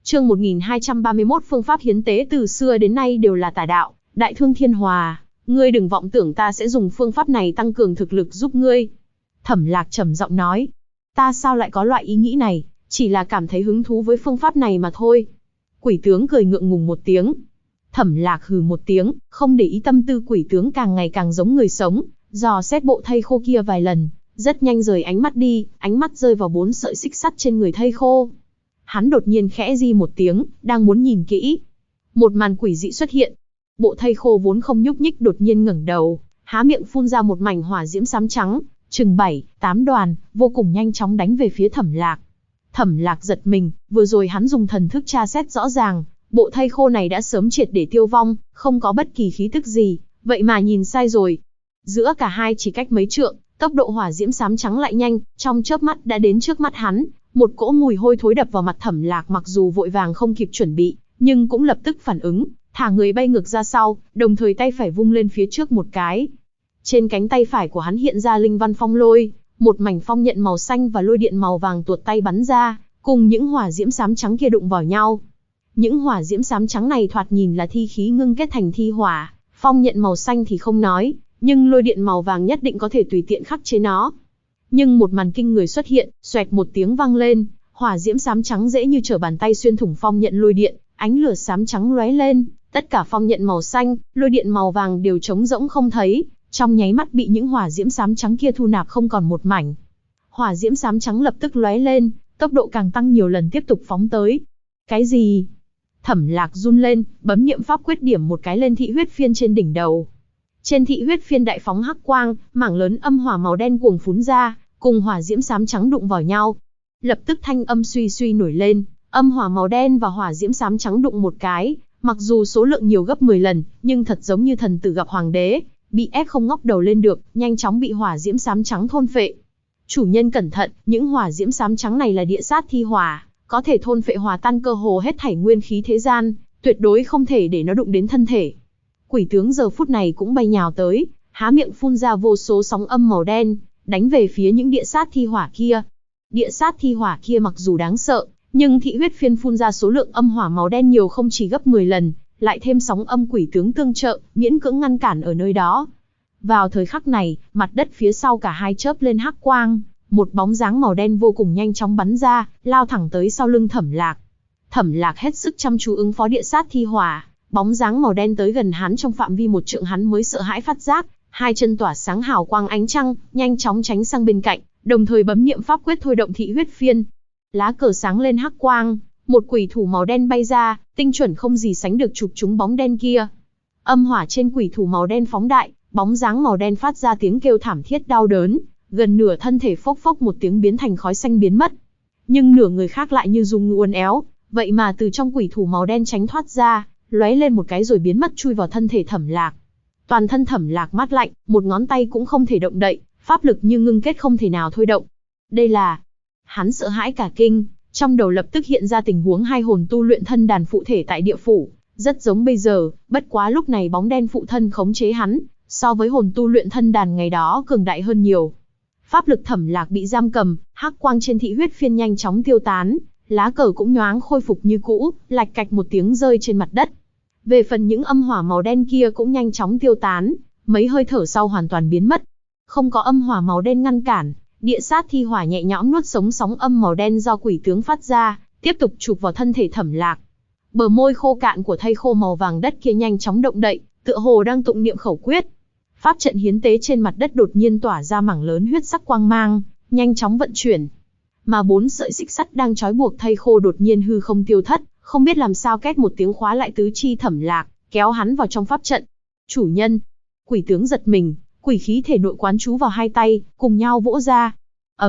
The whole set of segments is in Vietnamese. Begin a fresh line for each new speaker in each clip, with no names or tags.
Chương 1231 phương pháp hiến tế từ xưa đến nay đều là tà đạo, đại thương thiên hòa, ngươi đừng vọng tưởng ta sẽ dùng phương pháp này tăng cường thực lực giúp ngươi. Thẩm Lạc trầm giọng nói, ta sao lại có loại ý nghĩ này, chỉ là cảm thấy hứng thú với phương pháp này mà thôi. Quỷ tướng cười ngượng ngùng một tiếng. Thẩm Lạc hừ một tiếng, không để ý tâm tư quỷ tướng càng ngày càng giống người sống, dò xét bộ thây khô kia vài lần, rất nhanh rời ánh mắt đi, ánh mắt rơi vào 4 sợi xích sắt trên người thây khô. Hắn đột nhiên khẽ di một tiếng, đang muốn nhìn kỹ. Một màn quỷ dị xuất hiện. Bộ thây khô vốn không nhúc nhích đột nhiên ngẩng đầu, há miệng phun ra một mảnh hỏa diễm xám trắng, chừng 7-8 đoàn, vô cùng nhanh chóng đánh về phía Thẩm Lạc. Thẩm Lạc giật mình, vừa rồi hắn dùng thần thức tra xét rõ ràng, bộ thây khô này đã sớm triệt để tiêu vong, không có bất kỳ khí tức gì, vậy mà nhìn sai rồi. Giữa cả hai chỉ cách mấy trượng, tốc độ hỏa diễm xám trắng lại nhanh, trong chớp mắt đã đến trước mắt hắn, một cỗ mùi hôi thối đập vào mặt Thẩm Lạc, mặc dù vội vàng không kịp chuẩn bị, nhưng cũng lập tức phản ứng, thả người bay ngược ra sau, đồng thời tay phải vung lên phía trước một cái. Trên cánh tay phải của hắn hiện ra linh văn phong lôi, một mảnh phong nhận màu xanh và lôi điện màu vàng tuột tay bắn ra, cùng những hỏa diễm xám trắng kia đụng vào nhau. Những hỏa diễm xám trắng này thoạt nhìn là thi khí ngưng kết thành thi hỏa, phong nhận màu xanh thì không nói, nhưng lôi điện màu vàng nhất định có thể tùy tiện khắc chế nó. Nhưng một màn kinh người xuất hiện, xoẹt một tiếng vang lên, hỏa diễm xám trắng dễ như trở bàn tay xuyên thủng phong nhận lôi điện, ánh lửa xám trắng lóe lên, tất cả phong nhận màu xanh, lôi điện màu vàng đều trống rỗng không thấy, trong nháy mắt bị những hỏa diễm xám trắng kia thu nạp không còn một mảnh. Hỏa diễm xám trắng lập tức lóe lên, tốc độ càng tăng nhiều lần tiếp tục phóng tới. Cái gì? Thẩm Lạc run lên, bấm niệm pháp quyết điểm một cái lên thị huyết phiên trên đỉnh đầu. Trên thị huyết phiên đại phóng hắc quang, mảng lớn âm hỏa màu đen cuồng phún ra, cùng hỏa diễm xám trắng đụng vào nhau. Lập tức thanh âm suy suy nổi lên, âm hỏa màu đen và hỏa diễm xám trắng đụng một cái, mặc dù số lượng nhiều gấp 10 lần, nhưng thật giống như thần tử gặp hoàng đế, bị ép không ngóc đầu lên được, nhanh chóng bị hỏa diễm xám trắng thôn phệ. Chủ nhân cẩn thận, những hỏa diễm xám trắng này là địa sát thi hỏa, có thể thôn phệ hòa tan cơ hồ hết thảy nguyên khí thế gian, tuyệt đối không thể để nó đụng đến thân thể. Quỷ tướng giờ phút này cũng bay nhào tới, há miệng phun ra vô số sóng âm màu đen, đánh về phía những địa sát thi hỏa kia. Địa sát thi hỏa kia mặc dù đáng sợ, nhưng thị huyết phiên phun ra số lượng âm hỏa màu đen nhiều không chỉ gấp 10 lần, lại thêm sóng âm quỷ tướng tương trợ, miễn cưỡng ngăn cản ở nơi đó. Vào thời khắc này, mặt đất phía sau cả hai chớp lên hắc quang, một bóng dáng màu đen vô cùng nhanh chóng bắn ra, lao thẳng tới sau lưng Thẩm Lạc. Thẩm Lạc hết sức chăm chú ứng phó địa sát thi hỏa, bóng dáng màu đen tới gần hắn trong phạm vi 1 trượng hắn mới sợ hãi phát giác, hai chân tỏa sáng hào quang ánh trăng, nhanh chóng tránh sang bên cạnh, đồng thời bấm niệm pháp quyết thôi động thị huyết phiên. Lá cờ sáng lên hắc quang, một quỷ thủ màu đen bay ra, tinh chuẩn không gì sánh được chụp trúng bóng đen kia. Âm hỏa trên quỷ thủ màu đen phóng đại, bóng dáng màu đen phát ra tiếng kêu thảm thiết đau đớn, gần nửa thân thể phốc phốc một tiếng biến thành khói xanh biến mất. Nhưng nửa người khác lại như dùng uốn éo, vậy mà từ trong quỷ thủ màu đen tránh thoát ra, lóe lên một cái rồi biến mất chui vào thân thể Thẩm Lạc. Toàn thân Thẩm Lạc mát lạnh, một ngón tay cũng không thể động đậy, pháp lực như ngưng kết không thể nào thôi động. Đây là... Hắn sợ hãi cả kinh, trong đầu lập tức hiện ra tình huống hai hồn tu luyện thân đàn phụ thể tại địa phủ, rất giống bây giờ, bất quá lúc này bóng đen phụ thân khống chế hắn, so với hồn tu luyện thân đàn ngày đó cường đại hơn nhiều. Pháp lực Thẩm Lạc bị giam cầm, hắc quang trên thị huyết phiên nhanh chóng tiêu tán, lá cờ cũng nhoáng khôi phục như cũ, lạch cạch một tiếng rơi trên mặt đất. Về phần những âm hỏa màu đen kia cũng nhanh chóng tiêu tán, mấy hơi thở sau hoàn toàn biến mất. Không có âm hỏa màu đen ngăn cản, địa sát thi hỏa nhẹ nhõm nuốt sống sóng âm màu đen do quỷ tướng phát ra, tiếp tục chụp vào thân thể Thẩm Lạc. Bờ môi khô cạn của thây khô màu vàng đất kia nhanh chóng động đậy, tựa hồ đang tụng niệm khẩu quyết. Pháp trận hiến tế trên mặt đất đột nhiên tỏa ra mảng lớn huyết sắc quang mang, nhanh chóng vận chuyển. Mà 4 sợi xích sắt đang trói buộc thây khô đột nhiên hư không tiêu thất, không biết làm sao két một tiếng khóa lại tứ chi Thẩm Lạc, kéo hắn vào trong pháp trận. Chủ nhân! Quỷ tướng giật mình, quỷ khí thể nội quán chú vào hai tay, cùng nhau vỗ ra.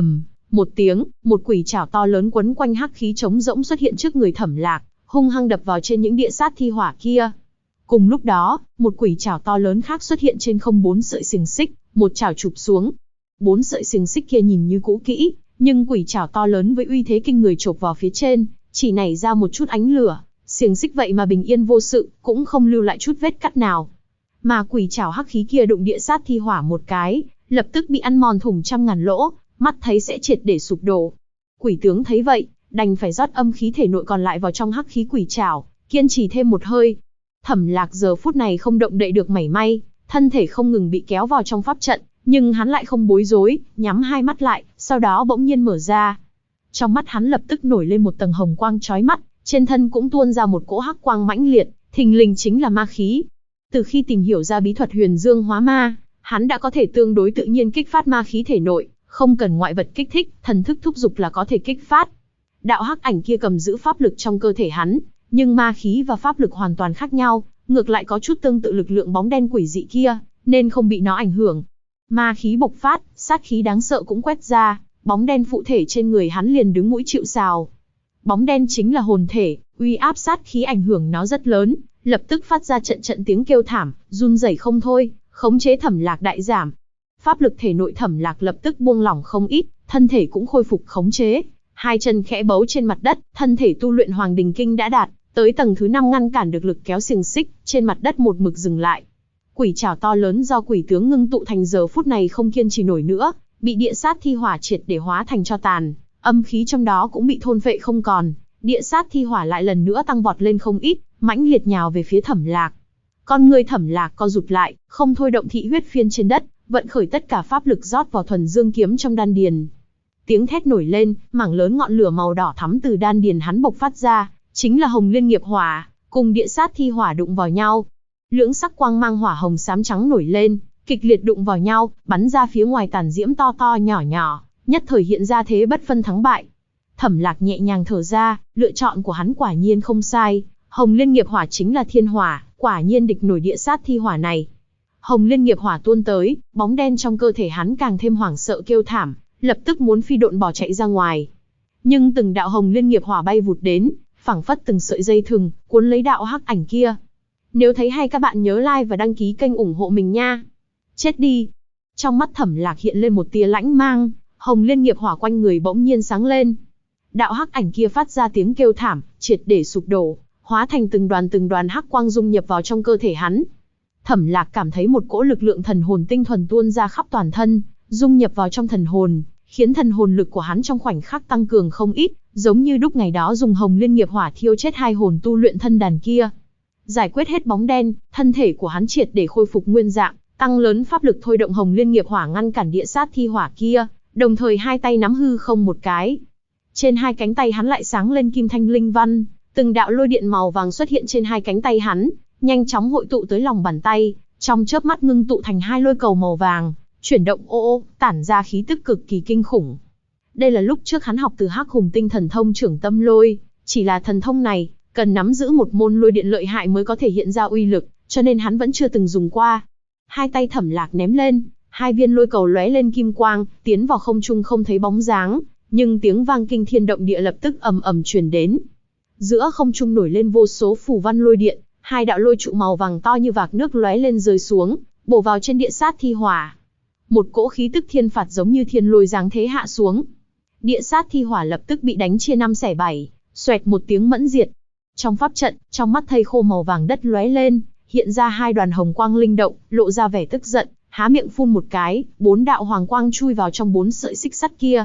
Một tiếng, một quỷ trảo to lớn quấn quanh hắc khí trống rỗng xuất hiện trước người Thẩm Lạc, hung hăng đập vào trên những địa sát thi hỏa kia. Cùng lúc đó, một quỷ trảo to lớn khác xuất hiện trên không 4 sợi xiềng xích, một trảo chụp xuống. 4 sợi xiềng xích kia nhìn như cũ kỹ, nhưng quỷ trảo to lớn với uy thế kinh người chộp vào phía trên, chỉ nảy ra một chút ánh lửa, xiềng xích vậy mà bình yên vô sự, cũng không lưu lại chút vết cắt nào. Mà quỷ trảo hắc khí kia đụng địa sát thi hỏa một cái, lập tức bị ăn mòn thủng trăm ngàn lỗ, mắt thấy sẽ triệt để sụp đổ. Quỷ tướng thấy vậy, đành phải rót âm khí thể nội còn lại vào trong hắc khí quỷ trảo, kiên trì thêm một hơi. Thẩm Lạc giờ phút này không động đậy được mảy may, thân thể không ngừng bị kéo vào trong pháp trận, nhưng hắn lại không bối rối, nhắm hai mắt lại, sau đó bỗng nhiên mở ra. Trong mắt hắn lập tức nổi lên một tầng hồng quang chói mắt, trên thân cũng tuôn ra một cỗ hắc quang mãnh liệt, thình lình chính là ma khí. Từ khi tìm hiểu ra bí thuật Huyền Dương hóa ma, hắn đã có thể tương đối tự nhiên kích phát ma khí thể nội, không cần ngoại vật kích thích, thần thức thúc giục là có thể kích phát. Đạo hắc ảnh kia cầm giữ pháp lực trong cơ thể hắn, nhưng ma khí và pháp lực hoàn toàn khác nhau, ngược lại có chút tương tự lực lượng bóng đen quỷ dị kia, nên không bị nó ảnh hưởng. Ma khí bộc phát, sát khí đáng sợ cũng quét ra, bóng đen phụ thể trên người hắn liền đứng mũi chịu sào. Bóng đen chính là hồn thể, uy áp sát khí ảnh hưởng nó rất lớn, lập tức phát ra trận trận tiếng kêu thảm, run rẩy không thôi, khống chế Thẩm Lạc đại giảm. Pháp lực thể nội Thẩm Lạc lập tức buông lỏng không ít, thân thể cũng khôi phục khống chế. Hai chân khẽ bấu trên mặt đất, thân thể tu luyện Hoàng Đình Kinh đã đạt tới tầng thứ 5 ngăn cản được lực kéo xiềng xích, trên mặt đất một mực dừng lại. Quỷ trảo to lớn do quỷ tướng ngưng tụ thành giờ phút này không kiên trì nổi nữa, bị địa sát thi hỏa triệt để hóa thành tro tàn, âm khí trong đó cũng bị thôn phệ không còn. Địa sát thi hỏa lại lần nữa tăng vọt lên không ít, mãnh liệt nhào về phía Thẩm Lạc. Con người Thẩm Lạc co rụt lại, không thôi động thị huyết phiên trên đất, vận khởi tất cả pháp lực rót vào thuần dương kiếm trong đan điền. Tiếng thét nổi lên, mảng lớn ngọn lửa màu đỏ thắm từ đan điền hắn bộc phát ra, chính là Hồng Liên Nghiệp Hỏa, cùng địa sát thi hỏa đụng vào nhau. Lưỡng sắc quang mang hỏa hồng xám trắng nổi lên, kịch liệt đụng vào nhau, bắn ra phía ngoài tàn diễm to to nhỏ nhỏ, nhất thời hiện ra thế bất phân thắng bại. Thẩm Lạc nhẹ nhàng thở ra, lựa chọn của hắn quả nhiên không sai, Hồng Liên Nghiệp Hỏa chính là thiên hỏa, quả nhiên địch nổi địa sát thi hỏa này. Hồng Liên Nghiệp Hỏa tuôn tới, bóng đen trong cơ thể hắn càng thêm hoảng sợ kêu thảm, lập tức muốn phi độn bỏ chạy ra ngoài. Nhưng từng đạo Hồng Liên Nghiệp Hỏa bay vụt đến, phảng phất từng sợi dây thừng, cuốn lấy đạo hắc ảnh kia. Nếu thấy hay các bạn nhớ like và đăng ký kênh ủng hộ mình nha. Chết đi. Trong mắt Thẩm Lạc hiện lên một tia lãnh mang, Hồng Liên Nghiệp Hỏa quanh người bỗng nhiên sáng lên. Đạo hắc ảnh kia phát ra tiếng kêu thảm, triệt để sụp đổ, hóa thành từng đoàn hắc quang dung nhập vào trong cơ thể hắn. Thẩm Lạc cảm thấy một cỗ lực lượng thần hồn tinh thuần tuôn ra khắp toàn thân, dung nhập vào trong thần hồn, khiến thần hồn lực của hắn trong khoảnh khắc tăng cường không ít, giống như đúc ngày đó dùng Hồng Liên Nghiệp Hỏa thiêu chết hai hồn tu luyện thân đàn kia. Giải quyết hết bóng đen, thân thể của hắn triệt để khôi phục nguyên dạng, tăng lớn pháp lực thôi động Hồng Liên Nghiệp Hỏa ngăn cản địa sát thi hỏa kia, đồng thời hai tay nắm hư không một cái. Trên hai cánh tay hắn lại sáng lên kim thanh linh văn, từng đạo lôi điện màu vàng xuất hiện trên hai cánh tay hắn, nhanh chóng hội tụ tới lòng bàn tay, trong chớp mắt ngưng tụ thành hai lôi cầu màu vàng, chuyển động ô, tản ra khí tức cực kỳ kinh khủng. Đây là lúc trước hắn học từ Hắc Hùng Tinh Thần Thông Trưởng Tâm Lôi, chỉ là thần thông này cần nắm giữ một môn lôi điện lợi hại mới có thể hiện ra uy lực, cho nên hắn vẫn chưa từng dùng qua. Hai tay Thẩm Lạc ném lên, hai viên lôi cầu lóe lên kim quang, tiến vào không trung không thấy bóng dáng, nhưng tiếng vang kinh thiên động địa lập tức ầm ầm truyền đến. Giữa không trung nổi lên vô số phù văn lôi điện, hai đạo lôi trụ màu vàng to như vạc nước lóe lên rơi xuống, bổ vào trên địa sát thi hỏa. Một cỗ khí tức thiên phạt giống như thiên lôi giáng thế hạ xuống. Địa sát thi hỏa lập tức bị đánh chia 5 xẻ 7, xoẹt một tiếng mẫn diệt. Trong pháp trận, trong mắt thây khô màu vàng đất lóe lên, hiện ra hai đoàn hồng quang linh động, lộ ra vẻ tức giận, há miệng phun một cái, 4 đạo hoàng quang chui vào trong 4 sợi xích sắt kia.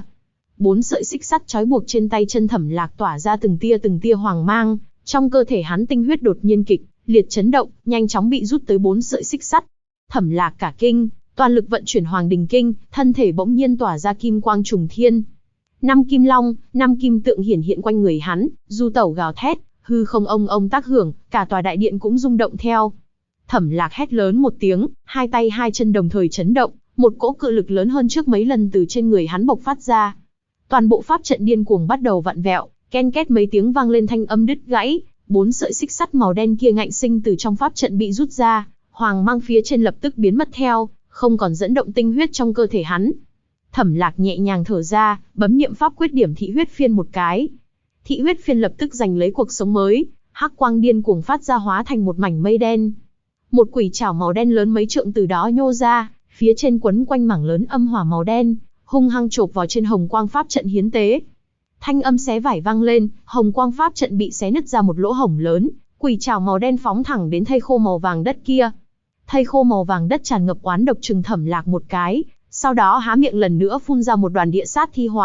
4 sợi xích sắt trói buộc trên tay chân Thẩm Lạc tỏa ra từng tia hoàng mang, trong cơ thể hắn tinh huyết đột nhiên kịch liệt chấn động, nhanh chóng bị rút tới 4 sợi xích sắt. Thẩm Lạc cả kinh, toàn lực vận chuyển Hoàng Đình Kinh, thân thể bỗng nhiên tỏa ra kim quang trùng thiên. 5 kim long, 5 kim tượng hiển hiện quanh người hắn, du tẩu gào thét, hư không ông tác hưởng, cả tòa đại điện cũng rung động theo. Thẩm Lạc hét lớn một tiếng, hai tay hai chân đồng thời chấn động, một cỗ cự lực lớn hơn trước mấy lần từ trên người hắn bộc phát ra. Toàn bộ pháp trận điên cuồng bắt đầu vặn vẹo, ken két mấy tiếng vang lên thanh âm đứt gãy, 4 sợi xích sắt màu đen kia ngạnh sinh từ trong pháp trận bị rút ra, hoàng mang phía trên lập tức biến mất theo, không còn dẫn động tinh huyết trong cơ thể hắn. Thẩm Lạc nhẹ nhàng thở ra, bấm niệm pháp quyết điểm thị huyết phiên một cái. Thị huyết phiên lập tức giành lấy cuộc sống mới, hắc quang điên cuồng phát ra hóa thành một mảnh mây đen. Một quỷ trảo màu đen lớn mấy trượng từ đó nhô ra, phía trên quấn quanh mảng lớn âm hỏa màu đen, hung hăng chộp vào trên hồng quang pháp trận hiến tế. Thanh âm xé vải vang lên, hồng quang pháp trận bị xé nứt ra một lỗ hổng lớn, quỷ trảo màu đen phóng thẳng đến thây khô màu vàng đất kia. Thây khô màu vàng đất tràn ngập oán độc trừng Thẩm Lạc một cái, sau đó há miệng lần nữa phun ra một đoàn địa sát thi hỏa,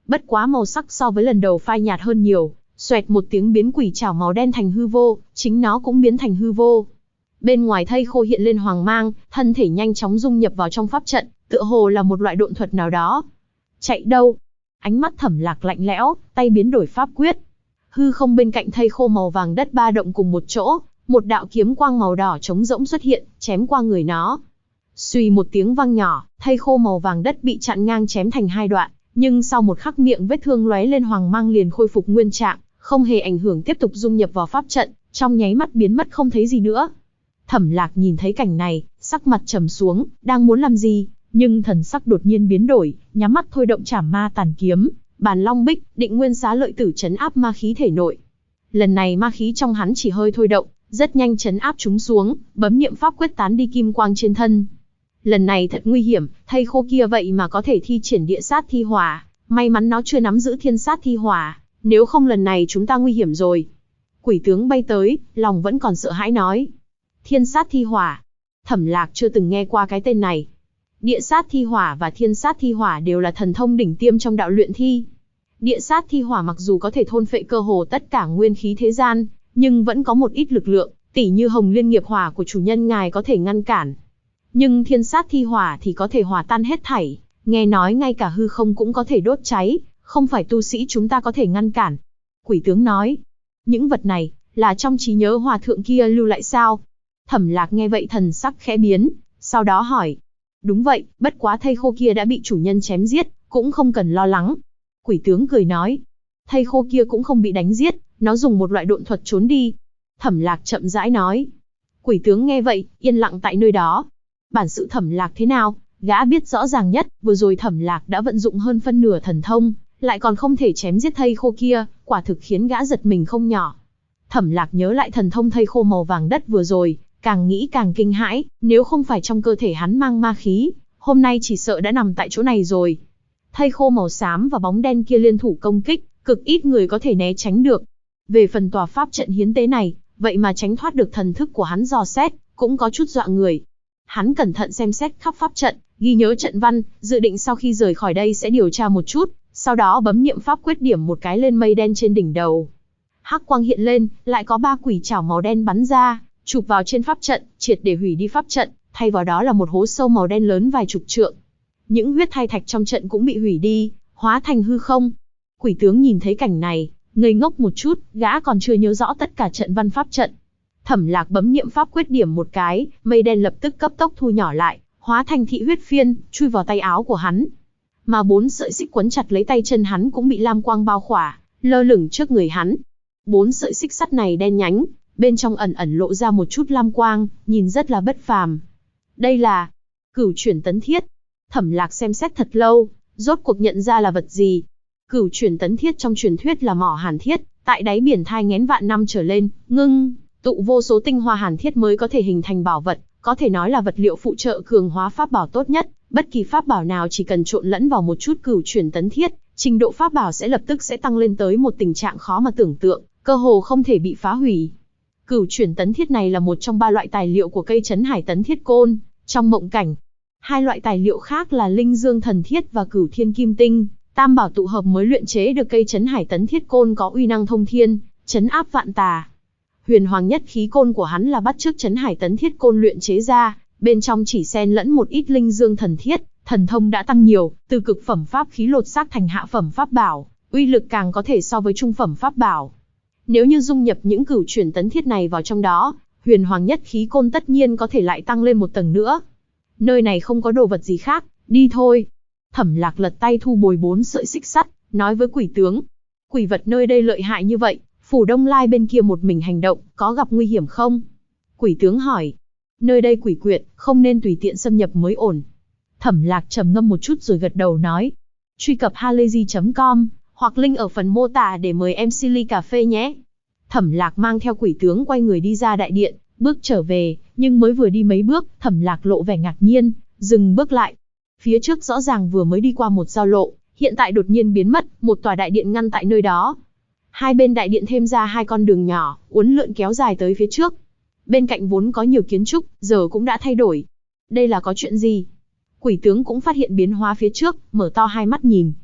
Bất quá màu sắc so với lần đầu phai nhạt hơn nhiều, xoẹt một tiếng biến quỷ trảo màu đen thành hư vô, chính nó cũng biến thành hư vô. Bên ngoài thây khô hiện lên hoàng mang, thân thể nhanh chóng dung nhập vào trong pháp trận, tựa hồ là một loại độn thuật nào đó. Chạy đâu? Ánh mắt Thẩm Lạc lạnh lẽo, tay biến đổi pháp quyết. Hư không bên cạnh thây khô màu vàng đất ba động cùng một chỗ, một đạo kiếm quang màu đỏ trống rỗng xuất hiện, chém qua người nó. Xuy một tiếng vang nhỏ, thây khô màu vàng đất bị chặn ngang chém thành hai đoạn, nhưng sau một khắc miệng vết thương lóe lên hoàng mang liền khôi phục nguyên trạng, không hề ảnh hưởng tiếp tục dung nhập vào pháp trận, trong nháy mắt biến mất không thấy gì nữa. Thẩm Lạc nhìn thấy cảnh này, sắc mặt trầm xuống, đang muốn làm gì, nhưng thần sắc đột nhiên biến đổi, nhắm mắt thôi động Trảm Ma Tàn Kiếm, Bàn Long Bích, Định Nguyên Xá Lợi Tử trấn áp ma khí thể nội. Lần này ma khí trong hắn chỉ hơi thôi động, rất nhanh trấn áp chúng xuống, bấm niệm pháp quyết tán đi kim quang trên thân. Lần này thật nguy hiểm, thây khô kia vậy mà có thể thi triển địa sát thi hỏa, may mắn nó chưa nắm giữ thiên sát thi hỏa, nếu không lần này chúng ta nguy hiểm rồi. Quỷ tướng bay tới, lòng vẫn còn sợ hãi nói. Thiên sát thi hỏa. Thẩm Lạc chưa từng nghe qua cái tên này. Địa sát thi hỏa và thiên sát thi hỏa đều là thần thông đỉnh tiêm trong đạo luyện thi. Địa sát thi hỏa mặc dù có thể thôn phệ cơ hồ tất cả nguyên khí thế gian, nhưng vẫn có một ít lực lượng, tỉ như Hồng Liên nghiệp hỏa của chủ nhân ngài có thể ngăn cản. Nhưng thiên sát thi hỏa thì có thể hòa tan hết thảy, nghe nói ngay cả hư không cũng có thể đốt cháy, không phải tu sĩ chúng ta có thể ngăn cản. Quỷ tướng nói, những vật này, là trong trí nhớ hòa thượng kia lưu lại sao? Thẩm Lạc nghe vậy thần sắc khẽ biến, sau đó hỏi. Đúng vậy, bất quá thây khô kia đã bị chủ nhân chém giết, cũng không cần lo lắng. Quỷ tướng cười nói. Thây khô kia cũng không bị đánh giết, nó dùng một loại độn thuật trốn đi. Thẩm Lạc chậm rãi nói. Quỷ tướng nghe vậy, yên lặng tại nơi đó. Bản sự Thẩm Lạc thế nào, gã biết rõ ràng nhất, vừa rồi Thẩm Lạc đã vận dụng hơn phân nửa thần thông, lại còn không thể chém giết thây khô kia, quả thực khiến gã giật mình không nhỏ. Thẩm Lạc nhớ lại thần thông thây khô màu vàng đất vừa rồi, càng nghĩ càng kinh hãi, nếu không phải trong cơ thể hắn mang ma khí, hôm nay chỉ sợ đã nằm tại chỗ này rồi. Thây khô màu xám và bóng đen kia liên thủ công kích, cực ít người có thể né tránh được. Về phần tòa pháp trận hiến tế này, vậy mà tránh thoát được thần thức của hắn dò xét, cũng có chút dọa người. Hắn cẩn thận xem xét khắp pháp trận, ghi nhớ trận văn, dự định sau khi rời khỏi đây sẽ điều tra một chút, sau đó bấm niệm pháp quyết điểm một cái lên mây đen trên đỉnh đầu. Hắc quang hiện lên, lại có 3 quỷ trảo màu đen bắn ra, chụp vào trên pháp trận, triệt để hủy đi pháp trận, thay vào đó là một hố sâu màu đen lớn vài chục trượng. Những huyết thai thạch trong trận cũng bị hủy đi, hóa thành hư không. Quỷ tướng nhìn thấy cảnh này, ngây ngốc một chút, gã còn chưa nhớ rõ tất cả trận văn pháp trận. Thẩm Lạc bấm niệm pháp quyết điểm một cái, mây đen lập tức cấp tốc thu nhỏ lại, hóa thành thị huyết phiên, chui vào tay áo của hắn. Mà 4 sợi xích quấn chặt lấy tay chân hắn cũng bị lam quang bao khỏa, lơ lửng trước người hắn. 4 sợi xích sắt này đen nhánh, bên trong ẩn ẩn lộ ra một chút lam quang, nhìn rất là bất phàm. Đây là Cửu Chuyển Tấn Thiết. Thẩm Lạc xem xét thật lâu, rốt cuộc nhận ra là vật gì. Cửu Chuyển Tấn Thiết trong truyền thuyết là mỏ hàn thiết, tại đáy biển thai nghén vạn năm trở lên, ngưng tụ vô số tinh hoa hàn thiết mới có thể hình thành bảo vật, có thể nói là vật liệu phụ trợ cường hóa pháp bảo tốt nhất. Bất kỳ pháp bảo nào chỉ cần trộn lẫn vào một chút Cửu Chuyển Tấn Thiết, trình độ pháp bảo sẽ lập tức tăng lên tới một tình trạng khó mà tưởng tượng, cơ hồ không thể bị phá hủy. Cửu Chuyển Tấn Thiết này là một trong 3 loại tài liệu của cây Trấn Hải Tấn Thiết Côn, trong mộng cảnh. 2 loại tài liệu khác là Linh Dương Thần Thiết và Cửu Thiên Kim Tinh, tam bảo tụ hợp mới luyện chế được cây Trấn Hải Tấn Thiết Côn có uy năng thông thiên, trấn áp vạn tà. Huyền Hoàng Nhất Khí Côn của hắn là bắt chước Trấn Hải Tấn Thiết Côn luyện chế ra, bên trong chỉ xen lẫn một ít Linh Dương Thần Thiết, thần thông đã tăng nhiều, từ cực phẩm pháp khí lột xác thành hạ phẩm pháp bảo, uy lực càng có thể so với trung phẩm pháp bảo. Nếu như dung nhập những Cửu Chuyển Tấn Thiết này vào trong đó, Huyền Hoàng Nhất Khí Côn tất nhiên có thể lại tăng lên một tầng nữa. Nơi này không có đồ vật gì khác, đi thôi. Thẩm Lạc lật tay thu bồi 4 sợi xích sắt, nói với quỷ tướng. Quỷ vật nơi đây lợi hại như vậy, Phủ Đông Lai bên kia một mình hành động, có gặp nguy hiểm không? Quỷ tướng hỏi. Nơi đây quỷ quyệt, không nên tùy tiện xâm nhập mới ổn. Thẩm Lạc trầm ngâm một chút rồi gật đầu nói. Truy cập halayzi.com, hoặc link ở phần mô tả để mời em ly cà phê nhé. Thẩm Lạc mang theo quỷ tướng quay người đi ra đại điện, bước trở về, nhưng mới vừa đi mấy bước, Thẩm Lạc lộ vẻ ngạc nhiên, dừng bước lại. Phía trước rõ ràng vừa mới đi qua một giao lộ, hiện tại đột nhiên biến mất, một tòa đại điện ngăn tại nơi đó. Hai bên đại điện thêm ra 2 con đường nhỏ, uốn lượn kéo dài tới phía trước. Bên cạnh vốn có nhiều kiến trúc, giờ cũng đã thay đổi. Đây là có chuyện gì? Quỷ tướng cũng phát hiện biến hóa phía trước, mở to hai mắt nhìn.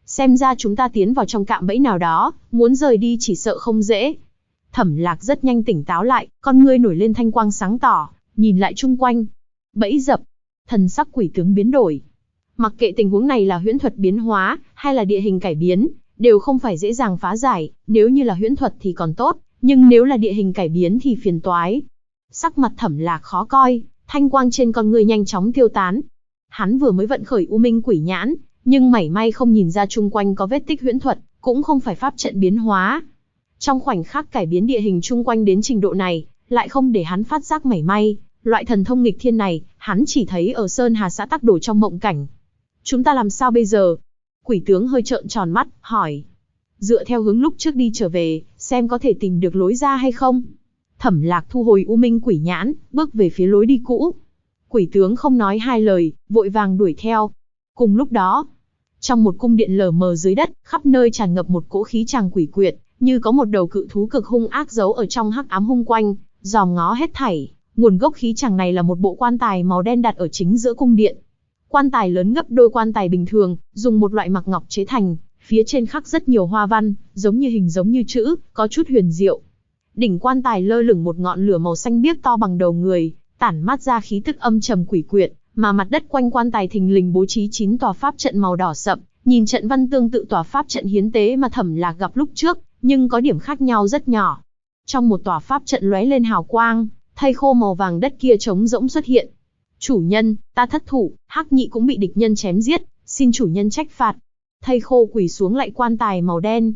Xem ra chúng ta tiến vào trong cạm bẫy nào đó, muốn rời đi chỉ sợ không dễ. Thẩm Lạc rất nhanh tỉnh táo lại, con ngươi nổi lên thanh quang sáng tỏ, nhìn lại chung quanh. Bẫy dập, thần sắc quỷ tướng biến đổi. Mặc kệ tình huống này là huyễn thuật biến hóa, hay là địa hình cải biến, đều không phải dễ dàng phá giải, nếu như là huyễn thuật thì còn tốt, nhưng nếu là địa hình cải biến thì phiền toái. Sắc mặt Thẩm Lạc khó coi, thanh quang trên con người nhanh chóng tiêu tán. Hắn vừa mới vận khởi U Minh Quỷ Nhãn, nhưng mảy may không nhìn ra chung quanh có vết tích huyễn thuật, cũng không phải pháp trận biến hóa. Trong khoảnh khắc cải biến địa hình chung quanh đến trình độ này, lại không để hắn phát giác mảy may, loại thần thông nghịch thiên này, hắn chỉ thấy ở Sơn Hà xã Tắc Đồ trong mộng cảnh. Chúng ta làm sao bây giờ? Quỷ tướng hơi trợn tròn mắt, hỏi. Dựa theo hướng lúc trước đi trở về, xem có thể tìm được lối ra hay không? Thẩm Lạc thu hồi U Minh Quỷ Nhãn, bước về phía lối đi cũ. Quỷ tướng không nói hai lời, vội vàng đuổi theo. Cùng lúc đó, trong một cung điện lờ mờ dưới đất, khắp nơi tràn ngập một cỗ khí tràng quỷ quyệt, như có một đầu cự thú cực hung ác giấu ở trong hắc ám hung quanh, dòm ngó hết thảy. Nguồn gốc khí tràng này là một bộ quan tài màu đen đặt ở chính giữa cung điện. Quan tài lớn gấp đôi quan tài bình thường, dùng một loại mặc ngọc chế thành, phía trên khắc rất nhiều hoa văn, giống như hình giống như chữ, có chút huyền diệu. Đỉnh quan tài lơ lửng một ngọn lửa màu xanh biếc to bằng đầu người, tản mát ra khí tức âm trầm quỷ quyệt, mà mặt đất quanh quan tài thình lình bố trí 9 tòa pháp trận màu đỏ sậm, nhìn trận văn tương tự tòa pháp trận hiến tế mà Thẩm Lạc gặp lúc trước, nhưng có điểm khác nhau rất nhỏ. Trong một tòa pháp trận lóe lên hào quang, thây khô màu vàng đất kia trống rỗng xuất hiện. Chủ nhân, ta thất thủ, Hắc Nhị cũng bị địch nhân chém giết, xin chủ nhân trách phạt. Thây khô quỳ xuống lạy quan tài màu đen.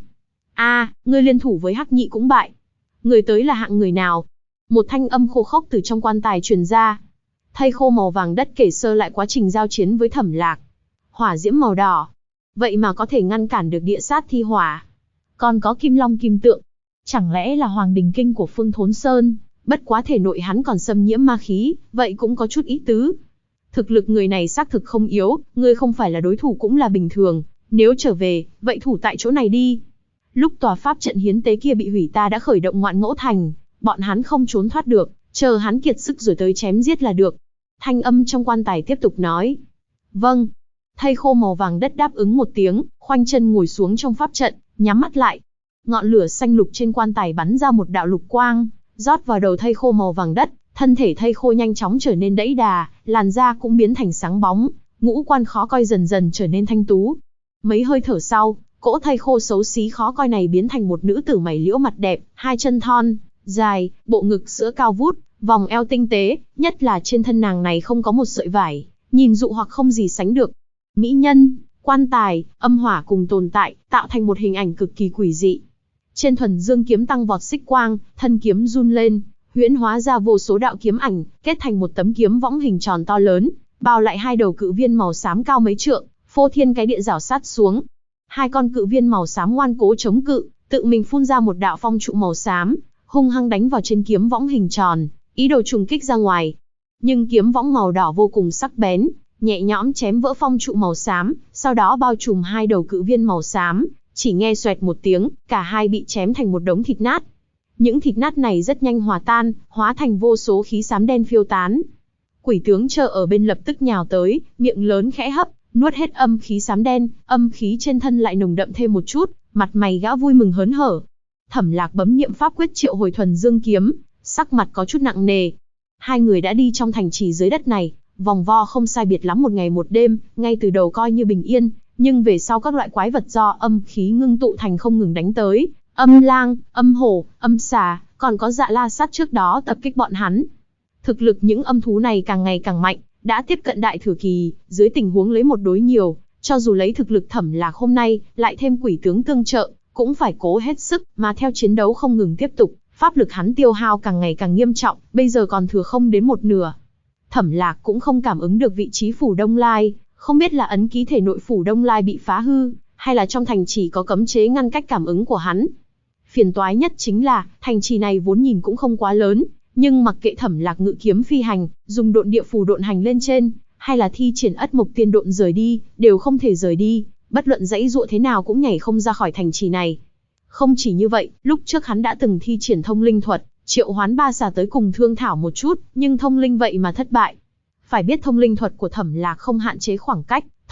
Ngươi liên thủ với Hắc Nhị cũng bại. Người tới là hạng người nào? Một thanh âm khô khốc từ trong quan tài truyền ra. Thây khô màu vàng đất kể sơ lại quá trình giao chiến với Thẩm Lạc. Hỏa diễm màu đỏ, vậy mà có thể ngăn cản được địa sát thi hỏa. Còn có kim long kim tượng, chẳng lẽ là Hoàng Đình Kinh của Phương Thốn Sơn? Bất quá thể nội hắn còn xâm nhiễm ma khí, vậy cũng có chút ý tứ. Thực lực người này xác thực không yếu, ngươi không phải là đối thủ cũng là bình thường, nếu trở về, vậy thủ tại chỗ này đi. Lúc tòa pháp trận hiến tế kia bị hủy ta đã khởi động Ngoạn Ngỗ Thành, bọn hắn không trốn thoát được, chờ hắn kiệt sức rồi tới chém giết là được. Thanh âm trong quan tài tiếp tục nói. Vâng. Thây khô màu vàng đất đáp ứng một tiếng, khoanh chân ngồi xuống trong pháp trận, nhắm mắt lại. Ngọn lửa xanh lục trên quan tài bắn ra một đạo lục quang, rót vào đầu thây khô màu vàng đất, thân thể thây khô nhanh chóng trở nên đẫy đà, làn da cũng biến thành sáng bóng, ngũ quan khó coi dần dần trở nên thanh tú. Mấy hơi thở sau, cỗ thây khô xấu xí khó coi này biến thành một nữ tử mày liễu mặt đẹp, hai chân thon, dài, bộ ngực sữa cao vút, vòng eo tinh tế, nhất là trên thân nàng này không có một sợi vải, nhìn dụ hoặc không gì sánh được. Mỹ nhân, quan tài, âm hỏa cùng tồn tại, tạo thành một hình ảnh cực kỳ quỷ dị. Trên thuần dương kiếm tăng vọt xích quang, thân kiếm run lên, huyễn hóa ra vô số đạo kiếm ảnh, kết thành một tấm kiếm võng hình tròn to lớn, bao lại hai đầu cự viên màu xám cao mấy trượng, phô thiên cái địa rảo sát xuống. Hai con cự viên màu xám ngoan cố chống cự, tự mình phun ra một đạo phong trụ màu xám, hung hăng đánh vào trên kiếm võng hình tròn, ý đồ trùng kích ra ngoài. Nhưng kiếm võng màu đỏ vô cùng sắc bén, nhẹ nhõm chém vỡ phong trụ màu xám, sau đó bao trùm hai đầu cự viên màu xám, chỉ nghe xoẹt một tiếng, cả hai bị chém thành một đống thịt nát. Những thịt nát này rất nhanh hòa tan, hóa thành vô số khí xám đen phiêu tán. Quỷ tướng chờ ở bên lập tức nhào tới, miệng lớn khẽ hấp, nuốt hết âm khí xám đen, âm khí trên thân lại nồng đậm thêm một chút, mặt mày gã vui mừng hớn hở. Thẩm Lạc bấm niệm pháp quyết triệu hồi thuần dương kiếm, sắc mặt có chút nặng nề. Hai người đã đi trong thành trì dưới đất này, vòng vo không sai biệt lắm một ngày một đêm, ngay từ đầu coi như bình yên, nhưng về sau các loại quái vật do âm khí ngưng tụ thành không ngừng đánh tới, âm lang, âm hổ, âm xà, còn có dạ la sát trước đó tập kích bọn hắn. Thực lực những âm thú này càng ngày càng mạnh, đã tiếp cận đại thừa kỳ, dưới tình huống lấy một đối nhiều, cho dù lấy thực lực Thẩm Lạc hôm nay, lại thêm quỷ tướng tương trợ, cũng phải cố hết sức, mà theo chiến đấu không ngừng tiếp tục, pháp lực hắn tiêu hao càng ngày càng nghiêm trọng, bây giờ còn thừa không đến một nửa. Thẩm Lạc cũng không cảm ứng được vị trí phủ Đông Lai, không biết là ấn ký thể nội phủ Đông Lai bị phá hư, hay là trong thành trì có cấm chế ngăn cách cảm ứng của hắn. Phiền toái nhất chính là, thành trì này vốn nhìn cũng không quá lớn, nhưng mặc kệ Thẩm Lạc ngự kiếm phi hành, dùng độn địa phù độn hành lên trên, hay là thi triển ất mộc tiên độn rời đi, đều không thể rời đi, bất luận dãy dụa thế nào cũng nhảy không ra khỏi thành trì này. Không chỉ như vậy, lúc trước hắn đã từng thi triển thông linh thuật, triệu hoán ba xà tới cùng thương thảo một chút, nhưng thông linh vậy mà thất bại. Phải biết thông linh thuật của Thẩm Lạc không hạn chế khoảng cách,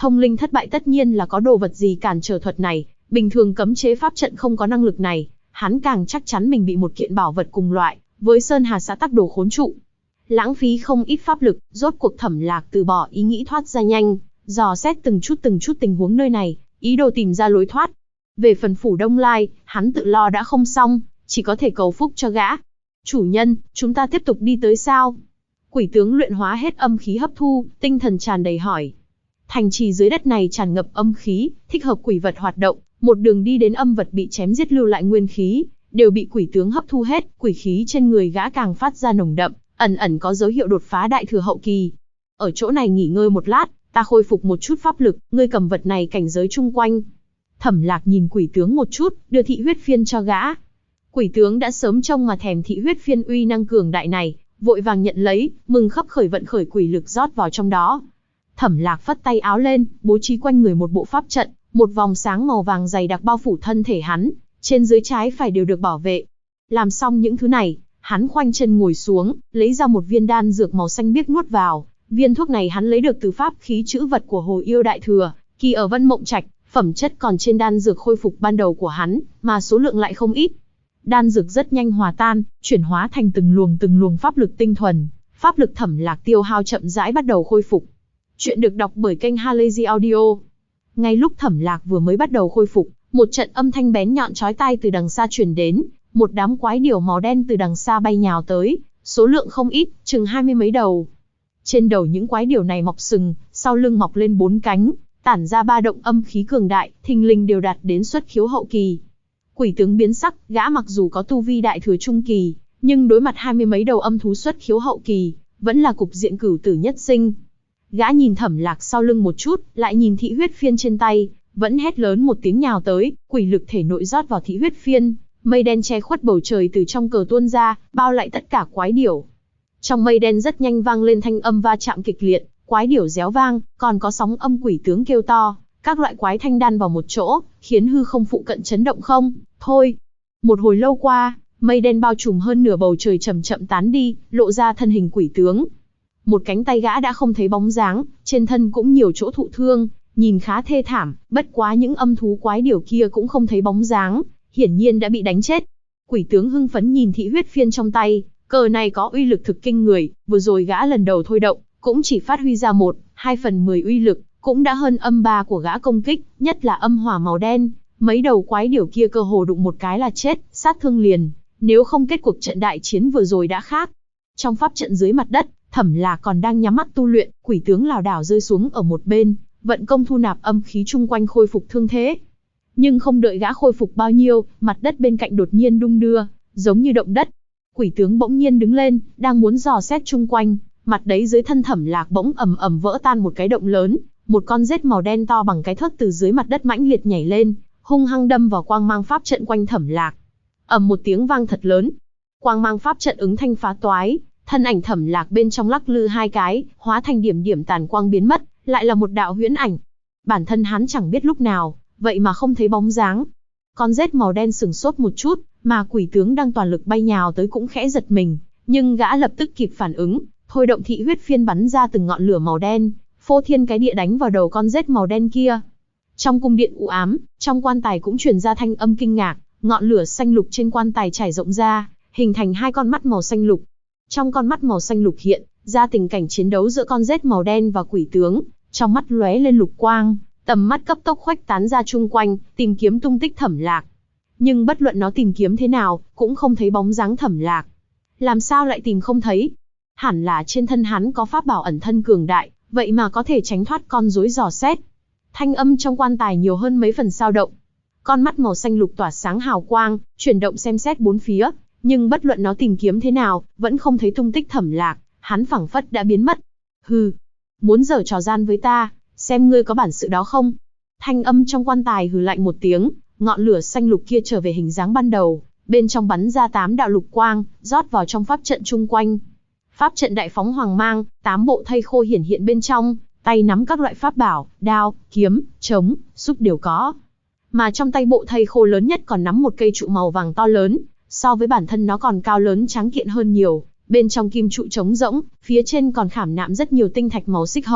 Thông linh thất bại tất nhiên là có đồ vật gì cản trở thuật này, bình thường cấm chế pháp trận không có năng lực này, hắn càng chắc chắn mình bị một kiện bảo vật cùng loại với Sơn Hà Xã Tắc Đồ khốn trụ. Lãng phí không ít pháp lực, rốt cuộc Thẩm Lạc từ bỏ ý nghĩ thoát ra nhanh, dò xét từng chút tình huống nơi này, ý đồ tìm ra lối thoát. Về phần phủ Đông Lai, hắn tự lo đã không xong, chỉ có thể cầu phúc cho gã. Chủ nhân, chúng ta tiếp tục đi tới sao? Quỷ tướng luyện hóa hết âm khí hấp thu, tinh thần tràn đầy hỏi. Thành trì dưới đất này tràn ngập âm khí, thích hợp quỷ vật hoạt động, một đường đi đến âm vật bị chém giết lưu lại nguyên khí, đều bị quỷ tướng hấp thu hết, quỷ khí trên người gã càng phát ra nồng đậm, ẩn ẩn có dấu hiệu đột phá đại thừa hậu kỳ. Ở chỗ này nghỉ ngơi một lát, ta khôi phục một chút pháp lực, ngươi cầm vật này cảnh giới chung quanh. Thẩm Lạc nhìn quỷ tướng một chút, đưa thị huyết phiên cho gã. Quỷ tướng đã sớm trông mà thèm thị huyết phiên uy năng cường đại này, vội vàng nhận lấy, mừng khấp khởi vận khởi quỷ lực rót vào trong đó. Thẩm Lạc phất tay áo lên, bố trí quanh người một bộ pháp trận, một vòng sáng màu vàng dày đặc bao phủ thân thể hắn, trên dưới trái phải đều được bảo vệ. Làm xong những thứ này, hắn khoanh chân ngồi xuống, lấy ra một viên đan dược màu xanh biếc nuốt vào. Viên thuốc này hắn lấy được từ pháp khí chữ vật của Hồ Yêu Đại Thừa, kỳ ở Vân Mộng Trạch, phẩm chất còn trên đan dược khôi phục ban đầu của hắn, mà số lượng lại không ít. Đan dược rất nhanh hòa tan, chuyển hóa thành từng luồng pháp lực tinh thuần, pháp lực Thẩm Lạc tiêu hao chậm rãi bắt đầu khôi phục. Chuyện được đọc bởi kênh Halazy Audio. Ngay lúc Thẩm Lạc vừa mới bắt đầu khôi phục, một trận âm thanh bén nhọn chói tai từ đằng xa truyền đến, một đám quái điểu màu đen từ đằng xa bay nhào tới, số lượng không ít, chừng 20 mấy đầu. Trên đầu những quái điểu này mọc sừng, sau lưng mọc lên 4 cánh, tản ra ba động âm khí cường đại, thình lình đều đạt đến xuất khiếu hậu kỳ. Quỷ tướng biến sắc, gã mặc dù có tu vi đại thừa trung kỳ, nhưng đối mặt 20 mấy đầu âm thú xuất khiếu hậu kỳ, vẫn là cục diện cửu tử nhất sinh. Gã nhìn Thẩm Lạc sau lưng một chút, lại nhìn thị huyết phiên trên tay, vẫn hét lớn một tiếng nhào tới, quỷ lực thể nội rót vào thị huyết phiên, mây đen che khuất bầu trời từ trong cờ tuôn ra, bao lại tất cả quái điểu. Trong mây đen rất nhanh vang lên thanh âm va chạm kịch liệt, quái điểu réo vang, còn có sóng âm quỷ tướng kêu to, các loại quái thanh đan vào một chỗ, khiến hư không phụ cận chấn động không, thôi. Một hồi lâu qua, mây đen bao trùm hơn nửa bầu trời chậm chậm tán đi, lộ ra thân hình quỷ tướng. Một cánh tay gã đã không thấy bóng dáng, trên thân cũng nhiều chỗ thụ thương, nhìn khá thê thảm, bất quá những âm thú quái điểu kia cũng không thấy bóng dáng, hiển nhiên đã bị đánh chết. Quỷ tướng hưng phấn nhìn thị huyết phiên trong tay, cờ này có uy lực thực kinh người, vừa rồi gã lần đầu thôi động, cũng chỉ phát huy ra 1/2/10 uy lực, cũng đã hơn âm 3 của gã công kích, nhất là âm hỏa màu đen, mấy đầu quái điểu kia cơ hồ đụng một cái là chết, sát thương liền, nếu không kết cuộc trận đại chiến vừa rồi đã khác. Trong pháp trận dưới mặt đất, Thẩm Lạc còn đang nhắm mắt tu luyện, quỷ tướng lảo đảo rơi xuống ở một bên, vận công thu nạp âm khí chung quanh khôi phục thương thế. Nhưng không đợi gã khôi phục bao nhiêu, mặt đất bên cạnh đột nhiên đung đưa, giống như động đất. Quỷ tướng bỗng nhiên đứng lên, đang muốn dò xét chung quanh, mặt đấy dưới thân Thẩm Lạc bỗng ầm ầm vỡ tan một cái động lớn, một con rết màu đen to bằng cái thớt từ dưới mặt đất mãnh liệt nhảy lên, hung hăng đâm vào quang mang pháp trận quanh Thẩm Lạc. Ầm một tiếng vang thật lớn, quang mang pháp trận ứng thanh phá toái, thân ảnh Thẩm Lạc bên trong lắc lư hai cái, hóa thành điểm điểm tàn quang biến mất, lại là một đạo huyễn ảnh. Bản thân hắn chẳng biết lúc nào, vậy mà không thấy bóng dáng. Con rết màu đen sừng sốt một chút, mà quỷ tướng đang toàn lực bay nhào tới cũng khẽ giật mình, nhưng gã lập tức kịp phản ứng, thôi động thị huyết phiên bắn ra từng ngọn lửa màu đen, phô thiên cái địa đánh vào đầu con rết màu đen kia. Trong cung điện u ám, trong quan tài cũng truyền ra thanh âm kinh ngạc, ngọn lửa xanh lục trên quan tài trải rộng ra, hình thành hai con mắt màu xanh lục. Trong con mắt màu xanh lục hiện ra tình cảnh chiến đấu giữa con rết màu đen và quỷ tướng, trong mắt lóe lên lục quang, tầm mắt cấp tốc khuếch tán ra chung quanh, tìm kiếm tung tích Thẩm Lạc. Nhưng bất luận nó tìm kiếm thế nào, cũng không thấy bóng dáng Thẩm Lạc. Làm sao lại tìm không thấy? Hẳn là trên thân hắn có pháp bảo ẩn thân cường đại, vậy mà có thể tránh thoát con rối dò xét. Thanh âm trong quan tài nhiều hơn mấy phần dao động. Con mắt màu xanh lục tỏa sáng hào quang, chuyển động xem xét bốn phía, nhưng bất luận nó tìm kiếm thế nào, vẫn không thấy tung tích Thẩm Lạc, hắn phảng phất đã biến mất. Hừ, muốn giở trò gian với ta, xem ngươi có bản sự đó không? Thanh âm trong quan tài hừ lạnh một tiếng, ngọn lửa xanh lục kia trở về hình dáng ban đầu, bên trong bắn ra 8 đạo lục quang, rót vào trong pháp trận chung quanh. Pháp trận đại phóng hoàng mang, 8 bộ thây khô hiển hiện bên trong, tay nắm các loại pháp bảo, đao, kiếm, trống, xúc đều có. Mà trong tay bộ thây khô lớn nhất còn nắm một cây trụ màu vàng to lớn, so với bản thân nó còn cao lớn tráng kiện hơn nhiều, bên trong kim trụ trống rỗng, phía trên còn khảm nạm rất nhiều tinh thạch màu xích hồng,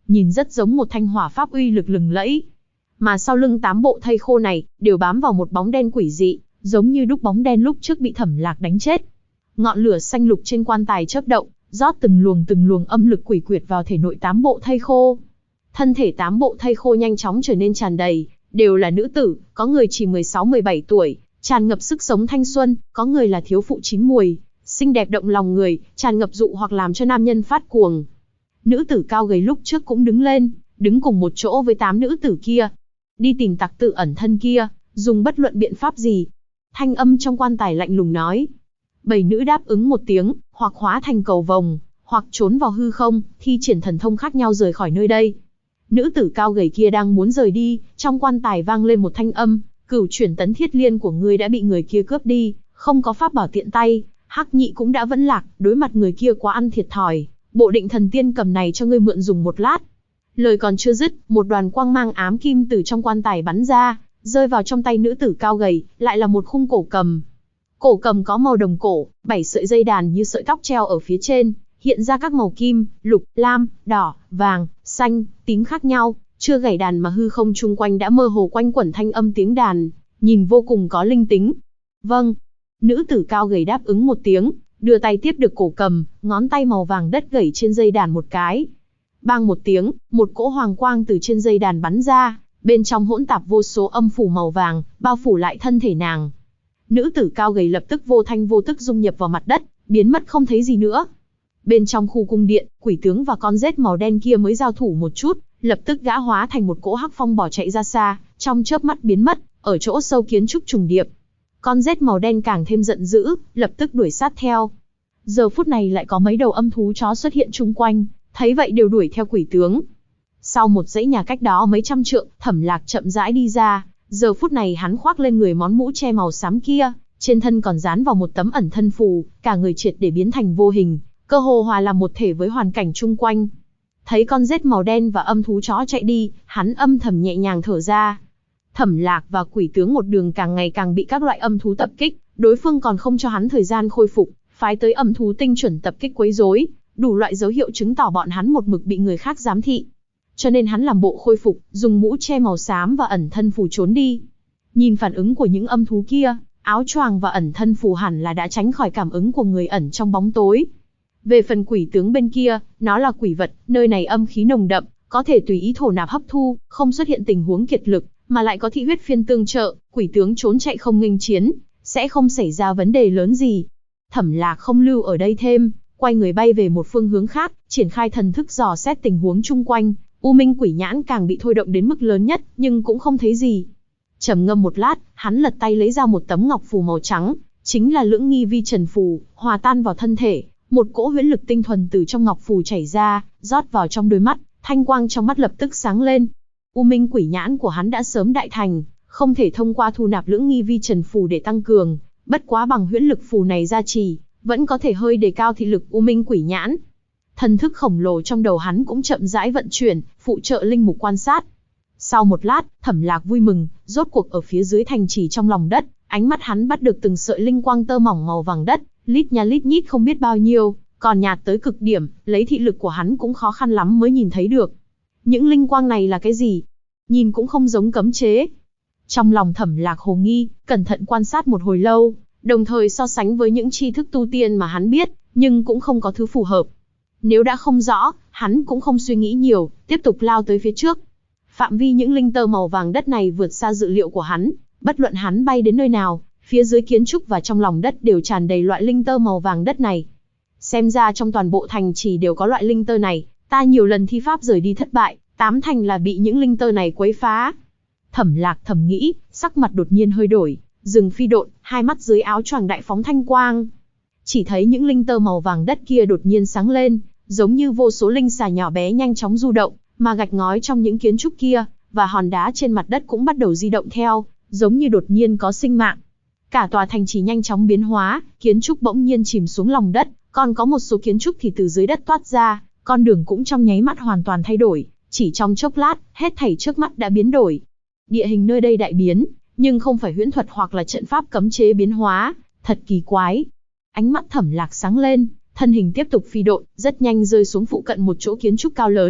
nhìn rất giống một thanh hỏa pháp uy lực lừng lẫy. Mà sau lưng 8 bộ thây khô này, đều bám vào một bóng đen quỷ dị, giống như đúc bóng đen lúc trước bị Thẩm Lạc đánh chết. Ngọn lửa xanh lục trên quan tài chớp động, rót từng luồng âm lực quỷ quyệt vào thể nội 8 bộ thây khô. Thân thể 8 bộ thây khô nhanh chóng trở nên tràn đầy, đều là nữ tử, có người chỉ 16-17 tuổi, tràn ngập sức sống thanh xuân, có người là thiếu phụ chín muồi, xinh đẹp động lòng người, tràn ngập dụ hoặc làm cho nam nhân phát cuồng. Nữ tử cao gầy lúc trước cũng đứng lên, đứng cùng một chỗ với 8 nữ tử kia. Đi tìm tặc tử ẩn thân kia, dùng bất luận biện pháp gì. Thanh âm trong quan tài lạnh lùng nói. 7 nữ đáp ứng một tiếng, hoặc hóa thành cầu vồng, hoặc trốn vào hư không, thi triển thần thông khác nhau rời khỏi nơi đây. Nữ tử cao gầy kia đang muốn rời đi, trong quan tài vang lên một thanh âm, Cửu Chuyển Tấn Thiết Liên của ngươi đã bị người kia cướp đi, không có pháp bảo tiện tay, Hắc Nhị cũng đã vẫn lạc, đối mặt người kia quá ăn thiệt thòi, bộ định thần tiên cầm này cho ngươi mượn dùng một lát. Lời còn chưa dứt, một đoàn quang mang ám kim từ trong quan tài bắn ra, rơi vào trong tay nữ tử cao gầy, lại là một khung cổ cầm. Cổ cầm có màu đồng cổ, 7 sợi dây đàn như sợi tóc treo ở phía trên, hiện ra các màu kim, lục, lam, đỏ, vàng, xanh, tím khác nhau, chưa gảy đàn mà hư không chung quanh đã mơ hồ quanh quẩn thanh âm tiếng đàn, nhìn vô cùng có linh tính. Vâng. Nữ tử cao gầy đáp ứng một tiếng, đưa tay tiếp được cổ cầm, ngón tay màu vàng đất gảy trên dây đàn một cái. Bang một tiếng, một cỗ hoàng quang từ trên dây đàn bắn ra, bên trong hỗn tạp vô số âm phủ màu vàng, bao phủ lại thân thể nàng. Nữ tử cao gầy lập tức vô thanh vô tức dung nhập vào mặt đất, biến mất không thấy gì nữa. Bên trong khu cung điện, quỷ tướng và con rết màu đen kia mới giao thủ một chút, lập tức gã hóa thành một cỗ hắc phong bỏ chạy ra xa, trong chớp mắt biến mất, ở chỗ sâu kiến trúc trùng điệp. Con rết màu đen càng thêm giận dữ, lập tức đuổi sát theo. Giờ phút này lại có mấy đầu âm thú chó xuất hiện chung quanh, thấy vậy đều đuổi theo quỷ tướng. Sau một dãy nhà cách đó mấy trăm trượng, Thẩm Lạc chậm rãi đi ra, giờ phút này hắn khoác lên người món mũ che màu xám kia, trên thân còn dán vào một tấm ẩn thân phù, cả người triệt để biến thành vô hình, cơ hồ hòa làm một thể với hoàn cảnh chung quanh. Thấy con rết màu đen và âm thú chó chạy đi, hắn âm thầm nhẹ nhàng thở ra. Thẩm Lạc và quỷ tướng một đường càng ngày càng bị các loại âm thú tập kích, đối phương còn không cho hắn thời gian khôi phục, phái tới âm thú tinh chuẩn tập kích quấy rối, đủ loại dấu hiệu chứng tỏ bọn hắn một mực bị người khác giám thị. Cho nên hắn làm bộ khôi phục, dùng mũ che màu xám và ẩn thân phù trốn đi. Nhìn phản ứng của những âm thú kia, áo choàng và ẩn thân phù hẳn là đã tránh khỏi cảm ứng của người ẩn trong bóng tối. Về phần quỷ tướng bên kia, nó là quỷ vật, nơi này âm khí nồng đậm, có thể tùy ý thổ nạp hấp thu, không xuất hiện tình huống kiệt lực, mà lại có thị huyết phiên tương trợ, quỷ tướng trốn chạy không nghênh chiến, sẽ không xảy ra vấn đề lớn gì. Thẩm Lạc không lưu ở đây thêm, quay người bay về một phương hướng khác, triển khai thần thức dò xét tình huống chung quanh. U Minh Quỷ Nhãn càng bị thôi động đến mức lớn nhất, nhưng cũng không thấy gì. Trầm ngâm một lát, hắn lật tay lấy ra một tấm ngọc phù màu trắng, chính là Lưỡng Nghi Vi Trần phù, hòa tan vào thân thể, một cỗ huyễn lực tinh thuần từ trong ngọc phù chảy ra, rót vào trong đôi mắt, thanh quang trong mắt lập tức sáng lên. U Minh Quỷ Nhãn của hắn đã sớm đại thành, không thể thông qua thu nạp Lưỡng Nghi Vi Trần phù để tăng cường, bất quá bằng huyễn lực phù này gia trì, vẫn có thể hơi đề cao thị lực U Minh Quỷ Nhãn. Thần thức khổng lồ trong đầu hắn cũng chậm rãi vận chuyển, phụ trợ linh mục quan sát. Sau một lát, Thẩm Lạc vui mừng, rốt cuộc ở phía dưới thành trì trong lòng đất, ánh mắt hắn bắt được từng sợi linh quang tơ mỏng màu vàng đất, lít nha lít nhít không biết bao nhiêu, còn nhạt tới cực điểm, lấy thị lực của hắn cũng khó khăn lắm mới nhìn thấy được. Những linh quang này là cái gì? Nhìn cũng không giống cấm chế. Trong lòng Thẩm Lạc hồ nghi, cẩn thận quan sát một hồi lâu, đồng thời so sánh với những tri thức tu tiên mà hắn biết, nhưng cũng không có thứ phù hợp. Nếu đã không rõ, hắn cũng không suy nghĩ nhiều, tiếp tục lao tới phía trước. Phạm vi những linh tơ màu vàng đất này vượt xa dự liệu của hắn, bất luận hắn bay đến nơi nào, phía dưới kiến trúc và trong lòng đất đều tràn đầy loại linh tơ màu vàng đất này. Xem ra trong toàn bộ thành trì đều có loại linh tơ này, ta nhiều lần thi pháp rời đi thất bại, 8 thành là bị những linh tơ này quấy phá. Thẩm Lạc thầm nghĩ, sắc mặt đột nhiên hơi đổi, dừng phi độn, hai mắt dưới áo choàng đại phóng thanh quang. Chỉ thấy những linh tơ màu vàng đất kia đột nhiên sáng lên, giống như vô số linh xà nhỏ bé nhanh chóng du động, mà gạch ngói trong những kiến trúc kia, và hòn đá trên mặt đất cũng bắt đầu di động theo, giống như đột nhiên có sinh mạng. Cả tòa thành trì nhanh chóng biến hóa, kiến trúc bỗng nhiên chìm xuống lòng đất, còn có một số kiến trúc thì từ dưới đất toát ra, con đường cũng trong nháy mắt hoàn toàn thay đổi, chỉ trong chốc lát, hết thảy trước mắt đã biến đổi. Địa hình nơi đây đại biến, nhưng không phải huyễn thuật hoặc là trận pháp cấm chế biến hóa, thật kỳ quái. Ánh mắt Thẩm Lạc sáng lên, thân hình tiếp tục phi độn, rất nhanh rơi xuống phụ cận một chỗ kiến trúc cao lớn,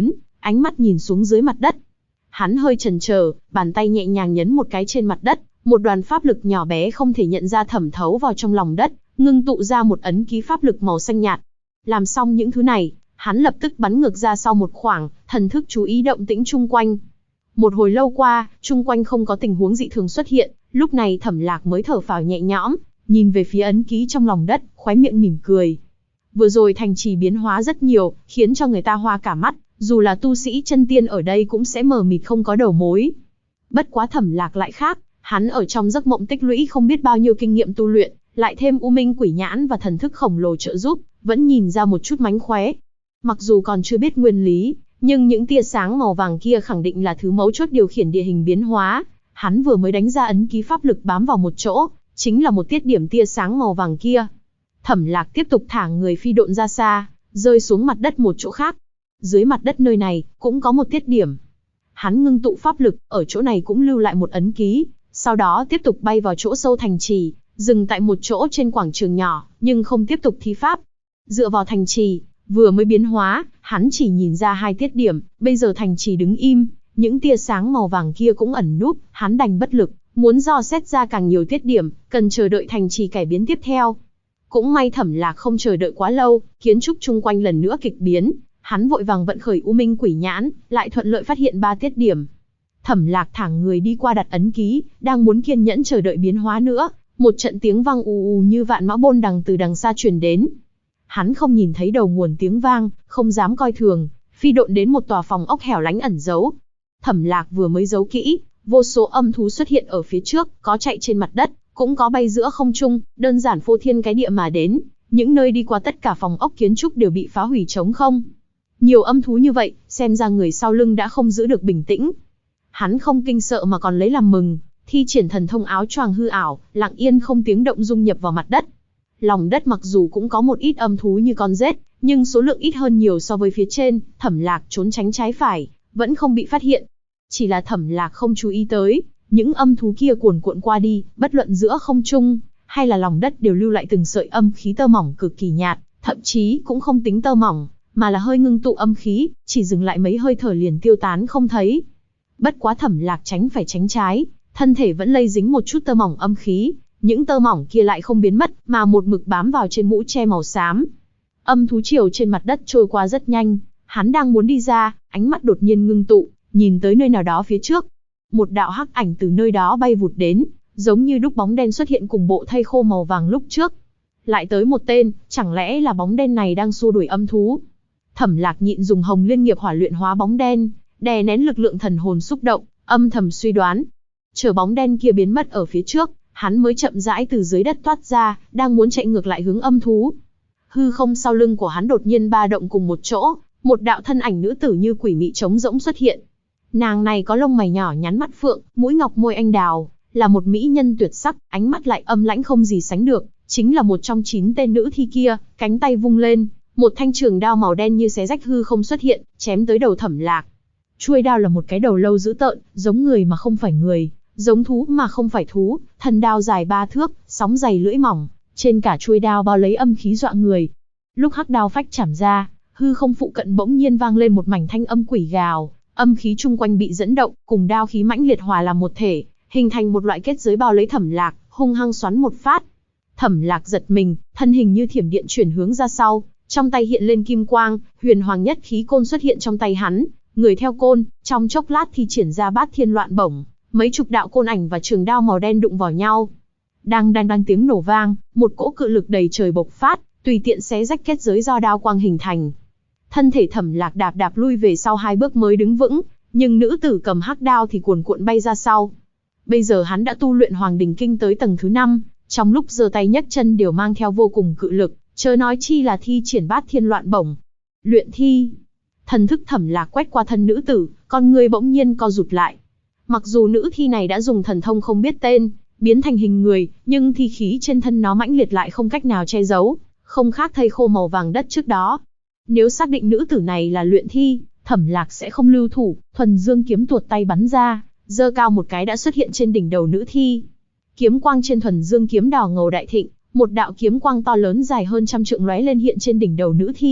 ánh mắt nhìn xuống dưới mặt đất. Hắn hơi chần chờ, bàn tay nhẹ nhàng nhấn một cái trên mặt đất, một đoàn pháp lực nhỏ bé không thể nhận ra thẩm thấu vào trong lòng đất, ngưng tụ ra một ấn ký pháp lực màu xanh nhạt. Làm xong những thứ này, hắn lập tức bắn ngược ra sau một khoảng, thần thức chú ý động tĩnh chung quanh. Một hồi lâu qua, chung quanh không có tình huống dị thường xuất hiện, lúc này Thẩm Lạc mới thở phào nhẹ nhõm, nhìn về phía ấn ký trong lòng đất, khóe miệng mỉm cười. Vừa rồi thành trì biến hóa rất nhiều, khiến cho người ta hoa cả mắt, dù là tu sĩ chân tiên ở đây cũng sẽ mờ mịt không có đầu mối. Bất quá Thẩm Lạc lại khác, hắn ở trong giấc mộng tích lũy không biết bao nhiêu kinh nghiệm tu luyện, lại thêm U Minh Quỷ Nhãn và thần thức khổng lồ trợ giúp, vẫn nhìn ra một chút mánh khóe. Mặc dù còn chưa biết nguyên lý, nhưng những tia sáng màu vàng kia khẳng định là thứ mấu chốt điều khiển địa hình biến hóa. Hắn vừa mới đánh ra ấn ký pháp lực bám vào một chỗ, chính là một tiết điểm tia sáng màu vàng kia. Thẩm Lạc tiếp tục thả người phi độn ra xa, rơi xuống mặt đất một chỗ khác. Dưới mặt đất nơi này, cũng có một tiết điểm. Hắn ngưng tụ pháp lực, ở chỗ này cũng lưu lại một ấn ký, sau đó tiếp tục bay vào chỗ sâu thành trì, dừng tại một chỗ trên quảng trường nhỏ, nhưng không tiếp tục thi pháp. Dựa vào thành trì, vừa mới biến hóa, hắn chỉ nhìn ra 2 tiết điểm, bây giờ thành trì đứng im, những tia sáng màu vàng kia cũng ẩn núp, hắn đành bất lực, muốn dò xét ra càng nhiều tiết điểm, cần chờ đợi thành trì cải biến tiếp theo. Cũng may Thẩm Lạc không chờ đợi quá lâu, kiến trúc chung quanh lần nữa kịch biến, hắn vội vàng vận khởi U Minh Quỷ Nhãn, lại thuận lợi phát hiện 3 tiết điểm. Thẩm Lạc thẳng người đi qua đặt ấn ký, đang muốn kiên nhẫn chờ đợi biến hóa nữa, một trận tiếng vang ù ù như vạn mã bôn đằng từ đằng xa truyền đến. Hắn không nhìn thấy đầu nguồn tiếng vang, không dám coi thường, phi độn đến một tòa phòng ốc hẻo lánh ẩn giấu. Thẩm Lạc vừa mới giấu kỹ, vô số âm thú xuất hiện ở phía trước, có chạy trên mặt đất, cũng có bay giữa không trung, đơn giản phô thiên cái địa mà đến. Những nơi đi qua tất cả phòng ốc kiến trúc đều bị phá hủy trống không. Nhiều âm thú như vậy, xem ra người sau lưng đã không giữ được bình tĩnh. Hắn không kinh sợ mà còn lấy làm mừng, thi triển thần thông áo choàng hư ảo, lặng yên không tiếng động dung nhập vào mặt đất. Lòng đất mặc dù cũng có một ít âm thú như con rết, nhưng số lượng ít hơn nhiều so với phía trên. Thẩm Lạc trốn tránh trái phải, vẫn không bị phát hiện. Chỉ là Thẩm Lạc không chú ý tới, những âm thú kia cuồn cuộn qua đi, bất luận giữa không trung hay là lòng đất đều lưu lại từng sợi âm khí tơ mỏng cực kỳ nhạt, thậm chí cũng không tính tơ mỏng, mà là hơi ngưng tụ âm khí, chỉ dừng lại mấy hơi thở liền tiêu tán không thấy. Bất quá Thẩm Lạc tránh phải tránh trái, thân thể vẫn lây dính một chút tơ mỏng âm khí, những tơ mỏng kia lại không biến mất, mà một mực bám vào trên mũ che màu xám. Âm thú triều trên mặt đất trôi qua rất nhanh, hắn đang muốn đi ra, ánh mắt đột nhiên ngưng tụ, nhìn tới nơi nào đó phía trước. Một đạo hắc ảnh từ nơi đó bay vụt đến, giống như đúc bóng đen xuất hiện cùng bộ thây khô màu vàng lúc trước. Lại tới một tên, chẳng lẽ là bóng đen này đang xua đuổi âm thú? Thẩm Lạc nhịn dùng Hồng Liên nghiệp hỏa luyện hóa bóng đen, đè nén lực lượng thần hồn xúc động, âm thầm suy đoán. Chờ bóng đen kia biến mất ở phía trước, hắn mới chậm rãi từ dưới đất thoát ra, đang muốn chạy ngược lại hướng âm thú. Hư không sau lưng của hắn đột nhiên ba động cùng một chỗ, một đạo thân ảnh nữ tử như quỷ mị trống rỗng xuất hiện. Nàng này có lông mày nhỏ nhắn mắt phượng, mũi ngọc môi anh đào, là một mỹ nhân tuyệt sắc, ánh mắt lại âm lãnh không gì sánh được, chính là một trong 9 tên nữ thi kia, cánh tay vung lên, một thanh trường đao màu đen như xé rách hư không xuất hiện, chém tới đầu Thẩm Lạc. Chuôi đao là một cái đầu lâu dữ tợn, giống người mà không phải người, giống thú mà không phải thú, thân đao dài 3 thước, sóng dày lưỡi mỏng, trên cả chuôi đao bao lấy âm khí dọa người. Lúc hắc đao phách chảm ra, hư không phụ cận bỗng nhiên vang lên một mảnh thanh âm quỷ gào, âm khí chung quanh bị dẫn động, cùng đao khí mãnh liệt hòa làm một thể, hình thành một loại kết giới bao lấy Thẩm Lạc, hung hăng xoắn một phát. Thẩm Lạc giật mình, thân hình như thiểm điện chuyển hướng ra sau, trong tay hiện lên kim quang, huyền hoàng nhất khí côn xuất hiện trong tay hắn, người theo côn, trong chốc lát thì triển ra bát thiên loạn bổng, mấy chục đạo côn ảnh và trường đao màu đen đụng vào nhau. Đang tiếng nổ vang, một cỗ cự lực đầy trời bộc phát, tùy tiện xé rách kết giới do đao quang hình thành. Thân thể Thẩm Lạc đạp lui về sau 2 bước mới đứng vững, nhưng nữ tử cầm hắc đao thì cuồn cuộn bay ra sau. Bây giờ hắn đã tu luyện Hoàng Đình Kinh tới tầng thứ 5, trong lúc giơ tay nhấc chân đều mang theo vô cùng cự lực, chớ nói chi là thi triển bát thiên loạn bổng. Luyện thi. Thần thức Thẩm Lạc quét qua thân nữ tử, con người bỗng nhiên co rụt lại. Mặc dù nữ thi này đã dùng thần thông không biết tên, biến thành hình người, nhưng thi khí trên thân nó mãnh liệt lại không cách nào che giấu, không khác thây khô màu vàng đất trước đó. Nếu xác định nữ tử này là luyện thi, Thẩm Lạc sẽ không lưu thủ, thuần dương kiếm tuột tay bắn ra, giơ cao một cái đã xuất hiện trên đỉnh đầu nữ thi. Kiếm quang trên thuần dương kiếm đỏ ngầu đại thịnh, một đạo kiếm quang to lớn dài hơn 100 trượng lóe lên hiện trên đỉnh đầu nữ thi,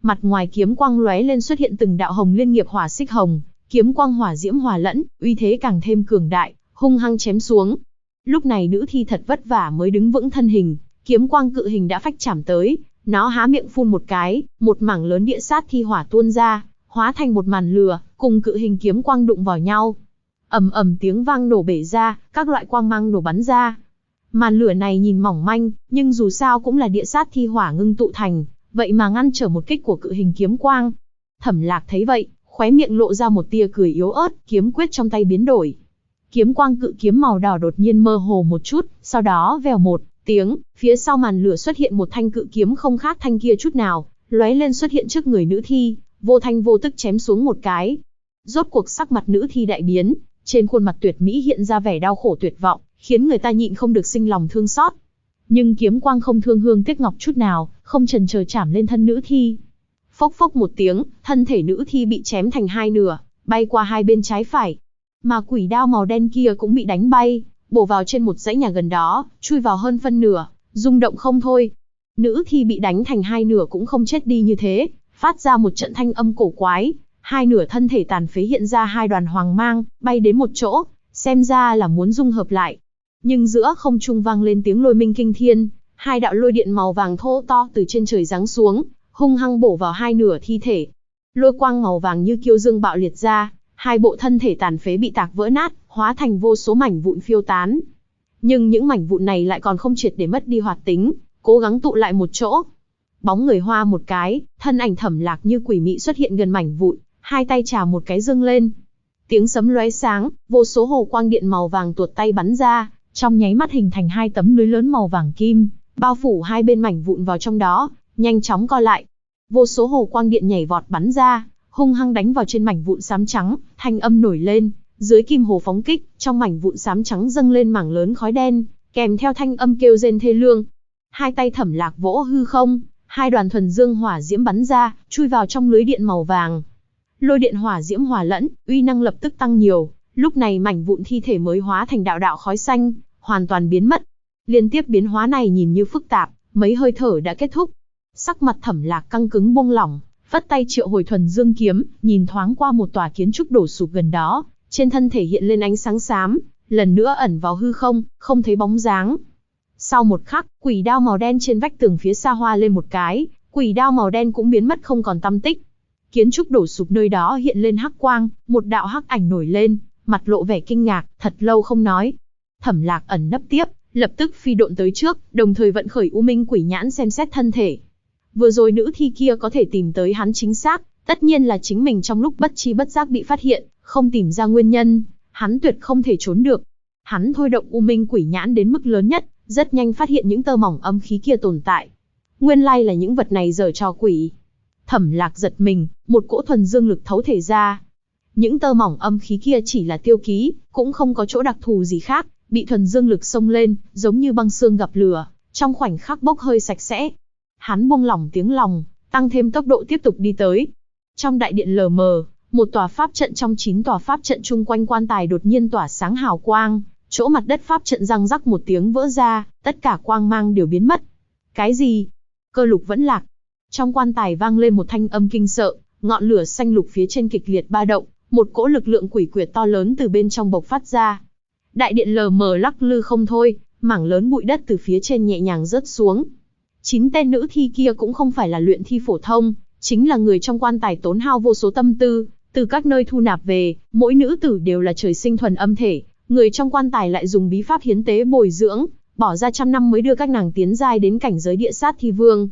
Mặt ngoài kiếm quang lóe lên xuất hiện từng đạo hồng liên nghiệp hỏa xích hồng, kiếm quang hỏa diễm hòa lẫn, uy thế càng thêm cường đại, hung hăng chém xuống. Lúc này nữ thi thật vất vả mới đứng vững thân hình, kiếm quang cự hình đã phách chạm tới, nó há miệng phun một cái, một mảng lớn địa sát thi hỏa tuôn ra, hóa thành một màn lửa, cùng cự hình kiếm quang đụng vào nhau. Ầm ầm tiếng vang nổ bể ra, các loại quang mang nổ bắn ra. Màn lửa này nhìn mỏng manh, nhưng dù sao cũng là địa sát thi hỏa ngưng tụ thành, vậy mà ngăn trở một kích của cự hình kiếm quang. Thẩm Lạc thấy vậy, khóe miệng lộ ra một tia cười yếu ớt, kiếm quyết trong tay biến đổi. Kiếm quang cự kiếm màu đỏ đột nhiên mơ hồ một chút, sau đó vèo một tiếng, phía sau màn lửa xuất hiện một thanh cự kiếm không khác thanh kia chút nào, lóe lên xuất hiện trước người nữ thi, vô thanh vô tức chém xuống một cái. Rốt cuộc sắc mặt nữ thi đại biến, trên khuôn mặt tuyệt mỹ hiện ra vẻ đau khổ tuyệt vọng, khiến người ta nhịn không được sinh lòng thương xót. Nhưng kiếm quang không thương hương tiếc ngọc chút nào, không chần chờ chảm lên thân nữ thi. Phốc phốc một tiếng, thân thể nữ thi bị chém thành hai nửa, bay qua hai bên trái phải. Mà quỷ đao màu đen kia cũng bị đánh bay, bổ vào trên một dãy nhà gần đó, chui vào hơn phân nửa, rung động không thôi. Nữ thi bị đánh thành hai nửa cũng không chết đi như thế, phát ra một trận thanh âm cổ quái, hai nửa thân thể tàn phế hiện ra hai đoàn hoàng mang, bay đến một chỗ, xem ra là muốn dung hợp lại. Nhưng giữa không trung vang lên tiếng lôi minh kinh thiên, hai đạo lôi điện màu vàng thô to từ trên trời giáng xuống, hung hăng bổ vào hai nửa thi thể. Lôi quang màu vàng như kiêu dương bạo liệt ra, hai bộ thân thể tàn phế bị tạc vỡ nát, hóa thành vô số mảnh vụn phiêu tán. Nhưng những mảnh vụn này lại còn không triệt để mất đi hoạt tính, cố gắng tụ lại một chỗ. Bóng người hoa một cái, thân ảnh Thẩm Lạc như quỷ mị xuất hiện gần mảnh vụn, hai tay chà một cái dâng lên. Tiếng sấm lóe sáng, vô số hồ quang điện màu vàng tuột tay bắn ra, trong nháy mắt hình thành hai tấm lưới lớn màu vàng kim, bao phủ hai bên mảnh vụn vào trong đó, nhanh chóng co lại. Vô số hồ quang điện nhảy vọt bắn ra, hung hăng đánh vào trên mảnh vụn xám trắng, thanh âm nổi lên, dưới kim hồ phóng kích, trong mảnh vụn xám trắng dâng lên mảng lớn khói đen, kèm theo thanh âm kêu rên thê lương. Hai tay Thẩm Lạc vỗ hư không, hai đoàn thuần dương hỏa diễm bắn ra, chui vào trong lưới điện màu vàng. Lôi điện hỏa diễm hòa lẫn, uy năng lập tức tăng nhiều, lúc này mảnh vụn thi thể mới hóa thành đạo đạo khói xanh, hoàn toàn biến mất. Liên tiếp biến hóa này nhìn như phức tạp, mấy hơi thở đã kết thúc. Sắc mặt Thẩm Lạc căng cứng buông lỏng, phất tay triệu hồi thuần dương kiếm, nhìn thoáng qua một tòa kiến trúc đổ sụp gần đó, trên thân thể hiện lên ánh sáng xám, lần nữa ẩn vào hư không, không thấy bóng dáng. Sau một khắc, quỷ đao màu đen trên vách tường phía xa hoa lên một cái, quỷ đao màu đen cũng biến mất không còn tăm tích. Kiến trúc đổ sụp nơi đó hiện lên hắc quang, một đạo hắc ảnh nổi lên, mặt lộ vẻ kinh ngạc, thật lâu không nói. Thẩm Lạc ẩn nấp tiếp, lập tức phi độn tới trước, đồng thời vận khởi U Minh Quỷ Nhãn xem xét thân thể. Vừa rồi nữ thi kia có thể tìm tới hắn chính xác, tất nhiên là chính mình trong lúc bất chi bất giác bị phát hiện, không tìm ra nguyên nhân, hắn tuyệt không thể trốn được. Hắn thôi động U Minh Quỷ Nhãn đến mức lớn nhất, rất nhanh phát hiện những tơ mỏng âm khí kia tồn tại. Nguyên lai là những vật này giở trò quỷ. Thẩm Lạc giật mình, một cỗ thuần dương lực thấu thể ra. Những tơ mỏng âm khí kia chỉ là tiêu ký, cũng không có chỗ đặc thù gì khác, bị thuần dương lực xông lên, giống như băng xương gặp lửa, trong khoảnh khắc bốc hơi sạch sẽ. Hắn buông lỏng tiếng lòng, tăng thêm tốc độ tiếp tục đi tới. Trong đại điện lờ mờ, một tòa pháp trận trong 9 tòa pháp trận chung quanh quan tài đột nhiên tỏa sáng hào quang, chỗ mặt đất pháp trận răng rắc một tiếng vỡ ra, tất cả quang mang đều biến mất. Cái gì? Cơ Lục vẫn lạc. Trong quan tài vang lên một thanh âm kinh sợ, ngọn lửa xanh lục phía trên kịch liệt ba động, một cỗ lực lượng quỷ quyệt to lớn từ bên trong bộc phát ra. Đại điện lờ mờ lắc lư không thôi, mảng lớn bụi đất từ phía trên nhẹ nhàng rớt xuống. 9 tên nữ thi kia cũng không phải là luyện thi phổ thông, chính là người trong quan tài tốn hao vô số tâm tư, từ các nơi thu nạp về, mỗi nữ tử đều là trời sinh thuần âm thể, người trong quan tài lại dùng bí pháp hiến tế bồi dưỡng, bỏ ra trăm năm mới đưa các nàng tiến giai đến cảnh giới địa sát thi vương.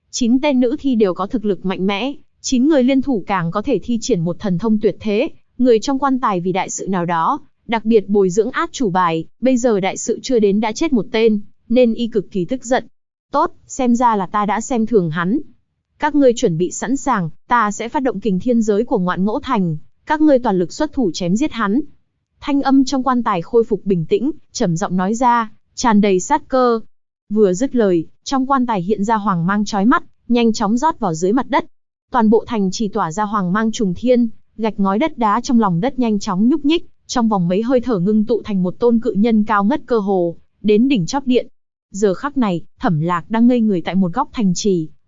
9 tên nữ thi đều có thực lực mạnh mẽ, 9 người liên thủ càng có thể thi triển một thần thông tuyệt thế, người trong quan tài vì đại sự nào đó, đặc biệt bồi dưỡng át chủ bài, bây giờ đại sự chưa đến đã chết một tên, nên y cực kỳ tức giận. Tốt, xem ra là ta đã xem thường hắn. Các ngươi chuẩn bị sẵn sàng, ta sẽ phát động kình thiên giới của Ngoạn Ngỗ Thành, các ngươi toàn lực xuất thủ chém giết hắn. Thanh âm trong quan tài khôi phục bình tĩnh, trầm giọng nói ra, tràn đầy sát cơ. Vừa dứt lời, trong quan tài hiện ra hoàng mang chói mắt, nhanh chóng rót vào dưới mặt đất. Toàn bộ thành chỉ tỏa ra hoàng mang trùng thiên, gạch ngói đất đá trong lòng đất nhanh chóng nhúc nhích, trong vòng mấy hơi thở ngưng tụ thành một tôn cự nhân cao ngất cơ hồ, đến đỉnh chóp điện. Giờ khắc này, Thẩm Lạc đang ngây người tại một góc thành trì,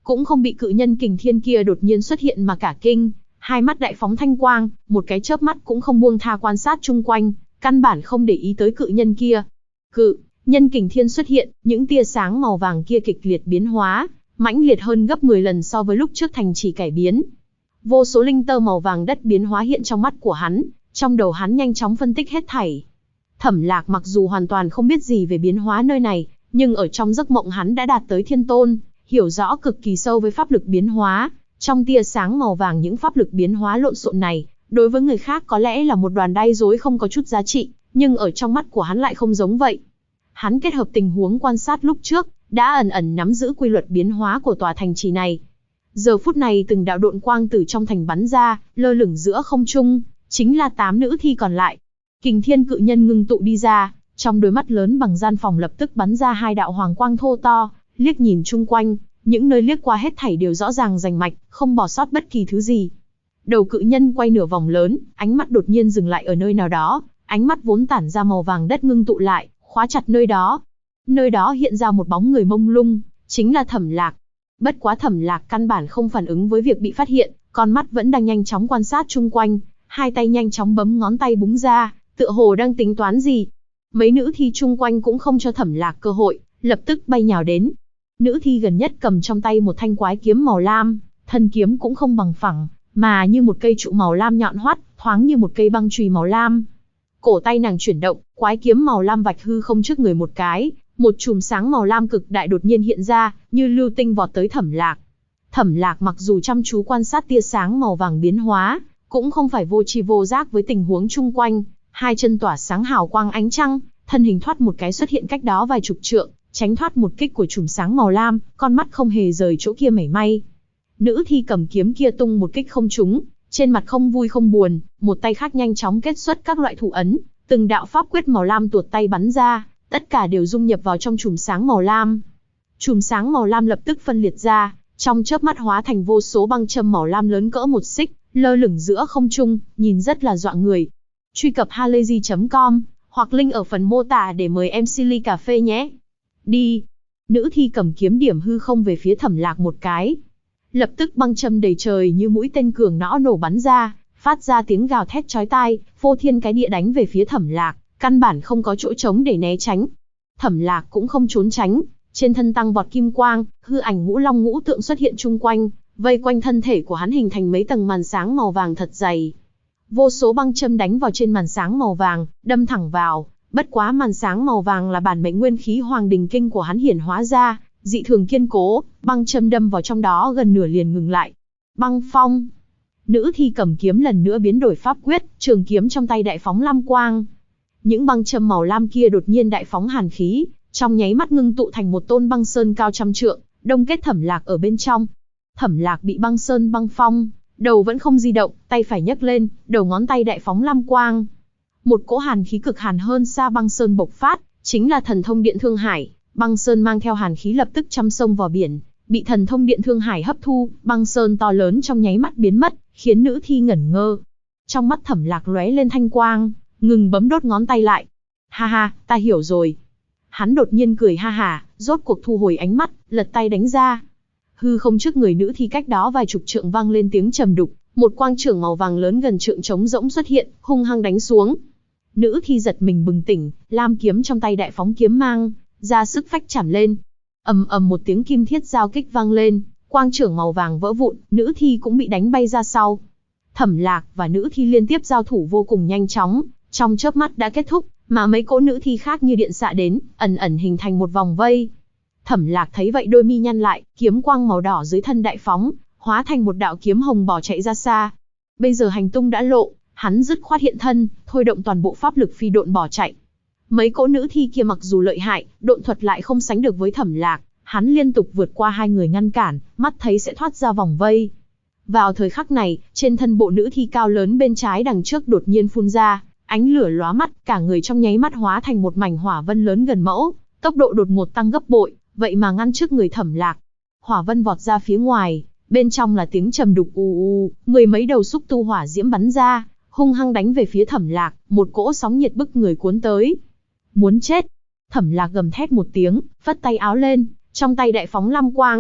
cũng không bị cự nhân kình thiên kia đột nhiên xuất hiện mà cả kinh, hai mắt đại phóng thanh quang, một cái chớp mắt cũng không buông tha quan sát chung quanh, căn bản không để ý tới cự nhân kia. Cự nhân kình thiên xuất hiện, những tia sáng màu vàng kia kịch liệt biến hóa, mãnh liệt hơn gấp 10 lần so với lúc trước thành trì cải biến. Vô số linh tơ màu vàng đất biến hóa hiện trong mắt của hắn, trong đầu hắn nhanh chóng phân tích hết thảy. Thẩm Lạc mặc dù hoàn toàn không biết gì về biến hóa nơi này, nhưng ở trong giấc mộng hắn đã đạt tới thiên tôn, hiểu rõ cực kỳ sâu với pháp lực biến hóa. Trong tia sáng màu vàng những pháp lực biến hóa lộn xộn này, đối với người khác có lẽ là một đoàn đay rối không có chút giá trị, nhưng ở trong mắt của hắn lại không giống vậy. Hắn kết hợp tình huống quan sát lúc trước, đã ẩn ẩn nắm giữ quy luật biến hóa của tòa thành trì này. Giờ phút này từng đạo độn quang từ trong thành bắn ra, lơ lửng giữa không trung, chính là 8 nữ thi còn lại. Kình thiên cự nhân ngưng tụ đi ra, trong đôi mắt lớn bằng gian phòng lập tức bắn ra 2 đạo hoàng quang thô to, liếc nhìn chung quanh, những nơi liếc qua hết thảy đều rõ ràng rành mạch, không bỏ sót bất kỳ thứ gì. Đầu cự nhân quay nửa vòng lớn, ánh mắt đột nhiên dừng lại ở nơi nào đó, ánh mắt vốn tản ra màu vàng đất ngưng tụ lại, khóa chặt nơi đó. Nơi đó hiện ra một bóng người mông lung, chính là Thẩm Lạc. Bất quá Thẩm Lạc căn bản không phản ứng với việc bị phát hiện, con mắt vẫn đang nhanh chóng quan sát chung quanh, hai tay nhanh chóng bấm ngón tay búng ra, tựa hồ đang tính toán gì. Mấy nữ thi chung quanh cũng không cho Thẩm Lạc cơ hội, lập tức bay nhào đến. Nữ thi gần nhất cầm trong tay một thanh quái kiếm màu lam, thân kiếm cũng không bằng phẳng, mà như một cây trụ màu lam nhọn hoắt, thoáng như một cây băng chùy màu lam. Cổ tay nàng chuyển động, quái kiếm màu lam vạch hư không trước người một cái, một chùm sáng màu lam cực đại đột nhiên hiện ra, như lưu tinh vọt tới Thẩm Lạc. Thẩm Lạc mặc dù chăm chú quan sát tia sáng màu vàng biến hóa, cũng không phải vô tri vô giác với tình huống chung quanh, hai chân tỏa sáng hào quang ánh trăng, thân hình thoát một cái xuất hiện cách đó vài chục trượng, tránh thoát một kích của chùm sáng màu lam, con mắt không hề rời chỗ kia mảy may. Nữ thi cầm kiếm kia tung một kích không trúng, trên mặt không vui không buồn, một tay khác nhanh chóng kết xuất các loại thủ ấn, từng đạo pháp quyết màu lam tuột tay bắn ra, tất cả đều dung nhập vào trong chùm sáng màu lam. Chùm sáng màu lam lập tức phân liệt ra, trong chớp mắt hóa thành vô số băng châm màu lam lớn cỡ một xích, lơ lửng giữa không trung, nhìn rất là dọa người. Truy cập halayzi.com hoặc link ở phần mô tả để mời em Silly Cà Phê nhé. Đi. Nữ thi cầm kiếm điểm hư không về phía Thẩm Lạc một cái. Lập tức băng châm đầy trời như mũi tên cường nõ nổ bắn ra, phát ra tiếng gào thét chói tai, phô thiên cái địa đánh về phía Thẩm Lạc, căn bản không có chỗ trống để né tránh. Thẩm Lạc cũng không trốn tránh, trên thân tăng vọt kim quang, hư ảnh ngũ long ngũ tượng xuất hiện chung quanh, vây quanh thân thể của hắn hình thành mấy tầng màn sáng màu vàng thật dày. Vô số băng châm đánh vào trên màn sáng màu vàng, đâm thẳng vào, bất quá màn sáng màu vàng là bản mệnh nguyên khí Hoàng Đình Kinh của hắn hiển hóa ra, dị thường kiên cố, băng châm đâm vào trong đó gần nửa liền ngừng lại. Băng phong. Nữ thi cầm kiếm lần nữa biến đổi pháp quyết, trường kiếm trong tay đại phóng lam quang. Những băng châm màu lam kia đột nhiên đại phóng hàn khí, trong nháy mắt ngưng tụ thành một tôn băng sơn cao trăm trượng, đông kết Thẩm Lạc ở bên trong. Thẩm Lạc bị băng sơn băng phong, đầu vẫn không di động, tay phải nhấc lên, đầu ngón tay đại phóng lam quang. Một cỗ hàn khí cực hàn hơn xa băng sơn bộc phát, chính là thần thông điện Thương Hải. Băng sơn mang theo hàn khí lập tức chăm sông vào biển, bị thần thông điện Thương Hải hấp thu, băng sơn to lớn trong nháy mắt biến mất, khiến nữ thi ngẩn ngơ. Trong mắt Thẩm Lạc lóe lên thanh quang, ngừng bấm đốt ngón tay lại. Ha ha, ta hiểu rồi. Hắn đột nhiên cười ha hả, rốt cuộc thu hồi ánh mắt, lật tay đánh ra. Hư không trước người nữ thi cách đó vài chục trượng vang lên tiếng trầm đục, một quang chưởng màu vàng lớn gần trượng trống rỗng xuất hiện, hung hăng đánh xuống. Nữ thi giật mình bừng tỉnh, lam kiếm trong tay đại phóng kiếm mang ra sức phách chảm lên. Ầm ầm một tiếng kim thiết giao kích vang lên, quang chưởng màu vàng vỡ vụn, nữ thi cũng bị đánh bay ra sau. Thẩm Lạc và nữ thi liên tiếp giao thủ vô cùng nhanh chóng, trong chớp mắt đã kết thúc, mà mấy cỗ nữ thi khác như điện xạ đến, ẩn ẩn hình thành một vòng vây. Thẩm Lạc thấy vậy đôi mi nhăn lại, kiếm quang màu đỏ dưới thân đại phóng, hóa thành một đạo kiếm hồng bỏ chạy ra xa. Bây giờ hành tung đã lộ, hắn dứt khoát hiện thân, thôi động toàn bộ pháp lực phi độn bỏ chạy. Mấy cỗ nữ thi kia mặc dù lợi hại, độn thuật lại không sánh được với Thẩm Lạc, hắn liên tục vượt qua hai người ngăn cản, mắt thấy sẽ thoát ra vòng vây. Vào thời khắc này, trên thân bộ nữ thi cao lớn bên trái đằng trước đột nhiên phun ra, ánh lửa lóa mắt, cả người trong nháy mắt hóa thành một mảnh hỏa vân lớn gần mẫu, tốc độ đột ngột tăng gấp bội, vậy mà ngăn trước người Thẩm Lạc. Hỏa vân vọt ra phía ngoài, bên trong là tiếng trầm đục u u, mười mấy đầu xúc tu hỏa diễm bắn ra, hung hăng đánh về phía Thẩm Lạc, một cỗ sóng nhiệt bức người cuốn tới. Muốn chết! Thẩm Lạc gầm thét một tiếng, phất tay áo lên, trong tay đại phóng lam quang.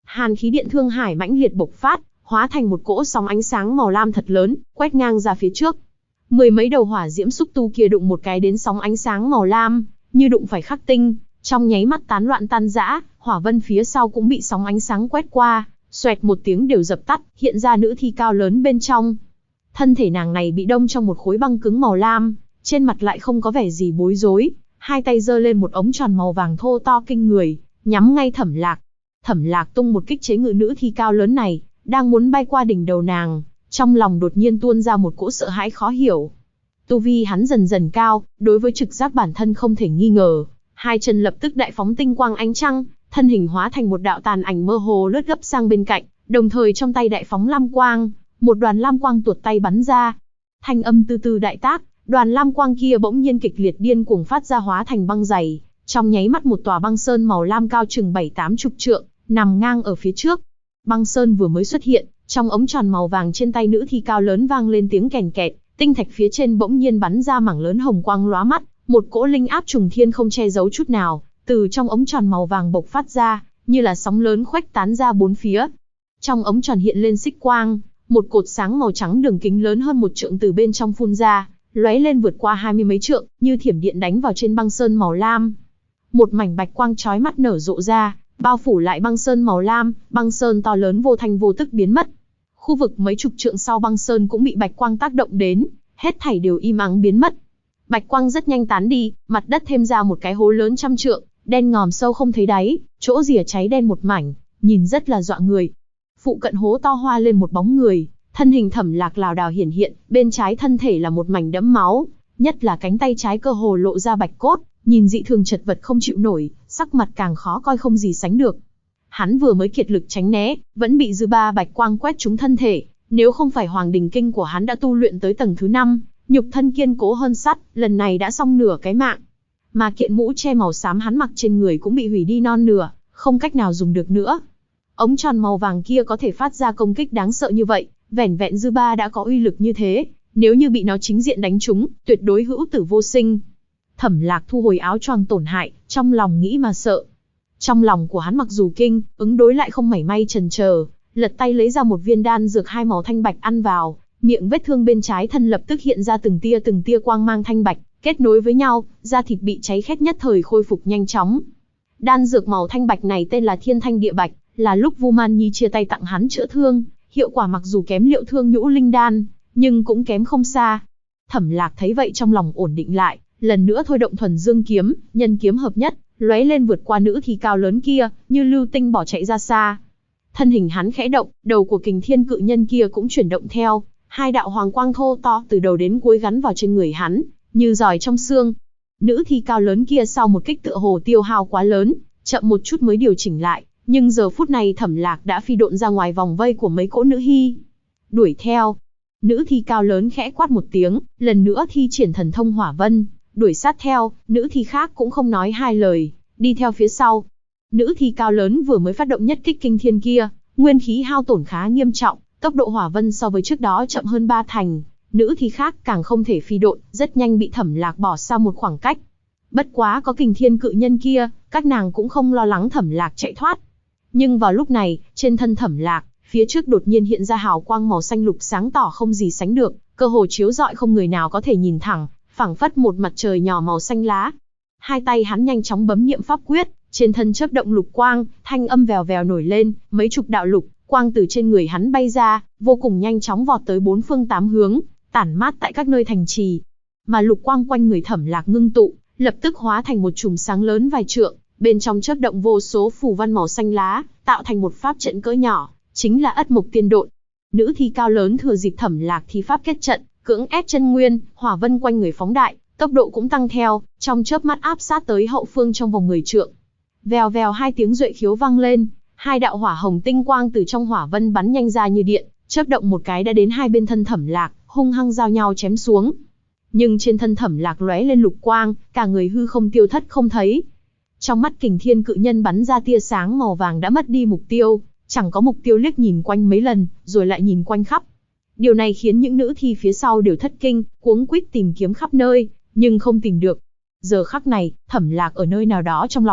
Hàn khí điện thương hải mãnh liệt bộc phát, hóa thành một cỗ sóng ánh sáng màu lam thật lớn, quét ngang ra phía trước. Mười mấy đầu hỏa diễm xúc tu kia đụng một cái đến sóng ánh sáng màu lam, như đụng phải khắc tinh, trong nháy mắt tán loạn tan rã, hỏa vân phía sau cũng bị sóng ánh sáng quét qua, xoẹt một tiếng đều dập tắt, hiện ra nữ thi cao lớn bên trong. Thân thể nàng này bị đông trong một khối băng cứng màu lam, trên mặt lại không có vẻ gì bối rối, hai tay giơ lên một ống tròn màu vàng thô to kinh người, nhắm ngay Thẩm Lạc. Thẩm Lạc tung một kích chế ngự nữ thi cao lớn này, đang muốn bay qua đỉnh đầu nàng, trong lòng đột nhiên tuôn ra một cỗ sợ hãi khó hiểu. Tu vi hắn dần dần cao, đối với trực giác bản thân không thể nghi ngờ, hai chân lập tức đại phóng tinh quang ánh trăng, thân hình hóa thành một đạo tàn ảnh mơ hồ lướt gấp sang bên cạnh, đồng thời trong tay đại phóng lam quang, một đoàn lam quang tuột tay bắn ra. Thanh âm từ từ đại tác, đoàn lam quang kia bỗng nhiên kịch liệt điên cuồng phát ra hóa thành băng dày, trong nháy mắt một tòa băng sơn màu lam cao chừng 7-8 chục trượng, nằm ngang ở phía trước. Băng sơn vừa mới xuất hiện, trong ống tròn màu vàng trên tay nữ thi cao lớn vang lên tiếng kèn kẹt, tinh thạch phía trên bỗng nhiên bắn ra mảng lớn hồng quang lóa mắt, một cỗ linh áp trùng thiên không che giấu chút nào, từ trong ống tròn màu vàng bộc phát ra, như là sóng lớn khuếch tán ra bốn phía. Trong ống tròn hiện lên xích quang, một cột sáng màu trắng đường kính lớn hơn 1 trượng từ bên trong phun ra, lóe lên vượt qua 20 mấy trượng, như thiểm điện đánh vào trên băng sơn màu lam. Một mảnh bạch quang chói mắt nở rộ ra, bao phủ lại băng sơn màu lam, băng sơn to lớn vô thanh vô tức biến mất. Khu vực mấy chục trượng sau băng sơn cũng bị bạch quang tác động đến, hết thảy đều im ắng biến mất. Bạch quang rất nhanh tán đi, mặt đất thêm ra một cái hố lớn trăm trượng, đen ngòm sâu không thấy đáy, chỗ rìa cháy đen một mảnh, nhìn rất là dọa người. Phụ cận hố to hoa lên một bóng người, thân hình Thẩm Lạc lảo đảo hiển hiện, bên trái thân thể là một mảnh đẫm máu, nhất là cánh tay trái cơ hồ lộ ra bạch cốt, nhìn dị thường chật vật không chịu nổi, sắc mặt càng khó coi không gì sánh được. Hắn vừa mới kiệt lực tránh né, vẫn bị dư ba bạch quang quét trúng thân thể, nếu không phải Hoàng Đình Kinh của hắn đã tu luyện tới tầng thứ 5, nhục thân kiên cố hơn sắt, lần này đã xong nửa cái mạng. Mà kiện mũ che màu xám hắn mặc trên người cũng bị hủy đi non nửa, không cách nào dùng được nữa. Ống tròn màu vàng kia có thể phát ra công kích đáng sợ như vậy, vẻn vẹn dư ba đã có uy lực như thế, nếu như bị nó chính diện đánh trúng, tuyệt đối hữu tử vô sinh. Thẩm Lạc thu hồi áo choàng tổn hại, trong lòng nghĩ mà sợ. Trong lòng của hắn mặc dù kinh, ứng đối lại không mảy may chần chờ, lật tay lấy ra một viên đan dược hai màu thanh bạch ăn vào, miệng vết thương bên trái thân lập tức hiện ra từng tia quang mang thanh bạch, kết nối với nhau, da thịt bị cháy khét nhất thời khôi phục nhanh chóng. Đan dược màu thanh bạch này tên là Thiên Thanh Địa Bạch, là lúc Vu Man Nhi chia tay tặng hắn chữa thương, hiệu quả mặc dù kém Liệu Thương Nhũ Linh Đan, nhưng cũng kém không xa. Thẩm Lạc thấy vậy trong lòng ổn định lại, lần nữa thôi động Thuần Dương kiếm, nhân kiếm hợp nhất, lóe lên vượt qua nữ thi cao lớn kia, như lưu tinh bỏ chạy ra xa. Thân hình hắn khẽ động, đầu của Kình Thiên cự nhân kia cũng chuyển động theo, hai đạo hoàng quang thô to từ đầu đến cuối gắn vào trên người hắn, như giỏi trong xương. Nữ thi cao lớn kia sau một kích tựa hồ tiêu hao quá lớn, chậm một chút mới điều chỉnh lại, nhưng giờ phút này Thẩm Lạc đã phi độn ra ngoài vòng vây của mấy cỗ nữ hy. Đuổi theo. Nữ thi cao lớn khẽ quát một tiếng, lần nữa thi triển thần thông hỏa vân, đuổi sát theo, nữ thi khác cũng không nói hai lời, đi theo phía sau. Nữ thi cao lớn vừa mới phát động nhất kích kinh thiên kia, nguyên khí hao tổn khá nghiêm trọng, tốc độ hỏa vân so với trước đó chậm hơn 3 thành. Nữ thi khác càng không thể phi độn, rất nhanh bị Thẩm Lạc bỏ xa một khoảng cách. Bất quá có Kình Thiên cự nhân kia, các nàng cũng không lo lắng Thẩm Lạc chạy thoát. Nhưng vào lúc này, trên thân Thẩm Lạc, phía trước đột nhiên hiện ra hào quang màu xanh lục sáng tỏ không gì sánh được, cơ hồ chiếu rọi không người nào có thể nhìn thẳng, phảng phất một mặt trời nhỏ màu xanh lá. Hai tay hắn nhanh chóng bấm niệm pháp quyết, trên thân chớp động lục quang, thanh âm vèo vèo nổi lên, mấy chục đạo lục quang từ trên người hắn bay ra, vô cùng nhanh chóng vọt tới 4 phương 8 hướng, tản mát tại các nơi thành trì. Mà lục quang quanh người Thẩm Lạc ngưng tụ, lập tức hóa thành một chùm sáng lớn vài trượng, bên trong chớp động vô số phù văn màu xanh lá, tạo thành một pháp trận cỡ nhỏ, chính là Ất Mộc Tiên Độn. Nữ thi cao lớn thừa dịp Thẩm Lạc thi pháp kết trận, cưỡng ép chân nguyên, hỏa vân quanh người phóng đại, tốc độ cũng tăng theo, trong chớp mắt áp sát tới hậu phương trong vòng 10 trượng. Vèo vèo hai tiếng duệ khiếu vang lên, hai đạo hỏa hồng tinh quang từ trong hỏa vân bắn nhanh ra như điện, chớp động một cái đã đến hai bên thân Thẩm Lạc, hung hăng giao nhau chém xuống. Nhưng trên thân Thẩm Lạc lóe lên lục quang, cả người hư không tiêu thất không thấy. Trong mắt Kình Thiên cự nhân bắn ra tia sáng màu vàng đã mất đi mục tiêu, chẳng có mục tiêu liếc nhìn quanh mấy lần, rồi lại nhìn quanh khắp. Điều này khiến những nữ thi phía sau đều thất kinh, cuống quýt tìm kiếm khắp nơi, nhưng không tìm được. Giờ khắc này, Thẩm Lạc ở nơi nào đó trong lòng đất,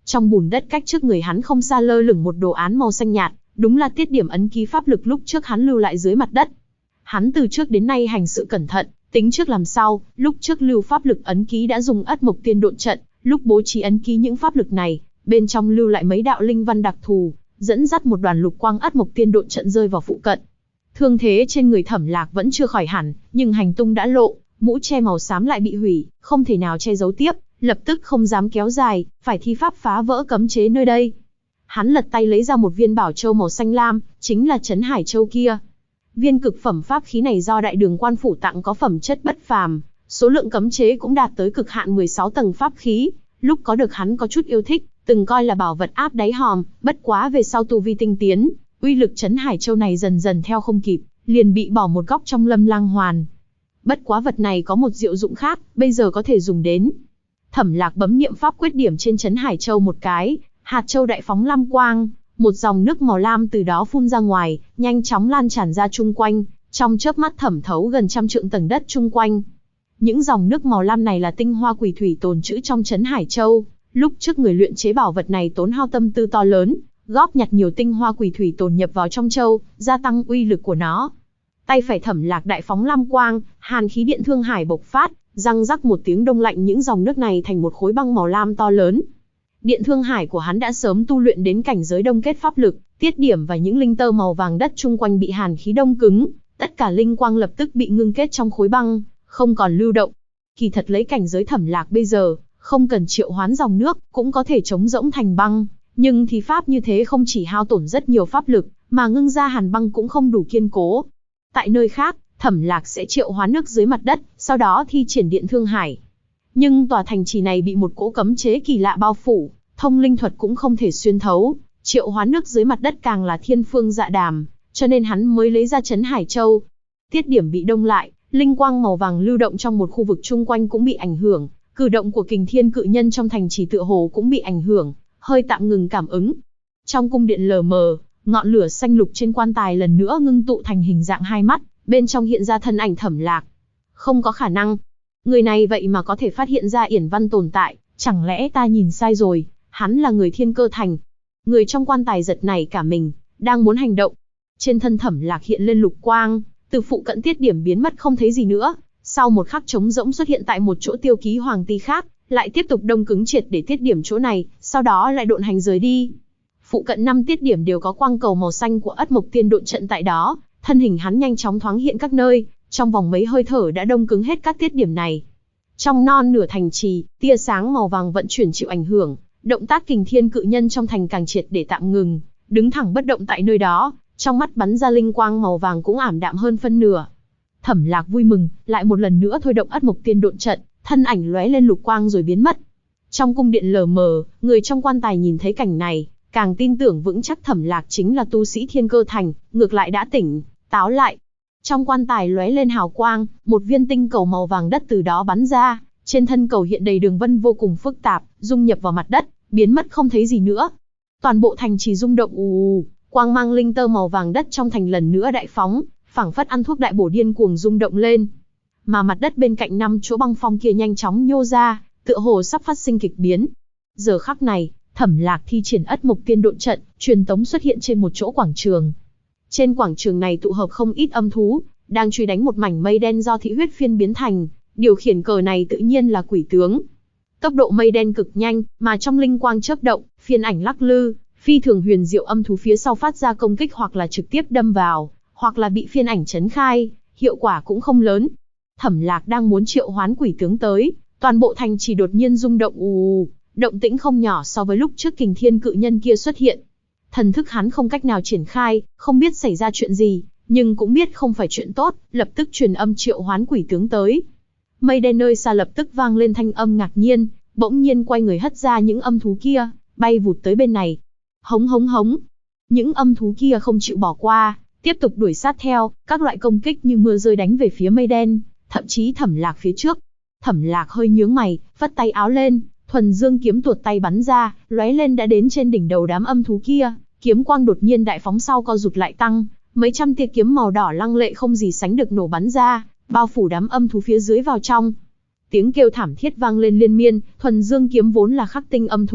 Trong bùn đất cách trước người hắn không xa lơ lửng một đồ án màu xanh nhạt, đúng là tiết điểm ấn ký pháp lực lúc trước hắn lưu lại dưới mặt đất. Hắn từ trước đến nay hành sự cẩn thận, tính trước làm sau, lúc trước lưu pháp lực ấn ký đã dùng Ất Mộc Tiên Độn trận, lúc bố trí ấn ký những pháp lực này, bên trong lưu lại mấy đạo linh văn đặc thù, dẫn dắt một đoàn lục quang Ất Mộc Tiên Độn trận rơi vào phụ cận. Thương thế trên người Thẩm Lạc vẫn chưa khỏi hẳn, nhưng hành tung đã lộ, mũ che màu xám lại bị hủy, không thể nào che giấu tiếp, lập tức không dám kéo dài, phải thi pháp phá vỡ cấm chế nơi đây. Hắn lật tay lấy ra một viên bảo châu màu xanh lam, chính là Trấn Hải Châu kia. Viên cực phẩm pháp khí này do Đại Đường Quan phủ tặng có phẩm chất bất phàm, số lượng cấm chế cũng đạt tới cực hạn 16 tầng pháp khí, lúc có được hắn có chút yêu thích, từng coi là bảo vật áp đáy hòm, bất quá về sau tu vi tinh tiến, uy lực Trấn Hải Châu này dần dần theo không kịp, liền bị bỏ một góc trong Lâm Lang Hoàn. Bất quá vật này có một diệu dụng khác, bây giờ có thể dùng đến. Thẩm Lạc bấm niệm pháp quyết điểm trên Trấn Hải Châu một cái, hạt châu đại phóng lam quang, một dòng nước màu lam từ đó phun ra ngoài, nhanh chóng lan tràn ra chung quanh, trong chớp mắt thẩm thấu gần 100 trượng tầng đất chung quanh. Những dòng nước màu lam này là tinh hoa quỷ thủy tồn trữ trong Trấn Hải Châu, lúc trước người luyện chế bảo vật này tốn hao tâm tư to lớn, góp nhặt nhiều tinh hoa quỷ thủy tồn nhập vào trong châu, gia tăng uy lực của nó. Tay phải Thẩm Lạc đại phóng lam quang, hàn khí điện thương hải bộc phát, răng rắc một tiếng đông lạnh những dòng nước này thành một khối băng màu lam to lớn. Điện thương hải của hắn đã sớm tu luyện đến cảnh giới đông kết pháp lực, tiết điểm và những linh tơ màu vàng đất chung quanh bị hàn khí đông cứng, tất cả linh quang lập tức bị ngưng kết trong khối băng, không còn lưu động. Kỳ thật lấy cảnh giới Thẩm Lạc bây giờ, không cần triệu hoán dòng nước, cũng có thể chống rỗng thành băng, nhưng thì pháp như thế không chỉ hao tổn rất nhiều pháp lực, mà ngưng ra hàn băng cũng không đủ kiên cố. Tại nơi khác, Thẩm Lạc sẽ triệu hoán nước dưới mặt đất, sau đó thi triển điện thương hải. Nhưng tòa thành trì này bị một cỗ cấm chế kỳ lạ bao phủ, thông linh thuật cũng không thể xuyên thấu, triệu hoán nước dưới mặt đất càng là thiên phương dạ đàm, cho nên hắn mới lấy ra Trấn Hải Châu. Tiết điểm bị đông lại, linh quang màu vàng lưu động trong một khu vực chung quanh cũng bị ảnh hưởng, cử động của Kình Thiên cự nhân trong thành trì tựa hồ cũng bị ảnh hưởng, hơi tạm ngừng cảm ứng. Trong cung điện lờ mờ, ngọn lửa xanh lục trên quan tài lần nữa ngưng tụ thành hình dạng hai mắt, bên trong hiện ra thân ảnh Thẩm Lạc. Không có khả năng, người này vậy mà có thể phát hiện ra yển văn tồn tại, chẳng lẽ ta nhìn sai rồi, hắn là người Thiên Cơ Thành. Người trong quan tài giật nảy cả mình, đang muốn hành động. Trên thân Thẩm Lạc hiện lên lục quang, từ phụ cận tiết điểm biến mất không thấy gì nữa, sau một khắc trống rỗng xuất hiện tại một chỗ tiêu ký hoàng ti khác, lại tiếp tục đông cứng triệt để tiết điểm chỗ này, sau đó lại độn hành rời đi. Phụ cận 5 tiết điểm đều có quang cầu màu xanh của Ất Mộc Tiên Độn trận tại đó, thân hình hắn nhanh chóng thoáng hiện các nơi, trong vòng mấy hơi thở đã đông cứng hết các tiết điểm này. Trong non nửa thành trì, tia sáng màu vàng vận chuyển chịu ảnh hưởng, động tác Kình Thiên cự nhân trong thành càng triệt để tạm ngừng, đứng thẳng bất động tại nơi đó, trong mắt bắn ra linh quang màu vàng cũng ảm đạm hơn phân nửa. Thẩm Lạc vui mừng, lại một lần nữa thôi động Ất Mộc Tiên Độn trận, thân ảnh lóe lên lục quang rồi biến mất. Trong cung điện lờ mờ, người trong quan tài nhìn thấy cảnh này, càng tin tưởng vững chắc Thẩm Lạc chính là tu sĩ Thiên Cơ Thành, ngược lại đã tỉnh táo lại. Trong quan tài lóe lên hào quang, một viên tinh cầu màu vàng đất từ đó bắn ra, trên thân cầu hiện đầy đường vân vô cùng phức tạp, dung nhập vào mặt đất, biến mất không thấy gì nữa. Toàn bộ thành trì rung động ù, quang mang linh tơ màu vàng đất trong thành lần nữa đại phóng, phảng phất ăn thuốc đại bổ điên cuồng rung động lên. Mà mặt đất bên cạnh 5 chỗ băng phong kia nhanh chóng nhô ra, tựa hồ sắp phát sinh kịch biến. Giờ khắc này, Thẩm Lạc thi triển Ất Mộc Tiên Độn trận, truyền tống xuất hiện trên một chỗ quảng trường. Trên quảng trường này tụ hợp không ít âm thú, đang truy đánh một mảnh mây đen do thị huyết phiên biến thành, điều khiển cờ này tự nhiên là quỷ tướng. Tốc độ mây đen cực nhanh, mà trong linh quang chớp động, phiên ảnh lắc lư, phi thường huyền diệu âm thú phía sau phát ra công kích hoặc là trực tiếp đâm vào, hoặc là bị phiên ảnh chấn khai, hiệu quả cũng không lớn. Thẩm Lạc đang muốn triệu hoán quỷ tướng tới, toàn bộ thành chỉ đột nhiên rung động ù, động tĩnh không nhỏ so với lúc trước Kình Thiên cự nhân kia xuất hiện. Thần thức hắn không cách nào triển khai, không biết xảy ra chuyện gì, nhưng cũng biết không phải chuyện tốt, lập tức truyền âm triệu hoán quỷ tướng tới. Mây đen nơi xa lập tức vang lên thanh âm ngạc nhiên, bỗng nhiên quay người hất ra những âm thú kia, bay vụt tới bên này. Hống hống hống. Những âm thú kia không chịu bỏ qua, tiếp tục đuổi sát theo, các loại công kích như mưa rơi đánh về phía mây đen, thậm chí Thẩm Lạc phía trước. Thẩm Lạc hơi nhướng mày, phất tay áo lên, thuần dương kiếm tuột tay bắn ra, lóe lên đã đến trên đỉnh đầu đám âm thú kia, kiếm quang đột nhiên đại phóng sau co rụt lại tăng, mấy trăm tia kiếm màu đỏ lăng lệ không gì sánh được nổ bắn ra, bao phủ đám âm thú phía dưới vào trong. Tiếng kêu thảm thiết vang lên liên miên, thuần dương kiếm vốn là khắc tinh âm thú,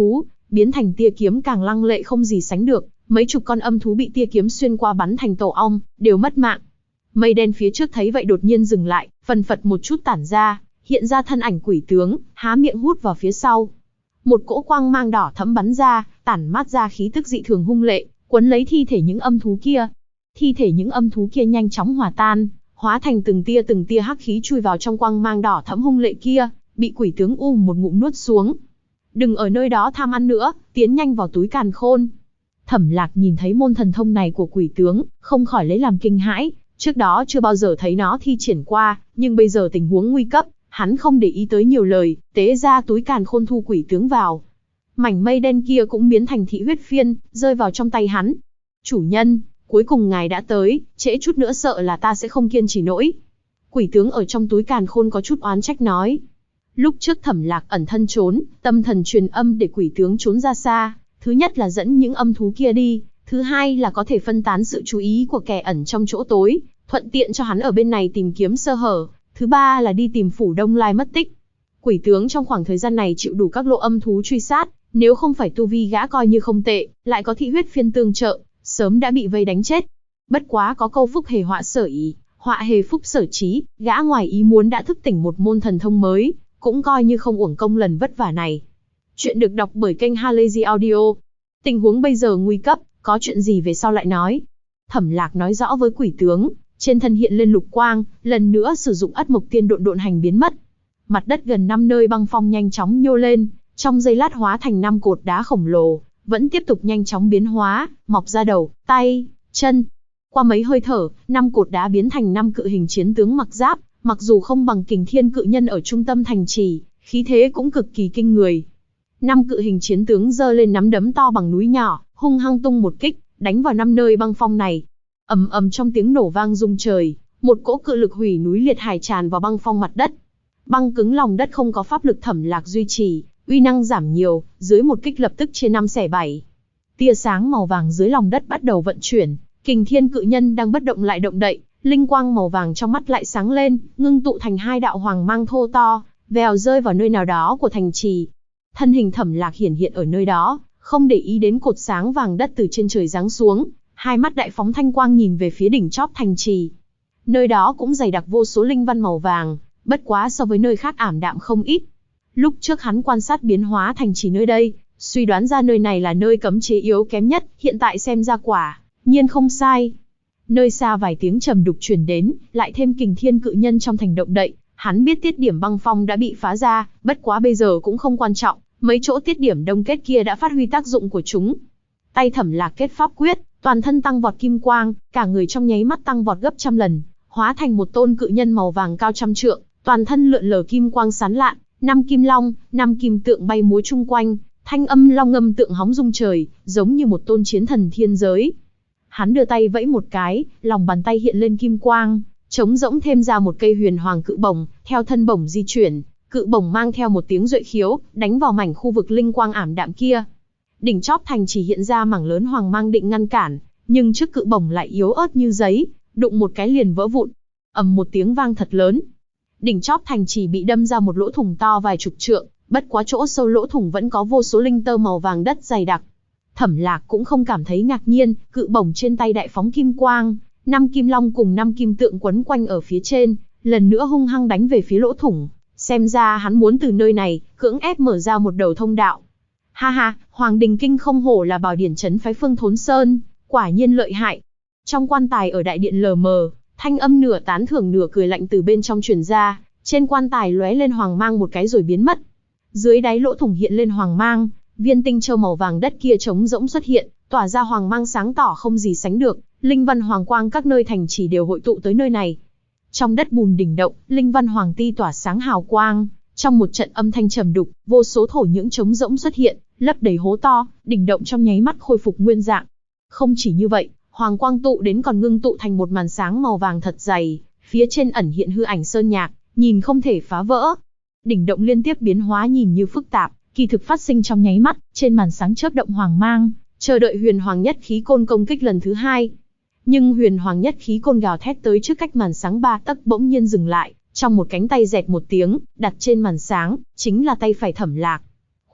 biến thành tia kiếm càng lăng lệ không gì sánh được, mấy chục con âm thú bị tia kiếm xuyên qua bắn thành tổ ong, đều mất mạng. Mây đen phía trước thấy vậy đột nhiên dừng lại, phần phật một chút tản ra, hiện ra thân ảnh quỷ tướng, há miệng hút vào phía sau. Một cỗ quang mang đỏ thẫm bắn ra, tản mát ra khí tức dị thường hung lệ, quấn lấy thi thể những âm thú kia. Thi thể những âm thú kia nhanh chóng hòa tan, hóa thành từng tia hắc khí chui vào trong quang mang đỏ thẫm hung lệ kia, bị quỷ tướng một ngụm nuốt xuống. Đừng ở nơi đó tham ăn nữa, tiến nhanh vào túi càn khôn. Thẩm Lạc nhìn thấy môn thần thông này của quỷ tướng, không khỏi lấy làm kinh hãi, trước đó chưa bao giờ thấy nó thi triển qua, nhưng bây giờ tình huống nguy cấp, hắn không để ý tới nhiều lời, tế ra túi càn khôn thu quỷ tướng vào. Mảnh mây đen kia cũng biến thành thị huyết phiên, rơi vào trong tay hắn. Chủ nhân, cuối cùng ngài đã tới, trễ chút nữa sợ là ta sẽ không kiên trì nổi. Quỷ tướng ở trong túi càn khôn có chút oán trách nói. Lúc trước Thẩm Lạc ẩn thân trốn, tâm thần truyền âm để quỷ tướng trốn ra xa. Thứ nhất là dẫn những âm thú kia đi, thứ hai là có thể phân tán sự chú ý của kẻ ẩn trong chỗ tối, thuận tiện cho hắn ở bên này tìm kiếm sơ hở. Thứ ba là đi tìm Phủ Đông Lai mất tích. Quỷ tướng trong khoảng thời gian này chịu đủ các lộ âm thú truy sát, nếu không phải tu vi gã coi như không tệ, lại có thị huyết phiên tương trợ, sớm đã bị vây đánh chết. Bất quá có câu phúc hề họa sở ý, họa hề phúc sở trí, gã ngoài ý muốn đã thức tỉnh một môn thần thông mới, cũng coi như không uổng công lần vất vả này. Chuyện được đọc bởi kênh Halazy Audio. Tình huống bây giờ nguy cấp, có chuyện gì về sau lại nói. Thẩm Lạc nói rõ với quỷ tướng, trên thân hiện lên lục quang, lần nữa sử dụng Ất Mộc Tiên độn hành biến mất. Mặt đất gần 5 nơi băng phong nhanh chóng nhô lên, trong giây lát hóa thành 5 cột đá khổng lồ, vẫn tiếp tục nhanh chóng biến hóa, mọc ra đầu, tay, chân. Qua mấy hơi thở, 5 cột đá biến thành 5 cự hình chiến tướng mặc giáp, mặc dù không bằng Kình Thiên cự nhân ở trung tâm thành trì, khí thế cũng cực kỳ kinh người. 5 cự hình chiến tướng giơ lên nắm đấm to bằng núi nhỏ, hung hăng tung một kích, đánh vào 5 nơi băng phong này. Ầm ầm trong tiếng nổ vang rung trời, một cỗ cự lực hủy núi liệt hải tràn vào băng phong mặt đất. Băng cứng lòng đất không có pháp lực Thẩm Lạc duy trì, uy năng giảm nhiều, dưới một kích lập tức chia 5 xẻ 7. Tia sáng màu vàng dưới lòng đất bắt đầu vận chuyển, Kình Thiên cự nhân đang bất động lại động đậy, linh quang màu vàng trong mắt lại sáng lên, ngưng tụ thành 2 đạo hoàng mang thô to, vèo rơi vào nơi nào đó của thành trì. Thân hình Thẩm Lạc hiện ở nơi đó, không để ý đến cột sáng vàng đất từ trên trời giáng xuống, hai mắt đại phóng thanh quang nhìn về phía đỉnh chóp thành trì. Nơi đó cũng dày đặc vô số linh văn màu vàng, bất quá so với nơi khác ảm đạm không ít. Lúc trước hắn quan sát biến hóa thành trì nơi đây, suy đoán ra nơi này là nơi cấm chế yếu kém nhất, hiện tại xem ra quả nhiên không sai. Nơi xa vài tiếng trầm đục truyền đến, lại thêm Kình Thiên cự nhân trong thành động đậy, hắn biết tiết điểm băng phong đã bị phá ra, bất quá bây giờ cũng không quan trọng, mấy chỗ tiết điểm đông kết kia đã phát huy tác dụng của chúng. Tay Thẩm Lạc kết pháp quyết, toàn thân tăng vọt kim quang, cả người trong nháy mắt tăng vọt gấp trăm lần, hóa thành một tôn cự nhân màu vàng cao trăm trượng, toàn thân lượn lờ kim quang sáng lạn, 5 kim long, 5 kim tượng bay múa chung quanh, thanh âm long ngâm tượng hóng rung trời, giống như một tôn chiến thần thiên giới. Hắn đưa tay vẫy một cái, lòng bàn tay hiện lên kim quang, trống rỗng thêm ra một cây huyền hoàng cự bổng, theo thân bổng di chuyển, cự bổng mang theo một tiếng duệ khiếu, đánh vào mảnh khu vực linh quang ảm đạm kia. Đỉnh chóp thành chỉ hiện ra mảng lớn hoàng mang định ngăn cản, nhưng trước cự bổng lại yếu ớt như giấy, đụng một cái liền vỡ vụn. Ầm một tiếng vang thật lớn. Đỉnh chóp thành chỉ bị đâm ra một lỗ thủng to vài chục trượng, bất quá chỗ sâu lỗ thủng vẫn có vô số linh tơ màu vàng đất dày đặc. Thẩm Lạc cũng không cảm thấy ngạc nhiên, cự bổng trên tay đại phóng kim quang, 5 kim long cùng 5 kim tượng quấn quanh ở phía trên, lần nữa hung hăng đánh về phía lỗ thủng. Xem ra hắn muốn từ nơi này cưỡng ép mở ra một đầu thông đạo. Ha ha, Hoàng Đình Kinh không hổ là bảo điển trấn phái Phương Thốn Sơn, quả nhiên lợi hại. Trong quan tài ở đại điện lờ mờ, thanh âm nửa tán thưởng nửa cười lạnh từ bên trong truyền ra, trên quan tài lóe lên hoàng mang một cái rồi biến mất. Dưới đáy lỗ thủng hiện lên hoàng mang, viên tinh châu màu vàng đất kia trống rỗng xuất hiện, tỏa ra hoàng mang sáng tỏ không gì sánh được, linh văn hoàng quang các nơi thành trì đều hội tụ tới nơi này. Trong đất bùn đỉnh động, linh văn hoàng ti tỏa sáng hào quang, trong một trận âm thanh trầm đục, vô số thổ nhưỡng trống rỗng xuất hiện, lấp đầy hố to, đỉnh động trong nháy mắt khôi phục nguyên dạng. Không chỉ như vậy, hoàng quang tụ đến còn ngưng tụ thành một màn sáng màu vàng thật dày, phía trên ẩn hiện hư ảnh sơn nhạc, nhìn không thể phá vỡ. Đỉnh động liên tiếp biến hóa nhìn như phức tạp, kỳ thực phát sinh trong nháy mắt, trên màn sáng chớp động hoàng mang, chờ đợi huyền hoàng nhất khí côn công kích lần thứ hai. Nhưng huyền hoàng nhất khí côn gào thét tới trước cách màn sáng 3 tấc bỗng nhiên dừng lại, trong một cánh tay dẹt một tiếng, đặt trên màn sáng, chính là tay phải Thẩm Lạc.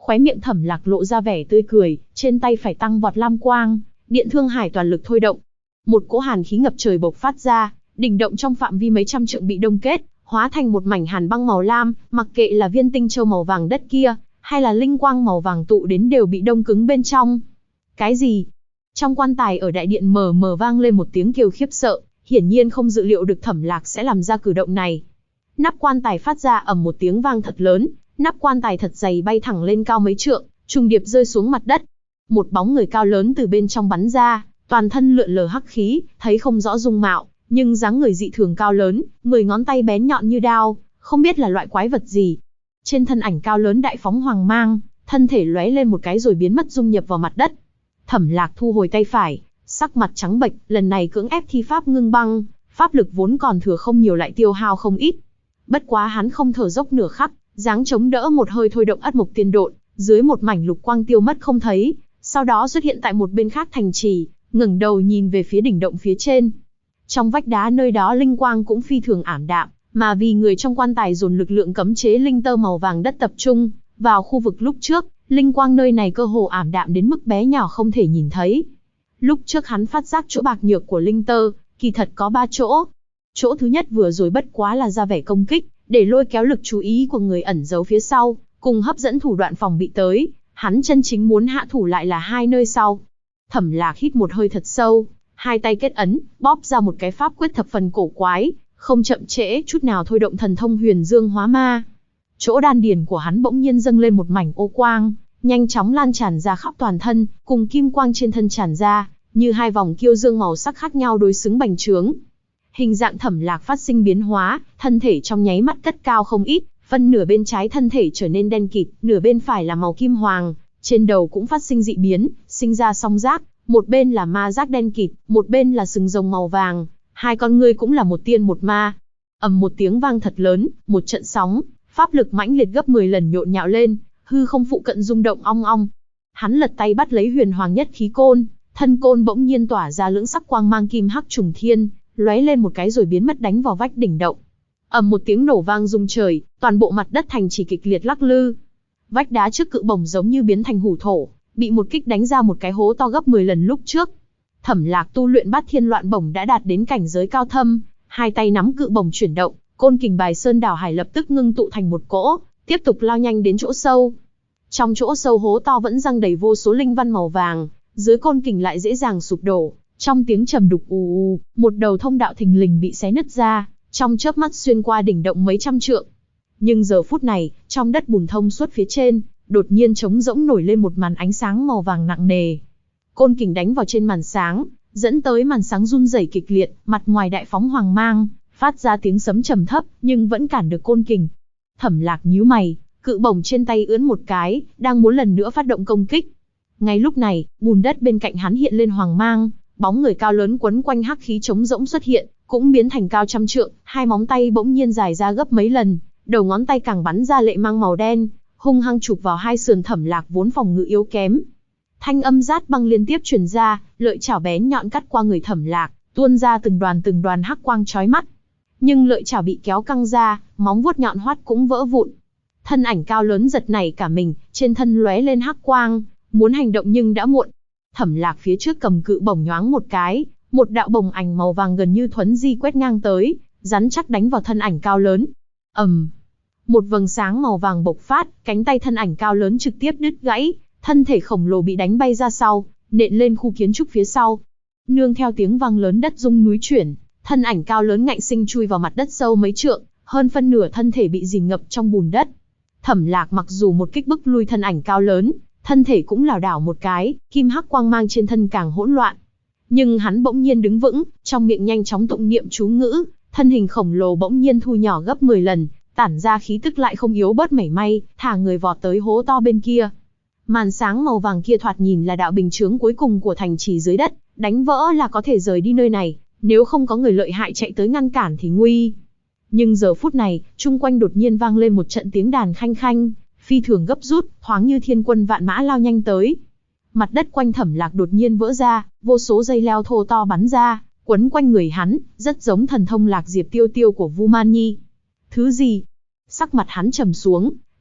Khóe miệng Thẩm Lạc lộ ra vẻ tươi cười, trên tay phải tăng vọt lam quang, điện thương hải toàn lực thôi động. Một cỗ hàn khí ngập trời bộc phát ra, đỉnh động trong phạm vi mấy trăm trượng bị đông kết, hóa thành một mảnh hàn băng màu lam, mặc kệ là viên tinh châu màu vàng đất kia, hay là linh quang màu vàng tụ đến đều bị đông cứng bên trong. Cái gì? Trong quan tài ở đại điện mờ mờ vang lên một tiếng kêu khiếp sợ, hiển nhiên không dự liệu được Thẩm Lạc sẽ làm ra cử động này. Nắp quan tài phát ra ầm một tiếng vang thật lớn, nắp quan tài thật dày bay thẳng lên cao mấy trượng, trùng điệp rơi xuống mặt đất. Một bóng người cao lớn từ bên trong bắn ra, toàn thân lượn lờ hắc khí, thấy không rõ dung mạo, nhưng dáng người dị thường cao lớn, 10 ngón tay bén nhọn như đao, không biết là loại quái vật gì. Trên thân ảnh cao lớn đại phóng hoàng mang, thân thể lóe lên một cái rồi biến mất dung nhập vào mặt đất. Thẩm Lạc thu hồi tay phải, sắc mặt trắng bệch, lần này cưỡng ép thi pháp ngưng băng, pháp lực vốn còn thừa không nhiều lại tiêu hao không ít. Bất quá hắn không thở dốc nửa khắc, dáng chống đỡ một hơi thôi động Ất Mộc Tiên Độn, dưới một mảnh lục quang tiêu mất không thấy, sau đó xuất hiện tại một bên khác thành trì, ngẩng đầu nhìn về phía đỉnh động phía trên. Trong vách đá nơi đó linh quang cũng phi thường ảm đạm, mà vì người trong quan tài dồn lực lượng cấm chế linh tơ màu vàng đất tập trung vào khu vực lúc trước, linh quang nơi này cơ hồ ảm đạm đến mức bé nhỏ không thể nhìn thấy. Lúc trước hắn phát giác chỗ bạc nhược của linh tơ, kỳ thật có 3 chỗ. Chỗ thứ nhất vừa rồi bất quá là ra vẻ công kích, để lôi kéo lực chú ý của người ẩn giấu phía sau, cùng hấp dẫn thủ đoạn phòng bị tới. Hắn chân chính muốn hạ thủ lại là 2 nơi sau. Thẩm Lạc hít một hơi thật sâu, 2 tay kết ấn, bóp ra một cái pháp quyết thập phần cổ quái, không chậm trễ chút nào thôi động thần thông Huyền Dương Hóa Ma. Chỗ đan điền của hắn bỗng nhiên dâng lên một mảnh ô quang, nhanh chóng lan tràn ra khắp toàn thân, cùng kim quang trên thân tràn ra, như 2 vòng kiêu dương màu sắc khác nhau đối xứng bành trướng. Hình dạng Thẩm Lạc phát sinh biến hóa, thân thể trong nháy mắt cất cao không ít, phân nửa bên trái thân thể trở nên đen kịt, nửa bên phải là màu kim hoàng, trên đầu cũng phát sinh dị biến, sinh ra song giác, một bên là ma giác đen kịt, một bên là sừng rồng màu vàng, 2 con ngươi cũng là một tiên một ma. Ầm một tiếng vang thật lớn, một trận sóng, pháp lực mãnh liệt gấp 10 lần nhộn nhạo lên, hư không phụ cận rung động ong ong. Hắn lật tay bắt lấy Huyền Hoàng Nhất Khí Côn, thân côn bỗng nhiên tỏa ra lưỡng sắc quang mang kim hắc trùng thiên, lóe lên một cái rồi biến mất đánh vào vách đỉnh động. Ầm một tiếng nổ vang rung trời, toàn bộ mặt đất thành chỉ kịch liệt lắc lư. Vách đá trước cự bổng giống như biến thành hủ thổ, bị một kích đánh ra một cái hố to gấp 10 lần lúc trước. Thẩm Lạc tu luyện Bát Thiên Loạn Bổng đã đạt đến cảnh giới cao thâm, 2 tay nắm cự bổng chuyển động, côn kình Bài Sơn Đảo Hải lập tức ngưng tụ thành một cỗ, tiếp tục lao nhanh đến chỗ sâu. Trong chỗ sâu hố to vẫn răng đầy vô số linh văn màu vàng, dưới côn kình lại dễ dàng sụp đổ. Trong tiếng trầm đục ù ù, một đầu thông đạo thình lình bị xé nứt ra, trong chớp mắt xuyên qua đỉnh động mấy trăm trượng. Nhưng giờ phút này, trong đất bùn thông suốt phía trên, đột nhiên trống rỗng nổi lên một màn ánh sáng màu vàng nặng nề. Côn kình đánh vào trên màn sáng, dẫn tới màn sáng run rẩy kịch liệt, mặt ngoài đại phóng hoàng mang, phát ra tiếng sấm trầm thấp, nhưng vẫn cản được côn kình. Thẩm Lạc nhíu mày, cự bổng trên tay ưỡn một cái, đang muốn lần nữa phát động công kích. Ngay lúc này, bùn đất bên cạnh hắn hiện lên hoàng mang, bóng người cao lớn quấn quanh hắc khí trống rỗng xuất hiện, cũng biến thành cao trăm trượng, 2 móng tay bỗng nhiên dài ra gấp mấy lần, đầu ngón tay càng bắn ra lệ mang màu đen, hung hăng chụp vào 2 sườn Thẩm Lạc vốn phòng ngự yếu kém. Thanh âm rát băng liên tiếp truyền ra, lợi chảo bén nhọn cắt qua người Thẩm Lạc, tuôn ra từng đoàn hắc quang chói mắt. Nhưng lợi chảo bị kéo căng ra, móng vuốt nhọn hoắt cũng vỡ vụn. Thân ảnh cao lớn giật nảy cả mình, trên thân lóe lên hắc quang, muốn hành động nhưng đã muộn. Thẩm Lạc phía trước cầm cự bổng nhoáng một cái, một đạo bổng ảnh màu vàng gần như thuấn di quét ngang tới, rắn chắc đánh vào thân ảnh cao lớn. Một vầng sáng màu vàng bộc phát, cánh tay thân ảnh cao lớn trực tiếp đứt gãy, thân thể khổng lồ bị đánh bay ra sau, nện lên khu kiến trúc phía sau. Nương theo tiếng vang lớn đất rung núi chuyển, thân ảnh cao lớn ngạnh sinh chui vào mặt đất sâu mấy trượng, hơn phân nửa thân thể bị dìm ngập trong bùn đất. Thẩm Lạc mặc dù một kích bức lui thân ảnh cao lớn, thân thể cũng lảo đảo một cái, kim hắc quang mang trên thân càng hỗn loạn. Nhưng hắn bỗng nhiên đứng vững, trong miệng nhanh chóng tụng niệm chú ngữ, thân hình khổng lồ bỗng nhiên thu nhỏ gấp 10 lần, tản ra khí tức lại không yếu bớt mảy may, thả người vọt tới hố to bên kia. Màn sáng màu vàng kia thoạt nhìn là đạo bình chướng cuối cùng của thành trì dưới đất, đánh vỡ là có thể rời đi nơi này, nếu không có người lợi hại chạy tới ngăn cản thì nguy. Nhưng giờ phút này, chung quanh đột nhiên vang lên một trận tiếng đàn khanh khanh, phi thường gấp rút, thoáng như thiên quân vạn mã lao nhanh tới. Mặt đất quanh Thẩm Lạc đột nhiên vỡ ra, vô số dây leo thô to bắn ra, quấn quanh người hắn, rất giống thần thông Lạc Diệp Tiêu Tiêu của Vu Man Nhi. Thứ gì? Sắc mặt hắn trầm xuống,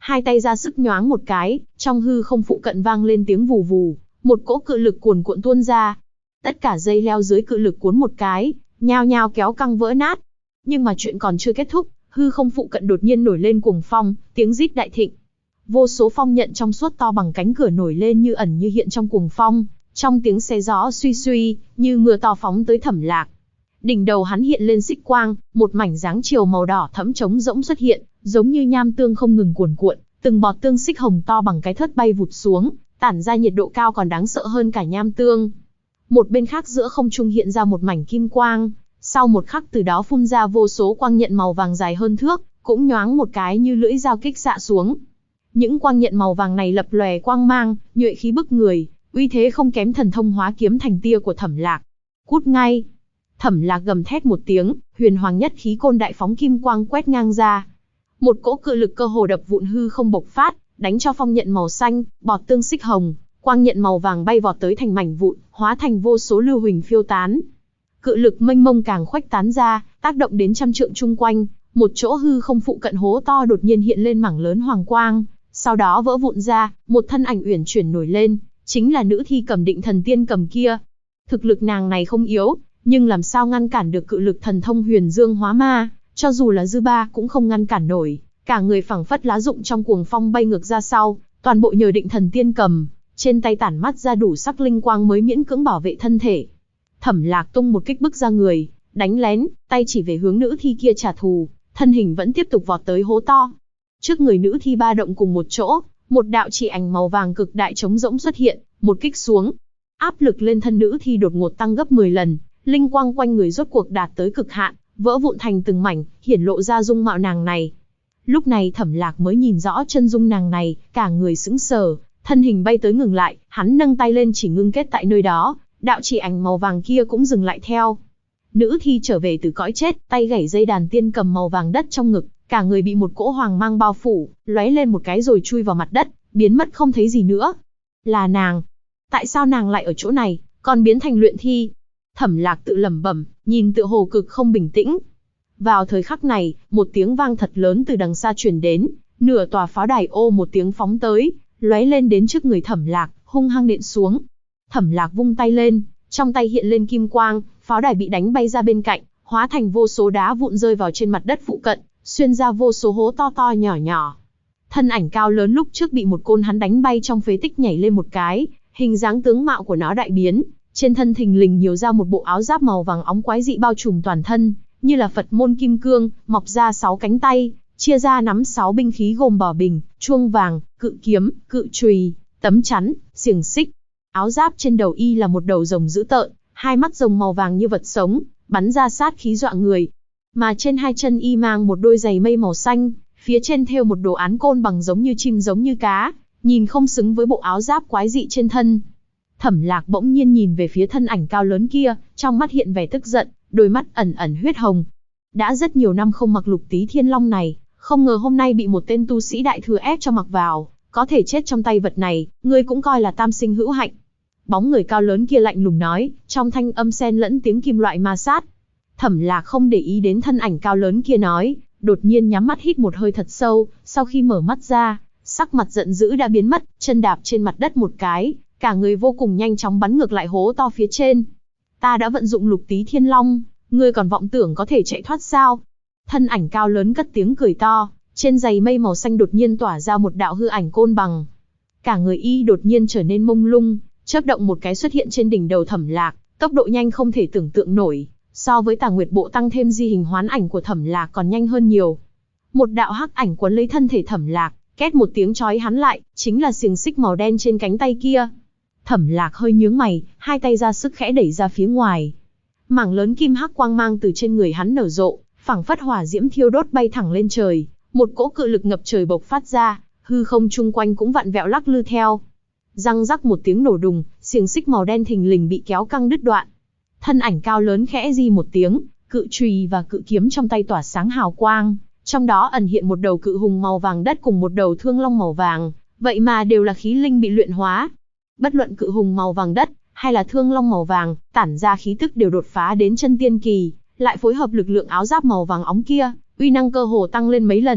hai tay ra sức nhoáng một cái, trong hư không phụ cận vang lên tiếng vù vù, một cỗ cự lực cuồn cuộn tuôn ra. Tất cả dây leo dưới cự lực cuốn một cái, nhao nhao kéo căng vỡ nát. Nhưng mà chuyện còn chưa kết thúc, hư không phụ cận đột nhiên nổi lên cuồng phong, tiếng rít đại thịnh. Vô số phong nhận trong suốt to bằng cánh cửa nổi lên như ẩn như hiện trong cuồng phong, trong tiếng xé gió suy suy, như mưa to phóng tới Thẩm Lạc. Đỉnh đầu hắn hiện lên xích quang, một mảnh dáng chiều màu đỏ thẫm trống rỗng xuất hiện, giống như nham tương không ngừng cuồn cuộn, từng bọt tương xích hồng to bằng cái thớt bay vụt xuống, tản ra nhiệt độ cao còn đáng sợ hơn cả nham tương. Một bên khác giữa không trung hiện ra một mảnh kim quang, sau một khắc từ đó phun ra vô số quang nhận màu vàng dài hơn thước, cũng nhoáng một cái như lưỡi dao kích xạ xuống. Những quang nhận màu vàng này lập lòe quang mang, nhuệ khí bức người, uy thế không kém thần thông hóa kiếm thành tia của Thẩm Lạc. Cút ngay! Thẩm Lạc gầm thét một tiếng, huyền hoàng nhất khí côn đại phóng kim quang quét ngang ra. Một cỗ cự lực cơ hồ đập vụn hư không bộc phát, đánh cho phong nhận màu xanh, bọt tương xích hồng, quang nhận màu vàng bay vọt tới thành mảnh vụn, hóa thành vô số lưu huỳnh phiêu tán. Cự lực mênh mông càng khuếch tán ra, tác động đến trăm trượng chung quanh, một chỗ hư không phụ cận hố to đột nhiên hiện lên mảng lớn hoàng quang, sau đó vỡ vụn ra, một thân ảnh uyển chuyển nổi lên, chính là nữ thi Cầm Định Thần Tiên Cầm kia. Thực lực nàng này không yếu, nhưng làm sao ngăn cản được cự lực thần thông Huyền Dương Hóa Ma, cho dù là dư ba cũng không ngăn cản nổi, cả người phảng phất lá rụng trong cuồng phong bay ngược ra sau, toàn bộ nhờ Định Thần Tiên Cầm, trên tay tản mắt ra đủ sắc linh quang mới miễn cưỡng bảo vệ thân thể. Thẩm Lạc tung một kích bức ra người, đánh lén, tay chỉ về hướng nữ thi kia trả thù, thân hình vẫn tiếp tục vọt tới hố to. Trước người nữ thi ba động cùng một chỗ, một đạo chỉ ảnh màu vàng cực đại trống rỗng xuất hiện, một kích xuống, áp lực lên thân nữ thi đột ngột tăng gấp 10 lần, linh quang quanh người rốt cuộc đạt tới cực hạn, vỡ vụn thành từng mảnh, hiển lộ ra dung mạo nàng này. Lúc này Thẩm Lạc mới nhìn rõ chân dung nàng này, cả người sững sờ, thân hình bay tới ngừng lại, hắn nâng tay lên chỉ ngưng kết tại nơi đó, đạo chỉ ảnh màu vàng kia cũng dừng lại theo. Nữ thi trở về từ cõi chết, tay gảy dây đàn tiên cầm màu vàng đất trong ngực, cả người bị một cỗ hoàng mang bao phủ, lóe lên một cái rồi chui vào mặt đất, biến mất không thấy gì nữa. Là nàng. Tại sao nàng lại ở chỗ này, còn biến thành luyện thi? Thẩm Lạc tự lẩm bẩm, nhìn tựa hồ cực không bình tĩnh. Vào thời khắc này, một tiếng vang thật lớn từ đằng xa truyền đến, nửa tòa pháo đài ô một tiếng phóng tới, lóe lên đến trước người Thẩm Lạc, hung hăng nện xuống. Thẩm Lạc vung tay lên, trong tay hiện lên kim quang, pháo đài bị đánh bay ra bên cạnh, hóa thành vô số đá vụn rơi vào trên mặt đất phụ cận, xuyên ra vô số hố to to nhỏ nhỏ. Thân ảnh cao lớn lúc trước bị một côn hắn đánh bay trong phế tích nhảy lên một cái, hình dáng tướng mạo của nó đại biến, trên thân thình lình nhiều ra một bộ áo giáp màu vàng óng quái dị bao trùm toàn thân, như là Phật môn kim cương, mọc ra 6 cánh tay, chia ra nắm 6 binh khí gồm bảo bình, chuông vàng, cự kiếm, cự chùy, tấm chắn, xiềng xích. Áo giáp trên đầu y là một đầu rồng dữ tợn, hai mắt rồng màu vàng như vật sống, bắn ra sát khí dọa người. Mà trên hai chân y mang một đôi giày mây màu xanh, phía trên thêu một đồ án côn bằng giống như chim giống như cá, nhìn không xứng với bộ áo giáp quái dị trên thân. Thẩm Lạc bỗng nhiên nhìn về phía thân ảnh cao lớn kia, trong mắt hiện vẻ tức giận, đôi mắt ẩn ẩn huyết hồng. Đã rất nhiều năm không mặc Lục Tí Thiên Long này, không ngờ hôm nay bị một tên tu sĩ đại thừa ép cho mặc vào, có thể chết trong tay vật này, ngươi cũng coi là tam sinh hữu hạnh. Bóng người cao lớn kia lạnh lùng nói, trong thanh âm xen lẫn tiếng kim loại ma sát. Thẩm Lạc không để ý đến thân ảnh cao lớn kia nói, đột nhiên nhắm mắt hít một hơi thật sâu, sau khi mở mắt ra, sắc mặt giận dữ đã biến mất, chân đạp trên mặt đất một cái, cả người vô cùng nhanh chóng bắn ngược lại hố to phía trên. Ta đã vận dụng Lục Tí Thiên Long, ngươi còn vọng tưởng có thể chạy thoát sao? Thân ảnh cao lớn cất tiếng cười to, trên giày mây màu xanh đột nhiên tỏa ra một đạo hư ảnh côn bằng. Cả người y đột nhiên trở nên mông lung, chớp động một cái xuất hiện trên đỉnh đầu Thẩm Lạc, tốc độ nhanh không thể tưởng tượng nổi, so với Tà Nguyệt Bộ tăng thêm di hình hoán ảnh của Thẩm Lạc còn nhanh hơn nhiều. Một đạo hắc ảnh quấn lấy thân thể Thẩm Lạc, két một tiếng chói hắn lại, chính là xiềng xích màu đen trên cánh tay kia. Thẩm Lạc hơi nhướng mày, hai tay ra sức khẽ đẩy ra phía ngoài. Mảng lớn kim hắc quang mang từ trên người hắn nở rộ, phảng phất hỏa diễm thiêu đốt bay thẳng lên trời, một cỗ cự lực ngập trời bộc phát ra, hư không chung quanh cũng vặn vẹo lắc lư theo. Răng rắc một tiếng nổ đùng, xiềng xích màu đen thình lình bị kéo căng đứt đoạn. Thân ảnh cao lớn khẽ di một tiếng, cự chùy và cự kiếm trong tay tỏa sáng hào quang, trong đó ẩn hiện một đầu cự hùng màu vàng đất cùng một đầu thương long màu vàng, vậy mà đều là khí linh bị luyện hóa. Bất luận cự hùng màu vàng đất hay là thương long màu vàng, tản ra khí tức đều đột phá đến chân tiên kỳ, lại phối hợp lực lượng áo giáp màu vàng óng kia, uy năng cơ hồ tăng lên mấy lần,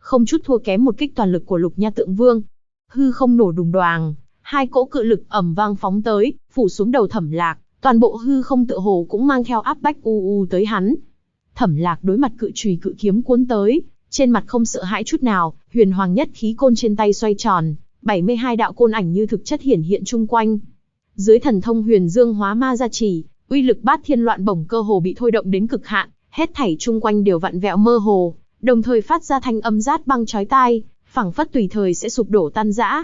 không chút thua kém một kích toàn lực của Lục Nha Tượng Vương. Hư không nổ đùng đoàng, hai cỗ cự lực ầm vang phóng tới, phủ xuống đầu Thẩm Lạc, toàn bộ hư không tựa hồ cũng mang theo áp bách tới hắn. Thẩm Lạc đối mặt cự chùy cự kiếm cuốn tới, trên mặt không sợ hãi chút nào, huyền hoàng nhất khí côn trên tay xoay tròn, 72 đạo côn ảnh như thực chất hiển hiện chung quanh. Dưới thần thông huyền dương hóa ma gia trì, uy lực bát thiên loạn bổng cơ hồ bị thôi động đến cực hạn, hết thảy chung quanh đều vặn vẹo mơ hồ, đồng thời phát ra thanh âm rát băng chói tai, phảng phất tùy thời sẽ sụp đổ tan rã.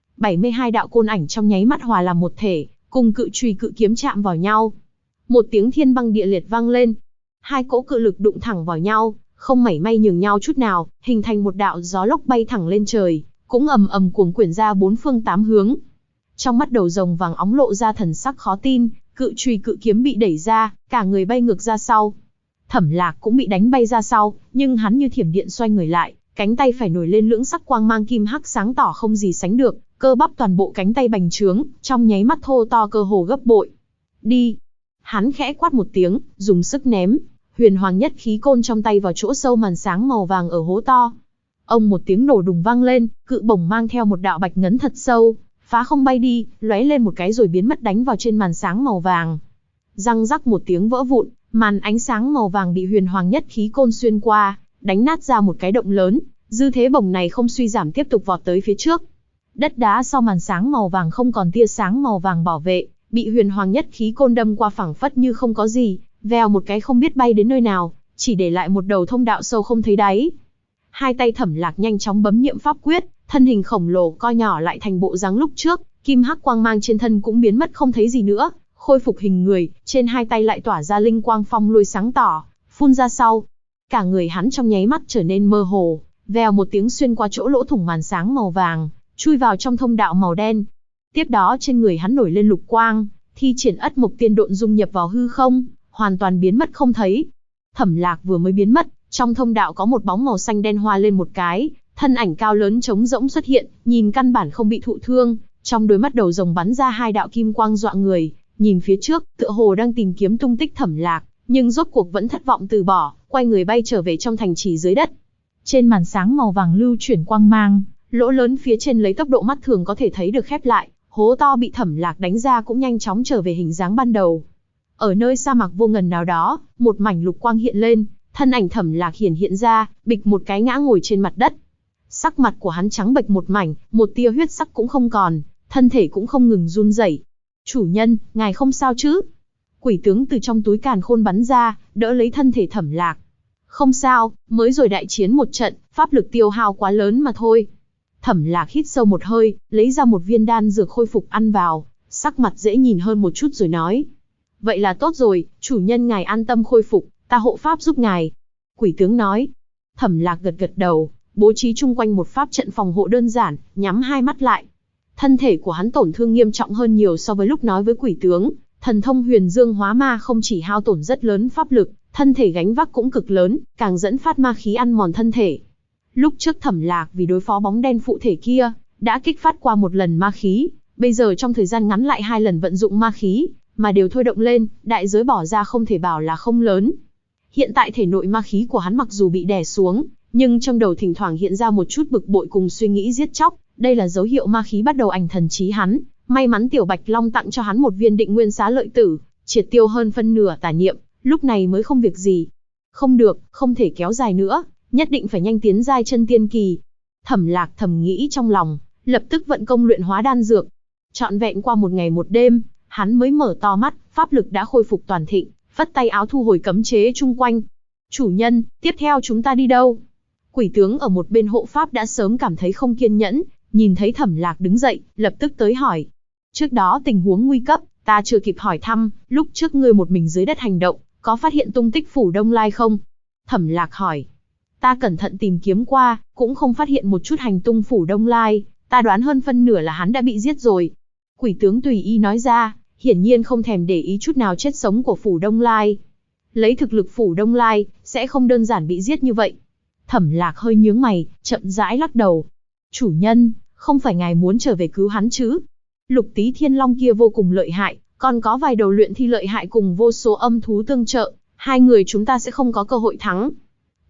72 đạo côn ảnh trong nháy mắt hòa làm một thể, cùng cự chùy cự kiếm chạm vào nhau. Một tiếng thiên băng địa liệt vang lên, hai cỗ cự lực đụng thẳng vào nhau, không mảy may nhường nhau chút nào, hình thành một đạo gió lốc bay thẳng lên trời, cũng ầm ầm cuồng quyển ra bốn phương tám hướng. Trong mắt đầu rồng vàng óng lộ ra thần sắc khó tin, cự chùy cự kiếm bị đẩy ra, cả người bay ngược ra sau. Thẩm Lạc cũng bị đánh bay ra sau, nhưng hắn như thiểm điện xoay người lại, cánh tay phải nổi lên lưỡng sắc quang mang kim hắc sáng tỏ không gì sánh được, cơ bắp toàn bộ cánh tay bành trướng, trong nháy mắt thô to cơ hồ gấp bội. Đi! Hắn khẽ quát một tiếng, dùng sức ném huyền hoàng nhất khí côn trong tay vào chỗ sâu màn sáng màu vàng ở hố to. Ông một tiếng nổ đùng vang lên, cự bổng mang theo một đạo bạch ngấn thật sâu, phá không bay đi, lóe lên một cái rồi biến mất đánh vào trên màn sáng màu vàng. Răng rắc một tiếng vỡ vụn, màn ánh sáng màu vàng bị huyền hoàng nhất khí côn xuyên qua, đánh nát ra một cái động lớn, dư thế bổng này không suy giảm tiếp tục vọt tới phía trước. Đất đá sau màn sáng màu vàng không còn tia sáng màu vàng bảo vệ, bị huyền hoàng nhất khí côn đâm qua phẳng phất như không có gì, vèo một cái không biết bay đến nơi nào, chỉ để lại một đầu thông đạo sâu không thấy đáy. Hai tay Thẩm Lạc nhanh chóng bấm niệm pháp quyết, thân hình khổng lồ co nhỏ lại thành bộ dáng lúc trước, kim hắc quang mang trên thân cũng biến mất không thấy gì nữa, khôi phục hình người, trên hai tay lại tỏa ra linh quang phong lôi sáng tỏ, phun ra sau. Cả người hắn trong nháy mắt trở nên mơ hồ, vèo một tiếng xuyên qua chỗ lỗ thủng màn sáng màu vàng, chui vào trong thông đạo màu đen. Tiếp đó trên người hắn nổi lên lục quang, thi triển Ất Mộc Tiên Độn dung nhập vào hư không, hoàn toàn biến mất không thấy. Thẩm Lạc vừa mới biến mất, trong thông đạo có một bóng màu xanh đen hoa lên một cái, thân ảnh cao lớn trống rỗng xuất hiện, nhìn căn bản không bị thụ thương, trong đôi mắt đầu rồng bắn ra hai đạo kim quang dọa người, nhìn phía trước, tựa hồ đang tìm kiếm tung tích Thẩm Lạc, nhưng rốt cuộc vẫn thất vọng từ bỏ, quay người bay trở về trong thành trì dưới đất. Trên màn sáng màu vàng lưu chuyển quang mang, lỗ lớn phía trên lấy tốc độ mắt thường có thể thấy được khép lại, hố to bị Thẩm Lạc đánh ra cũng nhanh chóng trở về hình dáng ban đầu. Ở nơi sa mạc vô ngần nào đó, một mảnh lục quang hiện lên, thân ảnh Thẩm Lạc hiện ra, bịch một cái ngã ngồi trên mặt đất. Sắc mặt của hắn trắng bệch một mảnh, một tia huyết sắc cũng không còn, thân thể cũng không ngừng run rẩy. "Chủ nhân, ngài không sao chứ?" Quỷ tướng từ trong túi càn khôn bắn ra, đỡ lấy thân thể Thẩm Lạc. "Không sao, mới rồi đại chiến một trận, pháp lực tiêu hao quá lớn mà thôi." Thẩm Lạc hít sâu một hơi, lấy ra một viên đan dược khôi phục ăn vào, sắc mặt dễ nhìn hơn một chút rồi nói: "Vậy là tốt rồi, chủ nhân ngài an tâm khôi phục, ta hộ pháp giúp ngài." Quỷ tướng nói. Thẩm Lạc gật gật đầu, bố trí chung quanh một pháp trận phòng hộ đơn giản, nhắm hai mắt lại. Thân thể của hắn tổn thương nghiêm trọng hơn nhiều so với lúc nói với quỷ tướng, thần thông huyền dương hóa ma không chỉ hao tổn rất lớn pháp lực, thân thể gánh vác cũng cực lớn, càng dẫn phát ma khí ăn mòn thân thể. Lúc trước Thẩm Lạc vì đối phó bóng đen phụ thể kia, đã kích phát qua một lần ma khí, bây giờ trong thời gian ngắn lại hai lần vận dụng ma khí, mà đều thôi động lên, đại giới bỏ ra không thể bảo là không lớn. Hiện tại thể nội ma khí của hắn mặc dù bị đè xuống, nhưng trong đầu thỉnh thoảng hiện ra một chút bực bội cùng suy nghĩ giết chóc, đây là dấu hiệu ma khí bắt đầu ảnh thần trí hắn. May mắn Tiểu Bạch Long tặng cho hắn một viên Định Nguyên Xá Lợi Tử, triệt tiêu hơn phân nửa tà niệm, lúc này mới không việc gì. Không được, không thể kéo dài nữa, nhất định phải nhanh tiến giai chân tiên kỳ. Thẩm Lạc thầm nghĩ trong lòng, lập tức vận công luyện hóa đan dược. Trọn vẹn qua một ngày một đêm, hắn mới mở to mắt, pháp lực đã khôi phục toàn thịnh, phất tay áo thu hồi cấm chế chung quanh. "Chủ nhân, tiếp theo chúng ta đi đâu?" Quỷ tướng ở một bên hộ pháp đã sớm cảm thấy không kiên nhẫn, nhìn thấy Thẩm Lạc đứng dậy, lập tức tới hỏi. "Trước đó tình huống nguy cấp, ta chưa kịp hỏi thăm, lúc trước ngươi một mình dưới đất hành động, có phát hiện tung tích Phủ Đông Lai không?" Thẩm Lạc hỏi. "Ta cẩn thận tìm kiếm qua, cũng không phát hiện một chút hành tung Phủ Đông Lai, ta đoán hơn phân nửa là hắn đã bị giết rồi." Quỷ tướng tùy ý nói ra, hiển nhiên không thèm để ý chút nào chết sống của Phủ Đông Lai. Lấy thực lực Phủ Đông Lai, sẽ không đơn giản bị giết như vậy. Thẩm Lạc hơi nhướng mày, chậm rãi lắc đầu. "Chủ nhân, không phải ngài muốn trở về cứu hắn chứ? Lục Tý Thiên Long kia vô cùng lợi hại, còn có vài đầu luyện thi lợi hại cùng vô số âm thú tương trợ, hai người chúng ta sẽ không có cơ hội thắng."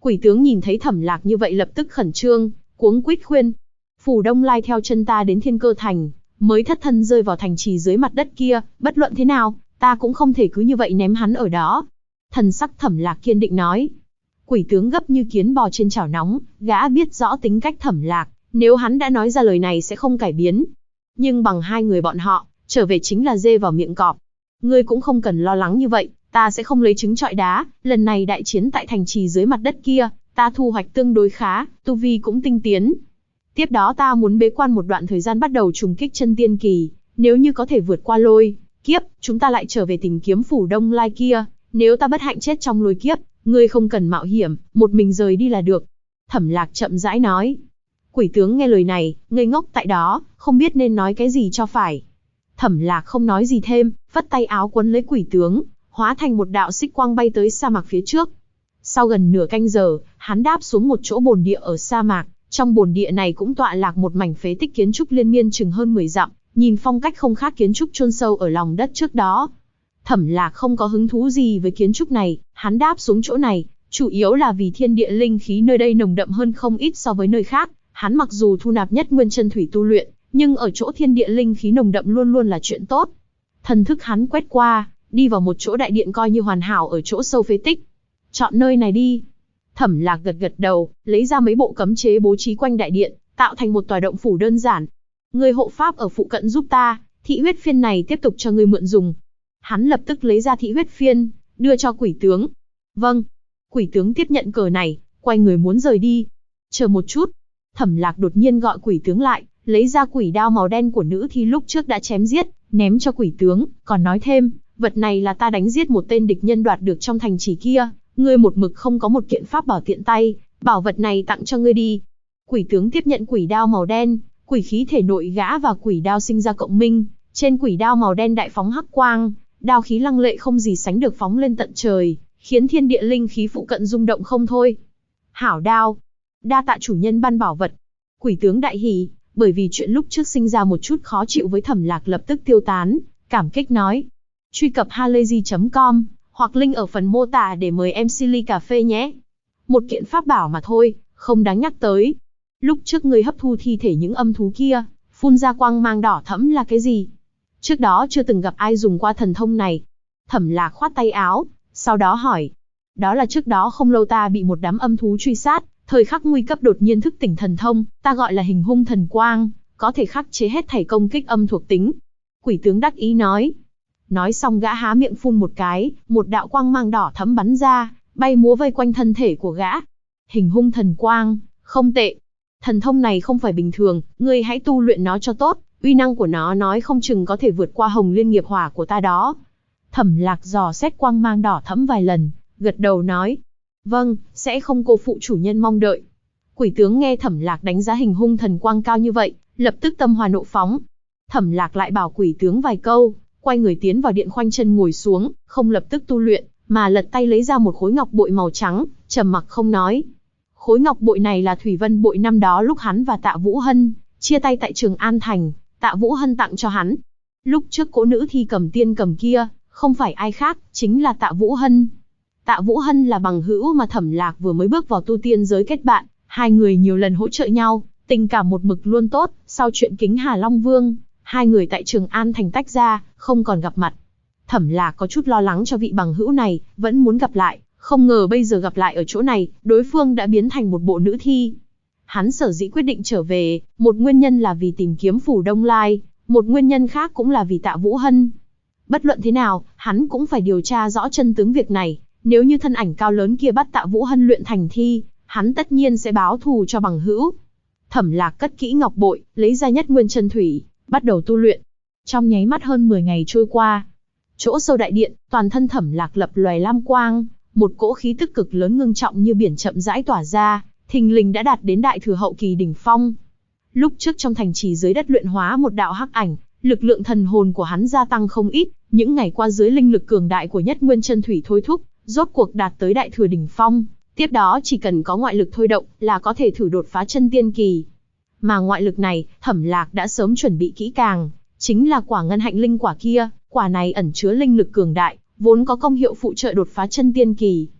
Quỷ tướng nhìn thấy Thẩm Lạc như vậy lập tức khẩn trương, cuống quýt khuyên. Phủ Đông Lai theo chân ta đến Thiên Cơ Thành, mới thất thân rơi vào thành trì dưới mặt đất kia, bất luận thế nào, ta cũng không thể cứ như vậy ném hắn ở đó. Thần sắc Thẩm Lạc kiên định nói. Quỷ tướng gấp như kiến bò trên chảo nóng, gã biết rõ tính cách Thẩm Lạc, nếu hắn đã nói ra lời này sẽ không cải biến. Nhưng bằng hai người bọn họ, trở về chính là dê vào miệng cọp. Ngươi cũng không cần lo lắng như vậy, ta sẽ không lấy trứng trọi đá, lần này đại chiến tại thành trì dưới mặt đất kia, ta thu hoạch tương đối khá, tu vi cũng tinh tiến. Tiếp đó ta muốn bế quan một đoạn thời gian bắt đầu trùng kích chân tiên kỳ, nếu như có thể vượt qua lôi kiếp, chúng ta lại trở về tìm kiếm Phủ Đông Lai kia, nếu ta bất hạnh chết trong lôi kiếp, ngươi không cần mạo hiểm, một mình rời đi là được. Thẩm Lạc chậm rãi nói. Quỷ tướng nghe lời này, ngây ngốc tại đó, không biết nên nói cái gì cho phải. Thẩm Lạc không nói gì thêm, vất tay áo quấn lấy quỷ tướng, hóa thành một đạo xích quang bay tới sa mạc phía trước. Sau gần nửa canh giờ, hắn đáp xuống một chỗ bồn địa ở sa mạc, trong bồn địa này cũng tọa lạc một mảnh phế tích kiến trúc liên miên chừng hơn 10 dặm, nhìn phong cách không khác kiến trúc chôn sâu ở lòng đất trước đó. Thẩm Lạc không có hứng thú gì với kiến trúc này, hắn đáp xuống chỗ này, chủ yếu là vì thiên địa linh khí nơi đây nồng đậm hơn không ít so với nơi khác. Hắn mặc dù thu nạp nhất nguyên chân thủy tu luyện, nhưng ở chỗ thiên địa linh khí nồng đậm luôn luôn là chuyện tốt. Thần thức hắn quét qua, đi vào một chỗ đại điện coi như hoàn hảo ở chỗ sâu phế tích. Chọn nơi này đi. Thẩm Lạc gật gật đầu, lấy ra mấy bộ cấm chế bố trí quanh đại điện, tạo thành một tòa động phủ đơn giản. Người hộ pháp ở phụ cận giúp ta, thị huyết phiên này tiếp tục cho ngươi mượn dùng. Hắn lập tức lấy ra thị huyết phiên, đưa cho quỷ tướng. Vâng. Quỷ tướng tiếp nhận cờ này, quay người muốn rời đi. Chờ một chút. Thẩm Lạc đột nhiên gọi quỷ tướng lại, lấy ra quỷ đao màu đen của nữ thi lúc trước đã chém giết, ném cho quỷ tướng, còn nói thêm, vật này là ta đánh giết một tên địch nhân đoạt được trong thành trì kia, ngươi một mực không có một kiện pháp bảo tiện tay, bảo vật này tặng cho ngươi đi. Quỷ tướng tiếp nhận quỷ đao màu đen, quỷ khí thể nội gã và quỷ đao sinh ra cộng minh, trên quỷ đao màu đen đại phóng hắc quang, đao khí lăng lệ không gì sánh được phóng lên tận trời, khiến thiên địa linh khí phụ cận rung động không thôi. Hảo đao, đa tạ chủ nhân ban bảo vật. Quỷ tướng đại hỉ, bởi vì chuyện lúc trước sinh ra một chút khó chịu với Thẩm Lạc lập tức tiêu tán, cảm kích nói. Truy cập halayzi.com, hoặc link ở phần mô tả để mời em Silly cà phê nhé. Một kiện pháp bảo mà thôi, không đáng nhắc tới. Lúc trước ngươi hấp thu thi thể những âm thú kia, phun ra quang mang đỏ thẫm là cái gì? Trước đó chưa từng gặp ai dùng qua thần thông này. Thẩm Lạc khoát tay áo, sau đó hỏi. Đó là trước đó không lâu ta bị một đám âm thú truy sát, thời khắc nguy cấp đột nhiên thức tỉnh thần thông, ta gọi là hình hung thần quang, có thể khắc chế hết thảy công kích âm thuộc tính. Quỷ tướng đắc ý nói. Nói xong gã há miệng phun một cái, một đạo quang mang đỏ thẫm bắn ra, bay múa vây quanh thân thể của gã. Hình hung thần quang, không tệ. Thần thông này không phải bình thường, ngươi hãy tu luyện nó cho tốt, uy năng của nó nói không chừng có thể vượt qua Hồng Liên nghiệp hỏa của ta đó. Thẩm Lạc dò xét quang mang đỏ thẫm vài lần, gật đầu nói. Vâng, sẽ không cô phụ chủ nhân mong đợi. Quỷ tướng nghe Thẩm Lạc đánh giá hình hung thần quang cao như vậy, lập tức tâm hòa nộ phóng. Thẩm Lạc lại bảo quỷ tướng vài câu, quay người tiến vào điện khoanh chân ngồi xuống, không lập tức tu luyện, mà lật tay lấy ra một khối ngọc bội màu trắng, trầm mặc không nói. Khối ngọc bội này là Thủy Vân bội năm đó lúc hắn và Tạ Vũ Hân chia tay tại Trường An Thành, Tạ Vũ Hân tặng cho hắn. Lúc trước cỗ nữ thi cầm tiên cầm kia, không phải ai khác, chính là Tạ Vũ Hân. Tạ Vũ Hân là bằng hữu mà Thẩm Lạc vừa mới bước vào tu tiên giới kết bạn, hai người nhiều lần hỗ trợ nhau, tình cảm một mực luôn tốt. Sau chuyện Kính Hà Long Vương, hai người tại Trường An Thành tách ra, không còn gặp mặt. Thẩm Lạc có chút lo lắng cho vị bằng hữu này, vẫn muốn gặp lại, không ngờ bây giờ gặp lại ở chỗ này, đối phương đã biến thành một bộ nữ thi. Hắn sở dĩ quyết định trở về, một nguyên nhân là vì tìm kiếm Phủ Đông Lai, một nguyên nhân khác cũng là vì Tạ Vũ Hân. Bất luận thế nào, hắn cũng phải điều tra rõ chân tướng việc này. Nếu như thân ảnh cao lớn kia bắt Tạ Vũ Hân luyện thành thi, hắn tất nhiên sẽ báo thù cho bằng hữu. Thẩm Lạc cất kỹ ngọc bội, lấy ra nhất nguyên chân thủy, bắt đầu tu luyện. Trong nháy mắt hơn 10 ngày trôi qua. Chỗ sâu đại điện, toàn thân Thẩm Lạc lập lòe lam quang, một cỗ khí tức cực lớn ngưng trọng như biển chậm rãi tỏa ra, thình lình đã đạt đến đại thừa hậu kỳ đỉnh phong. Lúc trước trong thành trì dưới đất luyện hóa một đạo hắc ảnh, lực lượng thần hồn của hắn gia tăng không ít, những ngày qua dưới linh lực cường đại của nhất nguyên chân thủy thôi thúc, rốt cuộc đạt tới đại thừa đỉnh phong, tiếp đó chỉ cần có ngoại lực thôi động là có thể thử đột phá chân tiên kỳ. Mà ngoại lực này, Thẩm Lạc đã sớm chuẩn bị kỹ càng, chính là quả ngân hạnh linh quả kia, quả này ẩn chứa linh lực cường đại, vốn có công hiệu phụ trợ đột phá chân tiên kỳ.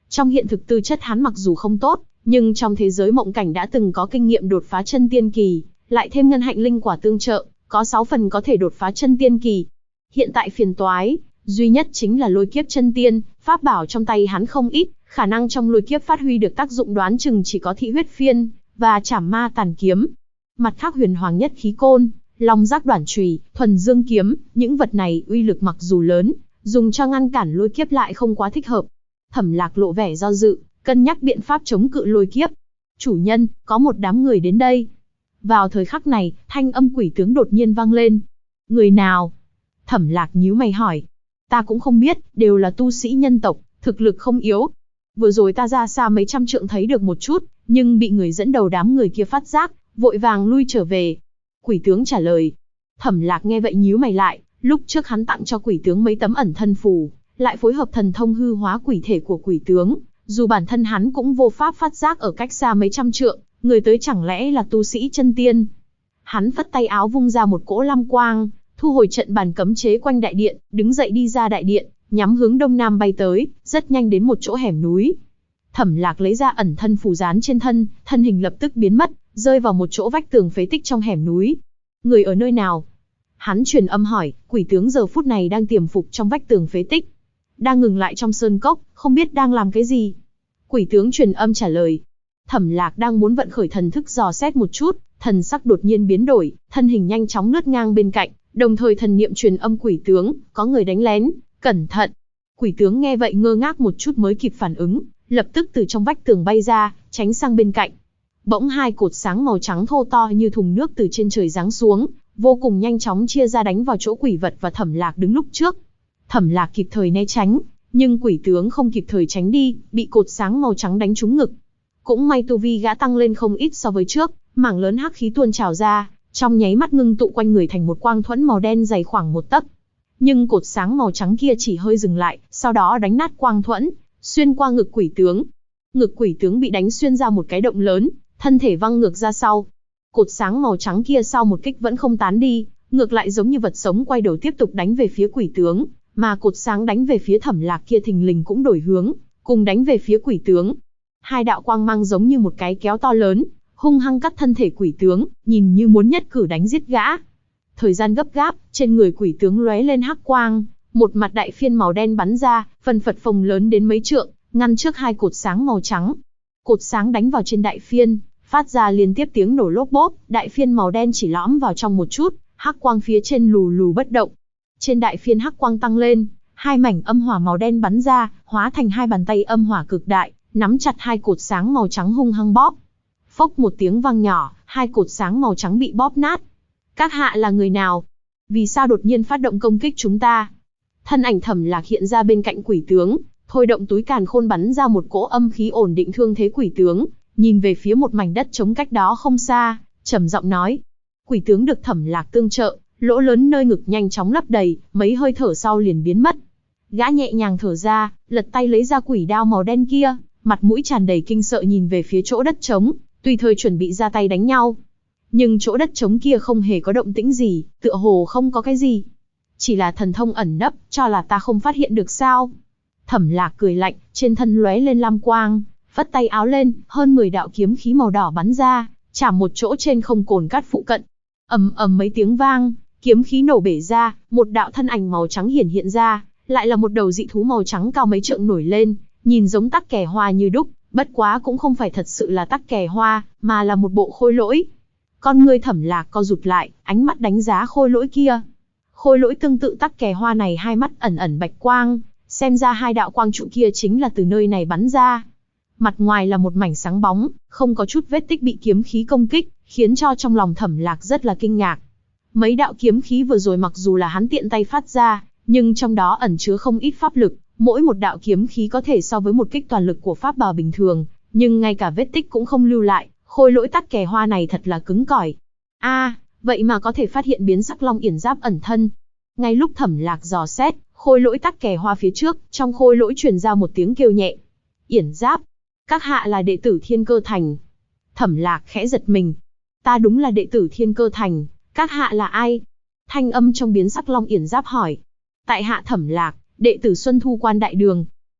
Trong hiện thực tư chất hắn mặc dù không tốt, nhưng trong thế giới mộng cảnh đã từng có kinh nghiệm đột phá chân tiên kỳ, lại thêm ngân hạnh linh quả tương trợ, có 6 phần có thể đột phá chân tiên kỳ. Hiện tại phiền toái duy nhất chính là lôi kiếp chân tiên, pháp bảo trong tay hắn không ít, khả năng trong lôi kiếp phát huy được tác dụng đoán chừng chỉ có thị huyết phiên và trảm ma tàn kiếm. Mặt khác huyền hoàng nhất khí côn, long giác đoản chùy, thuần dương kiếm, những vật này uy lực mặc dù lớn, dùng cho ngăn cản lôi kiếp lại không quá thích hợp. Thẩm Lạc lộ vẻ do dự, cân nhắc biện pháp chống cự lôi kiếp. Chủ nhân, có một đám người đến đây. Vào thời khắc này, thanh âm quỷ tướng đột nhiên vang lên. Người nào? Thẩm Lạc nhíu mày hỏi. Ta cũng không biết, đều là tu sĩ nhân tộc, thực lực không yếu. Vừa rồi ta ra xa mấy trăm trượng thấy được một chút, nhưng bị người dẫn đầu đám người kia phát giác, vội vàng lui trở về. Quỷ tướng trả lời. Thẩm Lạc nghe vậy nhíu mày lại, lúc trước hắn tặng cho quỷ tướng mấy tấm ẩn thân phù, lại phối hợp thần thông hư hóa quỷ thể của quỷ tướng, dù bản thân hắn cũng vô pháp phát giác ở cách xa mấy trăm trượng, người tới chẳng lẽ là tu sĩ chân tiên. Hắn phất tay áo vung ra một cỗ lam quang, thu hồi trận bàn cấm chế quanh đại điện, đứng dậy đi ra đại điện, nhắm hướng đông nam bay tới, rất nhanh đến một chỗ hẻm núi. Thẩm Lạc lấy ra ẩn thân phù dán trên thân, thân hình lập tức biến mất, rơi vào một chỗ vách tường phế tích trong hẻm núi. Người ở nơi nào? Hắn truyền âm hỏi, quỷ tướng giờ phút này đang tiềm phục trong vách tường phế tích. Đang ngừng lại trong sơn cốc, không biết đang làm cái gì. Quỷ tướng truyền âm trả lời. Thẩm Lạc đang muốn vận khởi thần thức dò xét một chút, thần sắc đột nhiên biến đổi, thân hình nhanh chóng lướt ngang bên cạnh, đồng thời thần niệm truyền âm quỷ tướng, có người đánh lén, cẩn thận. Quỷ tướng nghe vậy ngơ ngác một chút mới kịp phản ứng, lập tức từ trong vách tường bay ra, tránh sang bên cạnh. Bỗng hai cột sáng màu trắng thô to như thùng nước từ trên trời giáng xuống, vô cùng nhanh chóng chia ra đánh vào chỗ quỷ vật và Thẩm Lạc đứng lúc trước. Thẩm Lạc kịp thời né tránh, nhưng quỷ tướng không kịp thời tránh đi, bị cột sáng màu trắng đánh trúng ngực. Cũng may tu vi gã tăng lên không ít so với trước, mảng lớn hắc khí tuôn trào ra, trong nháy mắt ngưng tụ quanh người thành một quang thuẫn màu đen dày khoảng 1 tấc. Nhưng cột sáng màu trắng kia chỉ hơi dừng lại, sau đó đánh nát quang thuẫn, xuyên qua ngực quỷ tướng. Ngực quỷ tướng bị đánh xuyên ra một cái động lớn, thân thể văng ngược ra sau. Cột sáng màu trắng kia sau một kích vẫn không tán đi, ngược lại giống như vật sống quay đầu tiếp tục đánh về phía quỷ tướng, mà cột sáng đánh về phía Thẩm Lạc kia thình lình cũng đổi hướng, cùng đánh về phía quỷ tướng. Hai đạo quang mang giống như một cái kéo to lớn, hung hăng cắt thân thể quỷ tướng, nhìn như muốn nhất cử đánh giết gã. Thời gian gấp gáp, trên người quỷ tướng lóe lên hắc quang, một mặt đại phiên màu đen bắn ra, phần phật phồng lớn đến mấy trượng, ngăn trước hai cột sáng màu trắng. Cột sáng đánh vào trên đại phiên, phát ra liên tiếp tiếng nổ lốp bốp, đại phiên màu đen chỉ lõm vào trong một chút, hắc quang phía trên lù lù bất động. Trên đại phiên hắc quang tăng lên, hai mảnh âm hỏa màu đen bắn ra, hóa thành hai bàn tay âm hỏa cực đại, nắm chặt hai cột sáng màu trắng hung hăng bóp. Phốc một tiếng vang nhỏ, hai cột sáng màu trắng bị bóp nát. Các hạ là người nào? Vì sao đột nhiên phát động công kích chúng ta? Thân ảnh Thẩm Lạc hiện ra bên cạnh quỷ tướng, thôi động túi càn khôn bắn ra một cỗ âm khí ổn định thương thế quỷ tướng, nhìn về phía một mảnh đất trống cách đó không xa, trầm giọng nói. Quỷ tướng được Thẩm Lạc tương trợ, lỗ lớn nơi ngực nhanh chóng lấp đầy, mấy hơi thở sau liền biến mất. Gã nhẹ nhàng thở ra, lật tay lấy ra quỷ đao màu đen kia, mặt mũi tràn đầy kinh sợ nhìn về phía chỗ đất trống, tùy thời chuẩn bị ra tay đánh nhau. Nhưng chỗ đất trống kia không hề có động tĩnh gì, tựa hồ không có cái gì. Chỉ là thần thông ẩn nấp, cho là ta không phát hiện được sao? Thẩm Lạc cười lạnh, trên thân lóe lên lam quang, phất tay áo lên, hơn 10 đạo kiếm khí màu đỏ bắn ra, chạm một chỗ trên không cồn cát phụ cận. Ầm ầm mấy tiếng vang, kiếm khí nổ bể ra, một đạo thân ảnh màu trắng hiện ra, lại là một đầu dị thú màu trắng cao mấy trượng nổi lên, nhìn giống tắc kè hoa như đúc, bất quá cũng không phải thật sự là tắc kè hoa, mà là một bộ khôi lỗi. Con ngươi Thẩm Lạc co rụt lại, ánh mắt đánh giá khôi lỗi kia. Khôi lỗi tương tự tắc kè hoa này hai mắt ẩn ẩn bạch quang, xem ra hai đạo quang trụ kia chính là từ nơi này bắn ra. Mặt ngoài là một mảnh sáng bóng, không có chút vết tích bị kiếm khí công kích, khiến cho trong lòng Thẩm Lạc rất là kinh ngạc. Mấy đạo kiếm khí vừa rồi mặc dù là hắn tiện tay phát ra, nhưng trong đó ẩn chứa không ít pháp lực, mỗi một đạo kiếm khí có thể so với một kích toàn lực của pháp bào bình thường, nhưng ngay cả vết tích cũng không lưu lại, khôi lỗi tắc kè hoa này thật là cứng cỏi. Vậy mà có thể phát hiện biến sắc long yển giáp ẩn thân. Ngay lúc Thẩm Lạc dò xét, khôi lỗi tắc kè hoa phía trước, trong khôi lỗi truyền ra một tiếng kêu nhẹ. Yển giáp, các hạ là đệ tử Thiên Cơ Thành. Thẩm Lạc khẽ giật mình. Ta đúng là đệ tử Thiên Cơ Thành, các hạ là ai? Thanh âm trong biến sắc long yển giáp hỏi. Tại hạ Thẩm Lạc, đệ tử Xuân Thu Quan Đại Đường.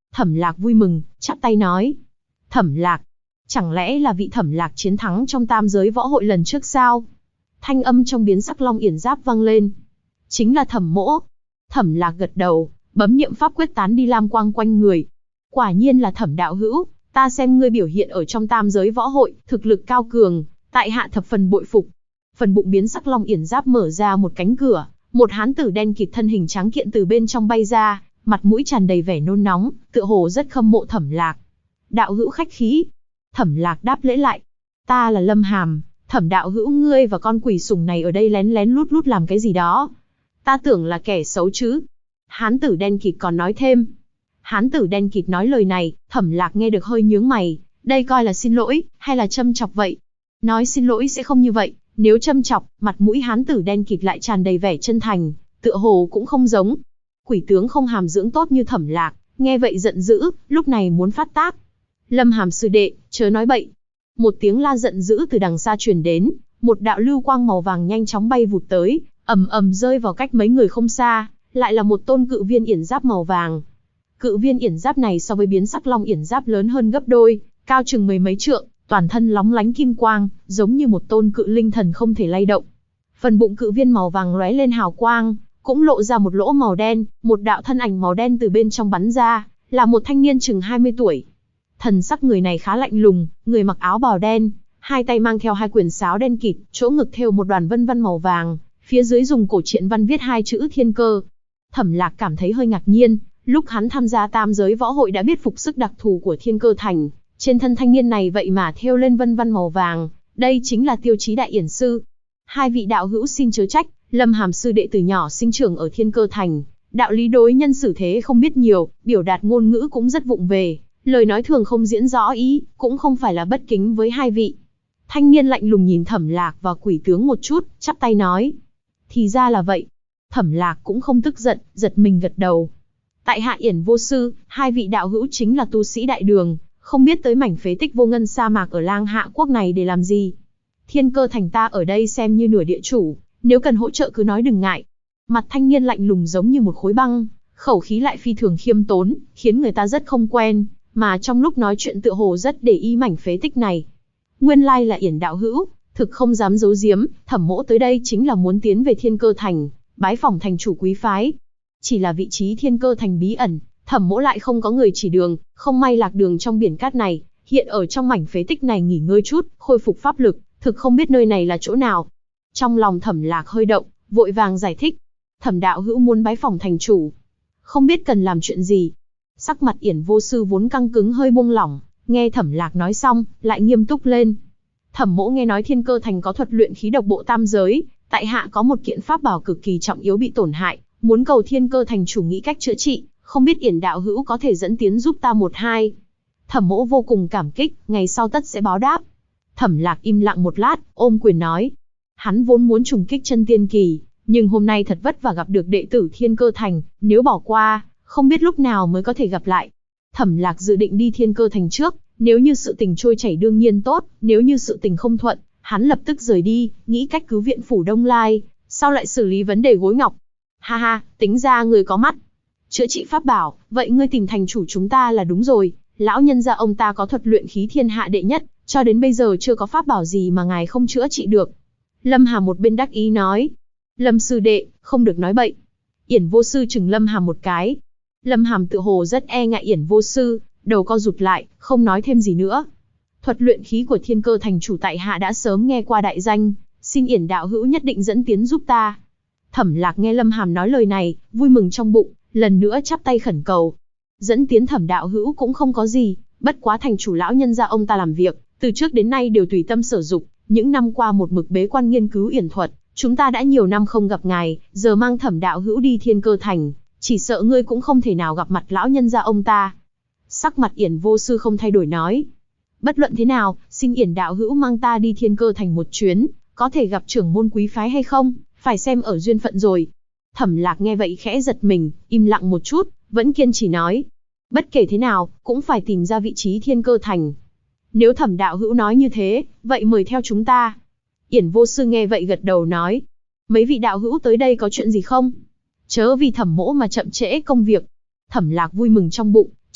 Thẩm Lạc vui mừng, chắp tay nói. Thẩm Lạc, chẳng lẽ là vị Thẩm Lạc chiến thắng trong tam giới võ hội lần trước sao? Thanh âm trong biến sắc long yển giáp vang lên. Chính là Thẩm mỗ. Thẩm Lạc gật đầu, bấm niệm pháp quyết tán đi lam quang quanh người. Quả nhiên là Thẩm đạo hữu, ta xem ngươi biểu hiện ở trong tam giới võ hội, thực lực cao cường, tại hạ thập phần bội phục. Phần bụng biến sắc long yển giáp mở ra một cánh cửa, một hán tử đen kịt thân hình tráng kiện từ bên trong bay ra, mặt mũi tràn đầy vẻ nôn nóng, tựa hồ rất khâm mộ Thẩm Lạc. Đạo hữu khách khí. Thẩm Lạc đáp lễ lại. Ta là Lâm Hàm, Thẩm đạo hữu ngươi và con quỷ sủng này ở đây lén lén lút lút làm cái gì đó? Ta tưởng là kẻ xấu chứ. Hán tử đen kịt còn nói thêm. Hán tử đen kịt nói lời này, Thẩm Lạc nghe được hơi nhướng mày, đây coi là xin lỗi, hay là châm chọc vậy? Nói xin lỗi sẽ không như vậy, nếu châm chọc, mặt mũi hán tử đen kịt lại tràn đầy vẻ chân thành, tựa hồ cũng không giống. Quỷ tướng không hàm dưỡng tốt như Thẩm Lạc, nghe vậy giận dữ, lúc này muốn phát tác. Lâm Hàm sư đệ, chớ nói bậy. Một tiếng la giận dữ từ đằng xa truyền đến, một đạo lưu quang màu vàng nhanh chóng bay vụt tới, ầm ầm rơi vào cách mấy người không xa, lại là một tôn cự viên yển giáp màu vàng. Cự viên yển giáp này so với biến sắc long yển giáp lớn hơn gấp đôi, cao chừng mười mấy trượng, toàn thân lóng lánh kim quang, giống như một tôn cự linh thần không thể lay động. Phần bụng cự viên màu vàng lóe lên hào quang, cũng lộ ra một lỗ màu đen, một đạo thân ảnh màu đen từ bên trong bắn ra, là một thanh niên chừng 20 tuổi. Thần sắc người này khá lạnh lùng, người mặc áo bào đen, hai tay mang theo hai quyển sáo đen kịt, chỗ ngực thêu một đoàn vân vân màu vàng, phía dưới dùng cổ truyện văn viết hai chữ Thiên Cơ. Thẩm Lạc cảm thấy hơi ngạc nhiên, lúc hắn tham gia tam giới võ hội đã biết phục sức đặc thù của Thiên Cơ Thành, trên thân thanh niên này vậy mà thêu lên vân vân màu vàng, đây chính là tiêu chí đại yển sư. Hai vị đạo hữu xin chớ trách, Lâm Hàm sư đệ từ nhỏ sinh trưởng ở Thiên Cơ Thành, đạo lý đối nhân xử thế không biết nhiều, biểu đạt ngôn ngữ cũng rất vụng về, lời nói thường không diễn rõ ý, cũng không phải là bất kính với hai vị. Thanh niên lạnh lùng nhìn Thẩm Lạc và quỷ tướng một chút, chắp tay nói. Thì ra là vậy. Thẩm Lạc cũng không tức giận, giật mình gật đầu. Tại hạ Yển vô sư, hai vị đạo hữu chính là tu sĩ đại đường, không biết tới mảnh phế tích vô ngân sa mạc ở Lang Hạ quốc này để làm gì. Thiên Cơ Thành ta ở đây xem như nửa địa chủ, nếu cần hỗ trợ cứ nói đừng ngại. Mặt thanh niên lạnh lùng giống như một khối băng, khẩu khí lại phi thường khiêm tốn, khiến người ta rất không quen, mà trong lúc nói chuyện tựa hồ rất để ý mảnh phế tích này. Nguyên lai là Yển đạo hữu, thực không dám giấu giếm, Thẩm mỗ tới đây chính là muốn tiến về Thiên Cơ Thành, bái phỏng thành chủ quý phái. Chỉ là vị trí Thiên Cơ Thành bí ẩn, Thẩm mỗ lại không có người chỉ đường, không may lạc đường trong biển cát này, hiện ở trong mảnh phế tích này nghỉ ngơi chút, khôi phục pháp lực, thực không biết nơi này là chỗ nào. Trong lòng Thẩm Lạc hơi động, vội vàng giải thích. Thẩm đạo hữu muốn bái phỏng thành chủ, không biết cần làm chuyện gì. Sắc mặt Yển vô sư vốn căng cứng hơi buông lỏng, nghe Thẩm Lạc nói xong, lại nghiêm túc lên. Thẩm mỗ nghe nói Thiên Cơ Thành có thuật luyện khí độc bộ tam giới, tại hạ có một kiện pháp bảo cực kỳ trọng yếu bị tổn hại, muốn cầu Thiên Cơ Thành chủ nghĩ cách chữa trị, không biết Yển đạo hữu có thể dẫn tiến giúp ta một hai. Thẩm mỗ vô cùng cảm kích, ngày sau tất sẽ báo đáp. Thẩm Lạc im lặng một lát, ôm quyền nói. Hắn vốn muốn trùng kích chân tiên kỳ, nhưng hôm nay thật vất vả gặp được đệ tử Thiên Cơ Thành, nếu bỏ qua, không biết lúc nào mới có thể gặp lại. Thẩm Lạc dự định đi Thiên Cơ Thành trước, nếu như sự tình trôi chảy đương nhiên tốt, nếu như sự tình không thuận, hắn lập tức rời đi, nghĩ cách cứu viện phủ Đông Lai, sau lại xử lý vấn đề gối ngọc. Ha ha, tính ra người có mắt. Chữa trị pháp bảo, vậy ngươi tìm thành chủ chúng ta là đúng rồi, lão nhân gia ông ta có thuật luyện khí thiên hạ đệ nhất, cho đến bây giờ chưa có pháp bảo gì mà ngài không chữa trị được. Lâm Hàm một bên đắc ý nói. Lâm sư đệ, không được nói bậy. Yển vô sư chừng Lâm Hàm một cái. Lâm Hàm tự hồ rất e ngại Yển vô sư, đầu co rụt lại, không nói thêm gì nữa. Thuật luyện khí của Thiên Cơ Thành chủ tại hạ đã sớm nghe qua đại danh, xin Yển đạo hữu nhất định dẫn tiến giúp ta. Thẩm Lạc nghe Lâm Hàm nói lời này, vui mừng trong bụng, lần nữa chắp tay khẩn cầu. Dẫn tiến Thẩm đạo hữu cũng không có gì, bất quá thành chủ lão nhân gia ông ta làm việc, từ trước đến nay đều tùy tâm sở dục, những năm qua một mực bế quan nghiên cứu yển thuật, chúng ta đã nhiều năm không gặp ngài, giờ mang Thẩm đạo hữu đi Thiên Cơ Thành, chỉ sợ ngươi cũng không thể nào gặp mặt lão nhân gia ông ta. Sắc mặt Yển vô sư không thay đổi nói. Bất luận thế nào, xin Yển đạo hữu mang ta đi Thiên Cơ Thành một chuyến, có thể gặp trưởng môn quý phái hay không, phải xem ở duyên phận rồi. Thẩm Lạc nghe vậy khẽ giật mình, im lặng một chút, vẫn kiên trì nói. Bất kể thế nào, cũng phải tìm ra vị trí Thiên Cơ Thành. Nếu Thẩm đạo hữu nói như thế, vậy mời theo chúng ta. Yển vô sư nghe vậy gật đầu nói. Mấy vị đạo hữu tới đây có chuyện gì không? Chớ vì Thẩm mỗ mà chậm trễ công việc. Thẩm Lạc vui mừng trong bụng,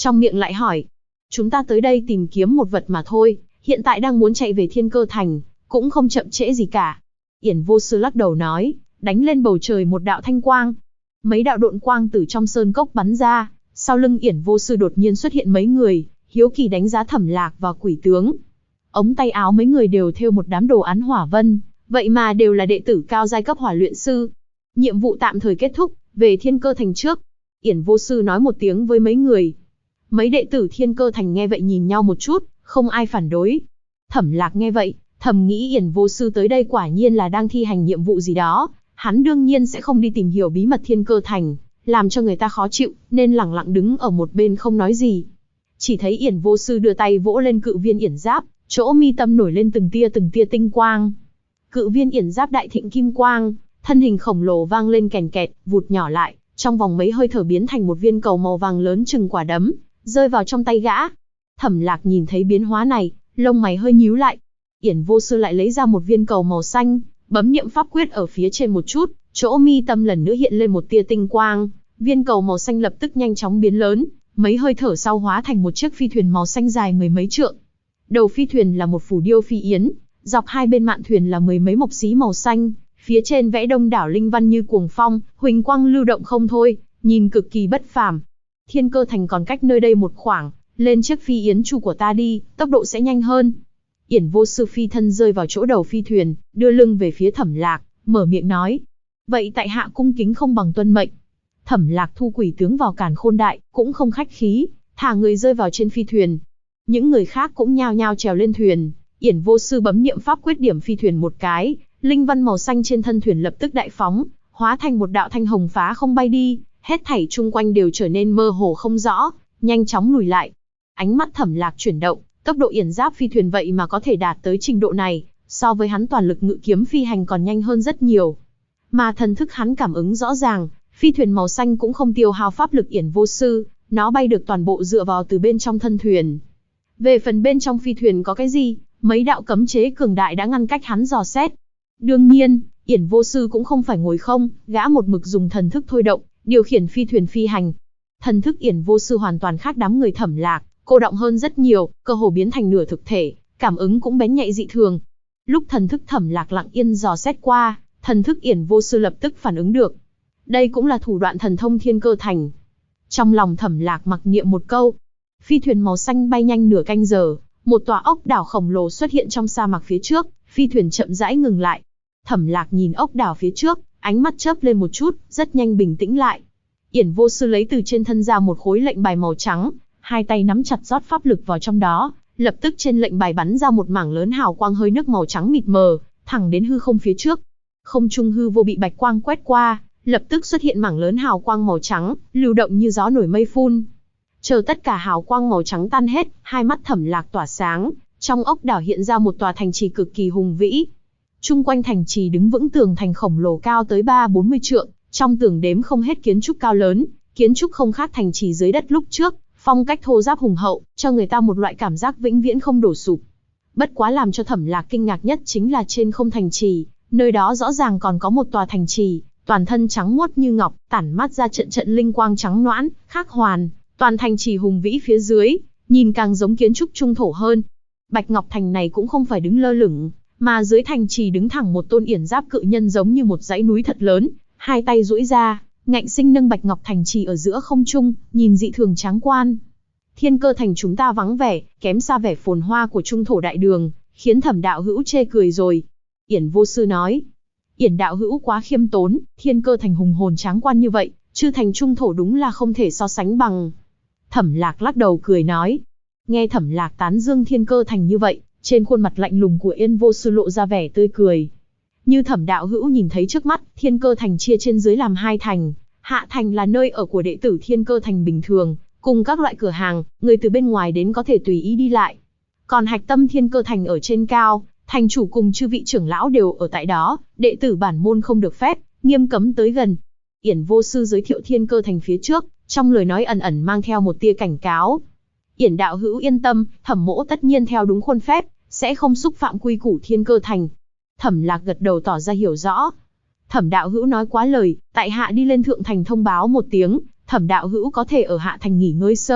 trong miệng lại hỏi. Chúng ta tới đây tìm kiếm một vật mà thôi, hiện tại đang muốn chạy về Thiên Cơ Thành, cũng không chậm trễ gì cả. Yển Vô Sư lắc đầu nói, đánh lên bầu trời một đạo thanh quang. Mấy đạo độn quang từ trong sơn cốc bắn ra, sau lưng Yển Vô Sư đột nhiên xuất hiện mấy người, hiếu kỳ đánh giá Thẩm Lạc và Quỷ Tướng. Ống tay áo mấy người đều thêu một đám đồ án hỏa vân, vậy mà đều là đệ tử cao giai cấp hỏa luyện sư. Nhiệm vụ tạm thời kết thúc, về Thiên Cơ Thành trước. Yển Vô Sư nói một tiếng với mấy người. Mấy đệ tử Thiên Cơ Thành nghe vậy nhìn nhau một chút, không ai phản đối. Thẩm Lạc nghe vậy, thầm nghĩ Yển Vô Sư tới đây quả nhiên là đang thi hành nhiệm vụ gì đó, hắn đương nhiên sẽ không đi tìm hiểu bí mật Thiên Cơ Thành, làm cho người ta khó chịu, nên lẳng lặng đứng ở một bên không nói gì. Chỉ thấy Yển Vô Sư đưa tay vỗ lên cự viên yển giáp, chỗ mi tâm nổi lên từng tia tinh quang. Cự viên yển giáp đại thịnh kim quang, thân hình khổng lồ vang lên kèn kẹt, vụt nhỏ lại, trong vòng mấy hơi thở biến thành một viên cầu màu vàng lớn chừng quả đấm, rơi vào trong tay gã. Thẩm Lạc nhìn thấy biến hóa này, lông mày hơi nhíu lại. Yển Vô Sư lại lấy ra một viên cầu màu xanh, bấm niệm pháp quyết ở phía trên một chút, chỗ mi tâm lần nữa hiện lên một tia tinh quang, viên cầu màu xanh lập tức nhanh chóng biến lớn, mấy hơi thở sau hóa thành một chiếc phi thuyền màu xanh dài mười mấy trượng. Đầu phi thuyền là một phù điêu phi yến, dọc hai bên mạn thuyền là mười mấy mộc xí màu xanh, phía trên vẽ đông đảo linh văn như cuồng phong, huỳnh quang lưu động không thôi, nhìn cực kỳ bất phàm. Thiên Cơ Thành còn cách nơi đây một khoảng, lên chiếc phi yến chu của ta đi, tốc độ sẽ nhanh hơn. Yển Vô Sư phi thân rơi vào chỗ đầu phi thuyền, đưa lưng về phía Thẩm Lạc, mở miệng nói. Vậy tại hạ cung kính không bằng tuân mệnh. Thẩm Lạc thu Quỷ Tướng vào Càn Khôn Đại, cũng không khách khí, thả người rơi vào trên phi thuyền. Những người khác cũng nhao nhao trèo lên thuyền. Yển Vô Sư bấm niệm pháp quyết điểm phi thuyền một cái, linh văn màu xanh trên thân thuyền lập tức đại phóng, hóa thành một đạo thanh hồng phá không bay đi, hết thảy chung quanh đều trở nên mơ hồ không rõ, nhanh chóng lùi lại. Ánh mắt Thẩm Lạc chuyển động, tốc độ yển giáp phi thuyền vậy mà có thể đạt tới trình độ này, so với hắn toàn lực ngự kiếm phi hành còn nhanh hơn rất nhiều. Mà thần thức hắn cảm ứng rõ ràng, phi thuyền màu xanh cũng không tiêu hao pháp lực Yển Vô Sư, nó bay được toàn bộ dựa vào từ bên trong thân thuyền. Về phần bên trong phi thuyền có cái gì, mấy đạo cấm chế cường đại đã ngăn cách hắn dò xét. Đương nhiên, Yển Vô Sư cũng không phải ngồi không, gã một mực dùng thần thức thôi động, điều khiển phi thuyền phi hành. Thần thức Yển Vô Sư hoàn toàn khác đám người Thẩm Lạc, cô động hơn rất nhiều, cơ hồ biến thành nửa thực thể, cảm ứng cũng bén nhạy dị thường. Lúc thần thức Thẩm Lạc lặng yên dò xét qua, thần thức Yển Vô Sư lập tức phản ứng được. Đây cũng là thủ đoạn thần thông Thiên Cơ Thành. Trong lòng Thẩm Lạc mặc niệm một câu, phi thuyền màu xanh bay nhanh nửa canh giờ, một tòa ốc đảo khổng lồ xuất hiện trong sa mạc phía trước, phi thuyền chậm rãi ngừng lại. Thẩm Lạc nhìn ốc đảo phía trước, ánh mắt chớp lên một chút, rất nhanh bình tĩnh lại. Yển Vô Sư lấy từ trên thân ra một khối lệnh bài màu trắng, hai tay nắm chặt rót pháp lực vào trong đó, lập tức trên lệnh bài bắn ra một mảng lớn hào quang hơi nước màu trắng mịt mờ, thẳng đến hư không phía trước. Không trung hư vô bị bạch quang quét qua, lập tức xuất hiện mảng lớn hào quang màu trắng, lưu động như gió nổi mây phun. Chờ tất cả hào quang màu trắng tan hết, hai mắt Thẩm Lạc tỏa sáng, trong ốc đảo hiện ra một tòa thành trì cực kỳ hùng vĩ. Chung quanh thành trì đứng vững tường thành khổng lồ cao tới 30-40 trượng, trong tường đếm không hết kiến trúc cao lớn, kiến trúc không khác thành trì dưới đất lúc trước, phong cách thô ráp hùng hậu, cho người ta một loại cảm giác vĩnh viễn không đổ sụp. Bất quá làm cho Thẩm Lạc kinh ngạc nhất chính là trên không thành trì, nơi đó rõ ràng còn có một tòa thành trì, toàn thân trắng muốt như ngọc, tản mát ra trận trận linh quang trắng nõn, khắc hoàn, toàn thành trì hùng vĩ phía dưới, nhìn càng giống kiến trúc trung thổ hơn. Bạch Ngọc Thành này cũng không phải đứng lơ lửng, mà dưới thành trì đứng thẳng một tôn yển giáp cự nhân giống như một dãy núi thật lớn, hai tay duỗi ra, ngạnh sinh nâng Bạch Ngọc Thành trì ở giữa không trung, nhìn dị thường tráng quan. Thiên Cơ Thành chúng ta vắng vẻ, kém xa vẻ phồn hoa của trung thổ đại đường, khiến Thẩm đạo hữu chê cười rồi. Yển Vô Sư nói. Yển đạo hữu quá khiêm tốn, Thiên Cơ Thành hùng hồn tráng quan như vậy, chư thành trung thổ đúng là không thể so sánh bằng. Thẩm Lạc lắc đầu cười nói. Nghe Thẩm Lạc tán dương Thiên Cơ Thành như vậy, trên khuôn mặt lạnh lùng của Yển Vô Sư lộ ra vẻ tươi cười. Như Thẩm đạo hữu nhìn thấy trước mắt, Thiên Cơ Thành chia trên dưới làm hai thành, hạ thành là nơi ở của đệ tử Thiên Cơ Thành bình thường, cùng các loại cửa hàng, người từ bên ngoài đến có thể tùy ý đi lại. Còn hạch tâm Thiên Cơ Thành ở trên cao, thành chủ cùng chư vị trưởng lão đều ở tại đó, đệ tử bản môn không được phép, nghiêm cấm tới gần. Yển Vô Sư giới thiệu Thiên Cơ Thành phía trước, trong lời nói ẩn ẩn mang theo một tia cảnh cáo. Yển đạo hữu yên tâm, Thẩm mỗ tất nhiên theo đúng khuôn phép, sẽ không xúc phạm quy củ Thiên Cơ Thành. Thẩm Lạc gật đầu tỏ ra hiểu rõ. Thẩm đạo hữu nói quá lời, tại hạ đi lên thượng thành thông báo một tiếng, Thẩm đạo hữu có thể ở hạ thành nghỉ ngơi sơ,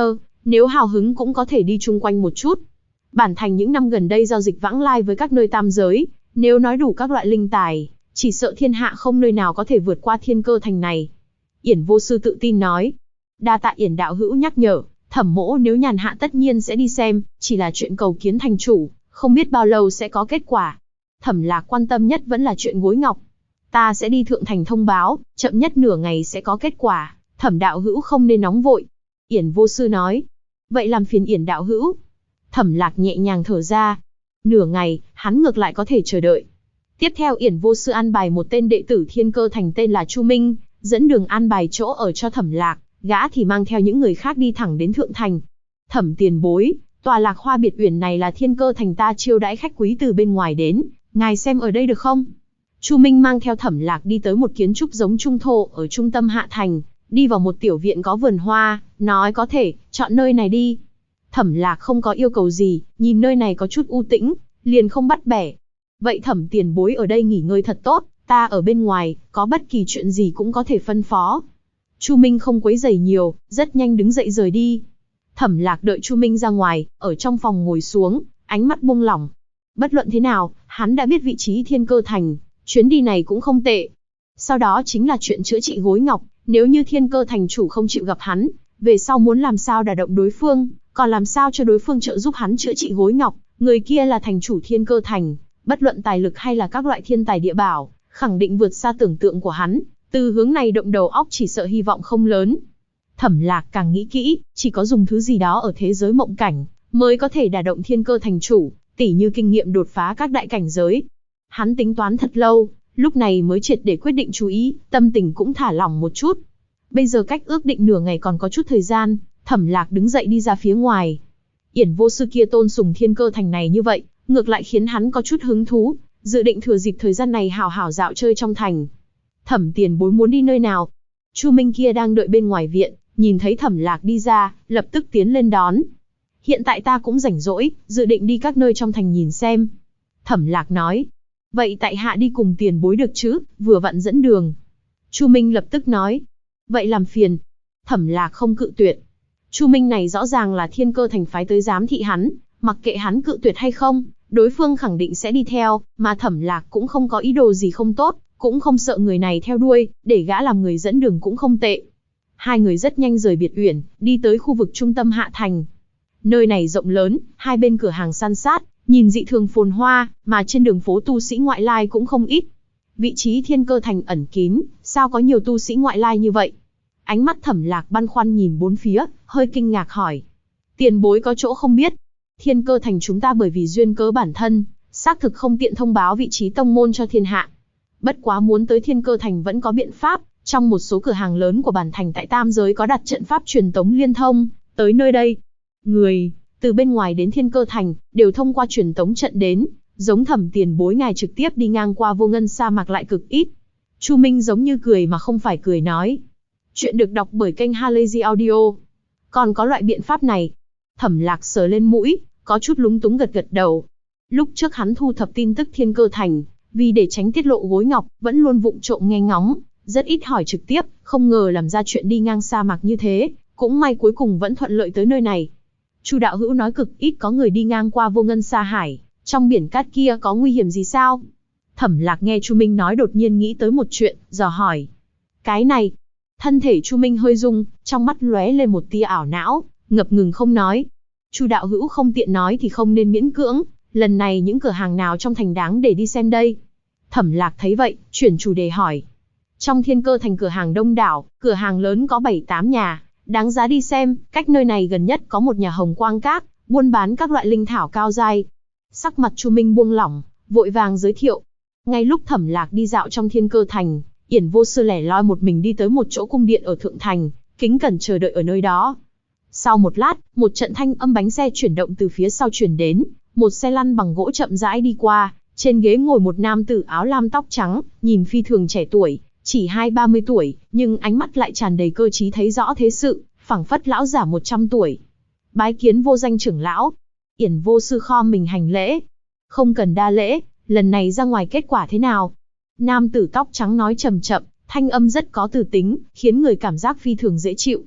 Nếu hào hứng cũng có thể đi chung quanh một chút. Bản thành những năm gần đây giao dịch vãng lai với các nơi tam giới, nếu nói đủ các loại linh tài, chỉ sợ thiên hạ không nơi nào có thể vượt qua Thiên Cơ Thành này. Yển Vô Sư tự tin nói. Đa tạ Yển đạo hữu nhắc nhở, Thẩm mỗ nếu nhàn hạ tất nhiên sẽ đi xem, chỉ là chuyện cầu kiến thành chủ, không biết bao lâu sẽ có kết quả. Thẩm Lạc quan tâm nhất vẫn là chuyện gối ngọc. Ta sẽ đi thượng thành thông báo, chậm nhất nửa ngày sẽ có kết quả, Thẩm đạo hữu không nên nóng vội. Yển Vô Sư nói. Vậy làm phiền Yển đạo hữu. Thẩm Lạc nhẹ nhàng thở ra. Nửa ngày, hắn ngược lại có thể chờ đợi. Tiếp theo Yển Vô Sư an bài một tên đệ tử Thiên Cơ Thành tên là Chu Minh, dẫn đường an bài chỗ ở cho Thẩm Lạc, gã thì mang theo những người khác đi thẳng đến thượng thành. Thẩm tiền bối, tòa Lạc Hoa biệt uyển này là Thiên Cơ Thành ta chiêu đãi khách quý từ bên ngoài đến, ngài xem ở đây được không? Chu Minh mang theo Thẩm Lạc đi tới một kiến trúc giống trung thổ ở trung tâm hạ thành, đi vào một tiểu viện có vườn hoa, nói có thể, chọn nơi này đi. Thẩm Lạc không có yêu cầu gì, nhìn nơi này có chút u tĩnh, liền không bắt bẻ. Vậy Thẩm tiền bối ở đây nghỉ ngơi thật tốt, ta ở bên ngoài, có bất kỳ chuyện gì cũng có thể phân phó. Chu Minh không quấy rầy nhiều, rất nhanh đứng dậy rời đi. Thẩm Lạc đợi Chu Minh ra ngoài, ở trong phòng ngồi xuống, ánh mắt buông lỏng. Bất luận thế nào, hắn đã biết vị trí Thiên Cơ Thành, chuyến đi này cũng không tệ. Sau đó chính là chuyện chữa trị gối ngọc, nếu như Thiên Cơ Thành chủ không chịu gặp hắn, về sau muốn làm sao đả động đối phương, còn làm sao cho đối phương trợ giúp hắn chữa trị gối ngọc, người kia là thành chủ Thiên Cơ Thành, bất luận tài lực hay là các loại thiên tài địa bảo, khẳng định vượt xa tưởng tượng của hắn, từ hướng này động đầu óc chỉ sợ hy vọng không lớn. Thẩm Lạc càng nghĩ kỹ, chỉ có dùng thứ gì đó ở thế giới mộng cảnh, mới có thể đả động Thiên Cơ Thành chủ, tỉ như kinh nghiệm đột phá các đại cảnh giới. Hắn tính toán thật lâu, lúc này mới triệt để quyết định chú ý, tâm tình cũng thả lỏng một chút. Bây giờ cách ước định nửa ngày còn có chút thời gian, Thẩm Lạc đứng dậy đi ra phía ngoài. Yển Vô Sư kia tôn sùng Thiên Cơ Thành này như vậy, ngược lại khiến hắn có chút hứng thú, dự định thừa dịp thời gian này hào hào dạo chơi trong thành. Thẩm tiền bối muốn đi nơi nào? Chu Minh kia đang đợi bên ngoài viện, nhìn thấy Thẩm Lạc đi ra, lập tức tiến lên đón. Hiện tại ta cũng rảnh rỗi, dự định đi các nơi trong thành nhìn xem. Thẩm Lạc nói. Vậy tại hạ đi cùng tiền bối được chứ, vừa vặn dẫn đường. Chu Minh lập tức nói. Vậy làm phiền. Thẩm Lạc không cự tuyệt. Chu Minh này rõ ràng là Thiên Cơ Thành phái tới giám thị hắn, mặc kệ hắn cự tuyệt hay không, đối phương khẳng định sẽ đi theo, mà Thẩm Lạc cũng không có ý đồ gì không tốt, cũng không sợ người này theo đuôi, để gã làm người dẫn đường cũng không tệ. Hai người rất nhanh rời biệt uyển, đi tới khu vực trung tâm hạ thành. Nơi này rộng lớn, hai bên cửa hàng san sát, nhìn dị thường phồn hoa, mà trên đường phố tu sĩ ngoại lai cũng không ít. Vị trí Thiên Cơ Thành ẩn kín, sao có nhiều tu sĩ ngoại lai như vậy? Ánh mắt Thẩm Lạc băn khoăn nhìn bốn phía, hơi kinh ngạc hỏi. Tiền bối có chỗ không biết. Thiên Cơ Thành chúng ta bởi vì duyên cớ bản thân, xác thực không tiện thông báo vị trí tông môn cho thiên hạ. Bất quá muốn tới Thiên Cơ Thành vẫn có biện pháp, trong một số cửa hàng lớn của bản thành tại Tam Giới có đặt trận pháp truyền tống liên thông, tới nơi đây. Người từ bên ngoài đến Thiên Cơ Thành đều thông qua truyền tống trận đến, giống Thẩm tiền bối ngài trực tiếp đi ngang qua vô ngân sa mạc lại cực ít. Chu Minh giống như cười mà không phải cười nói. Chuyện được đọc bởi kênh Halazy Audio. Còn có loại biện pháp này. Thẩm Lạc sờ lên mũi, có chút lúng túng gật gật đầu. Lúc trước hắn thu thập tin tức Thiên Cơ Thành, vì để tránh tiết lộ gối ngọc, vẫn luôn vụng trộm nghe ngóng, rất ít hỏi trực tiếp, không ngờ làm ra chuyện đi ngang sa mạc như thế, cũng may cuối cùng vẫn thuận lợi tới nơi này. Chu đạo hữu nói cực ít có người đi ngang qua vô ngân sa hải, trong biển cát kia có nguy hiểm gì sao? Thẩm Lạc nghe Chu Minh nói đột nhiên nghĩ tới một chuyện, dò hỏi. Cái này, thân thể Chu Minh hơi rung, trong mắt lóe lên một tia ảo não, ngập ngừng không nói. Chu đạo hữu không tiện nói thì không nên miễn cưỡng, lần này những cửa hàng nào trong thành đáng để đi xem đây? Thẩm Lạc thấy vậy, chuyển chủ đề hỏi. Trong Thiên Cơ Thành cửa hàng đông đảo, cửa hàng lớn có 7-8 nhà, đáng giá đi xem, cách nơi này gần nhất có một nhà Hồng Quang Các, buôn bán các loại linh thảo cao giai. Sắc mặt Chu Minh buông lỏng, vội vàng giới thiệu. Ngay lúc Thẩm Lạc đi dạo trong Thiên Cơ Thành, Yển Vô Sư lẻ loi một mình đi tới một chỗ cung điện ở thượng thành, kính cẩn chờ đợi ở nơi đó. Sau một lát, một trận thanh âm bánh xe chuyển động từ phía sau chuyển đến, một xe lăn bằng gỗ chậm rãi đi qua, trên ghế ngồi một nam tử áo lam tóc trắng, nhìn phi thường trẻ tuổi, chỉ 20-30 tuổi, nhưng ánh mắt lại tràn đầy cơ trí thấy rõ thế sự, phảng phất lão giả 100 tuổi. Bái kiến vô danh trưởng lão. Yển Vô Sư khom mình hành lễ. Không cần đa lễ, lần này ra ngoài kết quả thế nào? Nam tử tóc trắng nói chậm chậm, thanh âm rất có từ tính, khiến người cảm giác phi thường dễ chịu.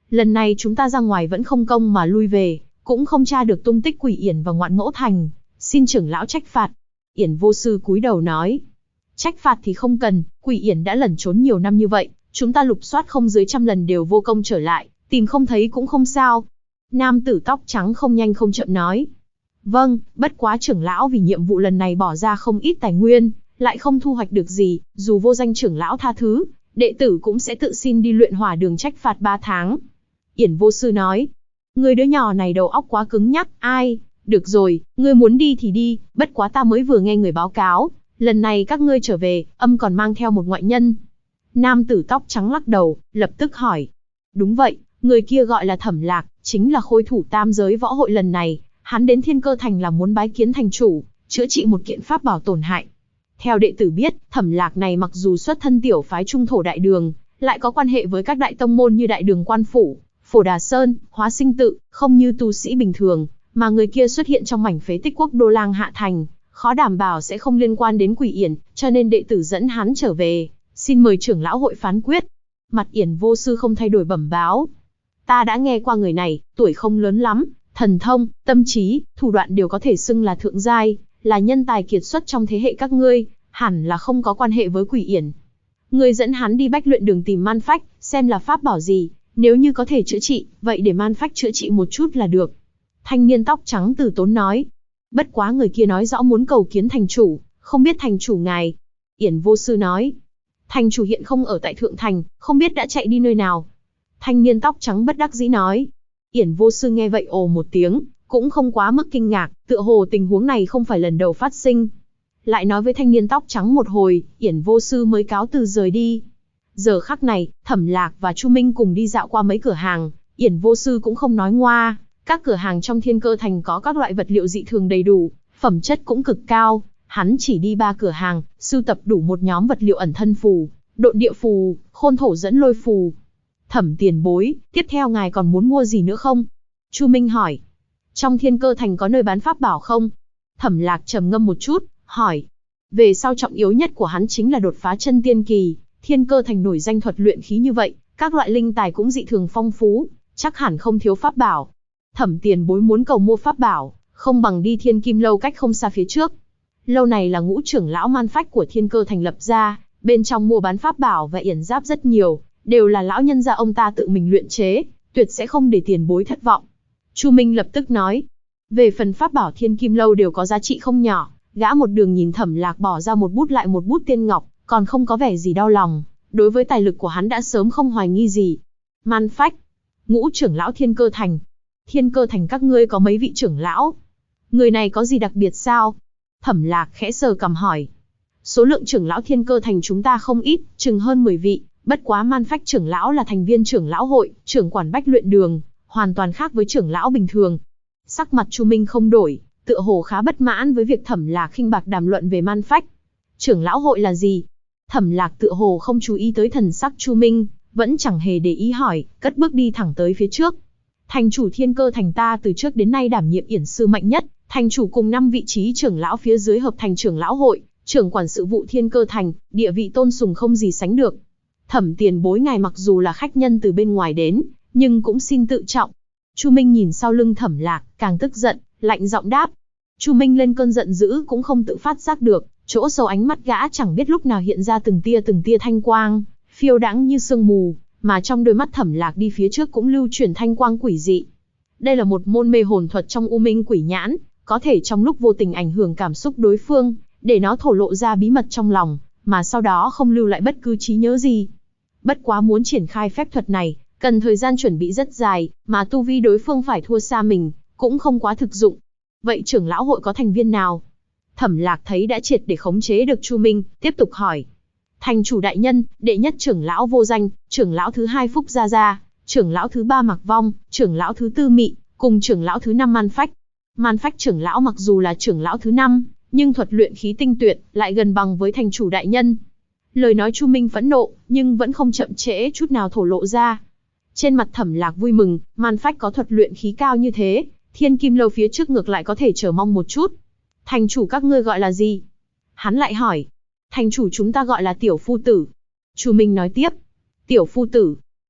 Lần này chúng ta ra ngoài vẫn không công mà lui về, cũng không tra được tung tích Quỷ Yển và Ngoạn Ngỗ Thành, xin trưởng lão trách phạt. Yển vô sư cúi đầu nói, trách phạt thì không cần, Quỷ Yển đã lẩn trốn nhiều năm như vậy, chúng ta lục soát không dưới 100 lần đều vô công trở lại, tìm không thấy cũng không sao. Nam tử tóc trắng không nhanh không chậm nói, vâng, bất quá trưởng lão vì nhiệm vụ lần này bỏ ra không ít tài nguyên, lại không thu hoạch được gì, dù vô danh trưởng lão tha thứ, đệ tử cũng sẽ tự xin đi luyện hỏa đường trách phạt 3 tháng. Yển vô sư nói, người đứa nhỏ này đầu óc quá cứng nhắc, ai, được rồi, ngươi muốn đi thì đi, bất quá ta mới vừa nghe người báo cáo, lần này các ngươi trở về, âm còn mang theo một ngoại nhân. Nam tử tóc trắng lắc đầu, lập tức hỏi, đúng vậy, người kia gọi là Thẩm Lạc, chính là khôi thủ tam giới võ hội lần này, hắn đến Thiên Cơ Thành là muốn bái kiến thành chủ, chữa trị một kiện pháp bảo tổn hại. Theo đệ tử biết, Thẩm Lạc này mặc dù xuất thân tiểu phái Trung Thổ Đại Đường, lại có quan hệ với các đại tông môn như Đại Đường Quan Phủ, Phổ Đà Sơn, Hóa Sinh Tự, không như tu sĩ bình thường, mà người kia xuất hiện trong mảnh phế tích quốc Đô Lang Hạ Thành, khó đảm bảo sẽ không liên quan đến Quỷ Yển, cho nên đệ tử dẫn hắn trở về, xin mời trưởng lão hội phán quyết. Mặt Yển vô sư không thay đổi bẩm báo, ta đã nghe qua người này, tuổi không lớn lắm, thần thông, tâm trí, thủ đoạn đều có thể xưng là thượng giai, là nhân tài kiệt xuất trong thế hệ các ngươi, hẳn là không có quan hệ với Quỷ Yển. Ngươi dẫn hắn đi Bách Luyện Đường tìm man phách, xem là pháp bảo gì, nếu như có thể chữa trị, vậy để man phách chữa trị một chút là được. Thanh niên tóc trắng từ tốn nói. Bất quá người kia nói rõ muốn cầu kiến thành chủ, không biết thành chủ ngài. Yển vô sư nói. Thành chủ hiện không ở tại Thượng Thành, không biết đã chạy đi nơi nào. Thanh niên tóc trắng bất đắc dĩ nói. Yển vô sư nghe vậy ồ một tiếng, cũng không quá mức kinh ngạc, tựa hồ tình huống này không phải lần đầu phát sinh. Lại nói với thanh niên tóc trắng một hồi, Yển vô sư mới cáo từ rời đi. Giờ khắc này, Thẩm Lạc và Chu Minh cùng đi dạo qua mấy cửa hàng, Yển vô sư cũng không nói ngoa. Các cửa hàng trong Thiên Cơ Thành có các loại vật liệu dị thường đầy đủ, phẩm chất cũng cực cao. Hắn chỉ đi 3 cửa hàng, sưu tập đủ một nhóm vật liệu ẩn thân phù, độn địa phù, khôn thổ dẫn lôi phù. Thẩm tiền bối, tiếp theo ngài còn muốn mua gì nữa không? Chu Minh hỏi. Trong Thiên Cơ Thành có nơi bán pháp bảo không? Thẩm Lạc trầm ngâm một chút, hỏi. Về sau trọng yếu nhất của hắn chính là đột phá chân tiên kỳ. Thiên Cơ Thành nổi danh thuật luyện khí như vậy, các loại linh tài cũng dị thường phong phú, chắc hẳn không thiếu pháp bảo. Thẩm tiền bối muốn cầu mua pháp bảo, không bằng đi Thiên Kim Lâu cách không xa phía trước. Lâu này là Ngũ trưởng lão man phách của Thiên Cơ Thành lập ra, bên trong mua bán pháp bảo và yển giáp rất nhiều, đều là lão nhân gia ông ta tự mình luyện chế, tuyệt sẽ không để tiền bối thất vọng. Chu Minh lập tức nói, về phần pháp bảo Thiên Kim Lâu đều có giá trị không nhỏ, gã một đường nhìn Thẩm Lạc bỏ ra một bút lại một bút tiên ngọc, còn không có vẻ gì đau lòng, đối với tài lực của hắn đã sớm không hoài nghi gì. Man phách, Ngũ trưởng lão Thiên Cơ Thành. Thiên Cơ Thành các ngươi có mấy vị trưởng lão? Người này có gì đặc biệt sao? Thẩm Lạc khẽ sờ cằm hỏi. Số lượng trưởng lão Thiên Cơ Thành chúng ta không ít, chừng hơn 10 vị, bất quá man phách trưởng lão là thành viên trưởng lão hội, trưởng quản Bách Luyện Đường, hoàn toàn khác với trưởng lão bình thường. Sắc mặt Chu Minh không đổi, tựa hồ khá bất mãn với việc Thẩm Lạc khinh bạc đàm luận về man phách. Trưởng lão hội là gì? Thẩm Lạc tựa hồ không chú ý tới thần sắc Chu Minh, vẫn chẳng hề để ý hỏi, cất bước đi thẳng tới phía trước. Thành chủ Thiên Cơ Thành ta từ trước đến nay đảm nhiệm yển sư mạnh nhất, thành chủ cùng 5 vị trí trưởng lão phía dưới hợp thành trưởng lão hội, trưởng quản sự vụ Thiên Cơ Thành, địa vị tôn sùng không gì sánh được. Thẩm tiền bối ngài mặc dù là khách nhân từ bên ngoài đến, nhưng cũng xin tự trọng. Chu Minh nhìn sau lưng Thẩm Lạc, càng tức giận, lạnh giọng đáp. Chu Minh lên cơn giận dữ cũng không tự phát giác được, chỗ sâu ánh mắt gã chẳng biết lúc nào hiện ra từng tia thanh quang, phiêu đãng như sương mù, mà trong đôi mắt Thẩm Lạc đi phía trước cũng lưu chuyển thanh quang quỷ dị. Đây là một môn mê hồn thuật trong U Minh Quỷ Nhãn, có thể trong lúc vô tình ảnh hưởng cảm xúc đối phương, để nó thổ lộ ra bí mật trong lòng, mà sau đó không lưu lại bất cứ trí nhớ gì. Bất quá muốn triển khai phép thuật này, cần thời gian chuẩn bị rất dài, mà tu vi đối phương phải thua xa mình, cũng không quá thực dụng. Vậy trưởng lão hội có thành viên nào? Thẩm Lạc thấy đã triệt để khống chế được Chu Minh, tiếp tục hỏi. Thành chủ đại nhân, đệ nhất trưởng lão Vô Danh, trưởng lão thứ 2 Phúc Gia Gia, trưởng lão thứ 3 Mạc Vong, trưởng lão thứ 4 Mị, cùng trưởng lão thứ 5 Man Phách. Man Phách trưởng lão mặc dù là trưởng lão thứ 5, nhưng thuật luyện khí tinh tuyệt, lại gần bằng với thành chủ đại nhân. Lời nói Chu Minh phẫn nộ, nhưng vẫn không chậm trễ chút nào thổ lộ ra. Trên mặt Thẩm Lạc vui mừng, Man Phách có thuật luyện khí cao như thế, Thiên Kim Lâu phía trước ngược lại có thể chờ mong một chút. Thành chủ các ngươi gọi là gì? Hắn lại hỏi. Thành chủ chúng ta gọi là Tiểu Phu Tử. Chu Minh nói tiếp. Tiểu Phu Tử.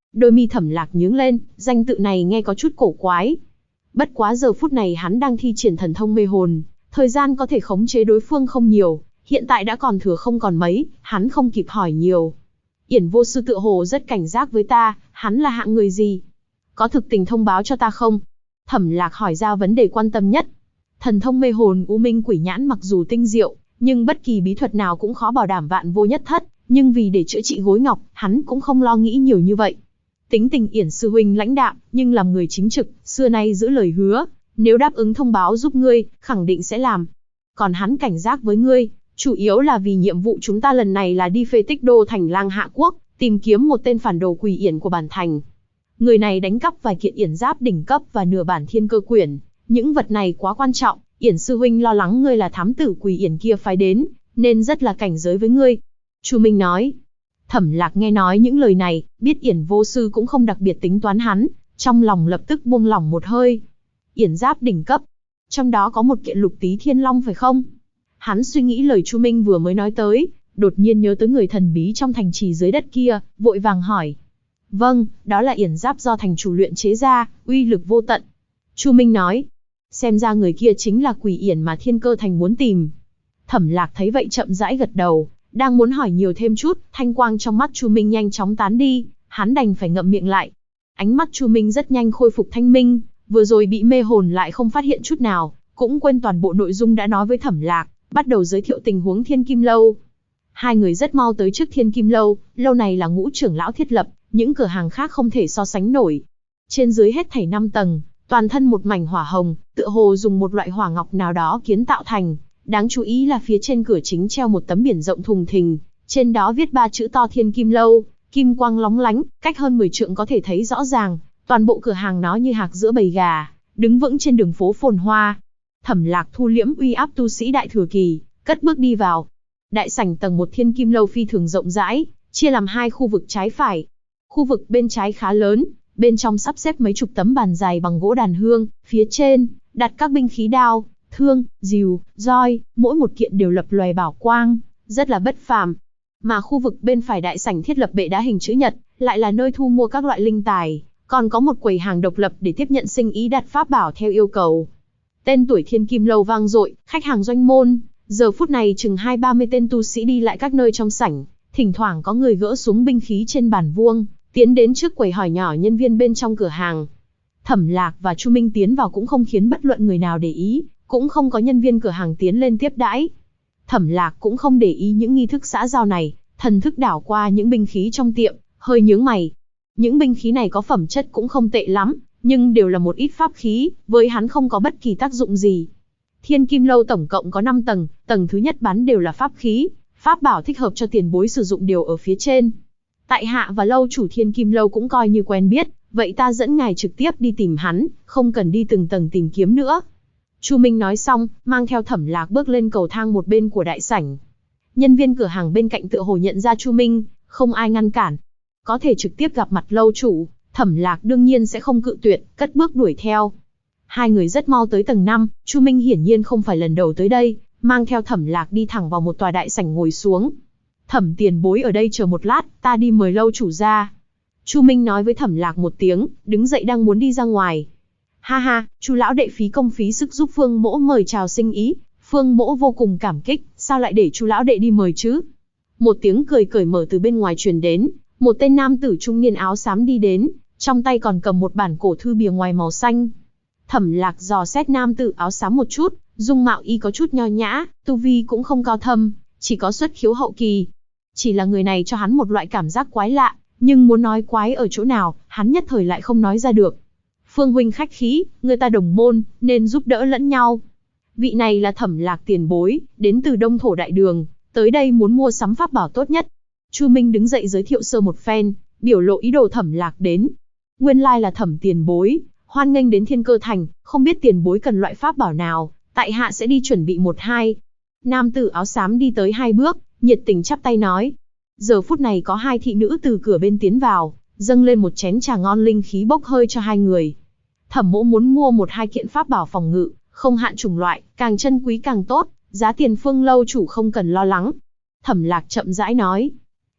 Đôi mi Thẩm Lạc nhướng lên, danh tự này nghe có chút cổ quái. Bất quá giờ phút này hắn đang thi triển thần thông mê hồn, thời gian có thể khống chế đối phương không nhiều, hiện tại đã còn thừa không còn mấy, hắn không kịp hỏi nhiều. Yển vô sư tựa hồ rất cảnh giác với ta, hắn là hạng người gì? Có thực tình thông báo cho ta không? Thẩm Lạc hỏi ra vấn đề quan tâm nhất. Thần thông mê hồn U Minh Quỷ Nhãn mặc dù tinh diệu, nhưng bất kỳ bí thuật nào cũng khó bảo đảm vạn vô nhất thất, nhưng vì để chữa trị gối ngọc, hắn cũng không lo nghĩ nhiều như vậy. Tính tình Yển sư huynh lãnh đạm, nhưng làm người chính trực, xưa nay giữ lời hứa, nếu đáp ứng thông báo giúp ngươi, khẳng định sẽ làm. Còn hắn cảnh giác với ngươi, chủ yếu là vì nhiệm vụ chúng ta lần này là đi phê tích đô thành Lang Hạ quốc, tìm kiếm một tên phản đồ Quỷ Yển của bản thành. Người này đánh cắp vài kiện yển giáp đỉnh cấp và nửa bản thiên cơ quyển, những vật này quá quan trọng, Yển sư huynh lo lắng ngươi là thám tử Quỷ Yển kia phái đến, nên rất là cảnh giới với ngươi. Chu Minh nói. Thẩm Lạc nghe nói những lời này, biết Yển vô sư cũng không đặc biệt tính toán hắn, trong lòng lập tức buông lỏng một hơi. Yển giáp đỉnh cấp, trong đó có một kiện Lục Tý Thiên Long phải không? Hắn suy nghĩ lời Chu Minh vừa mới nói tới, đột nhiên nhớ tới người thần bí trong thành trì dưới đất kia, vội vàng hỏi. Vâng, đó là yển giáp do thành chủ luyện chế ra, uy lực vô tận. Chu Minh nói. Xem ra người kia chính là Quỷ Yển mà Thiên Cơ Thành muốn tìm. Thẩm Lạc thấy vậy chậm rãi gật đầu, đang muốn hỏi nhiều thêm chút, thanh quang trong mắt Chu Minh nhanh chóng tán đi, hắn đành phải ngậm miệng lại. Ánh mắt Chu Minh rất nhanh khôi phục thanh minh, vừa rồi bị mê hồn lại không phát hiện chút nào, cũng quên toàn bộ nội dung đã nói với Thẩm Lạc, bắt đầu giới thiệu tình huống Thiên Kim Lâu. Hai người rất mau tới trước Thiên Kim Lâu, lâu này là Ngũ trưởng lão thiết lập, những cửa hàng khác không thể so sánh nổi. Trên dưới hết thảy 5 tầng, toàn thân một mảnh hỏa hồng, tựa hồ dùng một loại hỏa ngọc nào đó kiến tạo thành. Đáng chú ý là phía trên cửa chính treo một tấm biển rộng thùng thình, trên đó viết 3 chữ to Thiên Kim Lâu, kim quang lóng lánh, cách hơn 10 trượng có thể thấy rõ ràng. Toàn bộ cửa hàng nó như hạc giữa bầy gà, đứng vững trên đường phố phồn hoa. Thẩm Lạc thu liễm uy áp tu sĩ đại thừa kỳ, cất bước đi vào. Đại sảnh tầng 1 Thiên Kim Lâu phi thường rộng rãi, chia làm 2 khu vực trái phải. Khu vực bên trái khá lớn, bên trong sắp xếp mấy chục tấm bàn dài bằng gỗ đàn hương, phía trên đặt các binh khí đao, thương, rìu, roi, mỗi một kiện đều lập lòe bảo quang, rất là bất phàm. Mà khu vực bên phải đại sảnh thiết lập bệ đá hình chữ nhật, lại là nơi thu mua các loại linh tài, còn có một quầy hàng độc lập để tiếp nhận sinh ý đặt pháp bảo theo yêu cầu. Tên tuổi Thiên Kim Lâu vang dội, khách hàng doanh môn, giờ phút này chừng 20-30 tên tu sĩ đi lại các nơi trong sảnh, thỉnh thoảng có người gỡ xuống binh khí trên bàn vuông, tiến đến trước quầy hỏi nhỏ nhân viên bên trong cửa hàng. Thẩm Lạc và Chu Minh tiến vào cũng không khiến bất luận người nào để ý, cũng không có nhân viên cửa hàng tiến lên tiếp đãi. Thẩm Lạc cũng không để ý những nghi thức xã giao này, thần thức đảo qua những binh khí trong tiệm, hơi nhướng mày. Những binh khí này có phẩm chất cũng không tệ lắm, nhưng đều là một ít pháp khí, với hắn không có bất kỳ tác dụng gì. Thiên Kim Lâu tổng cộng có 5 tầng, tầng thứ nhất bán đều là pháp khí, pháp bảo thích hợp cho tiền bối sử dụng đều ở phía trên. Tại hạ và lâu chủ Thiên Kim Lâu cũng coi như quen biết, vậy ta dẫn ngài trực tiếp đi tìm hắn, không cần đi từng tầng tìm kiếm nữa. Chu Minh nói xong, mang theo Thẩm Lạc bước lên cầu thang một bên của đại sảnh. Nhân viên cửa hàng bên cạnh tựa hồ nhận ra Chu Minh, không ai ngăn cản. Có thể trực tiếp gặp mặt lâu chủ, Thẩm Lạc đương nhiên sẽ không cự tuyệt, cất bước đuổi theo. Hai người rất mau tới tầng 5, Chu Minh hiển nhiên không phải lần đầu tới đây, mang theo Thẩm Lạc đi thẳng vào một tòa đại sảnh ngồi xuống. Thẩm tiền bối ở đây chờ một lát, ta đi mời lâu chủ ra. Chu Minh nói với Thẩm Lạc một tiếng, đứng dậy đang muốn đi ra ngoài. Ha ha, Chu lão đệ phí công phí sức giúp Phương Mỗ mời chào sinh ý, Phương Mỗ vô cùng cảm kích, sao lại để Chu lão đệ đi mời chứ? Một tiếng cười cởi mở từ bên ngoài truyền đến, một tên nam tử trung niên áo xám đi đến, trong tay còn cầm một bản cổ thư bìa ngoài màu xanh. Thẩm Lạc dò xét nam tử áo xám một chút, dung mạo y có chút nho nhã, tu vi cũng không cao thâm, chỉ có xuất khiếu hậu kỳ. Chỉ là người này cho hắn một loại cảm giác quái lạ, nhưng muốn nói quái ở chỗ nào, hắn nhất thời lại không nói ra được. Phương huynh khách khí, người ta đồng môn, nên giúp đỡ lẫn nhau. Vị này là Thẩm Lạc tiền bối, đến từ Đông Thổ Đại Đường, tới đây muốn mua sắm pháp bảo tốt nhất. Chu Minh đứng dậy giới thiệu sơ một phen, biểu lộ ý đồ Thẩm Lạc đến. Nguyên lai là Thẩm tiền bối, hoan nghênh đến Thiên Cơ Thành, không biết tiền bối cần loại pháp bảo nào, tại hạ sẽ đi chuẩn bị 1-2. Nam tử áo xám đi tới 2 bước, nhiệt tình chắp tay nói. Giờ phút này có 2 thị nữ từ cửa bên tiến vào, dâng lên một chén trà ngon linh khí bốc hơi cho 2 người. Thẩm Mỗ muốn mua 1-2 kiện pháp bảo phòng ngự, không hạn chủng loại, càng chân quý càng tốt, giá tiền Phương lâu chủ không cần lo lắng. Thẩm Lạc chậm rãi nói.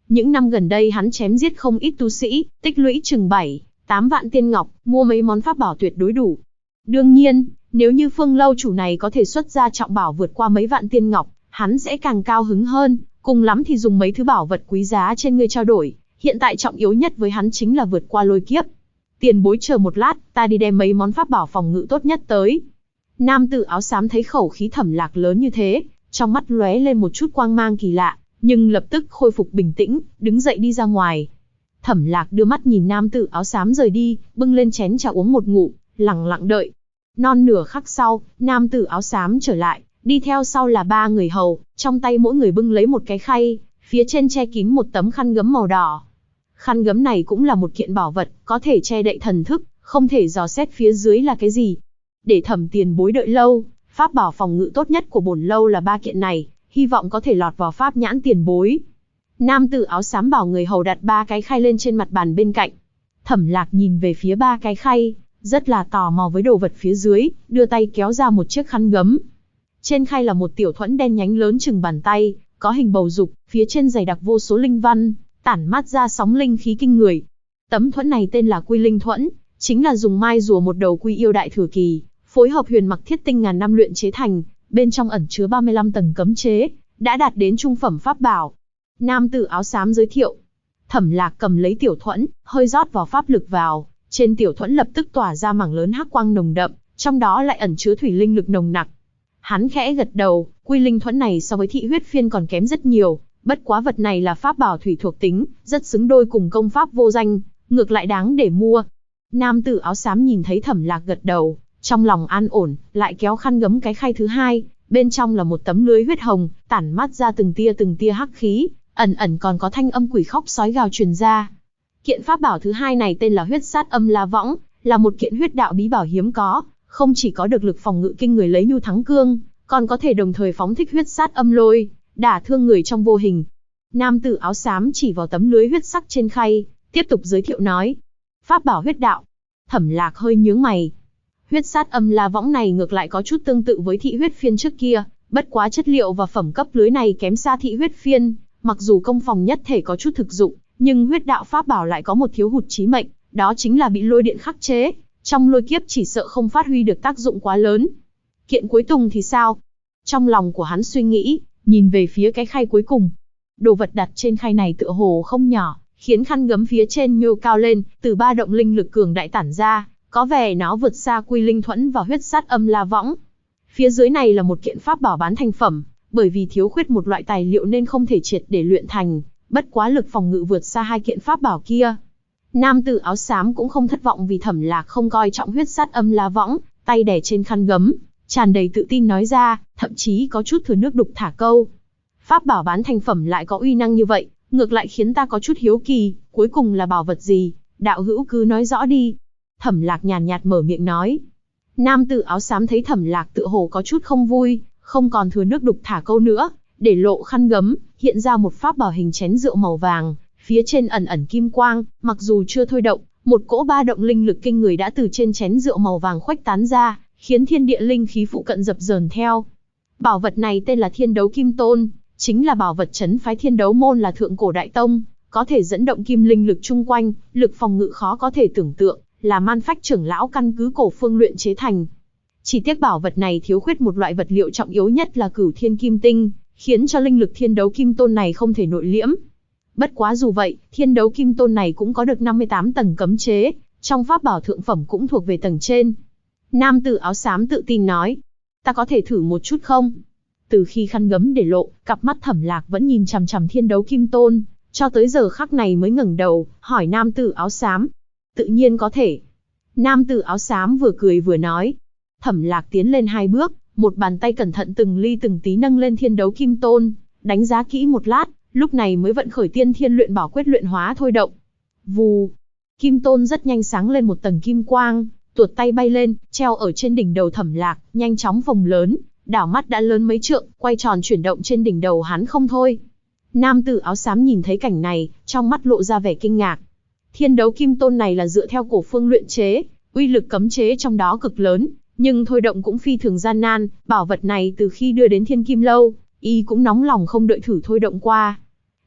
Những năm gần đây hắn chém giết không ít tu sĩ, tích lũy chừng 7-8 vạn tiên ngọc, mua mấy món pháp bảo tuyệt đối đủ. Đương nhiên, nếu như Phương lâu chủ này có thể xuất ra trọng bảo vượt qua mấy vạn tiên ngọc, hắn sẽ càng cao hứng hơn, cùng lắm thì dùng mấy thứ bảo vật quý giá trên người trao đổi. Hiện tại trọng yếu nhất với hắn chính là vượt qua lôi kiếp. Tiền bối chờ một lát, ta đi đem mấy món pháp bảo phòng ngự tốt nhất tới. Nam tử áo xám thấy khẩu khí Thẩm Lạc lớn như thế, trong mắt lóe lên một chút quang mang kỳ lạ, nhưng lập tức khôi phục bình tĩnh, đứng dậy đi ra ngoài. Thẩm Lạc đưa mắt nhìn nam tử áo xám rời đi, bưng lên chén trà uống một ngụm, lặng lặng đợi. Non nửa khắc sau, nam tử áo xám trở lại, đi theo sau là 3 người hầu, trong tay mỗi người bưng lấy một cái khay, phía trên che kín một tấm khăn gấm màu đỏ. Khăn gấm này cũng là một kiện bảo vật, có thể che đậy thần thức, không thể dò xét phía dưới là cái gì. Để Thẩm tiền bối đợi lâu, pháp bảo phòng ngự tốt nhất của bổn lâu là 3 kiện này, hy vọng có thể lọt vào pháp nhãn tiền bối. Nam tử áo xám bảo người hầu đặt 3 cái khay lên trên mặt bàn bên cạnh. Thẩm Lạc nhìn về phía 3 cái khay, rất là tò mò với đồ vật phía dưới, đưa tay kéo ra một chiếc khăn gấm. Trên khay là một tiểu thuẫn đen nhánh lớn chừng bàn tay, có hình bầu dục, phía trên dày đặc vô số linh văn, tản mát ra sóng linh khí kinh người. Tấm thuẫn này tên là Quy Linh Thuẫn, chính là dùng mai rùa một đầu quy yêu đại thừa kỳ, phối hợp huyền mặc thiết tinh ngàn năm luyện chế thành, bên trong ẩn chứa 35 tầng cấm chế, đã đạt đến trung phẩm pháp bảo. Nam tử áo xám giới thiệu. Thẩm Lạc cầm lấy tiểu thuẫn, hơi rót vào pháp lực vào, trên tiểu thuẫn lập tức tỏa ra mảng lớn hắc quang nồng đậm, trong đó lại ẩn chứa thủy linh lực nồng nặc. Hắn khẽ gật đầu, Quy Linh Thuẫn này so với Thị Huyết Phiên còn kém rất nhiều, bất quá vật này là pháp bảo thủy thuộc tính, rất xứng đôi cùng công pháp vô danh, ngược lại đáng để mua. Nam tử áo xám nhìn thấy Thẩm Lạc gật đầu, trong lòng an ổn, lại kéo khăn gấm cái khay thứ hai, bên trong là một tấm lưới huyết hồng, tản mát ra từng tia hắc khí, ẩn ẩn còn có thanh âm quỷ khóc sói gào truyền ra. Kiện pháp bảo thứ hai này tên là Huyết Sát Âm La Võng, là một kiện huyết đạo bí bảo hiếm có, không chỉ có được lực phòng ngự kinh người lấy nhu thắng cương, còn có thể đồng thời phóng thích huyết sát âm lôi, đả thương người trong vô hình. Nam tử áo xám chỉ vào tấm lưới huyết sắc trên khay, tiếp tục giới thiệu nói. Pháp bảo huyết đạo. Thẩm Lạc hơi nhướng mày. Huyết sát âm la võng này ngược lại có chút tương tự với Thị Huyết Phiên trước kia, bất quá chất liệu và phẩm cấp lưới này kém xa Thị Huyết Phiên, mặc dù công phòng nhất thể có chút thực dụng, nhưng huyết đạo pháp bảo lại có một thiếu hụt chí mệnh, đó chính là bị lôi điện khắc chế, trong lôi kiếp chỉ sợ không phát huy được tác dụng quá lớn. Kiện cuối cùng thì sao? Trong lòng của hắn suy nghĩ, nhìn về phía cái khay cuối cùng. Đồ vật đặt trên khay này tựa hồ không nhỏ, khiến khăn gấm phía trên nhô cao lên, từ 3 động linh lực cường đại tản ra, có vẻ nó vượt xa Quy Linh Thuẫn và Huyết Sát Âm La Võng. Phía dưới này là một kiện pháp bảo bán thành phẩm, bởi vì thiếu khuyết một loại tài liệu nên không thể triệt để luyện thành, bất quá lực phòng ngự vượt xa 2 kiện pháp bảo kia. Nam tử áo xám cũng không thất vọng vì Thẩm Lạc không coi trọng Huyết Sát Âm La Võng, tay đè trên khăn gấm, tràn đầy tự tin nói ra, thậm chí có chút thừa nước đục thả câu. Pháp bảo bán thành phẩm lại có uy năng như vậy, ngược lại khiến ta có chút hiếu kỳ, cuối cùng là bảo vật gì, đạo hữu cứ nói rõ đi. Thẩm Lạc nhàn nhạt mở miệng nói. Nam tử áo xám thấy Thẩm Lạc tựa hồ có chút không vui, không còn thừa nước đục thả câu nữa, để lộ khăn gấm, hiện ra một pháp bảo hình chén rượu màu vàng, phía trên ẩn ẩn kim quang, mặc dù chưa thôi động, một cỗ 3 động linh lực kinh người đã từ trên chén rượu màu vàng khuếch tán ra, khiến thiên địa linh khí phụ cận dập dờn theo. Bảo vật này tên là Thiên Đấu Kim Tôn, chính là bảo vật trấn phái Thiên Đấu môn là thượng cổ đại tông, có thể dẫn động kim linh lực chung quanh, lực phòng ngự khó có thể tưởng tượng, là Man Phách trưởng lão căn cứ cổ phương luyện chế thành. Chỉ tiếc bảo vật này thiếu khuyết một loại vật liệu trọng yếu nhất là Cửu Thiên Kim Tinh, khiến cho linh lực Thiên Đấu Kim Tôn này không thể nội liễm. Bất quá dù vậy, Thiên Đấu Kim Tôn này cũng có được 58 tầng cấm chế, trong pháp bảo thượng phẩm cũng thuộc về tầng trên. Nam tử áo xám tự tin nói, ta có thể thử một chút không? Từ khi khăn gấm để lộ, cặp mắt Thẩm Lạc vẫn nhìn chằm chằm Thiên Đấu Kim Tôn, cho tới giờ khắc này mới ngẩng đầu, hỏi nam tử áo xám. Tự nhiên có thể. Nam tử áo xám vừa cười vừa nói. Thẩm Lạc tiến lên 2 bước, một bàn tay cẩn thận từng ly từng tí nâng lên Thiên Đấu Kim Tôn, đánh giá kỹ một lát, lúc này mới vận khởi Tiên Thiên Luyện Bảo Quyết luyện hóa thôi động. Vù, Kim Tôn rất nhanh sáng lên một tầng kim quang, tuột tay bay lên, treo ở trên đỉnh đầu Thẩm Lạc, nhanh chóng phồng lớn, đảo mắt đã lớn mấy trượng, quay tròn chuyển động trên đỉnh đầu hắn không thôi. Nam tử áo xám nhìn thấy cảnh này, trong mắt lộ ra vẻ kinh ngạc. Thiên Đấu Kim Tôn này là dựa theo cổ phương luyện chế, uy lực cấm chế trong đó cực lớn, nhưng thôi động cũng phi thường gian nan, bảo vật này từ khi đưa đến Thiên Kim Lâu, y cũng nóng lòng không đợi thử thôi động qua.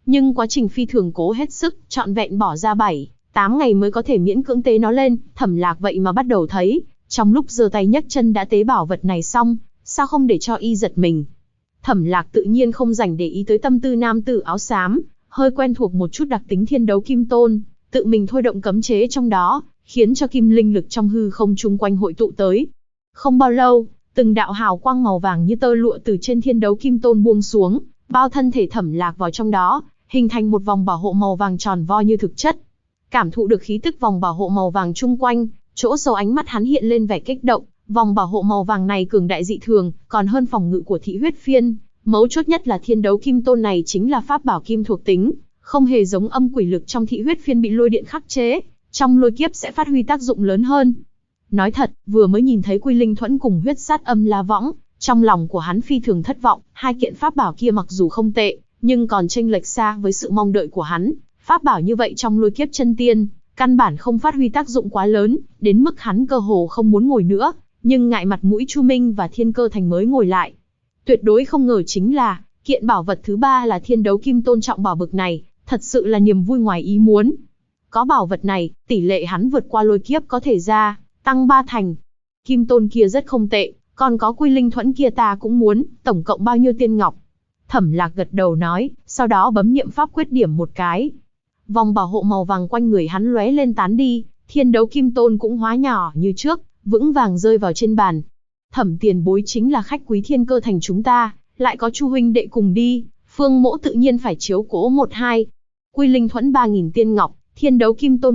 nhưng quá trình phi thường cố hết sức, trọn vẹn bỏ ra 7-8 ngày mới có thể miễn cưỡng tế nó lên. Thẩm Lạc vậy mà bắt đầu thấy, trong lúc giơ tay nhấc chân đã tế bảo vật này xong, sao không để cho y giật mình. Thẩm Lạc tự nhiên không dành để ý tới tâm tư nam tử áo xám, hơi quen thuộc một chút đặc tính thiên đấu kim tôn, tự mình thôi động cấm chế trong đó, khiến cho kim linh lực trong hư không chung quanh hội tụ tới. Không bao lâu, từng đạo hào quang màu vàng như tơ lụa từ trên thiên đấu kim tôn buông xuống, bao thân thể Thẩm Lạc vào trong đó, hình thành một vòng bảo hộ màu vàng tròn vo như thực chất. Cảm thụ được khí tức vòng bảo hộ màu vàng chung quanh, chỗ sâu ánh mắt hắn hiện lên vẻ kích động. Vòng bảo hộ màu vàng này cường đại dị thường, còn hơn phòng ngự của thị huyết phiên. Mấu chốt nhất là thiên đấu kim tôn này chính là pháp bảo kim thuộc tính, không hề giống âm quỷ lực trong thị huyết phiên bị lôi điện khắc chế, trong lôi kiếp sẽ phát huy tác dụng lớn hơn. Nói thật, vừa mới nhìn thấy Quy Linh Thuẫn cùng huyết sát âm la võng, trong lòng của hắn phi thường thất vọng. Hai kiện pháp bảo kia mặc dù không tệ, nhưng còn chênh lệch xa với sự mong đợi của hắn. Pháp bảo như vậy trong lôi kiếp chân tiên, căn bản không phát huy tác dụng quá lớn, đến mức hắn cơ hồ không muốn ngồi nữa, nhưng ngại mặt mũi Chu Minh và Thiên Cơ Thành mới ngồi lại. Tuyệt đối không ngờ chính là, kiện bảo vật thứ ba là thiên đấu kim tôn trọng bảo bực này, thật sự là niềm vui ngoài ý muốn. Có bảo vật này, tỷ lệ hắn vượt qua lôi kiếp có thể gia tăng 3 thành. Kim tôn kia rất không tệ, còn có Quy Linh Thuẫn kia ta cũng muốn, tổng cộng bao nhiêu tiên ngọc? Thẩm Lạc gật đầu nói, sau đó bấm niệm pháp quyết điểm một cái. Vòng bảo hộ màu vàng quanh người hắn lóe lên tán đi, thiên đấu kim tôn cũng hóa nhỏ như trước, vững vàng rơi vào trên bàn. Thẩm tiền bối chính là khách quý Thiên Cơ Thành chúng ta, lại có Chu huynh đệ cùng đi, Phương mỗ tự nhiên phải chiếu cố 1-2. Quy Linh Thuẫn 3.000 tiên ngọc, thiên đấu kim tôn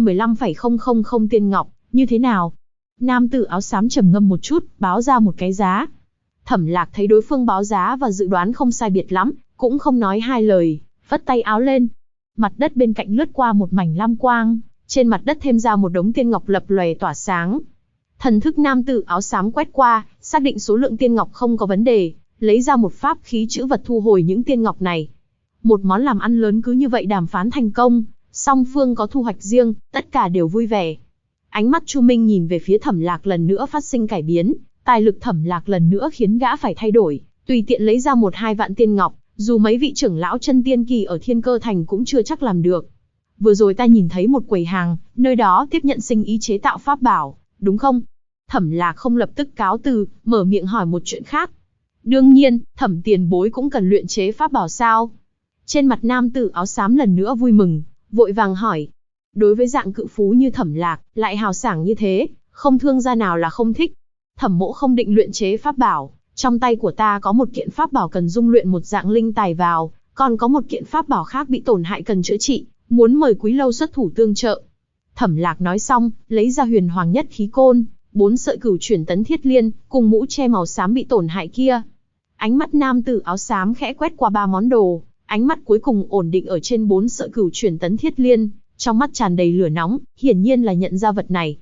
15,000 tiên ngọc, như thế nào? Nam tử áo xám trầm ngâm một chút, báo ra một cái giá. Thẩm Lạc thấy đối phương báo giá và dự đoán không sai biệt lắm, cũng không nói hai lời, vất tay áo lên. Mặt đất bên cạnh lướt qua một mảnh lam quang, trên mặt đất thêm ra một đống tiên ngọc lập lòe tỏa sáng. Thần thức nam tử áo xám quét qua, xác định số lượng tiên ngọc không có vấn đề, lấy ra một pháp khí chữ vật thu hồi những tiên ngọc này. Một món làm ăn lớn cứ như vậy đàm phán thành công, song phương có thu hoạch riêng, tất cả đều vui vẻ. Ánh mắt Chu Minh nhìn về phía Thẩm Lạc lần nữa phát sinh cải biến, tài lực Thẩm Lạc lần nữa khiến gã phải thay đổi, tùy tiện lấy ra 1-2 vạn tiên ngọc, dù mấy vị trưởng lão chân tiên kỳ ở Thiên Cơ Thành cũng chưa chắc làm được. Vừa rồi ta nhìn thấy một quầy hàng, nơi đó tiếp nhận sinh ý chế tạo pháp bảo, đúng không? Thẩm Lạc không lập tức cáo từ, mở miệng hỏi một chuyện khác. Đương nhiên, Thẩm tiền bối cũng cần luyện chế pháp bảo sao? Trên mặt nam tử áo xám lần nữa vui mừng, vội vàng hỏi. Đối với dạng cự phú như Thẩm Lạc, lại hào sảng như thế, không thương gia nào là không thích. Thẩm mỗ không định luyện chế pháp bảo, trong tay của ta có một kiện pháp bảo cần dung luyện một dạng linh tài vào, còn có một kiện pháp bảo khác bị tổn hại cần chữa trị, muốn mời quý lâu xuất thủ tương trợ. Thẩm Lạc nói xong, lấy ra huyền hoàng nhất khí côn, 4 sợi cửu chuyển tấn thiết liên, cùng mũ che màu xám bị tổn hại kia. Ánh mắt nam tử áo xám khẽ quét qua 3 món đồ, ánh mắt cuối cùng ổn định ở trên 4 sợi cửu chuyển tấn thiết liên, trong mắt tràn đầy lửa nóng, hiển nhiên là nhận ra vật này.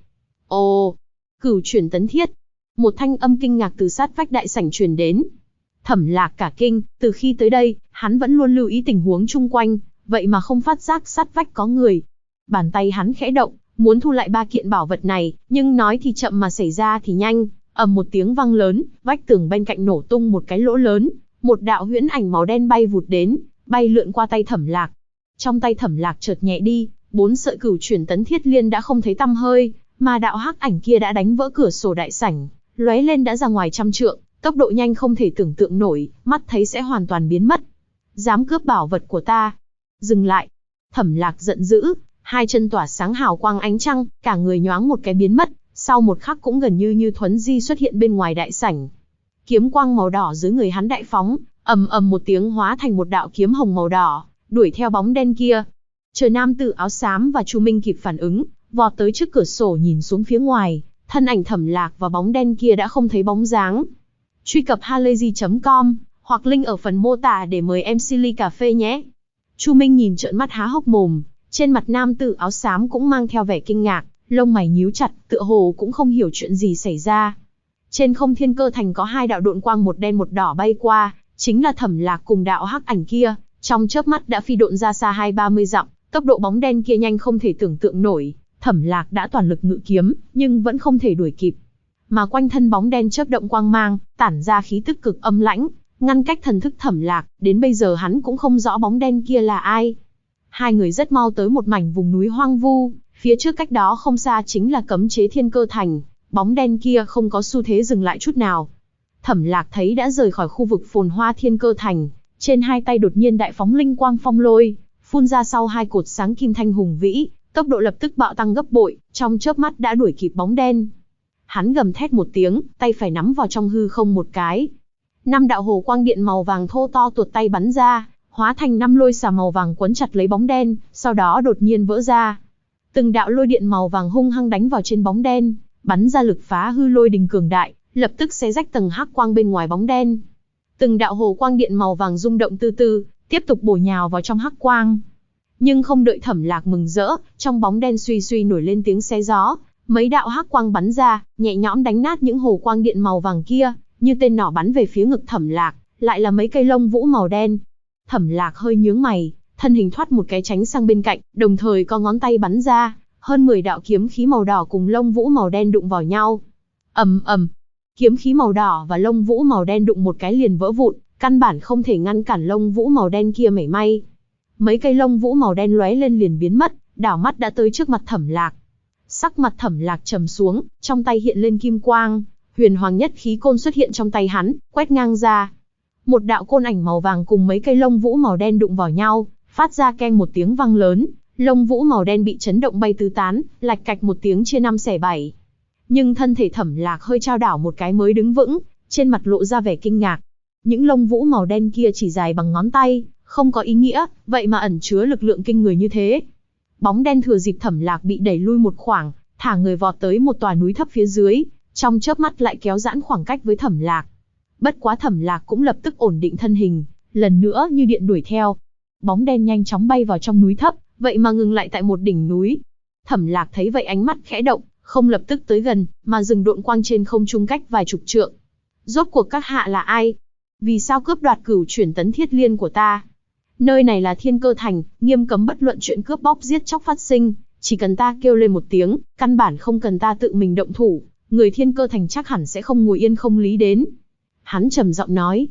Ồ, cửu chuyển tấn thiết. Một thanh âm kinh ngạc từ sát vách đại sảnh truyền đến. Thẩm Lạc cả kinh, từ khi tới đây, hắn vẫn luôn lưu ý tình huống chung quanh, vậy mà không phát giác sát vách có người. Bàn tay hắn khẽ động, muốn thu lại 3 kiện bảo vật này, nhưng nói thì chậm mà xảy ra thì nhanh, ầm một tiếng vang lớn, vách tường bên cạnh nổ tung một cái lỗ lớn, một đạo huyễn ảnh màu đen bay vụt đến, bay lượn qua tay Thẩm Lạc. Trong tay Thẩm Lạc chợt nhẹ đi, 4 sợi cửu chuyển tấn thiết liên đã không thấy tăm hơi, mà đạo hắc ảnh kia đã đánh vỡ cửa sổ đại sảnh, lóe lên đã ra ngoài trăm trượng, tốc độ nhanh không thể tưởng tượng nổi, mắt thấy sẽ hoàn toàn biến mất. Dám cướp bảo vật của ta? Dừng lại! Thẩm Lạc giận dữ, hai chân tỏa sáng hào quang ánh trăng, cả người nhoáng một cái biến mất, sau một khắc cũng gần như thuấn di xuất hiện bên ngoài đại sảnh. Kiếm quang màu đỏ dưới người hắn đại phóng, ầm ầm một tiếng hóa thành một đạo kiếm hồng màu đỏ, đuổi theo bóng đen kia. Chờ nam tử áo xám và Chu Minh kịp phản ứng, vọt tới trước cửa sổ nhìn xuống phía ngoài, thân ảnh Thẩm Lạc và bóng đen kia đã không thấy bóng dáng. Truy cập halayzi.com hoặc link ở phần mô tả để mời MC ly cà phê nhé. Chu Minh nhìn trợn mắt há hốc mồm, trên mặt nam tử áo xám cũng mang theo vẻ kinh ngạc, lông mày nhíu chặt, tựa hồ cũng không hiểu chuyện gì xảy ra. Trên không Thiên Cơ Thành có 2 đạo độn quang một đen một đỏ bay qua, chính là Thẩm Lạc cùng đạo hắc ảnh kia, trong chớp mắt đã phi độn ra xa 20-30 dặm, tốc độ bóng đen kia nhanh không thể tưởng tượng nổi. Thẩm Lạc đã toàn lực ngự kiếm, nhưng vẫn không thể đuổi kịp. Mà quanh thân bóng đen chớp động quang mang, tản ra khí tức cực âm lãnh, ngăn cách thần thức Thẩm Lạc, đến bây giờ hắn cũng không rõ bóng đen kia là ai. Hai người rất mau tới một mảnh vùng núi hoang vu, phía trước cách đó không xa chính là cấm chế Thiên Cơ Thành, bóng đen kia không có xu thế dừng lại chút nào. Thẩm Lạc thấy đã rời khỏi khu vực phồn hoa Thiên Cơ Thành, trên hai tay đột nhiên đại phóng linh quang phong lôi, phun ra sau hai cột sáng kim thanh hùng vĩ, tốc độ lập tức bạo tăng gấp bội, trong chớp mắt đã đuổi kịp bóng đen. Hắn gầm thét một tiếng, tay phải nắm vào trong hư không một cái. 5 đạo hồ quang điện màu vàng thô to tuột tay bắn ra, hóa thành 5 lôi xà màu vàng quấn chặt lấy bóng đen, sau đó đột nhiên vỡ ra. Từng đạo lôi điện màu vàng hung hăng đánh vào trên bóng đen, bắn ra lực phá hư lôi đình cường đại, lập tức xé rách tầng hắc quang bên ngoài bóng đen. Từng đạo hồ quang điện màu vàng rung động từ từ, tiếp tục bổ nhào vào trong hắc quang. Nhưng không đợi Thẩm Lạc mừng rỡ, trong bóng đen suy suy nổi lên tiếng xé gió, mấy đạo hắc quang bắn ra, nhẹ nhõm đánh nát những hồ quang điện màu vàng kia, như tên nỏ bắn về phía ngực Thẩm Lạc, lại là mấy cây lông vũ màu đen. Thẩm Lạc hơi nhướng mày, thân hình thoát một cái tránh sang bên cạnh, đồng thời có ngón tay bắn ra, hơn 10 đạo kiếm khí màu đỏ cùng lông vũ màu đen đụng vào nhau. Ầm ầm, kiếm khí màu đỏ và lông vũ màu đen đụng một cái liền vỡ vụn, căn bản không thể ngăn cản lông vũ màu đen kia mảy may. Mấy cây lông vũ màu đen lóe lên liền biến mất, đảo mắt đã tới trước mặt Thẩm Lạc. Sắc mặt Thẩm Lạc trầm xuống, trong tay hiện lên kim quang, huyền hoàng nhất khí côn xuất hiện trong tay hắn, quét ngang ra. Một đạo côn ảnh màu vàng cùng mấy cây lông vũ màu đen đụng vào nhau, phát ra keng một tiếng vang lớn, lông vũ màu đen bị chấn động bay tứ tán, lạch cạch một tiếng chia 5 xẻ 7. Nhưng thân thể Thẩm Lạc hơi chao đảo một cái mới đứng vững, trên mặt lộ ra vẻ kinh ngạc. Những lông vũ màu đen kia chỉ dài bằng ngón tay, không có ý nghĩa, vậy mà ẩn chứa lực lượng kinh người như thế. Bóng đen thừa dịp Thẩm Lạc bị đẩy lui một khoảng, thả người vọt tới một tòa núi thấp phía dưới, trong chớp mắt lại kéo giãn khoảng cách với Thẩm Lạc. Bất quá Thẩm Lạc cũng lập tức ổn định thân hình, lần nữa như điện đuổi theo. Bóng đen nhanh chóng bay vào trong núi thấp, vậy mà ngừng lại tại một đỉnh núi. Thẩm Lạc thấy vậy ánh mắt khẽ động, không lập tức tới gần, mà dừng độn quang trên không trung cách vài chục trượng. Rốt cuộc các hạ là ai? Vì sao cướp đoạt Cửu Chuyển Tấn Thiết Liên của ta? Nơi này là Thiên Cơ Thành, nghiêm cấm bất luận chuyện cướp bóc giết chóc phát sinh, chỉ cần ta kêu lên một tiếng, căn bản không cần ta tự mình động thủ, người Thiên Cơ Thành chắc hẳn sẽ không ngồi yên không lý đến. Hắn trầm giọng nói,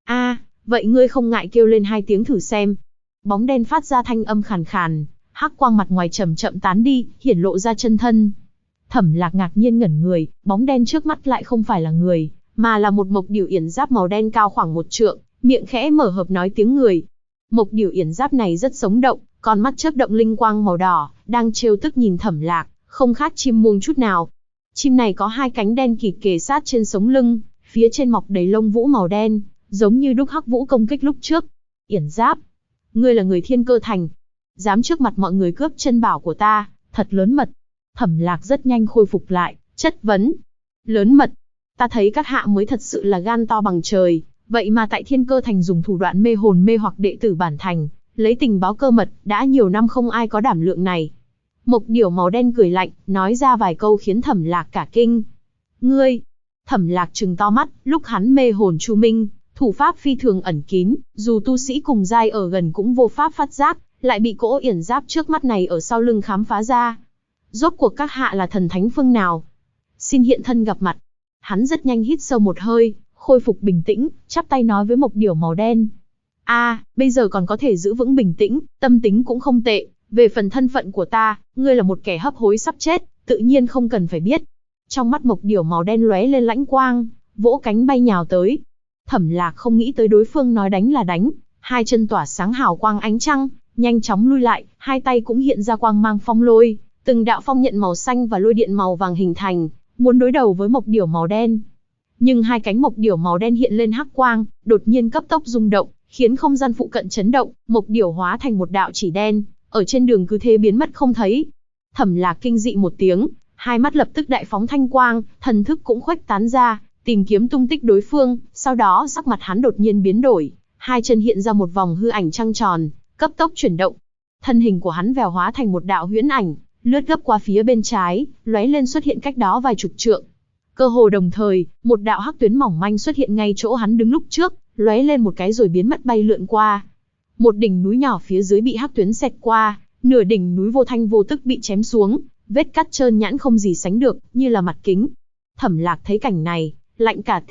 vậy ngươi không ngại kêu lên 2 tiếng thử xem. Bóng đen phát ra thanh âm khàn khàn, hắc quang mặt ngoài chậm chậm tán đi, hiển lộ ra chân thân. Thẩm Lạc ngạc nhiên ngẩn người, bóng đen trước mắt lại không phải là người, mà là một mộc điểu yển giáp màu đen cao khoảng 1 trượng, miệng khẽ mở hợp nói tiếng người. Mộc điểu yển giáp này rất sống động, con mắt chớp động linh quang màu đỏ, đang trêu tức nhìn Thẩm Lạc, không khác chim muông chút nào. Chim này có 2 cánh đen kịt kề sát trên sống lưng, phía trên mọc đầy lông vũ màu đen, giống như đúc Hắc Vũ công kích lúc trước. Yển giáp, ngươi là người Thiên Cơ Thành, dám trước mặt mọi người cướp chân bảo của ta, thật lớn mật. Thẩm Lạc rất nhanh khôi phục lại, chất vấn. Lớn mật? Ta thấy các hạ mới thật sự là gan to bằng trời, vậy mà tại Thiên Cơ Thành dùng thủ đoạn mê hồn mê hoặc đệ tử bản thành, lấy tình báo cơ mật, đã nhiều năm không ai có đảm lượng này. Mộc điểu màu đen cười lạnh, nói ra vài câu khiến Thẩm Lạc cả kinh. Ngươi! Thẩm Lạc trừng to mắt, lúc hắn mê hồn chu minh, thủ pháp phi thường ẩn kín, dù tu sĩ cùng giai ở gần cũng vô pháp phát giác, lại bị cỗ yển giáp trước mắt này ở sau lưng khám phá ra. Rốt cuộc các hạ là thần thánh phương nào? Xin hiện thân gặp mặt. Hắn rất nhanh hít sâu một hơi, khôi phục bình tĩnh, chắp tay nói với mộc điểu màu đen. Bây giờ còn có thể giữ vững bình tĩnh, tâm tính cũng không tệ. Về phần thân phận của ta, ngươi là một kẻ hấp hối sắp chết, tự nhiên không cần phải biết. Trong mắt mộc điểu màu đen lóe lên lãnh quang, vỗ cánh bay nhào tới. Thẩm Lạc không nghĩ tới đối phương nói đánh là đánh, 2 chân tỏa sáng hào quang ánh trăng, nhanh chóng lui lại, 2 tay cũng hiện ra quang mang phong lôi, từng đạo phong nhận màu xanh và lôi điện màu vàng hình thành, muốn đối đầu với mộc điểu màu đen. Nhưng 2 cánh mộc điểu màu đen hiện lên hắc quang, đột nhiên cấp tốc rung động, khiến không gian phụ cận chấn động, mộc điểu hóa thành một đạo chỉ đen, ở trên đường cứ thế biến mất không thấy. Thẩm Lạc kinh dị một tiếng, 2 mắt lập tức đại phóng thanh quang, thần thức cũng khuếch tán ra, tìm kiếm tung tích đối phương, sau đó sắc mặt hắn đột nhiên biến đổi, 2 chân hiện ra một vòng hư ảnh trăng tròn, cấp tốc chuyển động. Thân hình của hắn vèo hóa thành một đạo huyễn ảnh, lướt gấp qua phía bên trái, lóe lên xuất hiện cách đó vài chục trượng. Cơ hồ đồng thời, một đạo hắc tuyến mỏng manh xuất hiện ngay chỗ hắn đứng lúc trước, lóe lên một cái rồi biến mất bay lượn qua. Một đỉnh núi nhỏ phía dưới bị hắc tuyến xẹt qua, nửa đỉnh núi vô thanh vô tức bị chém xuống, vết cắt trơn nhẵn không gì sánh được, như là mặt kính. Thẩm Lạc thấy cảnh này, lạnh cả tim,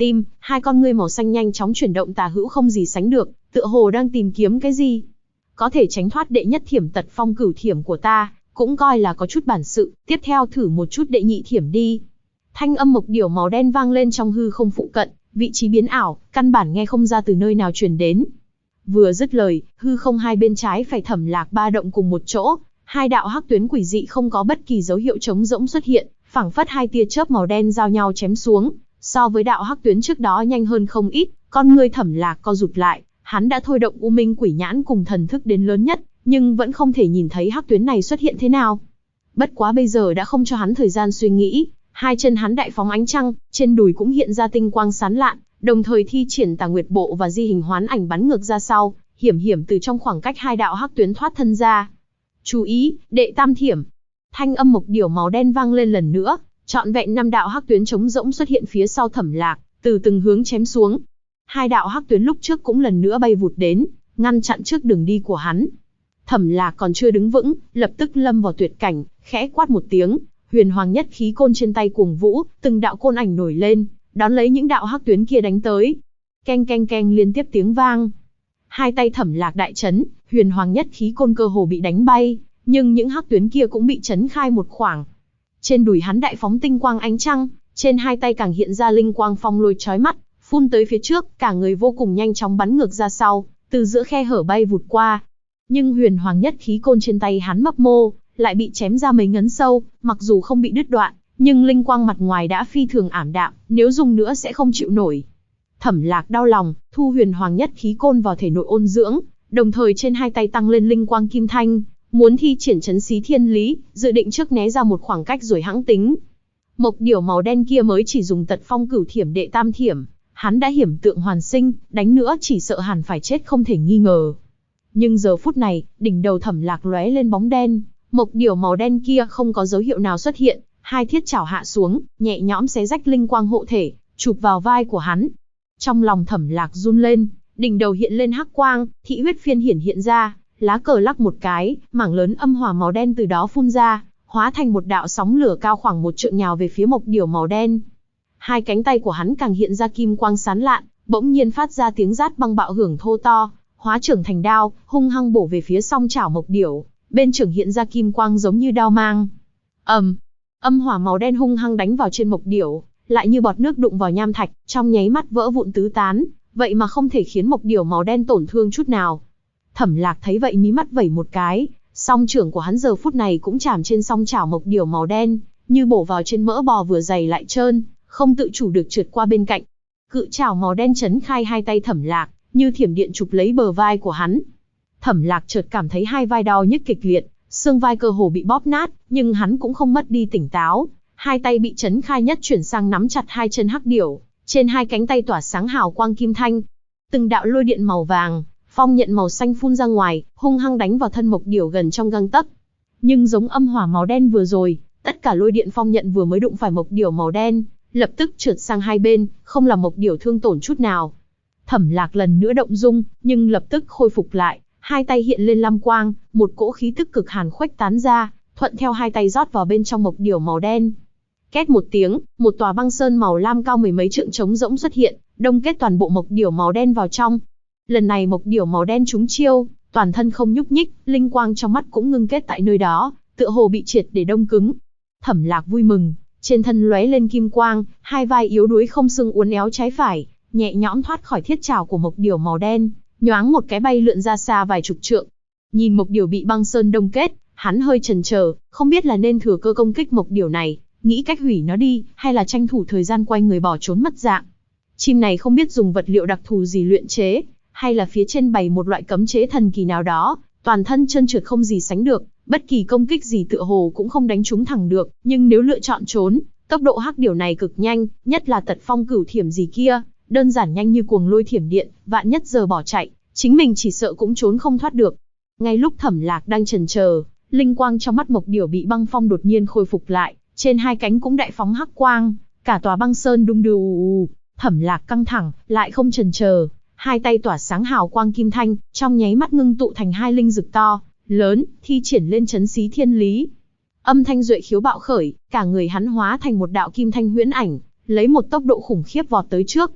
Hai con ngươi màu xanh nhanh chóng chuyển động tà hữu không gì sánh được, tựa hồ đang tìm kiếm cái gì. Có thể tránh thoát đệ nhất thiểm tật phong cửu thiểm của ta, cũng coi là có chút bản sự, tiếp theo thử một chút đệ nhị thiểm đi. Thanh âm mộc điểu màu đen vang lên trong hư không phụ cận, vị trí biến ảo, căn bản nghe không ra từ nơi nào truyền đến. Vừa dứt lời, hư không hai bên trái phải Thẩm Lạc ba động cùng một chỗ, hai đạo hắc tuyến quỷ dị không có bất kỳ dấu hiệu trống rỗng xuất hiện, phảng phất hai tia chớp màu đen giao nhau chém xuống, so với đạo hắc tuyến trước đó nhanh hơn không ít, con ngươi Thẩm Lạc co rụt lại, hắn đã thôi động U Minh Quỷ Nhãn cùng thần thức đến lớn nhất, nhưng vẫn không thể nhìn thấy hắc tuyến này xuất hiện thế nào. Bất quá bây giờ đã không cho hắn thời gian suy nghĩ, hai chân hắn đại phóng ánh trăng, trên đùi cũng hiện ra tinh quang sáng lạn, đồng thời thi triển Tà Nguyệt Bộ và Di Hình Hoán Ảnh bắn ngược ra sau, hiểm hiểm từ trong khoảng cách hai đạo hắc tuyến thoát thân ra. Chú ý, đệ tam thiểm. Thanh âm mộc điểu màu đen vang lên lần nữa, trọn vẹn 5 đạo hắc tuyến trống rỗng xuất hiện phía sau Thẩm Lạc, từ từng hướng chém xuống. Hai đạo hắc tuyến lúc trước cũng lần nữa bay vụt đến, ngăn chặn trước đường đi của hắn. Thẩm Lạc còn chưa đứng vững, lập tức lâm vào tuyệt cảnh, khẽ quát một tiếng, huyền hoàng nhất khí côn trên tay cuồng vũ, từng đạo côn ảnh nổi lên, đón lấy những đạo hắc tuyến kia đánh tới. Keng keng keng liên tiếp tiếng vang. Hai tay Thẩm Lạc đại chấn, huyền hoàng nhất khí côn cơ hồ bị đánh bay, nhưng những hắc tuyến kia cũng bị chấn khai một khoảng. Trên đùi hắn đại phóng tinh quang ánh trăng, trên hai tay càng hiện ra linh quang phong lôi chói mắt, phun tới phía trước, cả người vô cùng nhanh chóng bắn ngược ra sau, từ giữa khe hở bay vụt qua. Nhưng huyền hoàng nhất khí côn trên tay hắn mấp mô, lại bị chém ra mấy ngấn sâu, mặc dù không bị đứt đoạn, nhưng linh quang mặt ngoài đã phi thường ảm đạm, nếu dùng nữa sẽ không chịu nổi. Thẩm Lạc đau lòng, thu huyền hoàng nhất khí côn vào thể nội ôn dưỡng, đồng thời trên hai tay tăng lên linh quang kim thanh, muốn thi triển trấn xí thiên lý, dự định trước né ra một khoảng cách rồi hãng tính. Mộc điểu màu đen kia mới chỉ dùng tật phong cửu thiểm đệ tam thiểm, hắn đã hiểm tượng hoàn sinh, đánh nữa chỉ sợ hẳn phải chết không thể nghi ngờ. Nhưng giờ phút này, đỉnh đầu Thẩm Lạc lóe lên bóng đen, mộc điểu màu đen kia không có dấu hiệu nào xuất hiện, hai thiết chảo hạ xuống, nhẹ nhõm xé rách linh quang hộ thể, chụp vào vai của hắn. Trong lòng Thẩm Lạc run lên, đỉnh đầu hiện lên hắc quang, thị huyết phiên hiện ra, lá cờ lắc một cái, mảng lớn âm hỏa màu đen từ đó phun ra, hóa thành một đạo sóng lửa cao khoảng 1 trượng nhào về phía mộc điểu màu đen. Hai cánh tay của hắn càng hiện ra kim quang sáng lạn, bỗng nhiên phát ra tiếng rát băng bạo hưởng thô to, hóa trưởng thành đao, hung hăng bổ về phía song chảo mộc điểu, bên trưởng hiện ra kim quang giống như đao mang. Âm hỏa màu đen hung hăng đánh vào trên mộc điểu, lại như bọt nước đụng vào nham thạch, trong nháy mắt vỡ vụn tứ tán, vậy mà không thể khiến mộc điểu màu đen tổn thương chút nào. Thẩm Lạc thấy vậy mí mắt vẩy một cái, song trưởng của hắn giờ phút này cũng chạm trên song chảo mộc điểu màu đen, như bổ vào trên mỡ bò vừa dày lại trơn, không tự chủ được trượt qua bên cạnh. Cự chảo màu đen chấn khai hai tay Thẩm Lạc, như thiểm điện chụp lấy bờ vai của hắn. Thẩm Lạc chợt cảm thấy hai vai đau nhức kịch liệt, xương vai cơ hồ bị bóp nát, nhưng hắn cũng không mất đi tỉnh táo. Hai tay bị chấn khai nhất chuyển sang nắm chặt hai chân hắc điểu, trên hai cánh tay tỏa sáng hào quang kim thanh. Từng đạo lôi điện màu vàng, phong nhận màu xanh phun ra ngoài, hung hăng đánh vào thân mộc điểu gần trong gang tấc. Nhưng giống âm hỏa màu đen vừa rồi, tất cả lôi điện phong nhận vừa mới đụng phải mộc điểu màu đen, lập tức trượt sang hai bên, không làm mộc điểu thương tổn chút nào. Thẩm Lạc lần nữa động dung, nhưng lập tức khôi phục lại, hai tay hiện lên lam quang, một cỗ khí tức cực hàn khuếch tán ra, thuận theo hai tay rót vào bên trong mộc điểu màu đen. Két một tiếng, một tòa băng sơn màu lam cao mười mấy trượng trống rỗng xuất hiện, đông kết toàn bộ mộc điểu màu đen vào trong. Lần này mộc điểu màu đen trúng chiêu, toàn thân không nhúc nhích, linh quang trong mắt cũng ngưng kết tại nơi đó, tựa hồ bị triệt để đông cứng. Thẩm Lạc vui mừng, trên thân lóe lên kim quang, hai vai yếu đuối không xương uốn éo trái phải, nhẹ nhõm thoát khỏi thiết trảo của mộc điểu màu đen, nhoáng một cái bay lượn ra xa vài chục trượng. Nhìn mộc điểu bị băng sơn đông kết, hắn hơi chần chờ, không biết là nên thừa cơ công kích mộc điểu này, nghĩ cách hủy nó đi, hay là tranh thủ thời gian quay người bỏ trốn mất dạng. Chim này không biết dùng vật liệu đặc thù gì luyện chế, hay là phía trên bày một loại cấm chế thần kỳ nào đó, toàn thân trơn trượt không gì sánh được, bất kỳ công kích gì tựa hồ cũng không đánh trúng thẳng được, nhưng nếu lựa chọn trốn, tốc độ hắc điểu này cực nhanh, nhất là tật phong cửu thiểm gì kia, đơn giản nhanh như cuồng lôi thiểm điện, vạn nhất giờ bỏ chạy, chính mình chỉ sợ cũng trốn không thoát được. Ngay lúc Thẩm Lạc đang chần chờ, linh quang trong mắt mộc điểu bị băng phong đột nhiên khôi phục lại, trên hai cánh cũng đại phóng hắc quang, cả tòa băng sơn đung đưa. Thẩm Lạc căng thẳng, lại không chần chờ, hai tay tỏa sáng hào quang kim thanh, trong nháy mắt ngưng tụ thành hai linh dực to, lớn, thi triển lên trấn xí thiên lý. Âm thanh duệ khiếu bạo khởi, cả người hắn hóa thành một đạo kim thanh huyễn ảnh, lấy một tốc độ khủng khiếp vọt tới trước.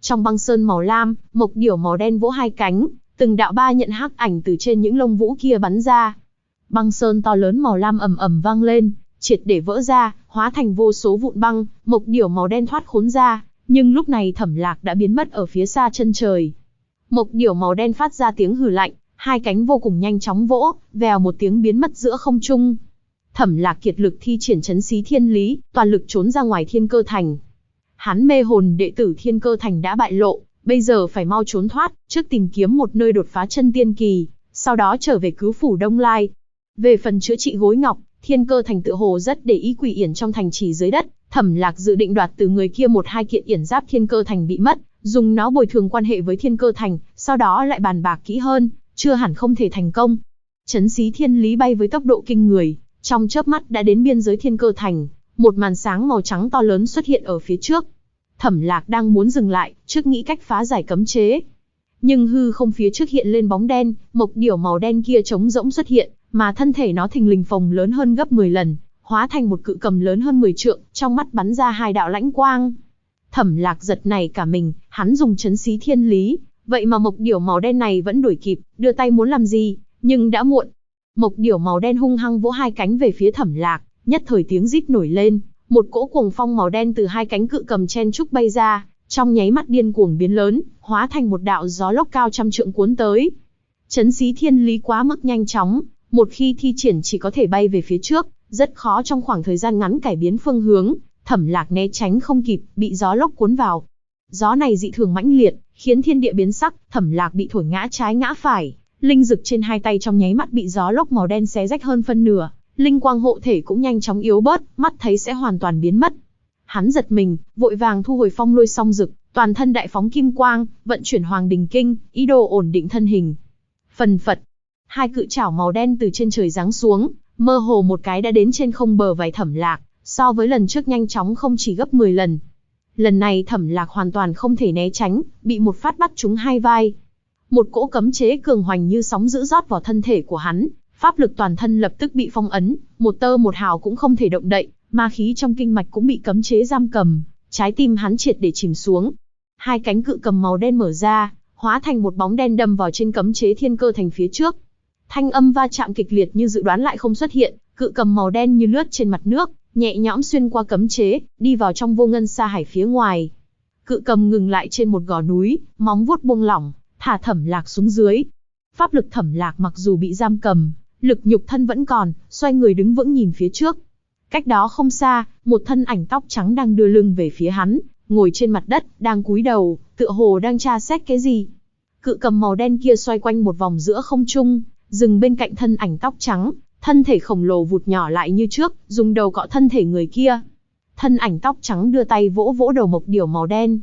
Trong băng sơn màu lam, mộc điểu màu đen vỗ hai cánh, từng đạo ba nhận hắc ảnh từ trên những lông vũ kia bắn ra. Băng sơn to lớn màu lam ầm ầm vang lên, triệt để vỡ ra, hóa thành vô số vụn băng, mộc điểu màu đen thoát khốn ra, nhưng lúc này Thẩm Lạc đã biến mất ở phía xa chân trời. Mộc điểu màu đen phát ra tiếng hừ lạnh, hai cánh vô cùng nhanh chóng vỗ, vèo một tiếng biến mất giữa không trung. Thẩm Lạc kiệt lực thi triển trấn xí thiên lý, toàn lực trốn ra ngoài Thiên Cơ Thành. Hắn mê hồn đệ tử Thiên Cơ Thành đã bại lộ, bây giờ phải mau trốn thoát, trước tìm kiếm một nơi đột phá chân tiên kỳ, sau đó trở về cứu phủ Đông Lai. Về phần chữa trị gối ngọc, Thiên Cơ Thành tự hồ rất để ý quỷ yển trong thành trì dưới đất, Thẩm Lạc dự định đoạt từ người kia một hai kiện yển giáp Thiên Cơ Thành bị mất, dùng nó bồi thường quan hệ với Thiên Cơ Thành, sau đó lại bàn bạc kỹ hơn, chưa hẳn không thể thành công. Trấn xí thiên lý bay với tốc độ kinh người, trong chớp mắt đã đến biên giới Thiên Cơ Thành, một màn sáng màu trắng to lớn xuất hiện ở phía trước. Thẩm Lạc đang muốn dừng lại, trước nghĩ cách phá giải cấm chế. Nhưng hư không phía trước hiện lên bóng đen, mộc điểu màu đen kia trống rỗng xuất hiện, mà thân thể nó thình lình phồng lớn hơn gấp 10 lần, hóa thành một cự cầm lớn hơn 10 trượng, trong mắt bắn ra hai đạo lãnh quang. Thẩm Lạc giật nảy cả mình, hắn dùng trấn xí thiên lý, vậy mà mộc điểu màu đen này vẫn đuổi kịp, đưa tay muốn làm gì, nhưng đã muộn. Mộc điểu màu đen hung hăng vỗ hai cánh về phía Thẩm Lạc, nhất thời tiếng rít nổi lên, một cỗ cuồng phong màu đen từ hai cánh cự cầm chen trúc bay ra, trong nháy mắt điên cuồng biến lớn, hóa thành một đạo gió lốc cao trăm trượng cuốn tới. Trấn xí thiên lý quá mức nhanh chóng, một khi thi triển chỉ có thể bay về phía trước, rất khó trong khoảng thời gian ngắn cải biến phương hướng. Thẩm Lạc né tránh không kịp, bị gió lốc cuốn vào. Gió này dị thường mãnh liệt, khiến thiên địa biến sắc, Thẩm Lạc bị thổi ngã trái ngã phải, linh dực trên hai tay trong nháy mắt bị gió lốc màu đen xé rách hơn phân nửa, linh quang hộ thể cũng nhanh chóng yếu bớt, mắt thấy sẽ hoàn toàn biến mất. Hắn giật mình, vội vàng thu hồi phong lôi song dực, toàn thân đại phóng kim quang, vận chuyển Hoàng Đình Kinh, ý đồ ổn định thân hình. Phần phật, hai cự chảo màu đen từ trên trời giáng xuống, mơ hồ một cái đã đến trên không bờ vai Thẩm Lạc, so với lần trước nhanh chóng không chỉ gấp 10 lần. Lần này Thẩm Lạc hoàn toàn không thể né tránh, bị một phát bắt trúng hai vai. Một cỗ cấm chế cường hoành như sóng dữ rót vào thân thể của hắn, pháp lực toàn thân lập tức bị phong ấn, một tơ một hào cũng không thể động đậy, ma khí trong kinh mạch cũng bị cấm chế giam cầm, trái tim hắn triệt để chìm xuống. Hai cánh cự cầm màu đen mở ra, hóa thành một bóng đen đâm vào trên cấm chế Thiên Cơ Thành phía trước. Thanh âm va chạm kịch liệt như dự đoán lại không xuất hiện, cự cầm màu đen như lướt trên mặt nước, nhẹ nhõm xuyên qua cấm chế, đi vào trong vô ngân sa hải phía ngoài. Cự cầm ngừng lại trên một gò núi, móng vuốt buông lỏng, thả Thẩm Lạc xuống dưới. Pháp lực Thẩm Lạc mặc dù bị giam cầm, lực nhục thân vẫn còn, xoay người đứng vững nhìn phía trước. Cách đó không xa, một thân ảnh tóc trắng đang đưa lưng về phía hắn, ngồi trên mặt đất, đang cúi đầu, tựa hồ đang tra xét cái gì. Cự cầm màu đen kia xoay quanh một vòng giữa không trung, dừng bên cạnh thân ảnh tóc trắng, thân thể khổng lồ vụt nhỏ lại như trước, dùng đầu cọ thân thể người kia. Thân ảnh tóc trắng đưa tay vỗ vỗ đầu mộc điểu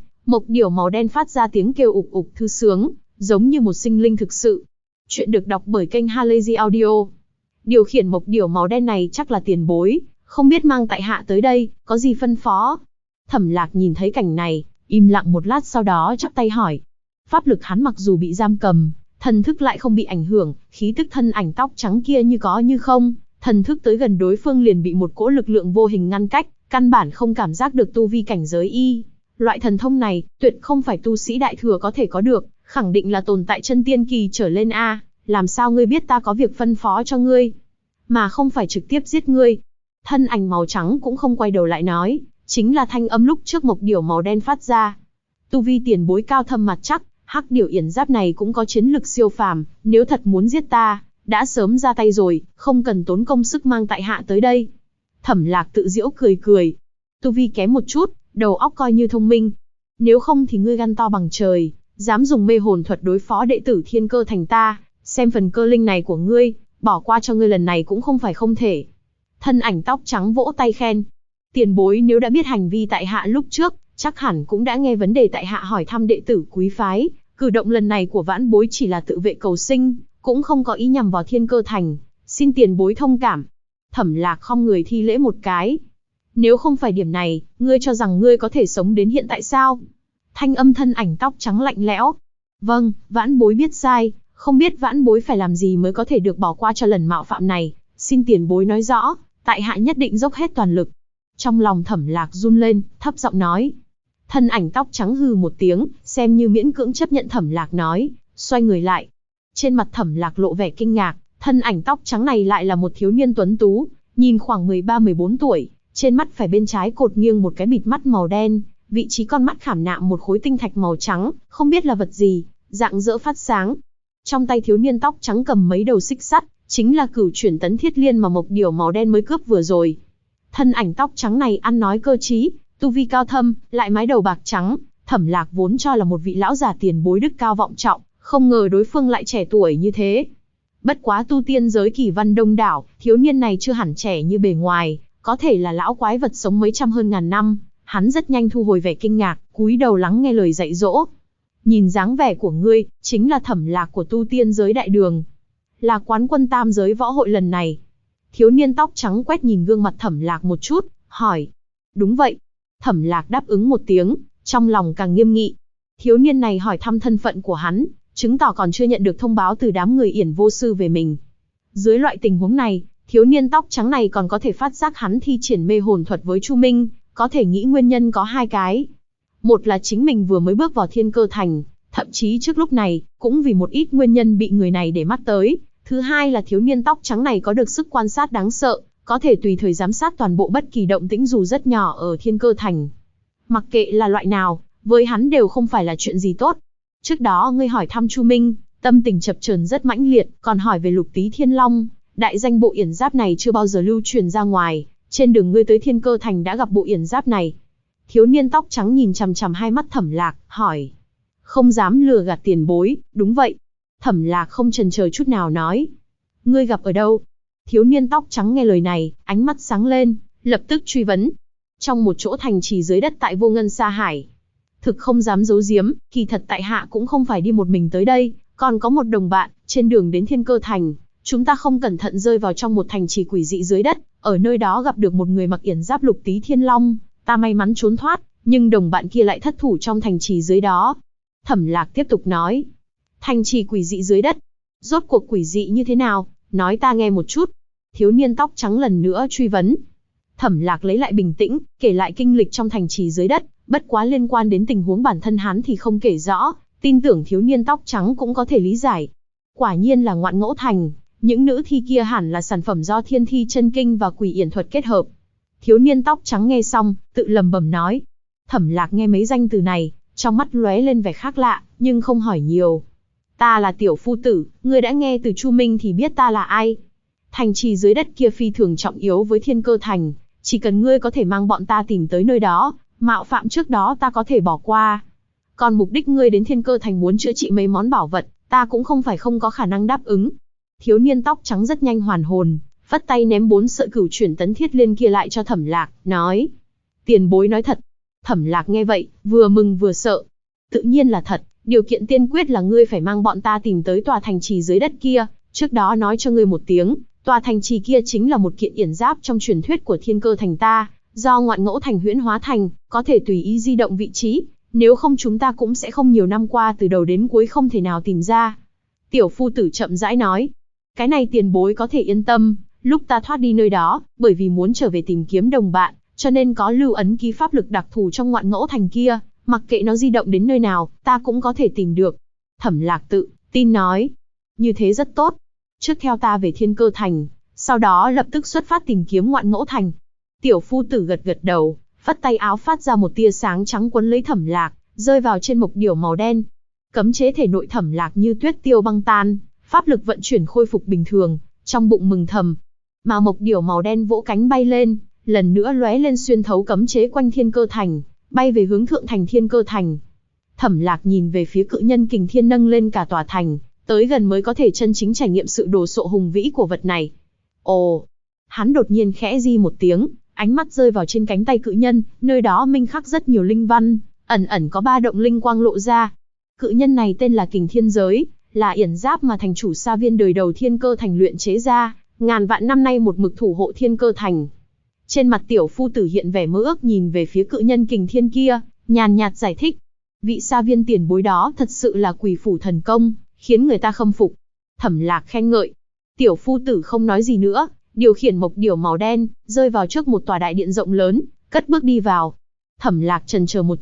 màu đen phát ra tiếng kêu ục ục thư sướng, giống như một sinh linh thực sự. Chuyện được đọc bởi kênh Halazy Audio. Điều khiển mộc điểu màu đen này chắc là tiền bối, không biết mang tại hạ tới đây, có gì phân phó? Thẩm Lạc nhìn thấy cảnh này, im lặng một lát sau đó chắp tay hỏi. Pháp lực hắn mặc dù bị giam cầm, thần thức lại không bị ảnh hưởng, khí tức thân ảnh tóc trắng kia như có như không, thần thức tới gần đối phương liền bị một cỗ lực lượng vô hình ngăn cách, căn bản không cảm giác được tu vi cảnh giới y. Loại thần thông này, tuyệt không phải tu sĩ đại thừa có thể có được, khẳng định là tồn tại chân tiên kỳ trở lên a. Làm sao ngươi biết ta có việc phân phó cho ngươi, mà không phải trực tiếp giết ngươi? Thân ảnh màu trắng cũng không quay đầu lại nói, chính là thanh âm lúc trước mộc điểu màu đen phát ra. Tu vi tiền bối cao thâm mặt chắc, hắc điểu yển giáp này cũng có chiến lực siêu phàm, nếu thật muốn giết ta, đã sớm ra tay rồi, không cần tốn công sức mang tại hạ tới đây. Thẩm Lạc tự giễu cười cười. Tu vi kém một chút, đầu óc coi như thông minh. Nếu không thì ngươi gan to bằng trời, dám dùng mê hồn thuật đối phó đệ tử Thiên Cơ Thành ta, xem phần cơ linh này của ngươi, bỏ qua cho ngươi lần này cũng không phải không thể. Thân ảnh tóc trắng vỗ tay khen. Tiền bối nếu đã biết hành vi tại hạ lúc trước, chắc hẳn cũng đã nghe vấn đề tại hạ hỏi thăm đệ tử quý phái. Cử động lần này của vãn bối chỉ là tự vệ cầu sinh, cũng không có ý nhằm vào Thiên Cơ Thành, xin tiền bối thông cảm. Thẩm Lạc khom người thi lễ một cái. Nếu không phải điểm này, ngươi cho rằng ngươi có thể sống đến hiện tại sao? Thanh âm thân ảnh tóc trắng lạnh lẽo. Vâng, vãn bối biết sai, không biết vãn bối phải làm gì mới có thể được bỏ qua cho lần mạo phạm này, xin tiền bối nói rõ, tại hạ nhất định dốc hết toàn lực. Trong lòng Thẩm Lạc run lên, thấp giọng nói. Thân ảnh tóc trắng hừ một tiếng, xem như miễn cưỡng chấp nhận Thẩm Lạc nói, xoay người lại. Trên mặt Thẩm Lạc lộ vẻ kinh ngạc, thân ảnh tóc trắng này lại là một thiếu niên tuấn tú, nhìn khoảng 13-14 tuổi, trên mắt phải bên trái cột nghiêng một cái bịt mắt màu đen, vị trí con mắt khảm nạm một khối tinh thạch màu trắng, không biết là vật gì, rạng rỡ phát sáng. Trong tay thiếu niên tóc trắng cầm mấy đầu xích sắt, chính là Cửu Chuyển Tấn Thiết Liên mà Mộc Điểu màu đen mới cướp vừa rồi. Thân ảnh tóc trắng này ăn nói cơ trí, tu vi cao thâm, lại mái đầu bạc trắng, Thẩm Lạc vốn cho là một vị lão già tiền bối đức cao vọng trọng, không ngờ đối phương lại trẻ tuổi như thế. Bất quá tu tiên giới kỳ văn đông đảo, thiếu niên này chưa hẳn trẻ như bề ngoài, có thể là lão quái vật sống mấy trăm hơn ngàn năm. Hắn rất nhanh thu hồi vẻ kinh ngạc, cúi đầu lắng nghe lời dạy dỗ. Nhìn dáng vẻ của ngươi, chính là Thẩm Lạc của tu tiên giới đại đường, là quán quân tam giới võ hội lần này. Thiếu niên tóc trắng quét nhìn gương mặt Thẩm Lạc một chút, hỏi. Đúng vậy. Thẩm Lạc đáp ứng một tiếng, trong lòng càng nghiêm nghị. Thiếu niên này hỏi thăm thân phận của hắn, chứng tỏ còn chưa nhận được thông báo từ đám người Yển Vô Sư về mình. Dưới loại tình huống này, thiếu niên tóc trắng này còn có thể phát giác hắn thi triển mê hồn thuật với Chu Minh, có thể nghĩ nguyên nhân có hai cái. Một là chính mình vừa mới bước vào Thiên Cơ Thành, thậm chí trước lúc này, cũng vì một ít nguyên nhân bị người này để mắt tới. Thứ hai là thiếu niên tóc trắng này có được sức quan sát đáng sợ, có thể tùy thời giám sát toàn bộ bất kỳ động tĩnh dù rất nhỏ ở Thiên Cơ Thành. Mặc kệ là loại nào, với hắn đều không phải là chuyện gì tốt. Trước đó ngươi hỏi thăm Chu Minh, tâm tình chập chờn rất mãnh liệt, còn hỏi về Lục Tý Thiên Long, đại danh bộ yển giáp này chưa bao giờ lưu truyền ra ngoài, trên đường ngươi tới Thiên Cơ Thành đã gặp bộ yển giáp này. Thiếu niên tóc trắng nhìn chằm chằm hai mắt Thẩm Lạc, hỏi. Không dám lừa gạt tiền bối, đúng vậy. Thẩm Lạc không chần chờ chút nào nói. Ngươi gặp ở đâu? Thiếu niên tóc trắng nghe lời này, ánh mắt sáng lên, lập tức truy vấn. Trong một chỗ thành trì dưới đất tại Vô Ngân Sa Hải. Thực không dám giấu giếm, kỳ thật tại hạ cũng không phải đi một mình tới đây, còn có một đồng bạn, trên đường đến Thiên Cơ Thành, chúng ta không cẩn thận rơi vào trong một thành trì quỷ dị dưới đất, ở nơi đó gặp được một người mặc yển giáp Lục Tý Thiên Long, ta may mắn trốn thoát, nhưng đồng bạn kia lại thất thủ trong thành trì dưới đó. Thẩm Lạc tiếp tục nói, thành trì quỷ dị dưới đất, rốt cuộc quỷ dị như thế nào, nói ta nghe một chút. Thiếu niên tóc trắng lần nữa truy vấn. Thẩm Lạc lấy lại bình tĩnh, kể lại kinh lịch trong thành trì dưới đất, bất quá liên quan đến tình huống bản thân hắn thì không kể rõ, tin tưởng thiếu niên tóc trắng cũng có thể lý giải. Quả nhiên là Ngoạn Ngẫu Thành, những nữ thi kia hẳn là sản phẩm do Thiên Thi Chân Kinh và Quỷ Yển Thuật kết hợp. Thiếu niên tóc trắng nghe xong, tự lẩm bẩm nói. Thẩm Lạc nghe mấy danh từ này, trong mắt lóe lên vẻ khác lạ, nhưng không hỏi nhiều. Ta là tiểu phu tử, ngươi đã nghe từ Chu Minh thì biết ta là ai. Thành trì dưới đất kia phi thường trọng yếu với Thiên Cơ Thành, chỉ cần ngươi có thể mang bọn ta tìm tới nơi đó, mạo phạm trước đó ta có thể bỏ qua. Còn mục đích ngươi đến Thiên Cơ Thành muốn chữa trị mấy món bảo vật, ta cũng không phải không có khả năng đáp ứng. Thiếu niên tóc trắng rất nhanh hoàn hồn, phất tay ném 4 sợi Cửu Chuyển Tấn Thiết Liên kia lại cho Thẩm Lạc, nói. Tiền bối nói thật. Thẩm Lạc nghe vậy, vừa mừng vừa sợ. Tự nhiên là thật, điều kiện tiên quyết là ngươi phải mang bọn ta tìm tới tòa thành trì dưới đất kia, trước đó nói cho ngươi một tiếng, tòa thành trì kia chính là một kiện yển giáp trong truyền thuyết của Thiên Cơ Thành ta, do Ngoạn Ngẫu Thành huyễn hóa thành, có thể tùy ý di động vị trí, nếu không chúng ta cũng sẽ không nhiều năm qua từ đầu đến cuối không thể nào tìm ra. Tiểu phu tử chậm rãi nói, cái này tiền bối có thể yên tâm, lúc ta thoát đi nơi đó, bởi vì muốn trở về tìm kiếm đồng bạn, cho nên có lưu ấn ký pháp lực đặc thù trong Ngoạn Ngẫu Thành kia, mặc kệ nó di động đến nơi nào, ta cũng có thể tìm được. Thẩm Lạc tự tin nói, như thế rất tốt. Trước theo ta về Thiên Cơ Thành, sau đó lập tức xuất phát tìm kiếm Ngoạn Ngẫu Thành. Tiểu phu tử gật gật đầu, phất tay áo phát ra một tia sáng trắng quấn lấy Thẩm Lạc, rơi vào trên Mộc Điểu màu đen. Cấm chế thể nội Thẩm Lạc như tuyết tiêu băng tan, pháp lực vận chuyển khôi phục bình thường, trong bụng mừng thầm. Mà Mộc Điểu màu đen vỗ cánh bay lên, lần nữa lóe lên xuyên thấu cấm chế quanh Thiên Cơ Thành, bay về hướng thượng thành Thiên Cơ Thành. Thẩm Lạc nhìn về phía cự nhân kình thiên nâng lên cả tòa thành, tới gần mới có thể chân chính trải nghiệm sự đồ sộ hùng vĩ của vật này. Ồ! Hắn đột nhiên khẽ di một tiếng, ánh mắt rơi vào trên cánh tay cự nhân, nơi đó minh khắc rất nhiều linh văn, ẩn ẩn có 3 động linh quang lộ ra. Cự nhân này tên là Kình Thiên Giới, là yển giáp mà thành chủ Sa Viên đời đầu Thiên Cơ Thành luyện chế ra, ngàn vạn năm nay một mực thủ hộ Thiên Cơ Thành. Trên mặt tiểu phu tử hiện vẻ mơ ước nhìn về phía cự nhân Kình Thiên kia, nhàn nhạt giải thích. Vị Sa Viên tiền bối đó thật sự là quỷ phủ thần công, khiến người ta khâm phục. Thẩm Lạc khen ngợi. Tiểu phu tử không nói gì nữa, điều khiển Mộc Điểu màu đen, rơi vào trước một tòa đại điện rộng lớn, cất bước đi vào. Thẩm Lạc chần chờ một chút,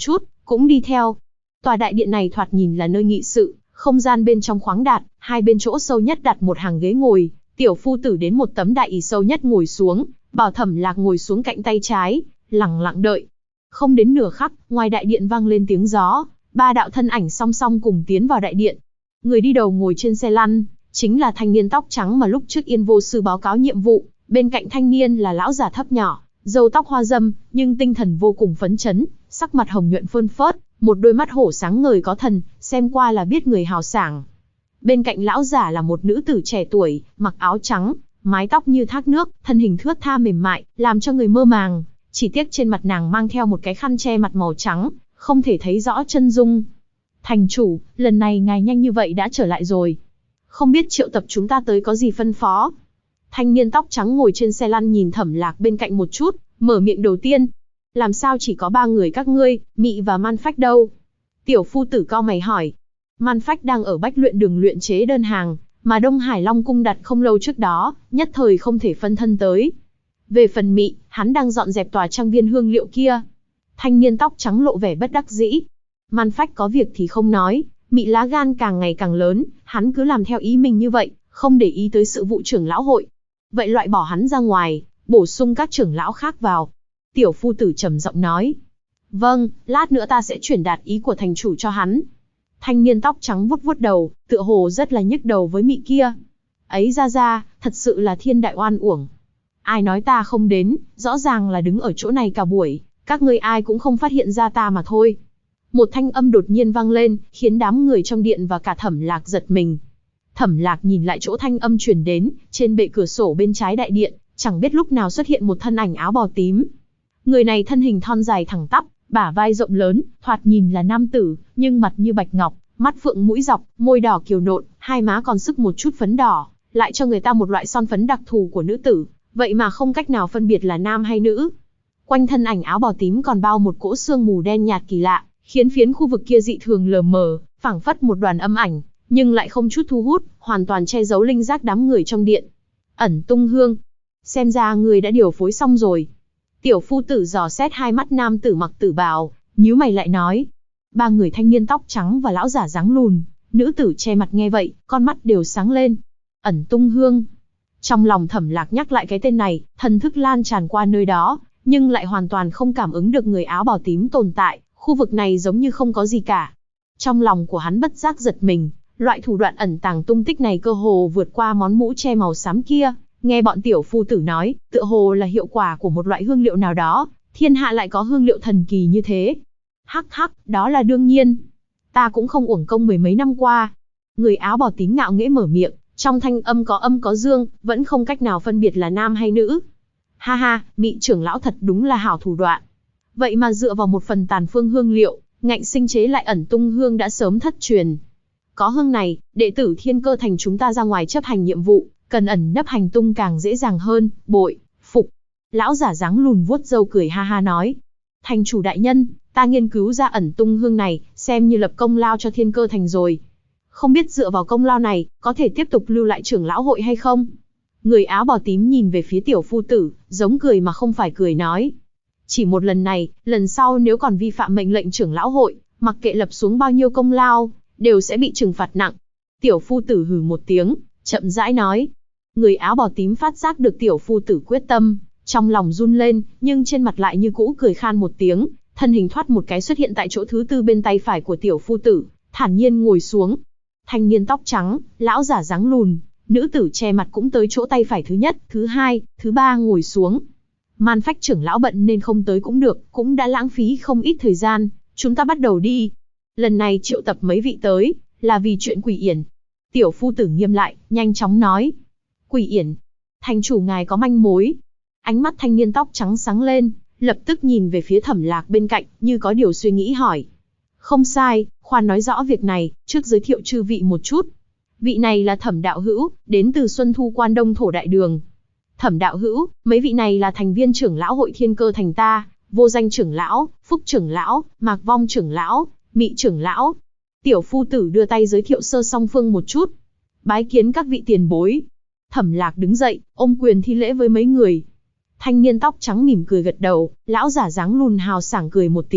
cũng đi theo. Tòa đại điện này thoạt nhìn là nơi nghị sự, không gian bên trong khoáng đạt, hai bên chỗ sâu nhất đặt một hàng ghế ngồi, tiểu phu tử đến một tấm đại ỷ sâu nhất ngồi xuống, bảo Thẩm Lạc ngồi xuống cạnh tay trái, lặng lặng đợi. Không đến nửa khắc, ngoài đại điện vang lên tiếng gió, ba đạo thân ảnh song song cùng tiến vào đại điện. Người đi đầu ngồi trên xe lăn, chính là thanh niên tóc trắng mà lúc trước Yên Vô Sư báo cáo nhiệm vụ, bên cạnh thanh niên là lão già thấp nhỏ, râu tóc hoa râm, nhưng tinh thần vô cùng phấn chấn, sắc mặt hồng nhuận phơn phớt, một đôi mắt hổ sáng ngời có thần, xem qua là biết người hào sảng. Bên cạnh lão giả là một nữ tử trẻ tuổi, mặc áo trắng, mái tóc như thác nước, thân hình thướt tha mềm mại, làm cho người mơ màng. Chỉ tiếc trên mặt nàng mang theo một cái khăn che mặt màu trắng, không thể thấy rõ chân dung. Thành chủ, lần này ngài nhanh như vậy đã trở lại rồi. Không biết triệu tập chúng ta tới có gì phân phó? Thanh niên tóc trắng ngồi trên xe lăn nhìn Thẩm Lạc bên cạnh một chút, mở miệng đầu tiên. Làm sao chỉ có ba người các ngươi, Mị và Man Phách đâu? Tiểu phu tử cau mày hỏi. Man Phách đang ở Bách Luyện Đường luyện chế đơn hàng, mà Đông Hải Long Cung đặt không lâu trước đó, nhất thời không thể phân thân tới. Về phần Mị, hắn đang dọn dẹp tòa trang viên hương liệu kia. Thanh niên tóc trắng lộ vẻ bất đắc dĩ. Man Phách có việc thì không nói, Mị lá gan càng ngày càng lớn, hắn cứ làm theo ý mình như vậy, không để ý tới sự vụ trưởng lão hội. Vậy loại bỏ hắn ra ngoài, bổ sung các trưởng lão khác vào. Tiểu phu tử trầm giọng nói. Vâng, lát nữa ta sẽ chuyển đạt ý của thành chủ cho hắn. Thanh niên tóc trắng vuốt vuốt đầu, tựa hồ rất là nhức đầu với Mị kia. Ấy ra, thật sự là thiên đại oan uổng. Ai nói ta không đến, rõ ràng là đứng ở chỗ này cả buổi, các ngươi ai cũng không phát hiện ra ta mà thôi. Một thanh âm đột nhiên vang lên, khiến đám người trong điện và cả Thẩm Lạc giật mình. Thẩm Lạc nhìn lại chỗ thanh âm truyền đến, trên bệ cửa sổ bên trái đại điện, chẳng biết lúc nào xuất hiện một thân ảnh áo bào tím. Người này thân hình thon dài thẳng tắp, bả vai rộng lớn, thoạt nhìn là nam tử, nhưng mặt như bạch ngọc, mắt phượng mũi dọc, môi đỏ kiều nộn, hai má còn sức một chút phấn đỏ, lại cho người ta một loại son phấn đặc thù của nữ tử, vậy mà không cách nào phân biệt là nam hay nữ. Quanh thân ảnh áo bào tím còn bao một cỗ sương mù đen nhạt kỳ lạ, khiến phiến khu vực kia dị thường lờ mờ, phảng phất một đoàn âm ảnh, nhưng lại không chút thu hút, hoàn toàn che giấu linh giác đám người trong điện. Ẩn Tung Hương, xem ra người đã điều phối xong rồi. Tiểu phu tử dò xét hai mắt nam tử mặc tử bào, nhíu mày lại nói. Ba người thanh niên tóc trắng và lão giả dáng lùn, nữ tử che mặt nghe vậy, con mắt đều sáng lên. Ẩn Tung Hương. Trong lòng Thẩm Lạc nhắc lại cái tên này, thần thức lan tràn qua nơi đó, nhưng lại hoàn toàn không cảm ứng được người áo bào tím tồn tại, khu vực này giống như không có gì cả. Trong lòng của hắn bất giác giật mình, loại thủ đoạn ẩn tàng tung tích này cơ hồ vượt qua món mũ che màu xám kia. Nghe bọn tiểu phu tử nói, tựa hồ là hiệu quả của một loại hương liệu nào đó, thiên hạ lại có hương liệu thần kỳ như thế. Hắc hắc, đó là đương nhiên. Ta cũng không uổng công mười mấy năm qua. Người áo bào tím ngạo nghễ mở miệng, trong thanh âm có dương, vẫn không cách nào phân biệt là nam hay nữ. Ha ha, Mị trưởng lão thật đúng là hảo thủ đoạn. Vậy mà dựa vào một phần tàn phương hương liệu, ngạnh sinh chế lại Ẩn Tung Hương đã sớm thất truyền. Có hương này, đệ tử Thiên Cơ Thành chúng ta ra ngoài chấp hành nhiệm vụ, cần ẩn nấp hành tung càng dễ dàng hơn, bội, phục. Lão giả dáng lùn vuốt râu cười ha ha nói. Thành chủ đại nhân, ta nghiên cứu ra Ẩn Tung Hương này, xem như lập công lao cho Thiên Cơ Thành rồi. Không biết dựa vào công lao này, có thể tiếp tục lưu lại trưởng lão hội hay không? Người áo bào tím nhìn về phía tiểu phu tử, giống cười mà không phải cười nói. Chỉ một lần này, lần sau nếu còn vi phạm mệnh lệnh trưởng lão hội, mặc kệ lập xuống bao nhiêu công lao, đều sẽ bị trừng phạt nặng. Tiểu phu tử hừ một tiếng, chậm rãi nói. Người áo bào tím phát giác được tiểu phu tử quyết tâm, trong lòng run lên, nhưng trên mặt lại như cũ cười khan một tiếng, thân hình thoát một cái xuất hiện tại chỗ thứ tư bên tay phải của tiểu phu tử, thản nhiên ngồi xuống. Thanh niên tóc trắng, lão giả dáng lùn, nữ tử che mặt cũng tới chỗ tay phải thứ nhất, thứ hai, thứ ba ngồi xuống. Man Phách trưởng lão bận nên không tới cũng được, cũng đã lãng phí không ít thời gian, chúng ta bắt đầu đi. Lần này triệu tập mấy vị tới, là vì chuyện Quỷ Yển. Tiểu phu tử nghiêm lại, nhanh chóng nói. Quỷ Yển, thành chủ ngài có manh mối. Ánh mắt thanh niên tóc trắng sáng lên, lập tức nhìn về phía Thẩm Lạc bên cạnh, như có điều suy nghĩ hỏi. Không sai, khoan nói rõ việc này, trước giới thiệu chư vị một chút. Vị này là Thẩm đạo hữu, đến từ Xuân Thu Quan Đông Thổ Đại Đường. Thẩm đạo hữu, mấy vị này là thành viên trưởng lão hội Thiên Cơ Thành ta, Vô Danh trưởng lão, Phúc trưởng lão, Mạc Vong trưởng lão, Mị trưởng lão. Tiểu phu tử đưa tay giới thiệu sơ song phương một chút. Bái kiến các vị tiền bối. Thẩm Lạc đứng dậy, ôm quyền thi lễ với mấy người. Thanh niên tóc trắng mỉm cười gật đầu, lão giả dáng lùn hào sảng cười một tiếng,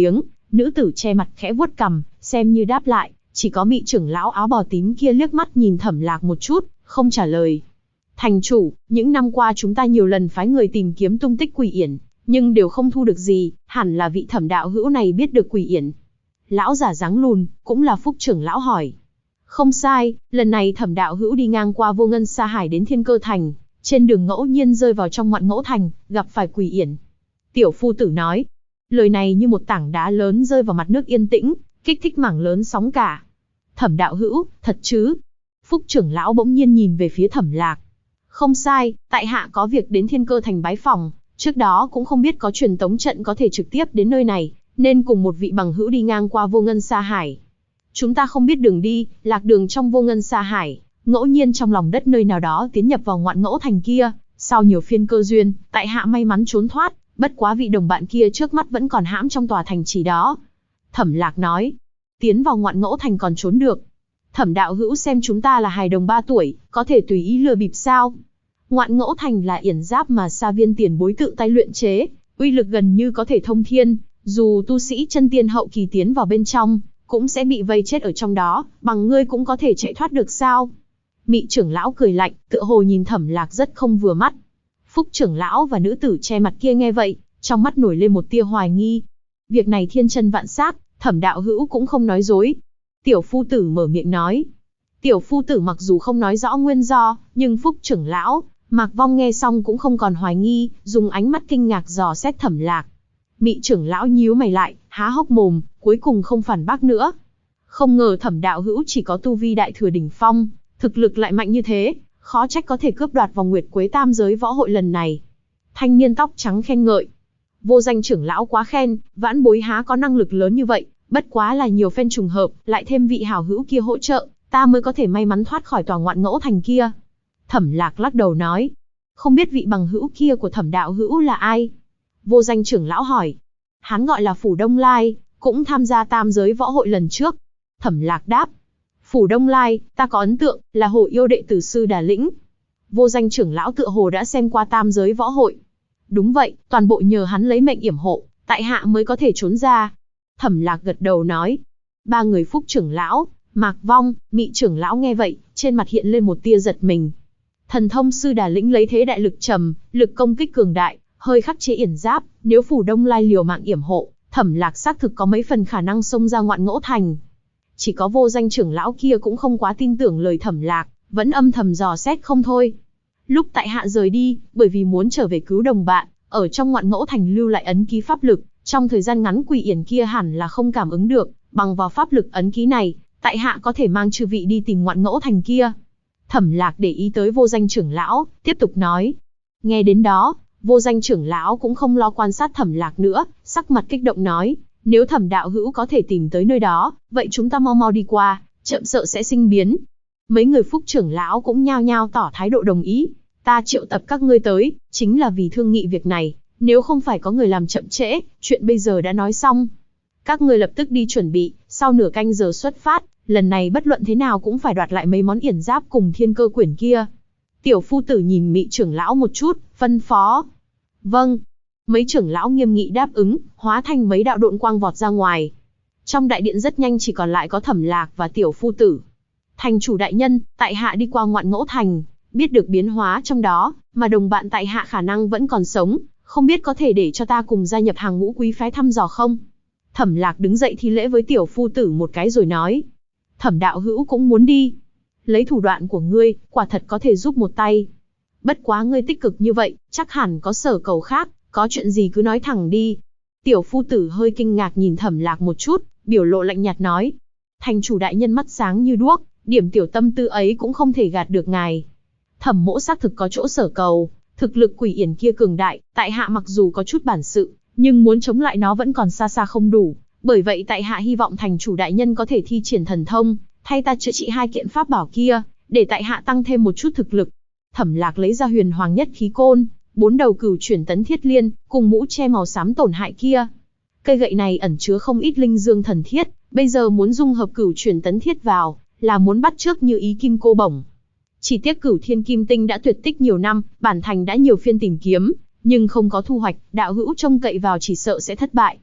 Nữ tử che mặt khẽ vuốt cằm, xem như đáp lại, chỉ có Mị trưởng lão áo bào tím kia liếc mắt nhìn Thẩm Lạc một chút, không trả lời. Thành chủ, những năm qua chúng ta nhiều lần phái người tìm kiếm tung tích Quỷ Yển, nhưng đều không thu được gì, hẳn là vị Thẩm đạo hữu này biết được Quỷ Yển. Lão giả dáng lùn, cũng là Phúc trưởng lão hỏi. Không sai, lần này Thẩm đạo hữu đi ngang qua Vô Ngân Sa Hải đến Thiên Cơ Thành, trên đường ngẫu nhiên rơi vào trong Ngoạn Ngẫu Thành, gặp phải Quỷ Yển. Tiểu phu tử nói, lời này như một tảng đá lớn rơi vào mặt nước yên tĩnh, kích thích mảng lớn sóng cả. Thẩm đạo hữu, thật chứ? Phúc trưởng lão bỗng nhiên nhìn về phía Thẩm Lạc. Không sai, tại hạ có việc đến Thiên Cơ Thành bái phỏng, trước đó cũng không biết có truyền tống trận có thể trực tiếp đến nơi này, nên cùng một vị bằng hữu đi ngang qua Vô Ngân Sa Hải. Chúng ta không biết đường đi, lạc đường trong Vô Ngân Sa Hải, ngẫu nhiên trong lòng đất nơi nào đó tiến nhập vào Ngoạn Ngẫu Thành kia, sau nhiều phiên cơ duyên, tại hạ may mắn trốn thoát, bất quá vị đồng bạn kia trước mắt vẫn còn hãm trong tòa thành trì đó. Thẩm Lạc nói, tiến vào Ngoạn Ngẫu Thành còn trốn được. Thẩm đạo hữu xem chúng ta là hài đồng 3 tuổi, có thể tùy ý lừa bịp sao? Ngoạn Ngẫu Thành là yển giáp mà Sa Viên tiền bối tự tay luyện chế, uy lực gần như có thể thông thiên, dù tu sĩ chân tiên hậu kỳ tiến vào bên trong, cũng sẽ bị vây chết ở trong đó, bằng ngươi cũng có thể chạy thoát được sao? Mị trưởng lão cười lạnh, tựa hồ nhìn Thẩm Lạc rất không vừa mắt. Phúc trưởng lão và nữ tử che mặt kia nghe vậy, trong mắt nổi lên một tia hoài nghi. Việc này thiên chân vạn xác, Thẩm đạo hữu cũng không nói dối. Tiểu phu tử mở miệng nói. Tiểu phu tử mặc dù không nói rõ nguyên do, nhưng Phúc trưởng lão, Mạc Vong nghe xong cũng không còn hoài nghi, dùng ánh mắt kinh ngạc dò xét Thẩm Lạc. Mị trưởng lão nhíu mày lại, há hốc mồm, cuối cùng không phản bác nữa. Không ngờ Thẩm đạo hữu chỉ có tu vi đại thừa đỉnh phong, thực lực lại mạnh như thế, khó trách có thể cướp đoạt vòng Nguyệt Quế Tam giới võ hội lần này. Thanh niên tóc trắng khen ngợi. Vô Danh trưởng lão quá khen, vãn bối há có năng lực lớn như vậy, bất quá là nhiều phen trùng hợp, lại thêm vị hảo hữu kia hỗ trợ, ta mới có thể may mắn thoát khỏi tòa Ngoạn Ngẫu Thành kia. Thẩm Lạc lắc đầu nói, không biết vị bằng hữu kia của Thẩm đạo hữu là ai? Vô Danh trưởng lão hỏi. Hắn gọi là Phủ Đông Lai, cũng tham gia Tam giới võ hội lần trước. Thẩm Lạc đáp. Phủ Đông Lai, ta có ấn tượng, là Hồ Yêu đệ tử Sư Đà Lĩnh. Vô Danh trưởng lão tựa hồ đã xem qua Tam giới võ hội. Đúng vậy, toàn bộ nhờ hắn lấy mệnh yểm hộ, tại hạ mới có thể trốn ra. Thẩm Lạc gật đầu nói. Ba người Phúc trưởng lão, Mạc Vong, Mị trưởng lão nghe vậy, trên mặt hiện lên một tia giật mình. Thần thông Sư Đà Lĩnh lấy thế đại lực trầm, lực công kích cường đại, hơi khắc chế yển giáp, nếu Phủ Đông Lai liều mạng yểm hộ, Thẩm Lạc xác thực có mấy phần khả năng xông ra Ngoạn Ngẫu Thành. Chỉ có Vô Danh trưởng lão kia cũng không quá tin tưởng lời Thẩm Lạc, vẫn âm thầm dò xét không thôi. Lúc tại hạ rời đi, bởi vì muốn trở về cứu đồng bạn, ở trong Ngoạn Ngẫu Thành lưu lại ấn ký pháp lực, trong thời gian ngắn Quỷ Yển kia hẳn là không cảm ứng được, bằng vào pháp lực ấn ký này, tại hạ có thể mang chư vị đi tìm Ngoạn Ngẫu Thành kia. Thẩm Lạc để ý tới Vô Danh trưởng lão, tiếp tục nói. Nghe đến đó, Vô Danh trưởng lão cũng không lo quan sát Thẩm Lạc nữa, sắc mặt kích động nói, nếu Thẩm đạo hữu có thể tìm tới nơi đó, vậy chúng ta mau mau đi qua, chậm sợ sẽ sinh biến. Mấy người Phúc trưởng lão cũng nhao nhao tỏ thái độ đồng ý. Ta triệu tập các ngươi tới, chính là vì thương nghị việc này, nếu không phải có người làm chậm trễ, chuyện bây giờ đã nói xong. Các ngươi lập tức đi chuẩn bị, sau nửa canh giờ xuất phát, lần này bất luận thế nào cũng phải đoạt lại mấy món yển giáp cùng thiên cơ quyển kia. Tiểu phu tử nhìn Mị trưởng lão một chút, phân phó. Vâng. Mấy trưởng lão nghiêm nghị đáp ứng, hóa thành mấy đạo độn quang vọt ra ngoài. Trong đại điện rất nhanh chỉ còn lại có Thẩm Lạc và tiểu phu tử. Thành chủ đại nhân, tại hạ đi qua Ngoạn Ngẫu Thành, biết được biến hóa trong đó, mà đồng bạn tại hạ khả năng vẫn còn sống, không biết có thể để cho ta cùng gia nhập hàng ngũ quý phái thăm dò không? Thẩm Lạc đứng dậy thi lễ với tiểu phu tử một cái rồi nói. Thẩm đạo hữu cũng muốn đi. Lấy thủ đoạn của ngươi, quả thật có thể giúp một tay. Bất quá ngươi tích cực như vậy, chắc hẳn có sở cầu khác, có chuyện gì cứ nói thẳng đi. Tiểu phu tử hơi kinh ngạc nhìn Thẩm Lạc một chút, biểu lộ lạnh nhạt nói. Thành chủ đại nhân mắt sáng như đuốc, điểm tiểu tâm tư ấy cũng không thể gạt được ngài. Thẩm mỗ xác thực có chỗ sở cầu, thực lực Quỷ Yển kia cường đại, tại hạ mặc dù có chút bản sự, nhưng muốn chống lại nó vẫn còn xa xa không đủ, bởi vậy tại hạ hy vọng thành chủ đại nhân có thể thi triển thần thông, thay ta chữa trị 2 kiện pháp bảo kia, để tại hạ tăng thêm một chút thực lực. Thẩm Lạc lấy ra Huyền Hoàng Nhất Khí Côn, 4 đầu cửu chuyển tấn thiết liên, cùng mũ che màu xám tổn hại kia. Cây gậy này ẩn chứa không ít linh dương thần thiết, bây giờ muốn dung hợp cửu chuyển tấn thiết vào, là muốn bắt chước như ý kim cô bổng. Chỉ tiếc Cửu Thiên Kim Tinh đã tuyệt tích nhiều năm, bản thành đã nhiều phiên tìm kiếm, nhưng không có thu hoạch, đạo hữu trông cậy vào chỉ sợ sẽ thất bại.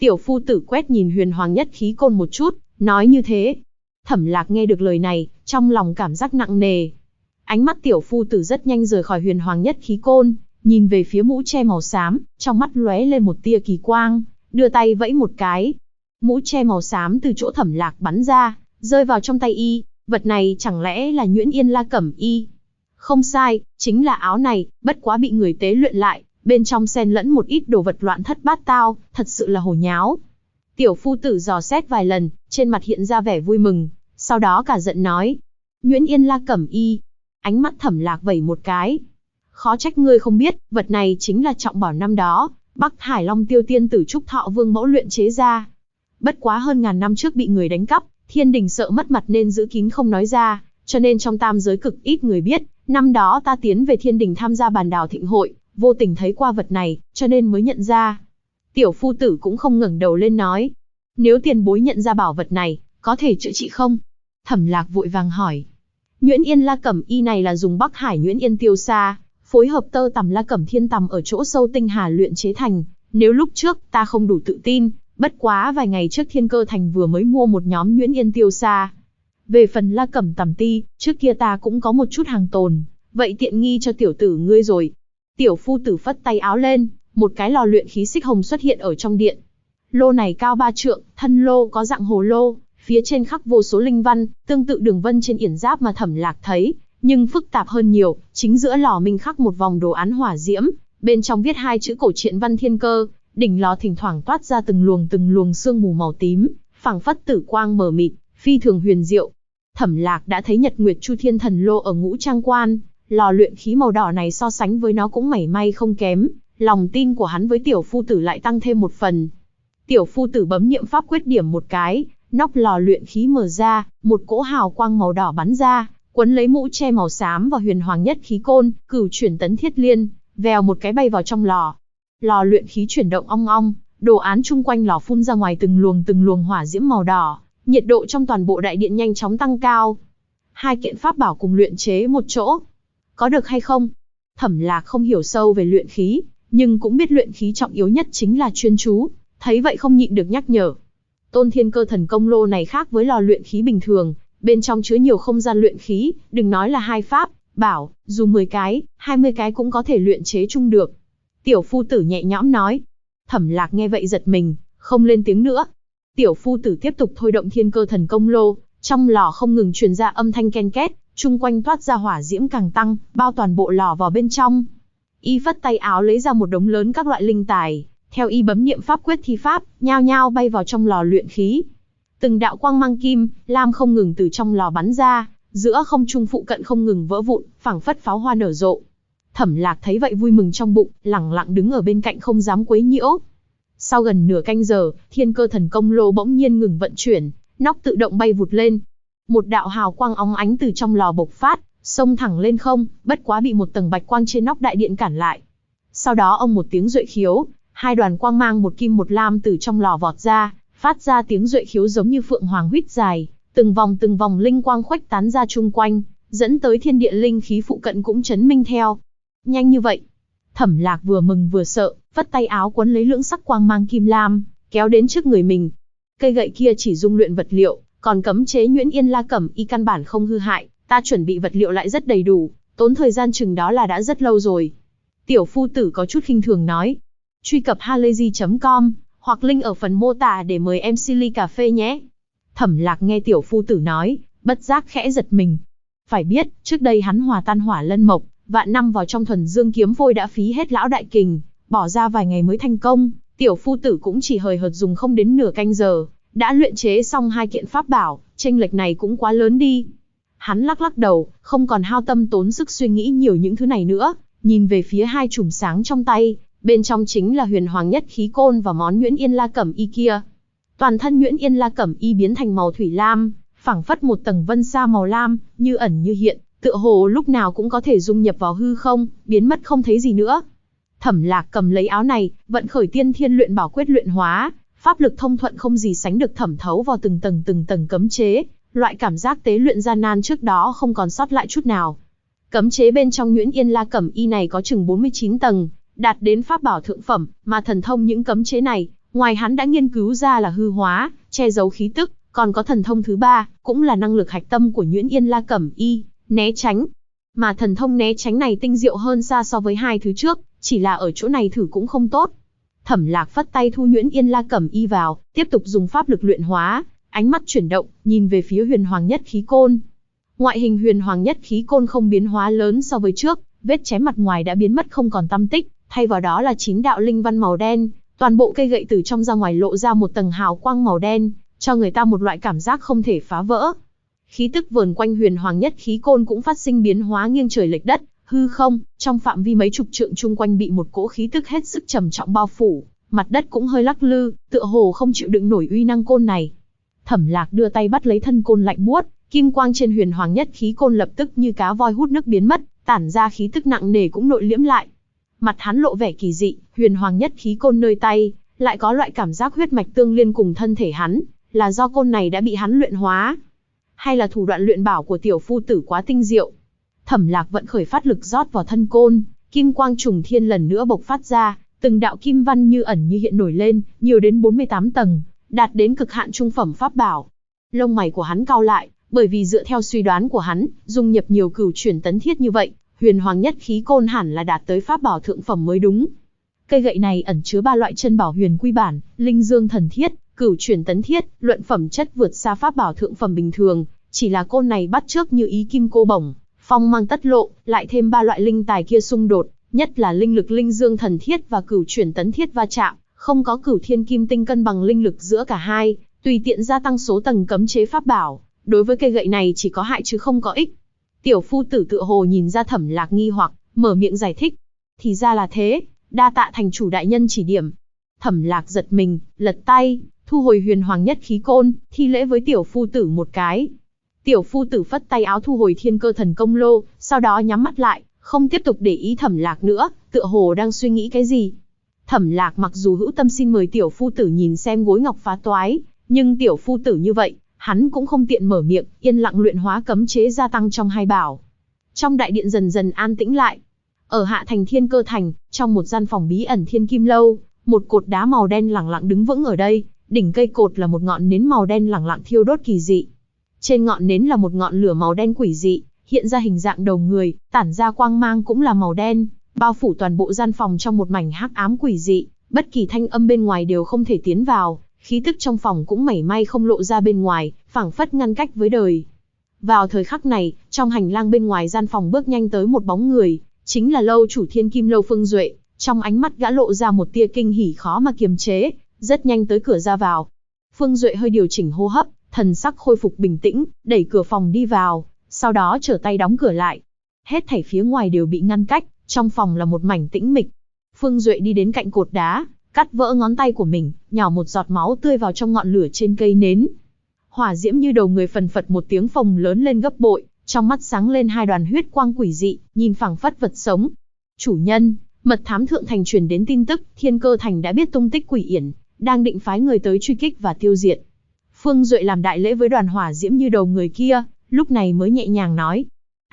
Tiểu phu tử quét nhìn huyền hoàng nhất khí côn một chút, nói như thế. Thẩm Lạc nghe được lời này, trong lòng cảm giác nặng nề. Ánh mắt tiểu phu tử rất nhanh rời khỏi huyền hoàng nhất khí côn, nhìn về phía mũ che màu xám, trong mắt lóe lên một tia kỳ quang, đưa tay vẫy một cái. Mũ che màu xám từ chỗ Thẩm Lạc bắn ra, rơi vào trong tay y, vật này chẳng lẽ là Nhuyễn Yên La Cẩm Y? Không sai, chính là áo này, bất quá bị người tế luyện lại, bên trong xen lẫn một ít đồ vật loạn thất bát tao, thật sự là hồ nháo. Tiểu phu tử dò xét vài lần, trên mặt hiện ra vẻ vui mừng, sau đó cả giận nói: Nhuyễn Yên La Cẩm Y. Ánh mắt Thẩm Lạc vẩy một cái. Khó trách ngươi không biết, vật này chính là trọng bảo năm đó, Bắc Hải Long Tiêu tiên tử Trúc Thọ Vương mẫu luyện chế ra. Bất quá hơn ngàn năm trước bị người đánh cắp, Thiên Đình sợ mất mặt nên giữ kín không nói ra, cho nên trong tam giới cực ít người biết, năm đó ta tiến về Thiên Đình tham gia bàn đào thịnh hội, vô tình thấy qua vật này, cho nên mới nhận ra. Tiểu phu tử cũng không ngẩng đầu lên nói: Nếu tiền bối nhận ra bảo vật này, có thể chữa trị không? Thẩm Lạc vội vàng hỏi. Nhuyễn Yên La Cẩm Y này là dùng Bắc Hải Nhuyễn Yên Tiêu Sa, phối hợp tơ tằm La Cẩm Thiên Tằm ở chỗ sâu tinh hà luyện chế thành. Nếu lúc trước ta không đủ tự tin, bất quá vài ngày trước Thiên Cơ Thành vừa mới mua một nhóm Nhuyễn Yên Tiêu Sa. Về phần La Cẩm Tằm Ti, trước kia ta cũng có một chút hàng tồn, vậy tiện nghi cho tiểu tử ngươi rồi. Tiểu phu tử phất tay áo lên, một cái lò luyện khí xích hồng xuất hiện ở trong điện. Lô này cao 3 trượng, thân lô có dạng hồ lô, phía trên khắc vô số linh văn, tương tự đường vân trên yển giáp mà Thẩm Lạc thấy, nhưng phức tạp hơn nhiều. Chính giữa lò minh khắc một vòng đồ án hỏa diễm, bên trong viết 2 chữ cổ truyện văn Thiên Cơ, đỉnh lò thỉnh thoảng toát ra từng luồng sương mù màu tím, phảng phất tử quang mờ mịt, phi thường huyền diệu. Thẩm Lạc đã thấy Nhật Nguyệt Chu Thiên Thần Lô ở Ngũ Trang Quan, lò luyện khí màu đỏ này so sánh với nó cũng mảy may không kém, lòng tin của hắn với tiểu phu tử lại tăng thêm một phần. Tiểu phu tử bấm niệm pháp quyết điểm một cái, nóc lò luyện khí mở ra, một cỗ hào quang màu đỏ bắn ra, quấn lấy mũ che màu xám và huyền hoàng nhất khí côn, Cửu Chuyển Tấn Thiết Liên, vèo một cái bay vào trong lò. Lò luyện khí chuyển động ong ong, đồ án chung quanh lò phun ra ngoài từng luồng hỏa diễm màu đỏ, nhiệt độ trong toàn bộ đại điện nhanh chóng tăng cao. 2 kiện pháp bảo cùng luyện chế một chỗ, có được hay không? Thẩm Lạc không hiểu sâu về luyện khí, nhưng cũng biết luyện khí trọng yếu nhất chính là chuyên chú, thấy vậy không nhịn được nhắc nhở. Tôn Thiên Cơ Thần Công lô này khác với lò luyện khí bình thường, bên trong chứa nhiều không gian luyện khí, đừng nói là 2 pháp bảo, dù 10 cái, 20 cái cũng có thể luyện chế chung được. Tiểu phu tử nhẹ nhõm nói. Thẩm Lạc nghe vậy giật mình, không lên tiếng nữa. Tiểu phu tử tiếp tục thôi động Thiên Cơ Thần Công lô, trong lò không ngừng truyền ra âm thanh ken két, chung quanh toát ra hỏa diễm càng tăng, bao toàn bộ lò vào bên trong. Y phất tay áo lấy ra một đống lớn các loại linh tài, theo y bấm niệm pháp quyết thi pháp, nhao nhao bay vào trong lò luyện khí. Từng đạo quang mang kim, lam không ngừng từ trong lò bắn ra, giữa không trung phụ cận không ngừng vỡ vụn, phảng phất pháo hoa nở rộ. Thẩm Lạc thấy vậy vui mừng trong bụng, lẳng lặng đứng ở bên cạnh không dám quấy nhiễu. Sau gần nửa canh giờ, Thiên Cơ Thần Công lô bỗng nhiên ngừng vận chuyển, nóc tự động bay vụt lên. Một đạo hào quang óng ánh từ trong lò bộc phát, xông thẳng lên không, bất quá bị một tầng bạch quang trên nóc đại điện cản lại. Sau đó ông một tiếng duệ khiếu, 2 đoàn quang mang một kim một lam từ trong lò vọt ra, phát ra tiếng duệ khiếu giống như phượng hoàng huýt dài, từng vòng linh quang khuếch tán ra chung quanh, dẫn tới thiên địa linh khí phụ cận cũng chấn minh theo. Nhanh như vậy! Thẩm Lạc vừa mừng vừa sợ, vất tay áo quấn lấy lưỡng sắc quang mang kim lam, kéo đến trước người mình. Cây gậy kia chỉ dung luyện vật liệu, còn cấm chế Nhuyễn Yên La Cẩm Y căn bản không hư hại, ta chuẩn bị vật liệu lại rất đầy đủ, tốn thời gian chừng đó là đã rất lâu rồi. Tiểu phu tử có chút khinh thường nói. Truy cập halayzi.com, hoặc link ở phần mô tả để mời em Silly cà phê nhé. Thẩm Lạc nghe tiểu phu tử nói, bất giác khẽ giật mình. Phải biết, trước đây hắn hòa tan hỏa lân mộc, vạn năm vào trong thuần dương kiếm phôi đã phí hết lão đại kình, bỏ ra vài ngày mới thành công, tiểu phu tử cũng chỉ hời hợt dùng không đến nửa canh giờ, đã luyện chế xong 2 kiện pháp bảo, chênh lệch này cũng quá lớn đi. Hắn lắc lắc đầu, không còn hao tâm tốn sức suy nghĩ nhiều những thứ này nữa, nhìn về phía 2 chùm sáng trong tay, bên trong chính là huyền hoàng nhất khí côn và món Nhuyễn Yên La Cẩm Y kia. Toàn thân Nhuyễn Yên La Cẩm Y biến thành màu thủy lam, phảng phất một tầng vân sa màu lam, như ẩn như hiện, tựa hồ lúc nào cũng có thể dung nhập vào hư không, biến mất không thấy gì nữa. Thẩm Lạc cầm lấy áo này, vận khởi Tiên Thiên Luyện Bảo Quyết luyện hóa, pháp lực thông thuận không gì sánh được thẩm thấu vào từng tầng cấm chế, loại cảm giác tế luyện gian nan trước đó không còn sót lại chút nào. Cấm chế bên trong Nhuyễn Yên La Cẩm Y này có chừng 49 tầng, đạt đến pháp bảo thượng phẩm, mà thần thông những cấm chế này, Ngoài hắn đã nghiên cứu ra là hư hóa, che giấu khí tức, còn có thần thông thứ ba, cũng là năng lực hạch tâm của Nhuyễn Yên La Cẩm Y, né tránh. Mà thần thông né tránh này tinh diệu hơn xa so với hai thứ trước, chỉ là ở chỗ này thử cũng không tốt. Thẩm Lạc phất tay thu Nhuyễn Yên La Cẩm Y vào, tiếp tục dùng pháp lực luyện hóa, ánh mắt chuyển động, nhìn về phía Huyền Hoàng Nhất Khí Côn. Ngoại hình Huyền Hoàng Nhất Khí Côn không biến hóa lớn so với trước, vết chém mặt ngoài đã biến mất không còn tăm tích, thay vào đó là 9 đạo linh văn màu đen, toàn bộ cây gậy từ trong ra ngoài lộ ra một tầng hào quang màu đen, cho người ta một loại cảm giác không thể phá vỡ. Khí tức vờn quanh Huyền Hoàng Nhất Khí Côn cũng phát sinh biến hóa nghiêng trời lệch đất, hư không, trong phạm vi mấy chục trượng chung quanh bị một cỗ khí tức hết sức trầm trọng bao phủ, mặt đất cũng hơi lắc lư, tựa hồ không chịu đựng nổi uy năng côn này. Thẩm Lạc đưa tay bắt lấy thân côn lạnh buốt, kim quang trên Huyền Hoàng Nhất Khí Côn lập tức như cá voi hút nước biến mất, tản ra khí tức nặng nề cũng nội liễm lại. Mặt hắn lộ vẻ kỳ dị, Huyền Hoàng Nhất Khí Côn nơi tay, lại có loại cảm giác huyết mạch tương liên cùng thân thể hắn, là do côn này đã bị hắn luyện hóa, hay là thủ đoạn luyện bảo của tiểu phu tử quá tinh diệu. Thẩm Lạc vận khởi phát lực rót vào thân côn, kim quang trùng thiên lần nữa bộc phát ra, từng đạo kim văn như ẩn như hiện nổi lên, nhiều đến 48 tầng, đạt đến cực hạn trung phẩm pháp bảo. Lông mày của hắn cau lại, bởi vì dựa theo suy đoán của hắn, dung nhập nhiều cửu chuyển tấn thiết như vậy, Huyền Hoàng Nhất Khí Côn hẳn là đạt tới pháp bảo thượng phẩm mới đúng. Cây gậy này ẩn chứa 3 loại chân bảo huyền quy bản, linh dương thần thiết, cửu chuyển tấn thiết, luận phẩm chất vượt xa pháp bảo thượng phẩm bình thường, chỉ là côn này bắt chước như ý kim cô bổng, phong mang tất lộ, lại thêm 3 loại linh tài kia xung đột, nhất là linh lực linh dương thần thiết và cửu chuyển tấn thiết va chạm, không có cửu thiên kim tinh cân bằng linh lực giữa cả hai, tùy tiện gia tăng số tầng cấm chế pháp bảo, đối với cây gậy này chỉ có hại chứ không có ích. Tiểu phu tử tựa hồ nhìn ra Thẩm Lạc nghi hoặc, mở miệng giải thích. Thì ra là thế, đa tạ thành chủ đại nhân chỉ điểm. Thẩm Lạc giật mình, lật tay, thu hồi Huyền Hoàng Nhất Khí Côn, thi lễ với tiểu phu tử một cái. Tiểu phu tử phất tay áo thu hồi Thiên Cơ Thần Công Lô, sau đó nhắm mắt lại, không tiếp tục để ý Thẩm Lạc nữa, tựa hồ đang suy nghĩ cái gì. Thẩm Lạc mặc dù hữu tâm xin mời tiểu phu tử nhìn xem gối ngọc phá toái, nhưng tiểu phu tử như vậy, hắn cũng không tiện mở miệng, yên lặng luyện hóa cấm chế gia tăng trong hai bảo. Trong đại điện dần dần an tĩnh lại. Ở hạ thành Thiên Cơ Thành, trong một gian phòng bí ẩn Thiên Kim Lâu, một cột đá màu đen lẳng lặng đứng vững ở đây, đỉnh cây cột là một ngọn nến màu đen lẳng lặng thiêu đốt kỳ dị. Trên ngọn nến là một ngọn lửa màu đen quỷ dị, hiện ra hình dạng đầu người, tản ra quang mang cũng là màu đen, bao phủ toàn bộ gian phòng trong một mảnh hắc ám quỷ dị, bất kỳ thanh âm bên ngoài đều không thể tiến vào, khí tức trong phòng cũng mảy may không lộ ra bên ngoài, phảng phất ngăn cách với đời. Vào thời khắc này, trong hành lang bên ngoài gian phòng bước nhanh tới một bóng người, chính là lâu chủ Thiên Kim Lâu Phương Duệ, trong ánh mắt gã lộ ra một tia kinh hỉ khó mà kiềm chế, rất nhanh tới cửa ra vào. Phương Duệ hơi điều chỉnh hô hấp, thần sắc khôi phục bình tĩnh, đẩy cửa phòng đi vào, sau đó trở tay đóng cửa lại. Hết thảy phía ngoài đều bị ngăn cách, trong phòng là một mảnh tĩnh mịch. Phương Duệ đi đến cạnh cột đá, cắt vỡ ngón tay của mình, nhỏ một giọt máu tươi vào trong ngọn lửa trên cây nến. Hỏa diễm như đầu người phần phật một tiếng phồng lớn lên gấp bội, trong mắt sáng lên hai đoàn huyết quang quỷ dị, nhìn phảng phất vật sống. Chủ nhân, mật thám thượng thành truyền đến tin tức, Thiên Cơ Thành đã biết tung tích Quỷ Yển, đang định phái người tới truy kích và tiêu diệt. Phương Duệ làm đại lễ với đoàn hỏa diễm như đầu người kia, lúc này mới nhẹ nhàng nói: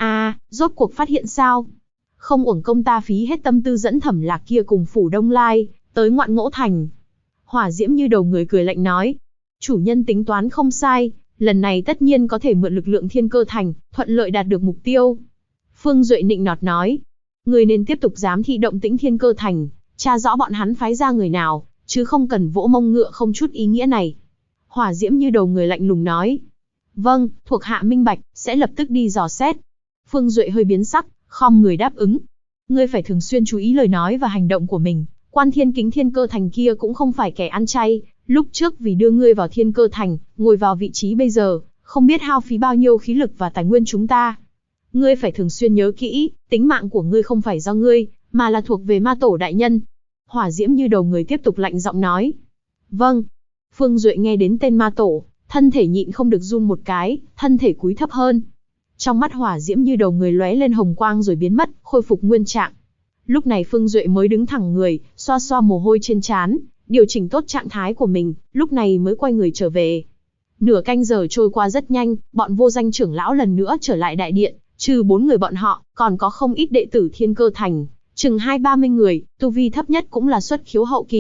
rốt cuộc phát hiện sao? Không uổng công ta phí hết tâm tư dẫn Thẩm Lạc kia cùng phủ Đông Lai tới Ngoạn Ngỗ Thành. Hỏa diễm như đầu người cười lạnh nói: chủ nhân tính toán không sai, lần này tất nhiên có thể mượn lực lượng Thiên Cơ Thành, thuận lợi đạt được mục tiêu. Phương Duệ nịnh nọt nói: người nên tiếp tục giám thị động tĩnh Thiên Cơ Thành, tra rõ bọn hắn phái ra người nào, chứ không cần vỗ mông ngựa không chút ý nghĩa này. Hỏa diễm như đầu người lạnh lùng nói: vâng, thuộc hạ minh bạch, sẽ lập tức đi dò xét. Phương Duệ hơi biến sắc, khom người đáp ứng. Ngươi phải thường xuyên chú ý lời nói và hành động của mình, Quan Thiên Kính Thiên Cơ Thành kia cũng không phải kẻ ăn chay, lúc trước vì đưa ngươi vào Thiên Cơ Thành, ngồi vào vị trí bây giờ, không biết hao phí bao nhiêu khí lực và tài nguyên chúng ta. Ngươi phải thường xuyên nhớ kỹ, tính mạng của ngươi không phải do ngươi, mà là thuộc về ma tổ đại nhân. Hỏa diễm như đầu người tiếp tục lạnh giọng nói: vâng. Phương Duệ nghe đến tên ma tổ, thân thể nhịn không được run một cái, thân thể cúi thấp hơn. Trong mắt hỏa diễm như đầu người lóe lên hồng quang rồi biến mất, khôi phục nguyên trạng. Lúc này Phương Duệ mới đứng thẳng người, xoa xoa mồ hôi trên trán, điều chỉnh tốt trạng thái của mình, lúc này mới quay người trở về. Nửa canh giờ trôi qua rất nhanh, bọn vô danh trưởng lão lần nữa trở lại đại điện, trừ 4 người bọn họ, còn có không ít đệ tử Thiên Cơ Thành, chừng 20-30 người, tu vi thấp nhất cũng là xuất khiếu hậu kỳ,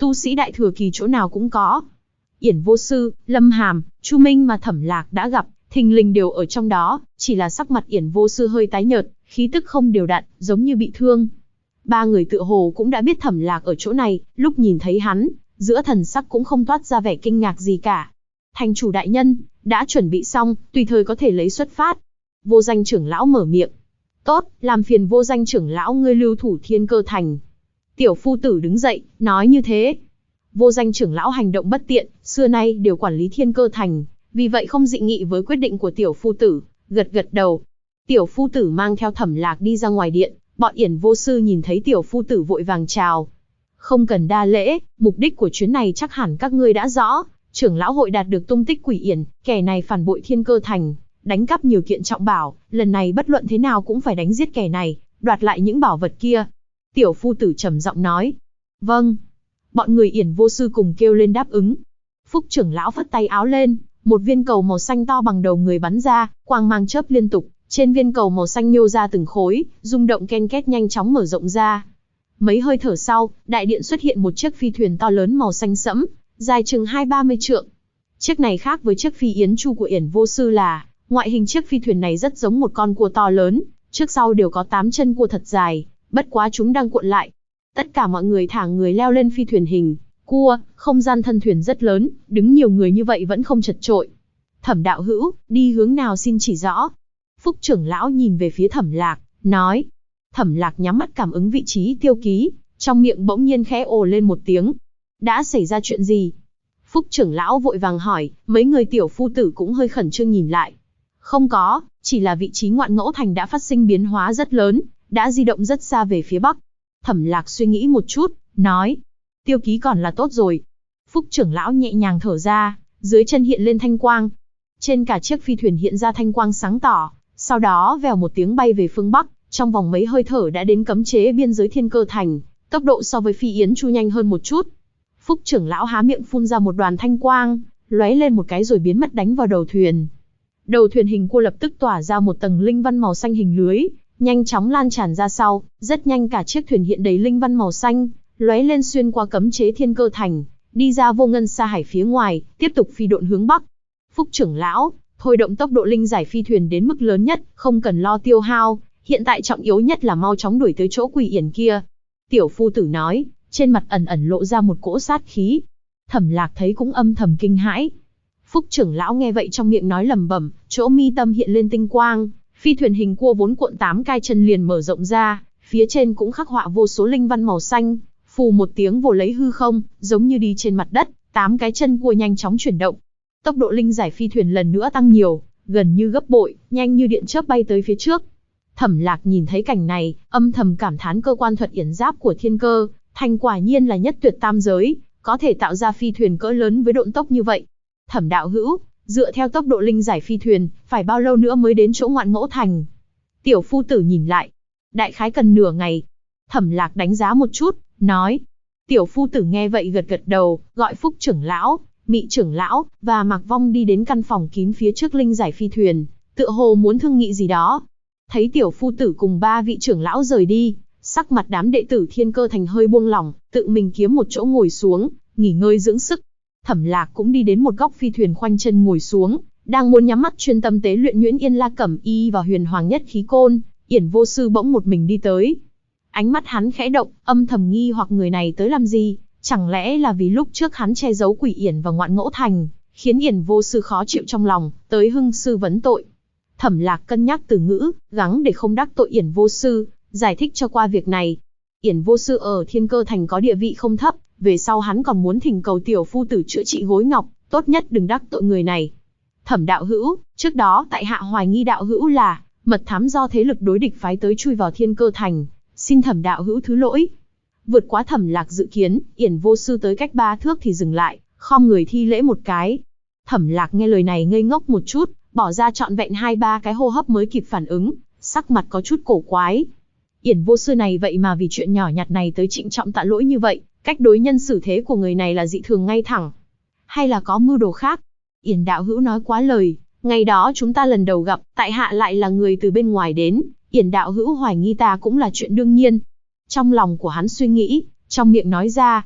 tu sĩ đại thừa kỳ chỗ nào cũng có. Yển Vô Sư, Lâm Hàm, Chu Minh mà Thẩm Lạc đã gặp, thình lình đều ở trong đó, chỉ là sắc mặt Yển Vô Sư hơi tái nhợt, khí tức không đều đặn, giống như bị thương. Ba người tựa hồ cũng đã biết Thẩm Lạc ở chỗ này, lúc nhìn thấy hắn, giữa thần sắc cũng không toát ra vẻ kinh ngạc gì cả. Thành chủ đại nhân, đã chuẩn bị xong, tùy thời có thể lấy xuất phát. Vô Danh trưởng lão mở miệng. Tốt, làm phiền Vô Danh trưởng lão ngươi lưu thủ Thiên Cơ Thành. Tiểu phu tử đứng dậy, nói như thế. Vô Danh trưởng lão hành động bất tiện, xưa nay đều quản lý Thiên Cơ Thành, vì vậy không dị nghị với quyết định của tiểu phu tử, gật gật đầu. Tiểu phu tử mang theo Thẩm Lạc đi ra ngoài điện, bọn Yển Vô Sư nhìn thấy tiểu phu tử vội vàng chào. Không cần đa lễ, mục đích của chuyến này chắc hẳn các ngươi đã rõ. Trưởng lão hội đạt được tung tích Quỷ Yển, kẻ này phản bội Thiên Cơ Thành, đánh cắp nhiều kiện trọng bảo, lần này bất luận thế nào cũng phải đánh giết kẻ này, đoạt lại những bảo vật kia. Tiểu phu tử trầm giọng nói. Vâng. Bọn người Yển Vô Sư cùng kêu lên đáp ứng. Phúc trưởng lão phất tay áo lên, một viên cầu màu xanh to bằng đầu người bắn ra, quang mang chớp liên tục, trên viên cầu màu xanh nhô ra từng khối, rung động ken két nhanh chóng mở rộng ra. Mấy hơi thở sau, đại điện xuất hiện một chiếc phi thuyền to lớn màu xanh sẫm, dài chừng 20-30 trượng. Chiếc này khác với chiếc phi yến chu của Yển Vô Sư là, ngoại hình chiếc phi thuyền này rất giống một con cua to lớn, trước sau đều có 8 chân cua thật dài, bất quá chúng đang cuộn lại. Tất cả mọi người thả người leo lên phi thuyền hình cua, không gian thân thuyền rất lớn, đứng nhiều người như vậy vẫn không chật chội. Thẩm đạo hữu, đi hướng nào xin chỉ rõ. Phúc trưởng lão nhìn về phía Thẩm Lạc, nói. Thẩm Lạc nhắm mắt cảm ứng vị trí tiêu ký, trong miệng bỗng nhiên khẽ ồ lên một tiếng. Đã xảy ra chuyện gì? Phúc trưởng lão vội vàng hỏi, mấy người tiểu phu tử cũng hơi khẩn trương nhìn lại. Không có, chỉ là vị trí Ngoạn Ngẫu Thành đã phát sinh biến hóa rất lớn, đã di động rất xa về phía bắc. Thẩm Lạc suy nghĩ một chút, nói. Tiêu ký còn là tốt rồi. Phúc trưởng lão nhẹ nhàng thở ra, dưới chân hiện lên thanh quang. Trên cả chiếc phi thuyền hiện ra thanh quang sáng tỏ, sau đó vèo một tiếng bay về phương bắc, trong vòng mấy hơi thở đã đến cấm chế biên giới Thiên Cơ Thành, tốc độ so với phi yến chu nhanh hơn một chút. Phúc trưởng lão há miệng phun ra một đoàn thanh quang, lóe lên một cái rồi biến mất đánh vào đầu thuyền. Đầu thuyền hình cua lập tức tỏa ra một tầng linh văn màu xanh hình lưới, nhanh chóng lan tràn ra sau, rất nhanh cả chiếc thuyền hiện đầy linh văn màu xanh, lóe lên xuyên qua cấm chế Thiên Cơ Thành, đi ra vô ngân sa hải phía ngoài, tiếp tục phi độn hướng bắc. Phúc trưởng lão, thôi động tốc độ linh giải phi thuyền đến mức lớn nhất, không cần lo tiêu hao, hiện tại trọng yếu nhất là mau chóng đuổi tới chỗ Quỷ Yển kia. Tiểu phu tử nói, trên mặt ẩn ẩn lộ ra một cỗ sát khí. Thẩm Lạc thấy cũng âm thầm kinh hãi. Phúc trưởng lão nghe vậy trong miệng nói lẩm bẩm, chỗ mi tâm hiện lên tinh quang, phi thuyền hình cua vốn cuộn 8 cai chân liền mở rộng ra, phía trên cũng khắc họa vô số linh văn màu xanh, phù một tiếng vồ lấy hư không, giống như đi trên mặt đất, 8 cái chân cua nhanh chóng chuyển động. Tốc độ linh giải phi thuyền lần nữa tăng nhiều, gần như gấp bội, nhanh như điện chớp bay tới phía trước. Thẩm Lạc nhìn thấy cảnh này, âm thầm cảm thán cơ quan thuật yển giáp của Thiên Cơ Thành quả nhiên là nhất tuyệt tam giới, có thể tạo ra phi thuyền cỡ lớn với độn tốc như vậy. Thẩm đạo hữu, dựa theo tốc độ linh giải phi thuyền, phải bao lâu nữa mới đến chỗ Ngoạn Ngẫu Thành? Tiểu phu tử nhìn lại, đại khái cần nửa ngày. Thẩm Lạc đánh giá một chút, nói. Tiểu phu tử nghe vậy gật gật đầu, gọi Phúc trưởng lão, Mị trưởng lão và Mạc Vong đi đến căn phòng kín phía trước linh giải phi thuyền, tựa hồ muốn thương nghị gì đó. Thấy tiểu phu tử cùng 3 vị trưởng lão rời đi, sắc mặt đám đệ tử Thiên Cơ Thành hơi buông lỏng, tự mình kiếm một chỗ ngồi xuống, nghỉ ngơi dưỡng sức. Thẩm Lạc cũng đi đến một góc phi thuyền khoanh chân ngồi xuống, đang muốn nhắm mắt chuyên tâm tế luyện Nhuyễn Yên La Cẩm Y và Huyền Hoàng Nhất Khí Côn, Yển Vô Sư bỗng một mình đi tới. Ánh mắt hắn khẽ động, âm thầm nghi hoặc người này tới làm gì, chẳng lẽ là vì lúc trước hắn che giấu Quỷ Yển và Ngoạn Ngẫu Thành, khiến Yển Vô Sư khó chịu trong lòng, tới hưng sư vấn tội. Thẩm Lạc cân nhắc từ ngữ, gắng để không đắc tội Yển Vô Sư, giải thích cho qua việc này. Yển Vô Sư ở Thiên Cơ Thành có địa vị không thấp, về sau hắn còn muốn thỉnh cầu tiểu phu tử chữa trị gối ngọc, tốt nhất đừng đắc tội người này. Thẩm đạo hữu, trước đó tại hạ hoài nghi đạo hữu là mật thám do thế lực đối địch phái tới chui vào Thiên Cơ Thành, xin Thẩm đạo hữu thứ lỗi. Vượt quá Thẩm Lạc dự kiến, Yển Vô Sư tới cách 3 thước thì dừng lại, khom người thi lễ một cái. Thẩm Lạc nghe lời này ngây ngốc một chút, bỏ ra trọn vẹn 2-3 cái hô hấp mới kịp phản ứng, sắc mặt có chút cổ quái. Yển Vô Sư này vậy mà vì chuyện nhỏ nhặt này tới trịnh trọng tạ lỗi như vậy, cách đối nhân xử thế của người này là dị thường ngay thẳng. Hay là có mưu đồ khác? Yển đạo hữu nói quá lời, ngày đó chúng ta lần đầu gặp, tại hạ lại là người từ bên ngoài đến, Yển đạo hữu hoài nghi ta cũng là chuyện đương nhiên. Trong lòng của hắn suy nghĩ, trong miệng nói ra.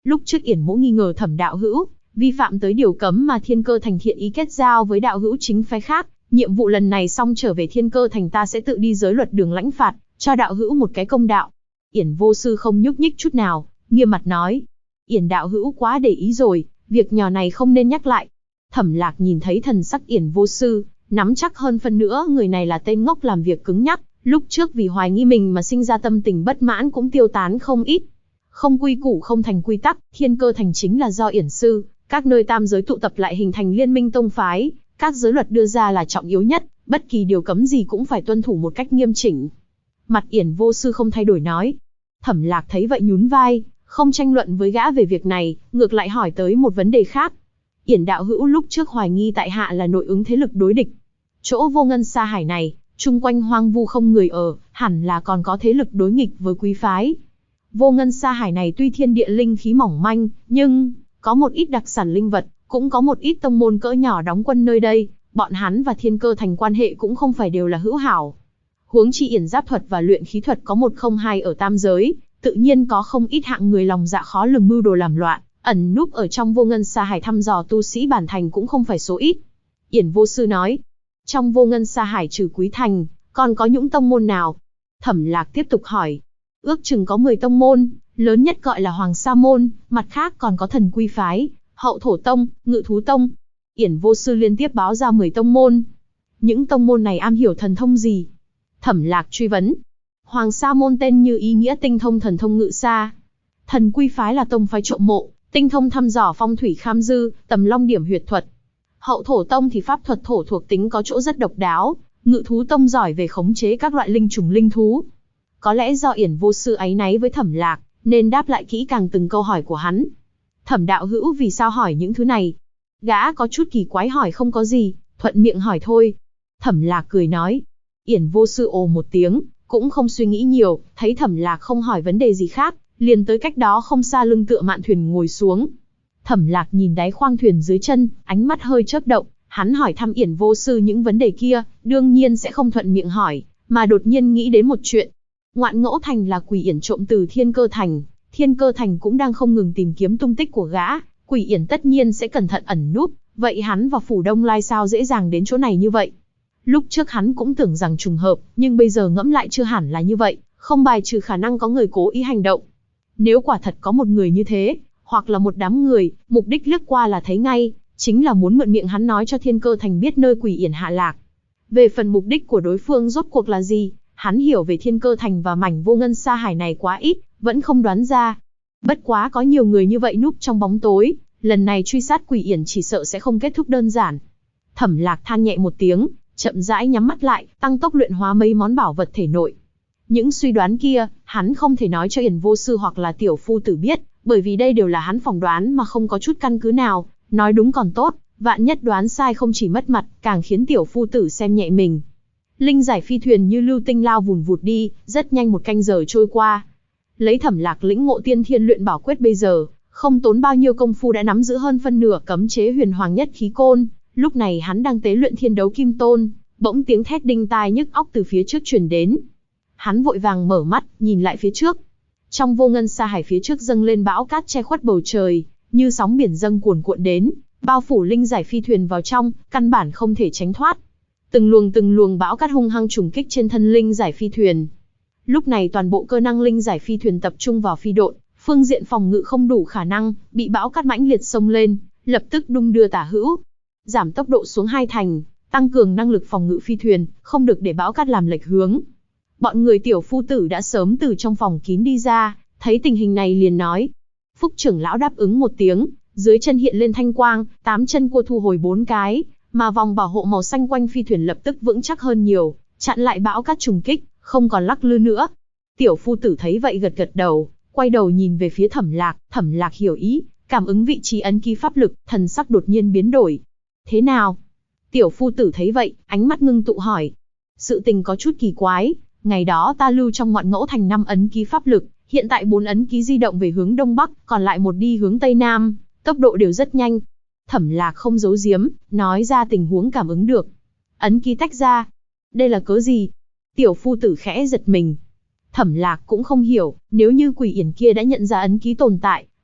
Lúc trước Yển Mỗ nghi ngờ Thẩm đạo hữu vi phạm tới điều cấm mà Thiên Cơ Thành thiện ý kết giao với đạo hữu chính phái khác, nhiệm vụ lần này xong trở về Thiên Cơ Thành ta sẽ tự đi giới luật đường lãnh phạt, cho đạo hữu một cái công đạo. Yển vô sư không nhúc nhích chút nào, nghiêm mặt nói. Yển đạo hữu quá để ý rồi, việc nhỏ này không nên nhắc lại. Thẩm Lạc nhìn thấy thần sắc Yển vô sư, nắm chắc hơn phân nữa người này là tên ngốc làm việc cứng nhắc, lúc trước vì hoài nghi mình mà sinh ra tâm tình bất mãn cũng tiêu tán không ít. Không quy củ không thành quy tắc, Thiên Cơ Thành chính là do Yển sư, các nơi tam giới tụ tập lại hình thành liên minh tông phái, các giới luật đưa ra là trọng yếu nhất, bất kỳ điều cấm gì cũng phải tuân thủ một cách nghiêm chỉnh. Mặt Yển vô sư không thay đổi nói. Thẩm Lạc thấy vậy nhún vai, không tranh luận với gã về việc này, ngược lại hỏi tới một vấn đề khác. Yển đạo hữu lúc trước hoài nghi tại hạ là nội ứng thế lực đối địch. Chỗ Vô Ngân Sa Hải này, chung quanh hoang vu không người ở, hẳn là còn có thế lực đối nghịch với quý phái. Vô Ngân Sa Hải này tuy thiên địa linh khí mỏng manh, nhưng có một ít đặc sản linh vật, cũng có một ít tông môn cỡ nhỏ đóng quân nơi đây, bọn hắn và Thiên Cơ Thành quan hệ cũng không phải đều là hữu hảo. Huống chi Yển giáp thuật và luyện khí thuật có một không hai ở tam giới, tự nhiên có không ít hạng người lòng dạ khó lường mưu đồ làm loạn, ẩn núp ở trong Vô Ngân Sa Hải thăm dò tu sĩ bản thành cũng không phải số ít. Yển vô sư nói, trong Vô Ngân Sa Hải trừ Quý Thành, còn có những tông môn nào? Thẩm Lạc tiếp tục hỏi. Ước chừng có 10 tông môn, lớn nhất gọi là Hoàng Sa Môn, mặt khác còn có Thần Quy Phái, Hậu Thổ Tông, Ngự Thú Tông. Yển vô sư liên tiếp báo ra 10 tông môn. Những tông môn này am hiểu thần thông gì? Thẩm Lạc truy vấn. Hoàng Sa Môn tên như ý nghĩa tinh thông thần thông ngự sa. Thần Quy Phái là tông phái trộm mộ, tinh thông thăm dò phong thủy kham dư, tầm long điểm huyệt thuật. Hậu Thổ Tông thì pháp thuật thổ thuộc tính có chỗ rất độc đáo, Ngự Thú Tông giỏi về khống chế các loại linh trùng linh thú. Có lẽ do Yển vô sư áy náy với Thẩm Lạc, nên đáp lại kỹ càng từng câu hỏi của hắn. Thẩm đạo hữu vì sao hỏi những thứ này? Gã có chút kỳ quái hỏi không có gì, thuận miệng hỏi thôi. Thẩm Lạc cười nói. Yển vô sư ồ một tiếng, cũng không suy nghĩ nhiều, thấy Thẩm Lạc không hỏi vấn đề gì khác, liền tới cách đó không xa lưng tựa mạn thuyền ngồi xuống. Thẩm Lạc nhìn đáy khoang thuyền dưới chân, ánh mắt hơi chớp động, hắn hỏi thăm Yển vô sư những vấn đề kia, đương nhiên sẽ không thuận miệng hỏi, mà đột nhiên nghĩ đến một chuyện. Ngoạn Ngẫu Thành là Quỷ Yển trộm từ Thiên Cơ Thành, Thiên Cơ Thành cũng đang không ngừng tìm kiếm tung tích của gã, Quỷ Yển tất nhiên sẽ cẩn thận ẩn núp, vậy hắn và Phủ Đông Lai sao dễ dàng đến chỗ này như vậy? Lúc trước hắn cũng tưởng rằng trùng hợp, nhưng bây giờ ngẫm lại chưa hẳn là như vậy, không bài trừ khả năng có người cố ý hành động. Nếu quả thật có một người như thế, hoặc là một đám người, mục đích lướt qua là thấy ngay, chính là muốn mượn miệng hắn nói cho Thiên Cơ Thành biết nơi Quỷ Yển hạ lạc. Về phần mục đích của đối phương rốt cuộc là gì, hắn hiểu về Thiên Cơ Thành và mảnh Vô Ngân Sa Hải này quá ít, vẫn không đoán ra. Bất quá có nhiều người như vậy núp trong bóng tối, lần này truy sát Quỷ Yển chỉ sợ sẽ không kết thúc đơn giản. Thẩm Lạc than nhẹ một tiếng, chậm rãi nhắm mắt lại, tăng tốc luyện hóa mấy món bảo vật thể nội. Những suy đoán kia, hắn không thể nói cho Yển vô sư hoặc là tiểu phu tử biết, bởi vì đây đều là hắn phỏng đoán mà không có chút căn cứ nào, nói đúng còn tốt, vạn nhất đoán sai không chỉ mất mặt, càng khiến tiểu phu tử xem nhẹ mình. Linh giải phi thuyền như lưu tinh lao vùn vụt đi, rất nhanh một canh giờ trôi qua. Lấy Thẩm Lạc lĩnh ngộ tiên thiên luyện bảo quyết bây giờ, không tốn bao nhiêu công phu đã nắm giữ hơn phân nửa cấm chế huyền hoàng nhất khí côn. Lúc này hắn đang tế luyện thiên đấu kim tôn, bỗng tiếng thét đinh tai nhức óc từ phía trước truyền đến. Hắn vội vàng mở mắt, nhìn lại phía trước. Trong Vô Ngân Sa Hải phía trước dâng lên bão cát che khuất bầu trời, như sóng biển dâng cuồn cuộn đến, bao phủ linh giải phi thuyền vào trong, căn bản không thể tránh thoát. Từng luồng bão cát hung hăng trùng kích trên thân linh giải phi thuyền. Lúc này toàn bộ cơ năng linh giải phi thuyền tập trung vào phi độn, phương diện phòng ngự không đủ khả năng, bị bão cát mãnh liệt xông lên, lập tức đung đưa tả hữu. Giảm tốc độ xuống 2 thành, tăng cường năng lực phòng ngự phi thuyền, không được để bão cát làm lệch hướng. Bọn người tiểu phu tử đã sớm từ trong phòng kín đi ra, thấy tình hình này liền nói. Phúc trưởng lão đáp ứng một tiếng, dưới chân hiện lên thanh quang, 8 chân cua thu hồi 4 cái, mà vòng bảo hộ màu xanh quanh phi thuyền lập tức vững chắc hơn nhiều, chặn lại bão cát trùng kích, không còn lắc lư nữa. Tiểu phu tử thấy vậy gật gật đầu, quay đầu nhìn về phía Thẩm Lạc hiểu ý, cảm ứng vị trí ấn ký pháp lực, thần sắc đột nhiên biến đổi. Thế nào? Tiểu phu tử thấy vậy, ánh mắt ngưng tụ hỏi. Sự tình có chút kỳ quái, ngày đó ta lưu trong Ngoạn Ngẫu Thành 5 ấn ký pháp lực, hiện tại 4 ấn ký di động về hướng đông bắc, còn lại 1 đi hướng tây nam, tốc độ đều rất nhanh. Thẩm Lạc không giấu giếm, nói ra tình huống cảm ứng được. Ấn ký tách ra. Đây là cớ gì? Tiểu phu tử khẽ giật mình. Thẩm Lạc cũng không hiểu, nếu như Quỷ Yển kia đã nhận ra ấn ký tồn tại,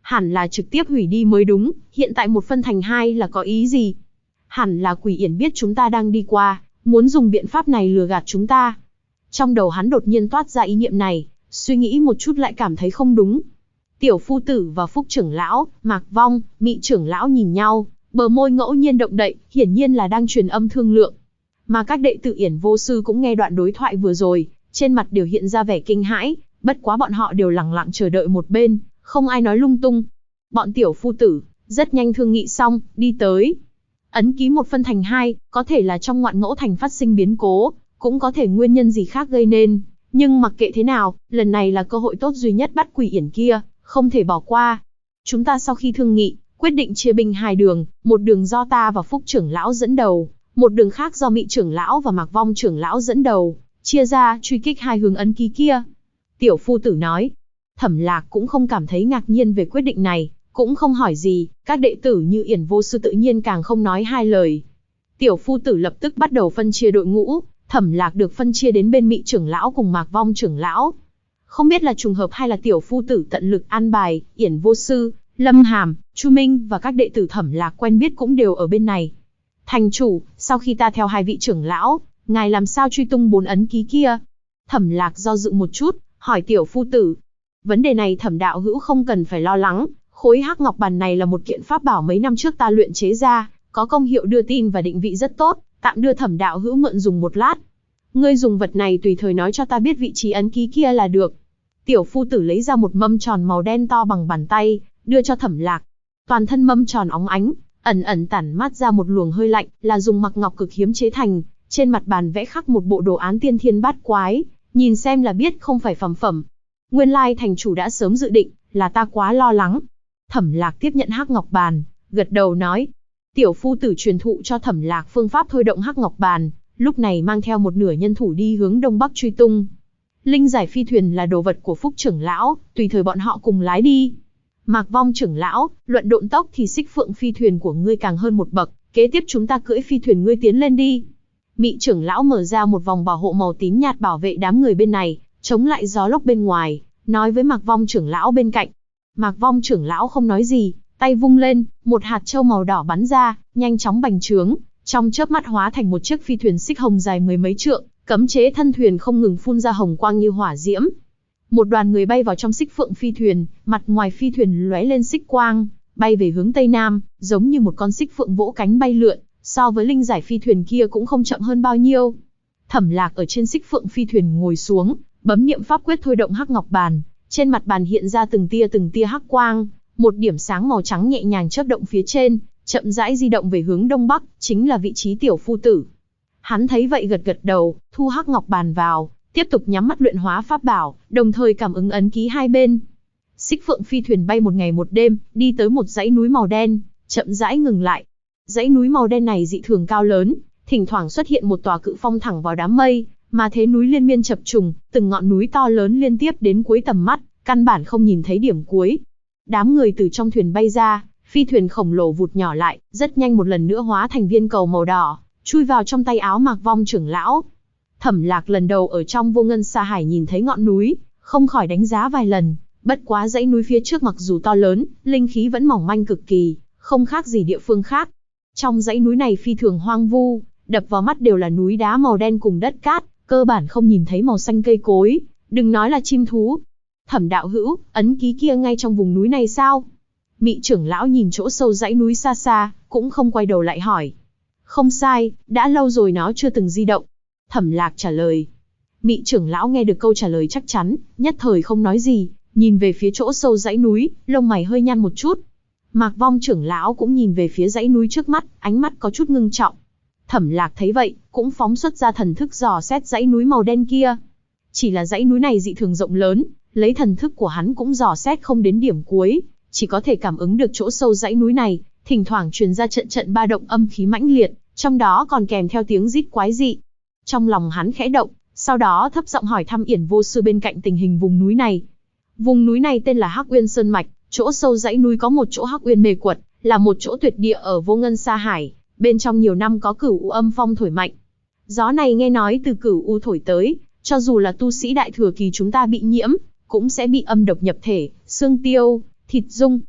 Hẳn là trực tiếp hủy đi mới đúng, hiện tại một phân thành hai là có ý gì? Hẳn là Quỷ Yển biết chúng ta đang đi qua, muốn dùng biện pháp này lừa gạt chúng ta. Trong đầu hắn đột nhiên toát ra ý niệm này, suy nghĩ một chút lại cảm thấy không đúng. Tiểu phu tử và Phúc trưởng lão, Mạc Vong, Mị trưởng lão nhìn nhau, bờ môi ngẫu nhiên động đậy, hiển nhiên là đang truyền âm thương lượng. Mà các đệ tử Yển Vô Sư cũng nghe đoạn đối thoại vừa rồi, trên mặt đều hiện ra vẻ kinh hãi, bất quá bọn họ đều lặng lặng chờ đợi một bên, không ai nói lung tung. Bọn tiểu phu tử, rất nhanh thương nghị xong, đi tới. Ấn ký một phân thành hai, có thể là trong Ngoạn Ngẫu Thành phát sinh biến cố, cũng có thể nguyên nhân gì khác gây nên. Nhưng mặc kệ thế nào, lần này là cơ hội tốt duy nhất bắt Quỷ Yển kia, không thể bỏ qua. Chúng ta sau khi thương nghị, quyết định chia binh hai đường, một đường do ta và Phúc trưởng lão dẫn đầu, một đường khác do Mị trưởng lão và Mạc Vong trưởng lão dẫn đầu, chia ra truy kích hai hướng ấn ký kia. Tiểu phu tử nói. Thẩm Lạc cũng không cảm thấy ngạc nhiên về quyết định này, cũng không hỏi gì, các đệ tử như Yển Vô Sư tự nhiên càng không nói hai lời. Tiểu phu tử lập tức bắt đầu phân chia đội ngũ, Thẩm Lạc được phân chia đến bên Mị trưởng lão cùng Mạc Vong trưởng lão. Không biết là trùng hợp hay là tiểu phu tử tận lực an bài, Yển Vô Sư, Lâm Hàm, Chu Minh và các đệ tử Thẩm Lạc quen biết cũng đều ở bên này. Thành chủ, sau khi ta theo hai vị trưởng lão, ngài làm sao truy tung 4 ấn ký kia? Thẩm Lạc do dự một chút, hỏi tiểu phu tử. Vấn đề này Thẩm đạo hữu không cần phải lo lắng, khối hắc ngọc bàn này là một kiện pháp bảo mấy năm trước ta luyện chế ra, có công hiệu đưa tin và định vị rất tốt, tạm đưa Thẩm đạo hữu mượn dùng một lát. Ngươi dùng vật này tùy thời nói cho ta biết vị trí ấn ký kia là được. Tiểu phu tử lấy ra một mâm tròn màu đen to bằng bàn tay, đưa cho Thẩm Lạc. Toàn thân mâm tròn óng ánh, ẩn ẩn tản mát ra một luồng hơi lạnh, là dùng mặc ngọc cực hiếm chế thành, trên mặt bàn vẽ khắc một bộ đồ án tiên thiên bát quái, nhìn xem là biết không phải phàm phẩm. Nguyên lai thành chủ đã sớm dự định, là ta quá lo lắng. Thẩm Lạc tiếp nhận hắc ngọc bàn, gật đầu nói. Tiểu phu tử truyền thụ cho Thẩm Lạc phương pháp thôi động hắc ngọc bàn, lúc này mang theo một nửa nhân thủ đi hướng đông bắc truy tung. Linh giải phi thuyền là đồ vật của Phúc trưởng lão, tùy thời bọn họ cùng lái đi. Mạc Vong trưởng lão, luận độn tốc thì xích phượng phi thuyền của ngươi càng hơn một bậc, kế tiếp chúng ta cưỡi phi thuyền ngươi tiến lên đi. Mị trưởng lão mở ra một vòng bảo hộ màu tím nhạt bảo vệ đám người bên này, chống lại gió lốc bên ngoài, nói với Mạc Vong trưởng lão bên cạnh. Mạc Vong trưởng lão không nói gì, tay vung lên, một hạt châu màu đỏ bắn ra, nhanh chóng bành trướng, trong chớp mắt hóa thành một chiếc phi thuyền xích hồng dài mười mấy trượng, cấm chế thân thuyền không ngừng phun ra hồng quang như hỏa diễm. Một đoàn người bay vào trong xích phượng phi thuyền, mặt ngoài phi thuyền lóe lên xích quang, bay về hướng tây nam, giống như một con xích phượng vỗ cánh bay lượn, so với linh giải phi thuyền kia cũng không chậm hơn bao nhiêu. Thẩm Lạc ở trên xích phượng phi thuyền ngồi xuống, bấm niệm pháp quyết thôi động hắc ngọc bàn, trên mặt bàn hiện ra từng tia hắc quang, một điểm sáng màu trắng nhẹ nhàng chớp động phía trên, chậm rãi di động về hướng đông bắc, chính là vị trí tiểu phu tử. Hắn thấy vậy gật gật đầu, thu hắc ngọc bàn vào, tiếp tục nhắm mắt luyện hóa pháp bảo, đồng thời cảm ứng ấn ký hai bên. Xích phượng phi thuyền bay một ngày một đêm, đi tới một dãy núi màu đen, chậm rãi ngừng lại. Dãy núi màu đen này dị thường cao lớn, thỉnh thoảng xuất hiện một tòa cự phong thẳng vào đám mây, mà thế núi liên miên chập trùng, từng ngọn núi to lớn liên tiếp đến cuối tầm mắt, căn bản không nhìn thấy điểm cuối. Đám người từ trong thuyền bay ra, phi thuyền khổng lồ vụt nhỏ lại, rất nhanh một lần nữa hóa thành viên cầu màu đỏ, chui vào trong tay áo Mạc Vong trưởng lão. Thẩm Lạc lần đầu ở trong Vô Ngân Sa Hải nhìn thấy ngọn núi, không khỏi đánh giá vài lần, bất quá dãy núi phía trước mặc dù to lớn, linh khí vẫn mỏng manh cực kỳ, không khác gì địa phương khác. Trong dãy núi này phi thường hoang vu, đập vào mắt đều là núi đá màu đen cùng đất cát, cơ bản không nhìn thấy màu xanh cây cối, đừng nói là chim thú. Thẩm đạo hữu, ấn ký kia ngay trong vùng núi này sao? Mị trưởng lão nhìn chỗ sâu dãy núi xa xa, cũng không quay đầu lại hỏi. Không sai, đã lâu rồi nó chưa từng di động. Thẩm Lạc trả lời. Mị trưởng lão nghe được câu trả lời chắc chắn, nhất thời không nói gì, nhìn về phía chỗ sâu dãy núi, lông mày hơi nhăn một chút. Mạc Vong trưởng lão cũng nhìn về phía dãy núi trước mắt, ánh mắt có chút ngưng trọng. Thẩm Lạc thấy vậy, cũng phóng xuất ra thần thức dò xét dãy núi màu đen kia. Chỉ là dãy núi này dị thường rộng lớn, lấy thần thức của hắn cũng dò xét không đến điểm cuối, chỉ có thể cảm ứng được chỗ sâu dãy núi này, thỉnh thoảng truyền ra trận trận ba động âm khí mãnh liệt, trong đó còn kèm theo tiếng rít quái dị. Trong lòng hắn khẽ động, sau đó thấp giọng hỏi thăm Yển Vô Sư bên cạnh tình hình vùng núi này. Vùng núi này tên là Hắc Uyên Sơn Mạch, chỗ sâu dãy núi có một chỗ Hắc Uyên Mê Quật, là một chỗ tuyệt địa ở Vô Ngân Sa Hải, bên trong nhiều năm có cửu u âm phong thổi mạnh. Gió này nghe nói từ cửu u thổi tới, cho dù là tu sĩ đại thừa kỳ chúng ta bị nhiễm, cũng sẽ bị âm độc nhập thể, xương tiêu, thịt rung.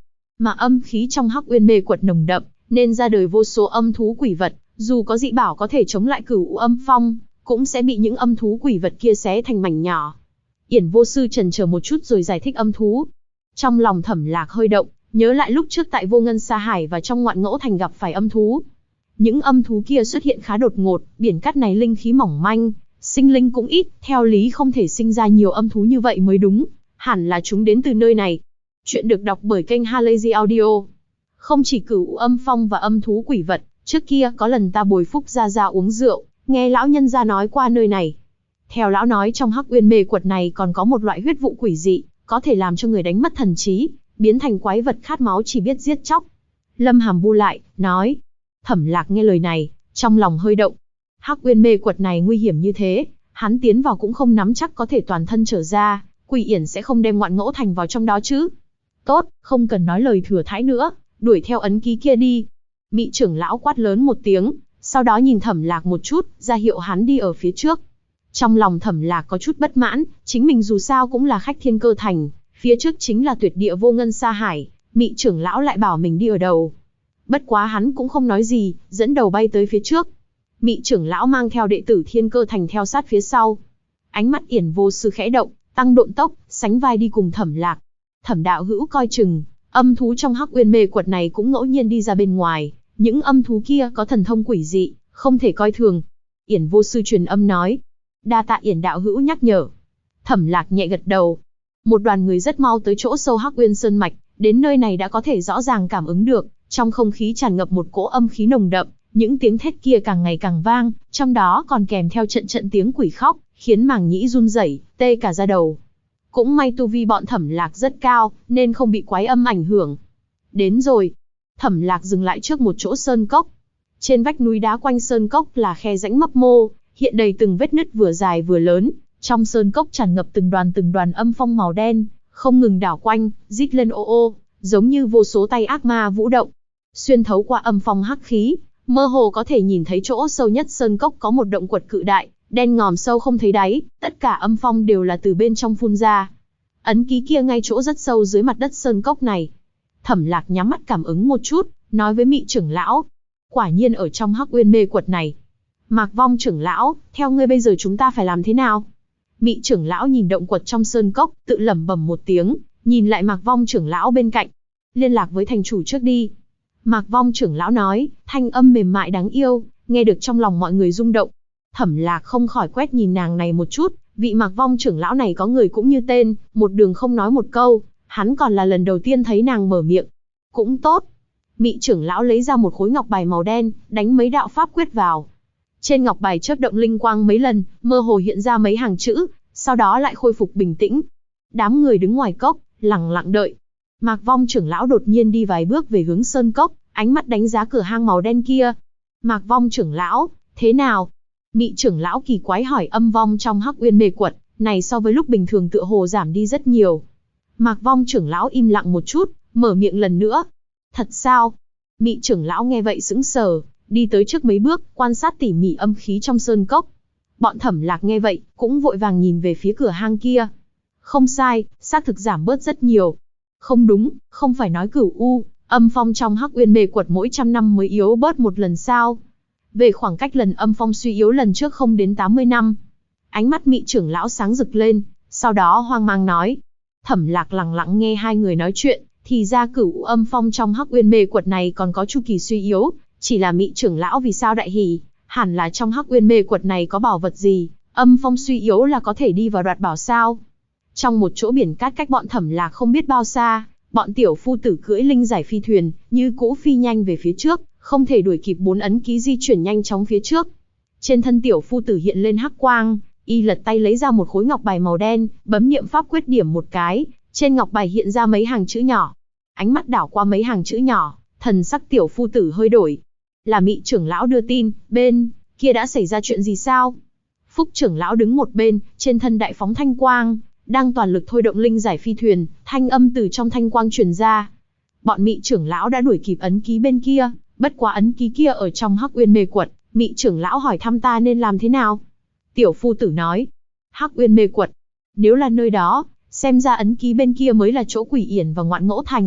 Mà âm khí trong Hắc Uyên Mê Quật nồng đậm, nên ra đời vô số âm thú quỷ vật, dù có dị bảo có thể chống lại Cửu Âm Phong, cũng sẽ bị những âm thú quỷ vật kia xé thành mảnh nhỏ. Yển Vô Sư chần chờ một chút rồi giải thích âm thú. Trong lòng Thẩm Lạc hơi động, nhớ lại lúc trước tại Vô Ngân Sa Hải và trong Ngoạn Ngẫu Thành gặp phải âm thú. Những âm thú kia xuất hiện khá đột ngột, biển cát này linh khí mỏng manh, sinh linh cũng ít, theo lý không thể sinh ra nhiều âm thú như vậy mới đúng, hẳn là chúng đến từ nơi này. Chuyện được đọc bởi kênh Halazy Audio. Không chỉ Cửu Âm Phong và âm thú quỷ vật, trước kia có lần ta bồi Phúc ra uống rượu, nghe lão nhân gia nói qua nơi này. Theo lão nói trong Hắc Uyên Mê Quật này còn có một loại huyết vụ quỷ dị, có thể làm cho người đánh mất thần trí, biến thành quái vật khát máu chỉ biết giết chóc. Lâm Hàm bu lại, nói. Thẩm Lạc nghe lời này, trong lòng hơi động. Hắc Uyên Mê Quật này nguy hiểm như thế, hắn tiến vào cũng không nắm chắc có thể toàn thân trở ra, Quỷ Yển sẽ không đem Ngoạn Ngẫu Thành vào trong đó chứ. Tốt, không cần nói lời thừa thãi nữa, đuổi theo ấn ký kia đi. Mị trưởng lão quát lớn một tiếng, sau đó nhìn Thẩm Lạc một chút, ra hiệu hắn đi ở phía trước. Trong lòng Thẩm Lạc có chút bất mãn, chính mình dù sao cũng là khách Thiên Cơ Thành, phía trước chính là tuyệt địa Vô Ngân Sa Hải, Mị trưởng lão lại bảo mình đi ở đầu. Bất quá hắn cũng không nói gì, dẫn đầu bay tới phía trước. Mị trưởng lão mang theo đệ tử Thiên Cơ Thành theo sát phía sau. Ánh mắt Yển Vô Sư khẽ động, tăng độn tốc, sánh vai đi cùng Thẩm Lạc. Thẩm đạo hữu coi chừng, âm thú trong Hắc Uyên Mê Quật này cũng ngẫu nhiên đi ra bên ngoài, những âm thú kia có thần thông quỷ dị, không thể coi thường. Yển Vô Sư truyền âm nói. Đa tạ Yển đạo hữu nhắc nhở. Thẩm Lạc nhẹ gật đầu. Một đoàn người rất mau tới chỗ sâu Hắc Uyên Sơn Mạch, đến nơi này đã có thể rõ ràng cảm ứng được, trong không khí tràn ngập một cỗ âm khí nồng đậm, những tiếng thét kia càng ngày càng vang, trong đó còn kèm theo trận trận tiếng quỷ khóc, khiến màng nhĩ run rẩy, tê cả da đầu. Cũng may tu vi bọn Thẩm Lạc rất cao, nên không bị quái âm ảnh hưởng. Đến rồi. Thẩm Lạc dừng lại trước một chỗ sơn cốc. Trên vách núi đá quanh sơn cốc là khe rãnh mấp mô, hiện đầy từng vết nứt vừa dài vừa lớn. Trong sơn cốc tràn ngập từng đoàn âm phong màu đen, không ngừng đảo quanh, rít lên ô ô, giống như vô số tay ác ma vũ động. Xuyên thấu qua âm phong hắc khí, mơ hồ có thể nhìn thấy chỗ sâu nhất sơn cốc có một động quật cự đại, đen ngòm sâu không thấy đáy, tất cả âm phong đều là từ bên trong phun ra. Ấn ký kia ngay chỗ rất sâu dưới mặt đất sơn cốc này. Thẩm Lạc nhắm mắt cảm ứng một chút, nói với Mị trưởng lão. Quả nhiên ở trong Hắc Uyên Mê Quật này. Mạc Vong trưởng lão, theo ngươi bây giờ chúng ta phải làm thế nào? Mị trưởng lão nhìn động quật trong sơn cốc, tự lẩm bẩm một tiếng, nhìn lại Mạc Vong trưởng lão bên cạnh. Liên lạc với thành chủ trước đi. Mạc Vong trưởng lão nói, thanh âm mềm mại đáng yêu, nghe được trong lòng mọi người rung động. Thẩm Lạc không khỏi quét nhìn nàng này một chút, vị Mạc Vong trưởng lão này có người cũng như tên, một đường không nói một câu, hắn còn là lần đầu tiên thấy nàng mở miệng. Cũng tốt. Mị trưởng lão lấy ra một khối ngọc bài màu đen, đánh mấy đạo pháp quyết vào. Trên ngọc bài chớp động linh quang mấy lần, mơ hồ hiện ra mấy hàng chữ, sau đó lại khôi phục bình tĩnh. Đám người đứng ngoài cốc, lặng lặng đợi. Mạc Vong trưởng lão đột nhiên đi vài bước về hướng sơn cốc, ánh mắt đánh giá cửa hang màu đen kia. Mạc Vong trưởng lão, thế nào? Mị trưởng lão kỳ quái hỏi âm vong trong Hắc Uyên Mê Quật, này so với lúc bình thường tựa hồ giảm đi rất nhiều. Mạc Vong trưởng lão im lặng một chút, mở miệng lần nữa. Thật sao? Mị trưởng lão nghe vậy sững sờ, đi tới trước mấy bước, quan sát tỉ mỉ âm khí trong sơn cốc. Bọn Thẩm Lạc nghe vậy, cũng vội vàng nhìn về phía cửa hang kia. Không sai, xác thực giảm bớt rất nhiều. Không đúng, không phải nói Cửu U, âm phong trong Hắc Uyên Mê Quật mỗi trăm năm mới yếu bớt một lần sao? Về khoảng cách lần âm phong suy yếu lần trước không đến 80 năm. Ánh mắt Mị trưởng lão sáng rực lên, sau đó hoang mang nói. Thẩm Lạc lặng lặng nghe hai người nói chuyện, thì ra Cửu âm phong trong Hắc Uyên Mê Quật này còn có chu kỳ suy yếu, chỉ là Mị trưởng lão vì sao đại hỉ, hẳn là trong Hắc Uyên Mê Quật này có bảo vật gì, âm phong suy yếu là có thể đi vào đoạt bảo sao? Trong một chỗ biển cát cách bọn Thẩm Lạc không biết bao xa, bọn tiểu phu tử cưỡi linh giải phi thuyền, như cũ phi nhanh về phía trước, không thể đuổi kịp bốn ấn ký di chuyển nhanh chóng phía trước. Trên thân tiểu phu tử hiện lên hắc quang, y lật tay lấy ra một khối ngọc bài màu đen, bấm niệm pháp quyết điểm một cái, trên ngọc bài hiện ra mấy hàng chữ nhỏ. Ánh mắt đảo qua mấy hàng chữ nhỏ, thần sắc tiểu phu tử hơi đổi. Là Mị trưởng lão đưa tin, bên kia đã xảy ra chuyện gì sao? Phúc trưởng lão đứng một bên, trên thân đại phóng thanh quang, đang toàn lực thôi động linh giải phi thuyền, thanh âm từ trong thanh quang truyền ra. Bọn Mị trưởng lão đã đuổi kịp ấn ký bên kia, bất quá ấn ký kia ở trong Hắc Uyên Mê Quật, Mị trưởng lão hỏi thăm ta nên làm thế nào? Tiểu phu tử nói, Hắc Uyên Mê Quật, nếu là nơi đó, xem ra ấn ký bên kia mới là chỗ Quỷ Yển và Ngoạn Ngẫu Thành,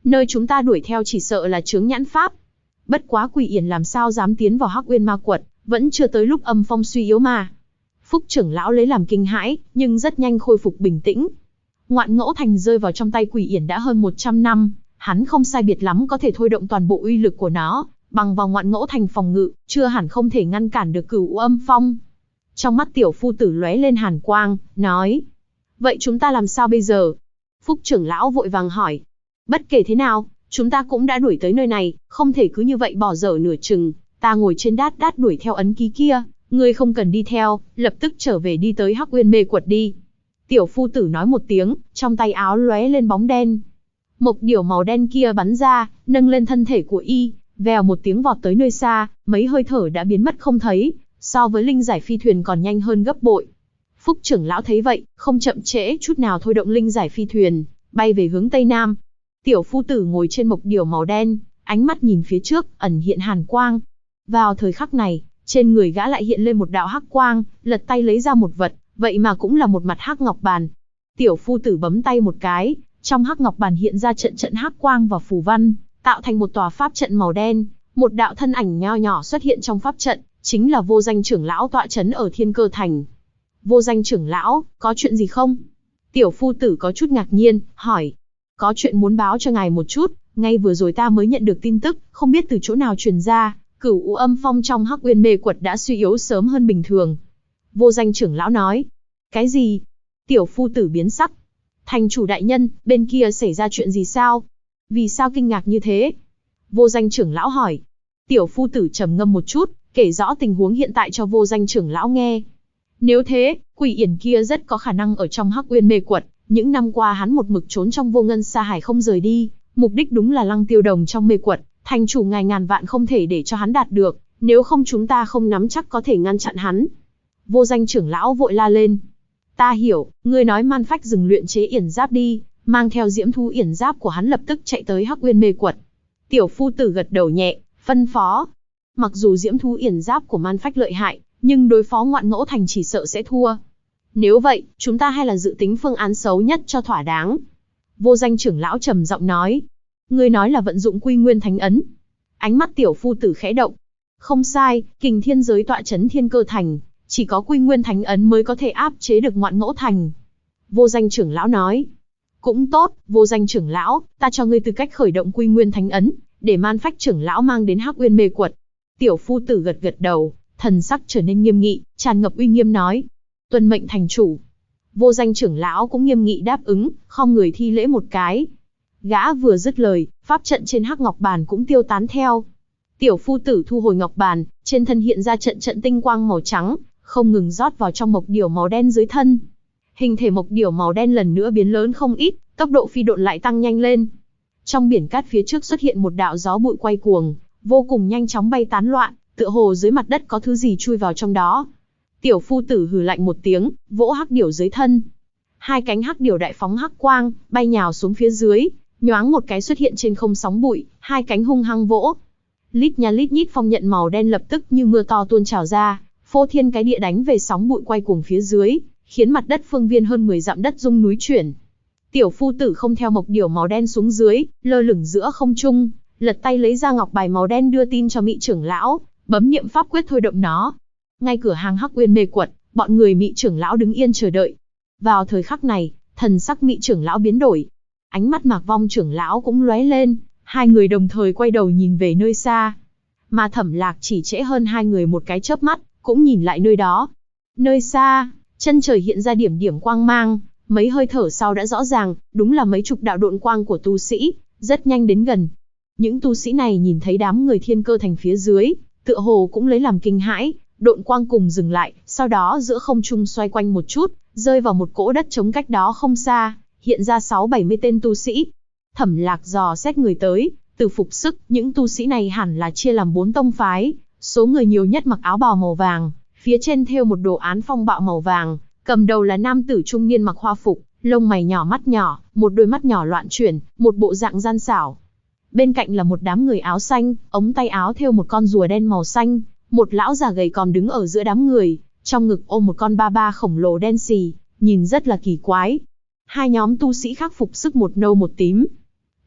Nơi chúng ta đuổi theo chỉ sợ là chướng nhãn pháp. Bất quá Quỷ Yển làm sao dám tiến vào Hắc Uyên Ma Quật, vẫn chưa tới lúc âm phong suy yếu mà. Phúc trưởng lão lấy làm kinh hãi, nhưng rất nhanh khôi phục bình tĩnh. Ngoạn Ngẫu Thành rơi vào trong tay Quỷ Yển đã hơn 100 năm, hắn không sai biệt lắm có thể thôi động toàn bộ uy lực của nó, bằng vào Ngoạn Ngẫu Thành phòng ngự, chưa hẳn không thể ngăn cản được Cửu U Âm Phong. Trong mắt tiểu phu tử lóe lên hàn quang, nói: "Vậy chúng ta làm sao bây giờ?" Phúc trưởng lão vội vàng hỏi: "Bất kể thế nào, chúng ta cũng đã đuổi tới nơi này, không thể cứ như vậy bỏ dở nửa chừng. Ta ngồi trên đát đát đuổi theo ấn ký kia, ngươi không cần đi theo, lập tức trở về đi tới Hắc Uyên Mê Quật đi." Tiểu phu tử nói một tiếng, trong tay áo lóe lên bóng đen. Mộc điểu màu đen kia bắn ra, nâng lên thân thể của y, vèo một tiếng vọt tới nơi xa, mấy hơi thở đã biến mất không thấy, so với linh giải phi thuyền còn nhanh hơn gấp bội. Phúc trưởng lão thấy vậy, không chậm trễ chút nào thôi động linh giải phi thuyền, bay về hướng tây nam. Tiểu phu tử ngồi trên mộc điểu màu đen, ánh mắt nhìn phía trước, ẩn hiện hàn quang. Vào thời khắc này, trên người gã lại hiện lên một đạo hắc quang, lật tay lấy ra một vật, vậy mà cũng là một mặt hắc ngọc bàn. Tiểu phu tử bấm tay một cái, trong hắc ngọc bàn hiện ra trận trận hắc quang và phù văn, tạo thành một tòa pháp trận màu đen. Một đạo thân ảnh nho nhỏ xuất hiện trong pháp trận, chính là Vô Danh trưởng lão tọa trấn ở Thiên Cơ Thành. Vô Danh trưởng lão, có chuyện gì không? Tiểu phu tử có chút ngạc nhiên, hỏi. Có chuyện muốn báo cho ngài một chút, ngay vừa rồi ta mới nhận được tin tức, không biết từ chỗ nào truyền ra, Cửu U Âm Phong trong Hắc Uyên Mê Quật đã suy yếu sớm hơn bình thường. Vô Danh trưởng lão nói. Cái gì? Tiểu phu tử biến sắc. Thành chủ đại nhân, bên kia xảy ra chuyện gì sao? Vì sao kinh ngạc như thế? Vô Danh trưởng lão hỏi. Tiểu phu tử trầm ngâm một chút, kể rõ tình huống hiện tại cho Vô Danh trưởng lão nghe. Nếu thế, Quỷ Yển kia rất có khả năng ở trong Hắc Uyên Mê Quật. Những năm qua hắn một mực trốn trong Vô Ngân Sa Hải không rời đi, mục đích đúng là Lăng Tiêu Đồng trong Mê Quật. Thành chủ ngài ngàn vạn không thể để cho hắn đạt được, nếu không chúng ta không nắm chắc có thể ngăn chặn hắn. Vô Danh trưởng lão vội la lên. Ta hiểu, ngươi nói Man Phách dừng luyện chế yển giáp đi, mang theo diễm thú yển giáp của hắn lập tức chạy tới Hắc Uyên Mê Quật. Tiểu phu tử gật đầu nhẹ, phân phó. Mặc dù diễm thú yển giáp của Man Phách lợi hại, nhưng đối phó Ngoạn Ngẫu Thành chỉ sợ sẽ thua. Nếu vậy, chúng ta hay là dự tính phương án xấu nhất cho thỏa đáng. Vô Danh trưởng lão trầm giọng nói. Ngươi nói là vận dụng Quy Nguyên Thánh Ấn. Ánh mắt tiểu phu tử khẽ động. Không sai, Kình Thiên giới tọa trấn Thiên Cơ Thành, chỉ có Quy Nguyên Thánh Ấn mới có thể áp chế được Ngoạn Ngẫu Thành. Vô Danh trưởng lão nói. Cũng tốt, Vô Danh trưởng lão, ta cho ngươi tư cách khởi động Quy Nguyên Thánh Ấn, để Man Phách trưởng lão mang đến Hắc Uyên Mê Quật. Tiểu phu tử gật gật đầu, thần sắc trở nên nghiêm nghị, tràn ngập uy nghiêm nói. Tuân mệnh thành chủ. Vô Danh trưởng lão cũng nghiêm nghị đáp ứng, khom người thi lễ một cái. Gã vừa dứt lời, pháp trận trên hắc ngọc bàn cũng tiêu tán theo. Tiểu phu tử thu hồi ngọc bàn, trên thân hiện ra trận trận tinh quang màu trắng, không ngừng rót vào trong mộc điểu màu đen dưới thân. Hình thể mộc điểu màu đen lần nữa biến lớn không ít, tốc độ phi độn lại tăng nhanh lên. Trong biển cát phía trước xuất hiện một đạo gió bụi quay cuồng, vô cùng nhanh chóng bay tán loạn, tựa hồ dưới mặt đất có thứ gì chui vào trong đó. Tiểu phu tử hừ lạnh một tiếng, vỗ hắc điểu dưới thân. Hai cánh hắc điểu đại phóng hắc quang, bay nhào xuống phía dưới, nhoáng một cái xuất hiện trên không sóng bụi, hai cánh hung hăng vỗ. Lít nha lít nhít phong nhận màu đen lập tức như mưa to tuôn trào ra, phô thiên cái địa đánh về sóng bụi quay cuồng phía dưới, khiến mặt đất phương viên hơn 10 dặm đất rung núi chuyển. Tiểu phu tử không theo mộc điểu màu đen xuống dưới, lơ lửng giữa không trung, lật tay lấy ra ngọc bài màu đen đưa tin cho Mị trưởng lão, bấm niệm pháp quyết thôi động nó. Ngay cửa hàng Hắc Uyên Mê Quật, bọn người Mị trưởng lão đứng yên chờ đợi. Vào thời khắc này, thần sắc Mị trưởng lão biến đổi, ánh mắt Mạc Vong trưởng lão cũng lóe lên, hai người đồng thời quay đầu nhìn về nơi xa. Mà Thẩm Lạc chỉ trễ hơn hai người một cái chớp mắt, cũng nhìn lại nơi đó. Nơi xa, chân trời hiện ra điểm điểm quang mang, mấy hơi thở sau đã rõ ràng, đúng là mấy chục đạo độn quang của tu sĩ, rất nhanh đến gần. Những tu sĩ này nhìn thấy đám người Thiên Cơ Thành phía dưới, tựa hồ cũng lấy làm kinh hãi, độn quang cùng dừng lại, sau đó giữa không trung xoay quanh một chút, rơi vào một cỗ đất trống cách đó không xa, hiện ra 6-70 tên tu sĩ. Thẩm Lạc dò xét người tới, từ phục sức, những tu sĩ này hẳn là chia làm 4 tông phái, số người nhiều nhất mặc áo bào màu vàng, phía trên thêu một đồ án phong bạo màu vàng, cầm đầu là nam tử trung niên mặc hoa phục, lông mày nhỏ mắt nhỏ, một đôi mắt nhỏ loạn chuyển, một bộ dạng gian xảo. Bên cạnh là một đám người áo xanh, ống tay áo thêu một con rùa đen màu xanh, một lão già gầy còm đứng ở giữa đám người, trong ngực ôm một con ba ba khổng lồ đen xì, nhìn rất là kỳ quái. Hai nhóm tu sĩ khác phục sức một nâu một tím.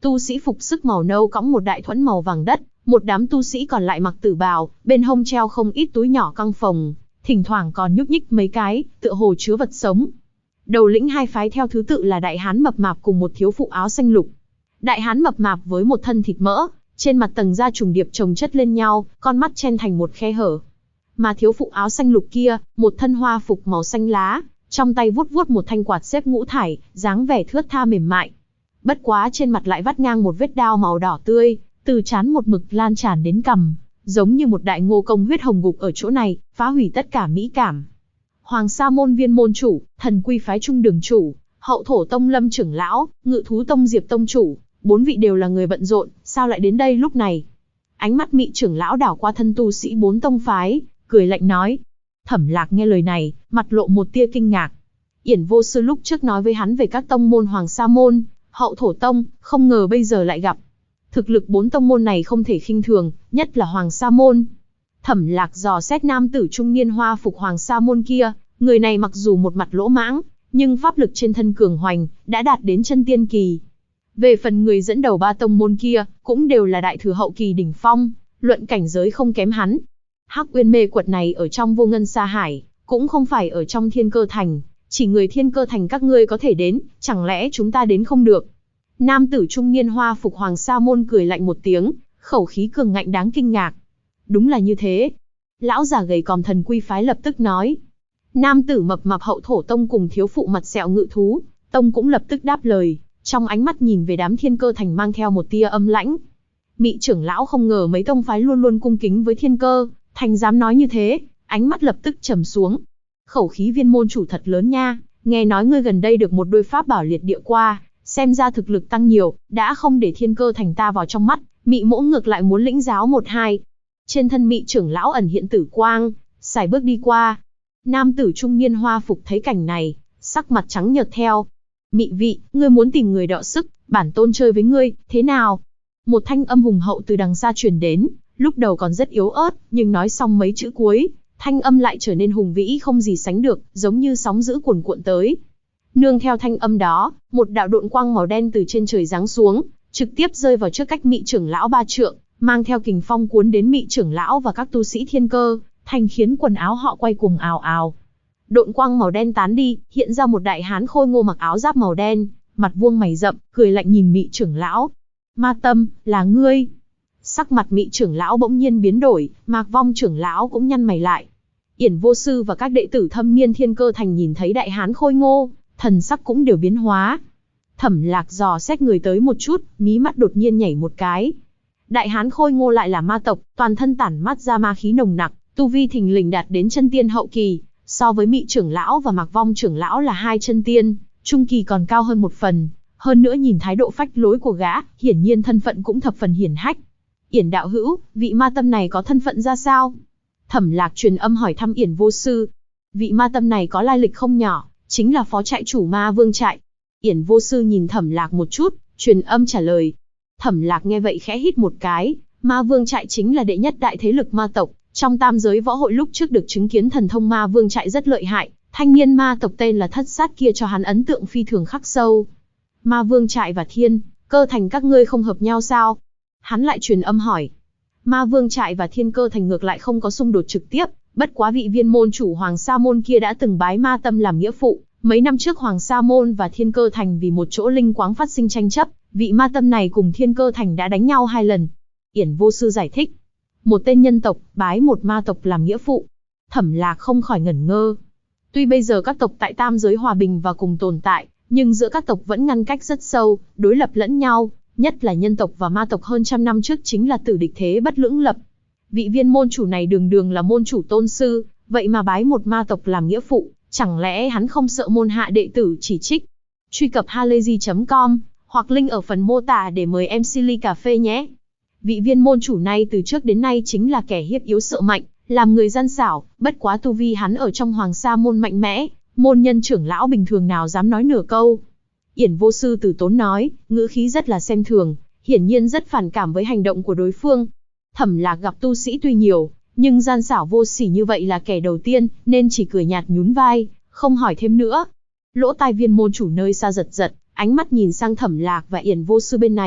Tu sĩ phục sức màu nâu cõng một đại thuẫn màu vàng đất, một đám tu sĩ còn lại mặc tử bào, bên hông treo không ít túi nhỏ căng phồng, thỉnh thoảng còn nhúc nhích mấy cái, tựa hồ chứa vật sống. Đầu lĩnh hai phái theo thứ tự là đại hán mập mạp cùng một thiếu phụ áo xanh lục. Đại hán mập mạp với một thân thịt mỡ, trên mặt tầng da trùng điệp chồng chất lên nhau, con mắt chen thành một khe hở. Mà thiếu phụ áo xanh lục kia, một thân hoa phục màu xanh lá, trong tay vuốt vuốt một thanh quạt xếp ngũ thải, dáng vẻ thướt tha mềm mại. Bất quá trên mặt lại vắt ngang một vết đao màu đỏ tươi, từ trán một mực lan tràn đến cằm, giống như một đại ngô công huyết hồng gục ở chỗ này, phá hủy tất cả mỹ cảm. Hoàng Sa môn viên môn chủ, Thần Quy phái trung đường chủ, Hậu Thổ tông Lâm trưởng lão, Ngự thú tông Diệp tông chủ, 4 vị đều là người bận rộn, sao lại đến đây lúc này? Ánh mắt Mị trưởng lão đảo qua thân tu sĩ 4 tông phái, cười lạnh nói. Thẩm Lạc nghe lời này, mặt lộ một tia kinh ngạc. Yển Vô Sư lúc trước nói với hắn về các tông môn Hoàng Sa môn, Hậu Thổ tông, không ngờ bây giờ lại gặp. Thực lực 4 tông môn này không thể khinh thường, nhất là Hoàng Sa môn. Thẩm Lạc dò xét nam tử trung niên hoa phục Hoàng Sa môn kia, người này mặc dù một mặt lỗ mãng, nhưng pháp lực trên thân cường hoành, đã đạt đến chân tiên kỳ. Về phần người dẫn đầu 3 tông môn kia, cũng đều là đại thừa hậu kỳ đỉnh phong, luận cảnh giới không kém hắn. Hắc Uyên mê quật này ở trong Vô Ngân Sa Hải, cũng không phải ở trong Thiên Cơ Thành, chỉ người Thiên Cơ Thành các ngươi có thể đến, chẳng lẽ chúng ta đến không được? Nam tử trung niên hoa phục Hoàng Sa môn cười lạnh một tiếng, khẩu khí cường ngạnh đáng kinh ngạc. Đúng là như thế. Lão già gầy còm Thần Quy phái lập tức nói. Nam tử mập mạp Hậu Thổ tông cùng thiếu phụ mặt sẹo Ngự thú tông cũng lập tức đáp lời, trong ánh mắt nhìn về đám Thiên Cơ Thành mang theo một tia âm lãnh. Mị trưởng lão không ngờ mấy tông phái luôn luôn cung kính với Thiên Cơ Thành dám nói như thế, ánh mắt lập tức trầm xuống. Khẩu khí viên môn chủ thật lớn nha, nghe nói ngươi gần đây được một đôi pháp bảo liệt địa qua, xem ra thực lực tăng nhiều, đã không để Thiên Cơ Thành ta vào trong mắt, Mị mỗ ngược lại muốn lĩnh giáo một hai. Trên thân Mị trưởng lão ẩn hiện tử quang, sải bước đi qua. Nam tử trung niên hoa phục thấy cảnh này, sắc mặt trắng nhợt theo. Mị vị, ngươi muốn tìm người đọ sức, bản tôn chơi với ngươi, thế nào? Một thanh âm hùng hậu từ đằng xa truyền đến, lúc đầu còn rất yếu ớt, nhưng nói xong mấy chữ cuối, thanh âm lại trở nên hùng vĩ không gì sánh được, giống như sóng dữ cuồn cuộn tới. Nương theo thanh âm đó, một đạo độn quang màu đen từ trên trời giáng xuống, trực tiếp rơi vào trước cách Mị trưởng lão 3 trượng, mang theo kình phong cuốn đến Mị trưởng lão và các tu sĩ Thiên Cơ Thành, khiến quần áo họ quay cuồng ào ào. Độn quang màu đen tán đi, hiện ra một đại hán khôi ngô mặc áo giáp màu đen, mặt vuông mày rậm, cười lạnh nhìn Mị trưởng lão. Ma Tâm, là ngươi? Sắc mặt Mị trưởng lão bỗng nhiên biến đổi, Mạc Vong trưởng lão cũng nhăn mày lại. Yển Vô Sư và các đệ tử thâm niên Thiên Cơ Thành nhìn thấy đại hán khôi ngô, thần sắc cũng đều biến hóa. Thẩm Lạc dò xét người tới một chút, mí mắt đột nhiên nhảy một cái. Đại hán khôi ngô lại là ma tộc, toàn thân tản mát ra ma khí nồng nặc, tu vi thình lình đạt đến chân tiên hậu kỳ, so với Mị trưởng lão và Mạc Vong trưởng lão là 2 chân tiên, trung kỳ còn cao hơn một phần. Hơn nữa nhìn thái độ phách lối của gã, hiển nhiên thân phận cũng thập phần hiển hách. Yển đạo hữu, vị ma tâm này có thân phận ra sao? Thẩm Lạc truyền âm hỏi thăm Yển Vô Sư. Vị ma tâm này có lai lịch không nhỏ, chính là phó trại chủ Ma Vương trại. Yển Vô Sư nhìn Thẩm Lạc một chút, truyền âm trả lời. Thẩm Lạc nghe vậy khẽ hít một cái, Ma Vương trại chính là đệ nhất đại thế lực ma tộc, trong tam giới võ hội lúc trước được chứng kiến thần thông Ma Vương trại rất lợi hại, thanh niên ma tộc tên là Thất Sát kia cho hắn ấn tượng phi thường khắc sâu. Ma Vương trại và Thiên Cơ Thành các ngươi không hợp nhau sao? Hắn lại truyền âm hỏi. Ma Vương trại và Thiên Cơ Thành ngược lại không có xung đột trực tiếp, bất quá vị viên môn chủ Hoàng Sa môn kia đã từng bái ma tâm làm nghĩa phụ. Mấy năm trước Hoàng Sa môn và Thiên Cơ Thành vì một chỗ linh quáng phát sinh tranh chấp, vị ma tâm này cùng Thiên Cơ Thành đã đánh nhau 2 lần. Yển Vô Sư giải thích. Một tên nhân tộc bái một ma tộc làm nghĩa phụ. Thẩm Lạc không khỏi ngẩn ngơ. Tuy bây giờ các tộc tại tam giới hòa bình và cùng tồn tại, nhưng giữa các tộc vẫn ngăn cách rất sâu, đối lập lẫn nhau, nhất là nhân tộc và ma tộc hơn trăm năm trước chính là tử địch thế bất lưỡng lập. Vị viên môn chủ này đường đường là môn chủ tôn sư, vậy mà bái một ma tộc làm nghĩa phụ, chẳng lẽ hắn không sợ môn hạ đệ tử chỉ trích? Truy cập halayzi.com hoặc link ở phần mô tả để mời MC ly cà phê nhé. Vị viên môn chủ này từ trước đến nay chính là kẻ hiếp yếu sợ mạnh, làm người gian xảo, bất quá tu vi hắn ở trong Hoàng Sa môn mạnh mẽ, môn nhân trưởng lão bình thường nào dám nói nửa câu. Yển Vô Sư từ tốn nói, ngữ khí rất là xem thường, hiển nhiên rất phản cảm với hành động của đối phương. Thẩm Lạc gặp tu sĩ tuy nhiều, nhưng gian xảo vô sỉ như vậy là kẻ đầu tiên, nên chỉ cười nhạt nhún vai, không hỏi thêm nữa. Lỗ tai viên môn chủ nơi xa giật giật, ánh mắt nhìn sang Thẩm Lạc và Yển Vô Sư bên này,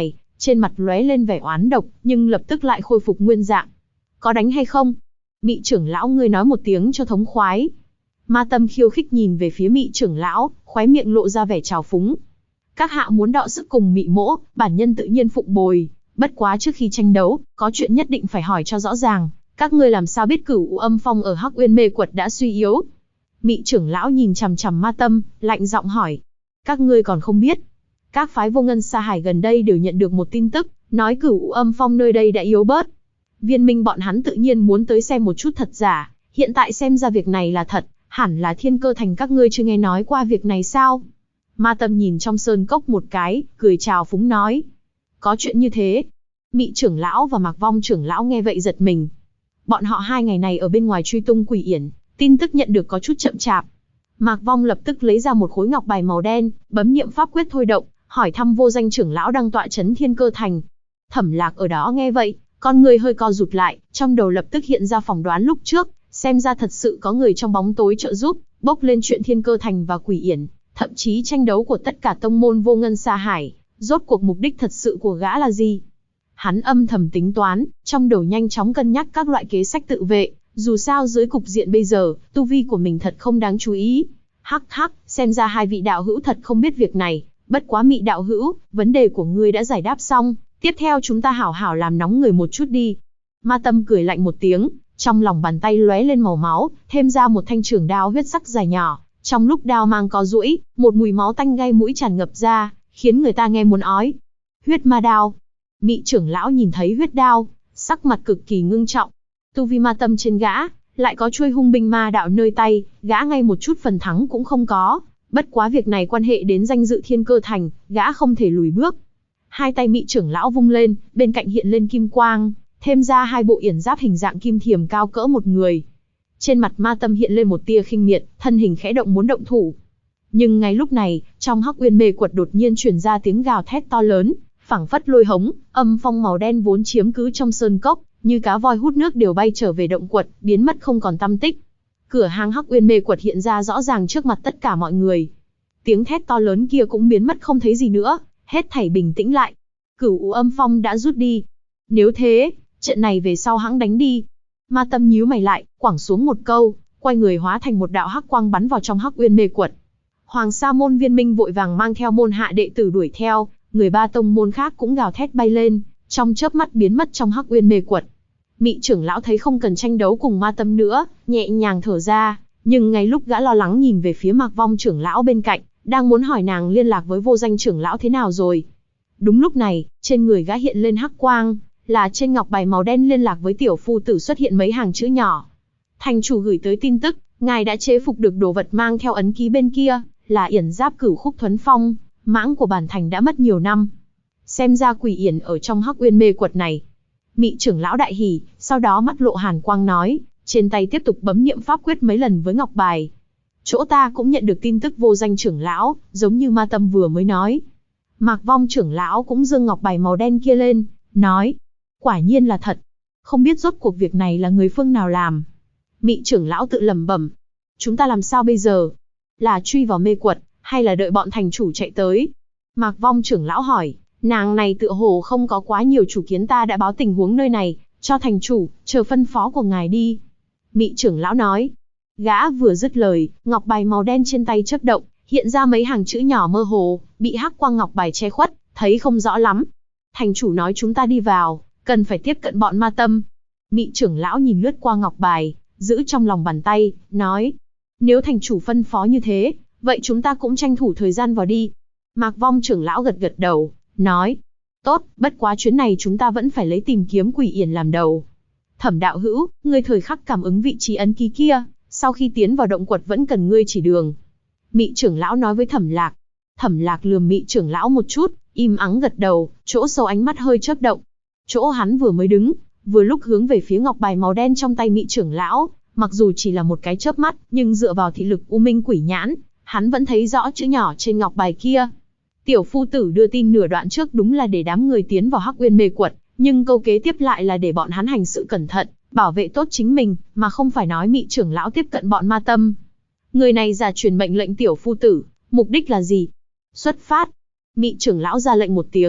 trên mặt lóe lên vẻ oán độc, nhưng lập tức lại khôi phục nguyên dạng. Có đánh hay không? Mị trưởng lão ngươi nói một tiếng cho thống khoái. Ma Tâm khiêu khích nhìn về phía Mị trưởng lão, khóe miệng lộ ra vẻ trào phúng. Các hạ muốn đọ sức cùng Mị mỗ, bản nhân tự nhiên phụng bồi. Bất quá trước khi tranh đấu, có chuyện nhất định phải hỏi cho rõ ràng. Các ngươi làm sao biết Cửu U Âm Phong ở Hắc Uyên Mê Quật đã suy yếu? Mị trưởng lão nhìn chằm chằm Ma Tâm, lạnh giọng hỏi. Các ngươi còn không biết. Các phái Vô Ngân Sa Hải gần đây đều nhận được một tin tức, nói Cửu U Âm Phong nơi đây đã yếu bớt. Viên Minh bọn hắn tự nhiên muốn tới xem một chút thật giả, hiện tại xem ra việc này là thật, hẳn là Thiên Cơ Thành các ngươi chưa nghe nói qua việc này sao? Ma Tâm nhìn trong sơn cốc một cái, cười chào phúng nói. Có chuyện như thế. Mị trưởng lão và Mạc Vong trưởng lão nghe vậy giật mình. Bọn họ 2 ngày này ở bên ngoài truy tung Quỷ Yển, tin tức nhận được có chút chậm chạp. Mạc Vong lập tức lấy ra một khối ngọc bài màu đen, bấm niệm pháp quyết thôi động, hỏi thăm vô danh trưởng lão đang tọa trấn Thiên Cơ Thành. Thẩm Lạc ở đó nghe vậy, con người hơi co rụt lại, trong đầu lập tức hiện ra phỏng đoán lúc trước, xem ra thật sự có người trong bóng tối trợ giúp, bốc lên chuyện Thiên Cơ Thành và Quỷ Yển, thậm chí tranh đấu của tất cả tông môn Vô Ngân Sa Hải, rốt cuộc mục đích thật sự của gã là gì? Hắn âm thầm tính toán, trong đầu nhanh chóng cân nhắc các loại kế sách tự vệ, dù sao dưới cục diện bây giờ, tu vi của mình thật không đáng chú ý. Hắc hắc, xem ra 2 vị đạo hữu thật không biết việc này, bất quá Mị đạo hữu, vấn đề của ngươi đã giải đáp xong, tiếp theo chúng ta hảo hảo làm nóng người một chút đi. Ma Tâm cười lạnh một tiếng, trong lòng bàn tay lóe lên màu máu, thêm ra một thanh trường đao huyết sắc dài nhỏ, trong lúc đao mang có duỗi, một mùi máu tanh gai mũi tràn ngập ra, khiến người ta nghe muốn ói. Huyết ma đao. Mị trưởng lão nhìn thấy huyết đao, sắc mặt cực kỳ ngưng trọng. Tu vi Ma Tâm trên gã, lại có chuôi hung binh ma đạo nơi tay, gã ngay một chút phần thắng cũng không có. Bất quá việc này quan hệ đến danh dự Thiên Cơ Thành, gã không thể lùi bước. 2 tay Mị trưởng lão vung lên, bên cạnh hiện lên kim quang, thêm ra 2 bộ yển giáp hình dạng kim thiềm cao cỡ một người. Trên mặt Ma Tâm hiện lên một tia khinh miệt, thân hình khẽ động muốn động thủ. Nhưng ngay lúc này, trong Hắc Uyên Mê Quật đột nhiên truyền ra tiếng gào thét to lớn, phảng phất lôi hống, âm phong màu đen vốn chiếm cứ trong sơn cốc, như cá voi hút nước đều bay trở về động quật, biến mất không còn tăm tích. Cửa hang Hắc Uyên Mê Quật hiện ra rõ ràng trước mặt tất cả mọi người. Tiếng thét to lớn kia cũng biến mất không thấy gì nữa, hết thảy bình tĩnh lại. Cửu U Âm Phong đã rút đi. Nếu thế, trận này về sau hãng đánh đi. Ma Tâm nhíu mày lại, quẳng xuống một câu, quay người hóa thành một đạo hắc quang bắn vào trong Hắc Uyên Mê Quật. Hoàng Sa môn Viên Minh vội vàng mang theo môn hạ đệ tử đuổi theo, người 3 tông môn khác cũng gào thét bay lên, trong chớp mắt biến mất trong Hắc Uyên Mê Quật. Mị trưởng lão thấy không cần tranh đấu cùng Ma Tâm nữa, nhẹ nhàng thở ra, nhưng ngay lúc gã lo lắng nhìn về phía Mạc Vong trưởng lão bên cạnh, đang muốn hỏi nàng liên lạc với vô danh trưởng lão thế nào rồi. Đúng lúc này, trên người gã hiện lên hắc quang, là trên ngọc bài màu đen liên lạc với tiểu phu tử xuất hiện mấy hàng chữ nhỏ. Thành chủ gửi tới tin tức, ngài đã chế phục được đồ vật mang theo ấn ký bên kia, là yển giáp Cửu Khúc Thuấn Phong, mãng của bản thành đã mất nhiều năm. Xem ra Quỷ Yển ở trong Hắc Uyên Mê Quật này. Mị trưởng lão đại hỉ, sau đó mắt lộ hàn quang nói, trên tay tiếp tục bấm niệm pháp quyết mấy lần với ngọc bài. Chỗ ta cũng nhận được tin tức vô danh trưởng lão, giống như Ma Tâm vừa mới nói. Mạc Vong trưởng lão cũng giương ngọc bài màu đen kia lên, nói, quả nhiên là thật. Không biết rốt cuộc việc này là người phương nào làm. Mị trưởng lão tự lẩm bẩm, chúng ta làm sao bây giờ? Là truy vào mê quật, hay là đợi bọn thành chủ chạy tới? Mạc Vong trưởng lão hỏi, nàng này tựa hồ không có quá nhiều chủ kiến, ta đã báo tình huống nơi này, cho thành chủ, chờ phân phó của ngài đi. Mị trưởng lão nói. Gã vừa dứt lời, ngọc bài màu đen trên tay chớp động, hiện ra mấy hàng chữ nhỏ mơ hồ, bị hắc quang ngọc bài che khuất, thấy không rõ lắm. Thành chủ nói chúng ta đi vào, cần phải tiếp cận bọn Ma Tâm. Mị trưởng lão nhìn lướt qua ngọc bài, giữ trong lòng bàn tay, nói. Nếu thành chủ phân phó như thế, vậy chúng ta cũng tranh thủ thời gian vào đi. Mạc Vong trưởng lão gật gật đầu, nói. Tốt, bất quá chuyến này chúng ta vẫn phải lấy tìm kiếm Quỷ Yển làm đầu. Thẩm đạo hữu, ngươi thời khắc cảm ứng vị trí ấn ký kia, sau khi tiến vào động quật vẫn cần ngươi chỉ đường. Mị trưởng lão nói với Thẩm Lạc. Thẩm Lạc lườm Mị trưởng lão một chút, im ắng gật đầu, chỗ sâu ánh mắt hơi chớp động. Chỗ hắn vừa mới đứng, vừa lúc hướng về phía ngọc bài màu đen trong tay Mị trưởng lão, mặc dù chỉ là một cái chớp mắt, nhưng dựa vào thị lực U Minh Quỷ Nhãn, hắn vẫn thấy rõ chữ nhỏ trên ngọc bài kia. Tiểu phu tử đưa tin nửa đoạn trước đúng là để đám người tiến vào Hắc Uyên Mê Quật, nhưng câu kế tiếp lại là để bọn hắn hành sự cẩn thận, bảo vệ tốt chính mình, mà không phải nói Mị trưởng lão tiếp cận bọn Ma Tâm. Người này giả truyền mệnh lệnh tiểu phu tử, mục đích là gì? Xuất phát. Mị trưởng lão ra lệnh một tiếng,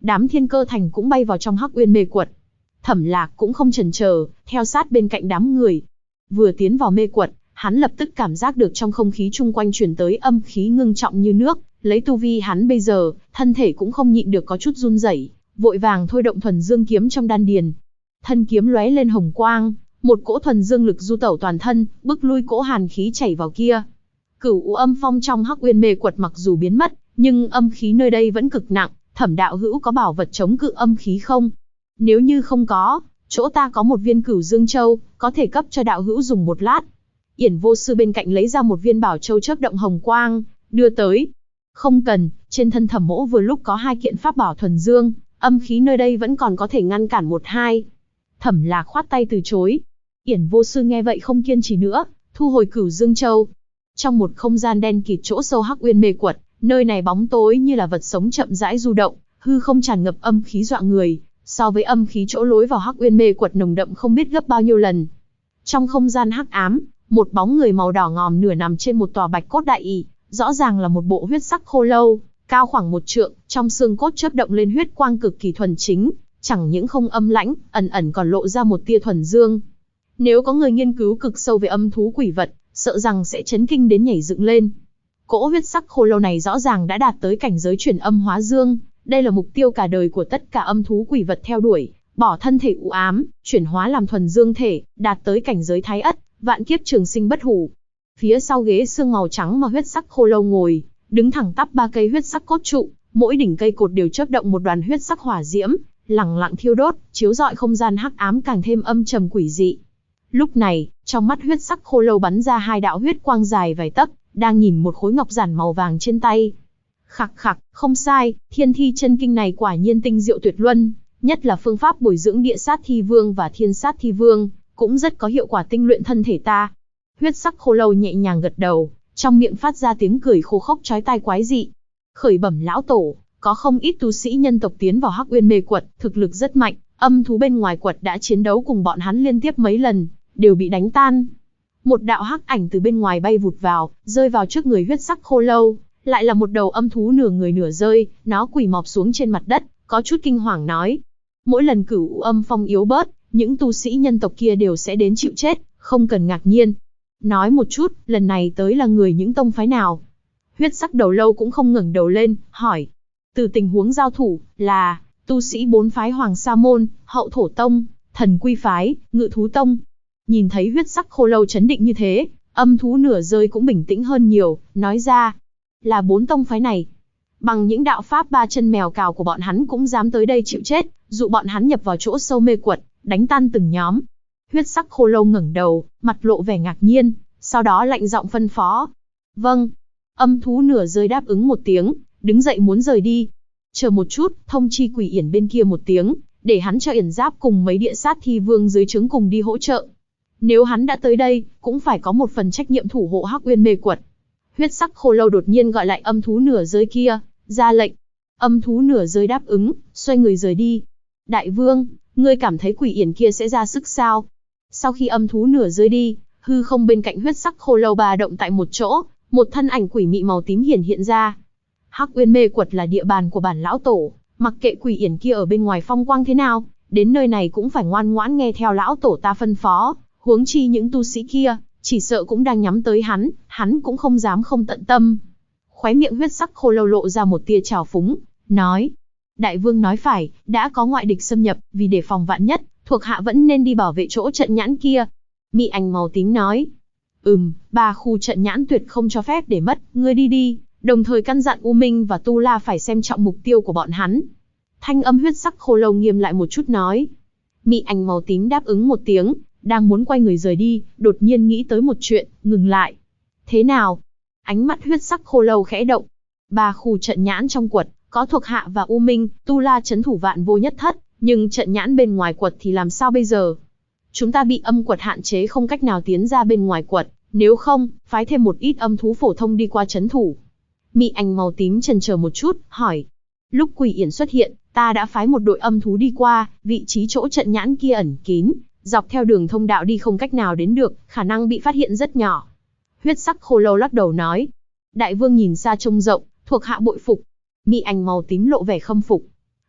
đám Thiên Cơ Thành cũng bay vào trong Hắc Uyên mê quật. Thẩm Lạc cũng không chần chờ, theo sát bên cạnh đám người. Vừa tiến vào mê quật, hắn lập tức cảm giác được trong không khí chung quanh truyền tới âm khí ngưng trọng như nước, lấy tu vi hắn bây giờ, thân thể cũng không nhịn được có chút run rẩy, vội vàng thôi động thuần dương kiếm trong đan điền. Thân kiếm lóe lên hồng quang, một cỗ thuần dương lực du tẩu toàn thân, bức lui cỗ hàn khí chảy vào kia. Cửu U âm phong trong Hắc Uyên mê quật mặc dù biến mất, nhưng âm khí nơi đây vẫn cực nặng. Thẩm đạo hữu có bảo vật chống cự âm khí không? Nếu như không có, chỗ ta có một viên Cửu Dương Châu, có thể cấp cho đạo hữu dùng một lát. Yển Vô Sư bên cạnh lấy ra một viên bảo châu chớp động hồng quang, đưa tới. Không cần, trên thân Thẩm Mỗ vừa lúc có 2 kiện pháp bảo thuần dương, âm khí nơi đây vẫn còn có thể ngăn cản 1-2. Thẩm Lạc khoát tay từ chối. Yển Vô Sư nghe vậy không kiên trì nữa, thu hồi Cửu Dương Châu. Trong một không gian đen kịt chỗ sâu Hắc Uyên mê quật, nơi này bóng tối như là vật sống chậm rãi du động, hư không tràn ngập âm khí dọa người, so với âm khí chỗ lối vào Hắc Uyên mê quật nồng đậm không biết gấp bao nhiêu lần. Trong không gian hắc ám, một bóng người màu đỏ ngòm nửa nằm trên một tòa bạch cốt đại ỷ, rõ ràng là một bộ huyết sắc khô lâu, cao khoảng 1 trượng, trong xương cốt chớp động lên huyết quang cực kỳ thuần chính, chẳng những không âm lãnh, ẩn ẩn còn lộ ra một tia thuần dương. Nếu có người nghiên cứu cực sâu về âm thú quỷ vật, sợ rằng sẽ chấn kinh đến nhảy dựng lên. Cỗ huyết sắc khô lâu này rõ ràng đã đạt tới cảnh giới chuyển âm hóa dương, đây là mục tiêu cả đời của tất cả âm thú quỷ vật theo đuổi, bỏ thân thể u ám, chuyển hóa làm thuần dương thể, đạt tới cảnh giới thái ất, vạn kiếp trường sinh bất hủ. Phía sau ghế xương màu trắng mà huyết sắc khô lâu ngồi, đứng thẳng tắp 3 cây huyết sắc cốt trụ, mỗi đỉnh cây cột đều chớp động một đoàn huyết sắc hỏa diễm, lẳng lặng thiêu đốt, chiếu rọi không gian hắc ám càng thêm âm trầm quỷ dị. Lúc này, trong mắt huyết sắc khô lâu bắn ra 2 đạo huyết quang dài vài tấc, đang nhìn một khối ngọc giản màu vàng trên tay. Khặc khặc, không sai, Thiên Thi chân kinh này quả nhiên tinh diệu tuyệt luân, nhất là phương pháp bồi dưỡng Địa Sát Thi Vương và Thiên Sát Thi Vương, cũng rất có hiệu quả tinh luyện thân thể ta. Huyết sắc khô lâu nhẹ nhàng gật đầu, trong miệng phát ra tiếng cười khô khốc chói tai quái dị. Khởi bẩm lão tổ, có không ít tu sĩ nhân tộc tiến vào Hắc Uyên mê quật, thực lực rất mạnh, âm thú bên ngoài quật đã chiến đấu cùng bọn hắn liên tiếp mấy lần, đều bị đánh tan. Một đạo hắc ảnh từ bên ngoài bay vụt vào, rơi vào trước người huyết sắc khô lâu, lại là một đầu âm thú nửa người nửa rơi, nó quỳ mọp xuống trên mặt đất, có chút kinh hoàng nói: mỗi lần Cửu Âm phong yếu bớt, những tu sĩ nhân tộc kia đều sẽ đến chịu chết, không cần ngạc nhiên. Nói một chút, lần này tới là người những tông phái nào? Huyết sắc đầu lâu cũng không ngẩng đầu lên, hỏi. Từ tình huống giao thủ, là tu sĩ 4 phái Hoàng Sa Môn, Hậu Thổ Tông, Thần Quy Phái, Ngự Thú Tông. Nhìn thấy huyết sắc khô lâu chấn định như thế, âm thú nửa rơi cũng bình tĩnh hơn nhiều, nói ra. Là 4 tông phái này. Bằng những đạo pháp 3 chân mèo cào của bọn hắn cũng dám tới đây chịu chết, dụ bọn hắn nhập vào chỗ sâu mê quật, đánh tan từng nhóm. Huyết sắc khô lâu ngẩng đầu, mặt lộ vẻ ngạc nhiên, sau đó lạnh giọng phân phó. Vâng. Âm thú nửa rơi đáp ứng một tiếng, đứng dậy muốn rời đi. Chờ một chút, thông chi Quỷ Yển bên kia một tiếng, để hắn cho Yển Giáp cùng mấy Địa Sát Thi Vương dưới trướng cùng đi hỗ trợ. Nếu hắn đã tới đây, cũng phải có một phần trách nhiệm thủ hộ Hắc Uyên mê quật. Huyết sắc khô lâu đột nhiên gọi lại âm thú nửa rơi kia, ra lệnh. Âm thú nửa rơi đáp ứng, xoay người rời đi. Đại vương, ngươi cảm thấy Quỷ Yển kia sẽ ra sức sao? Sau khi âm thú nửa rơi đi, hư không bên cạnh huyết sắc khô lâu bà động tại một chỗ, một thân ảnh quỷ mị màu tím hiện ra. Hắc Uyên mê quật là địa bàn của bản lão tổ, mặc kệ Quỷ Yển kia ở bên ngoài phong quang thế nào, đến nơi này cũng phải ngoan ngoãn nghe theo lão tổ ta phân phó, huống chi những tu sĩ kia, chỉ sợ cũng đang nhắm tới hắn cũng không dám không tận tâm. Khóe miệng huyết sắc khô lâu lộ ra một tia trào phúng, nói. Đại vương nói phải, đã có ngoại địch xâm nhập, vì đề phòng vạn nhất, thuộc hạ vẫn nên đi bảo vệ chỗ trận nhãn kia. Mị ảnh màu tím nói. 3 khu trận nhãn tuyệt không cho phép để mất, ngươi đi đi, đồng thời căn dặn U Minh và Tu La phải xem trọng mục tiêu của bọn hắn. Thanh âm huyết sắc khô lâu nghiêm lại một chút nói. Mị ảnh màu tím đáp ứng một tiếng, đang muốn quay người rời đi, đột nhiên nghĩ tới một chuyện, ngừng lại. Thế nào? Ánh mắt huyết sắc khô lâu khẽ động. 3 khu trận nhãn trong quật, có thuộc hạ và U Minh, Tu La trấn thủ vạn vô nhất thất, nhưng trận nhãn bên ngoài quật thì làm sao bây giờ? Chúng ta bị âm quật hạn chế không cách nào tiến ra bên ngoài quật, nếu không, phái thêm một ít âm thú phổ thông đi qua trấn thủ. Mị ảnh màu tím chần chờ một chút, hỏi. Lúc Quỷ Yển xuất hiện, ta đã phái một đội âm thú đi qua, vị trí chỗ trận nhãn kia ẩn kín, dọc theo đường thông đạo đi không cách nào đến được, khả năng bị phát hiện rất nhỏ. Huyết sắc khô lâu lắc đầu nói. Đại vương nhìn xa trông rộng, thuộc hạ bội phục. Mị ảnh màu tím lộ vẻ khâm phục.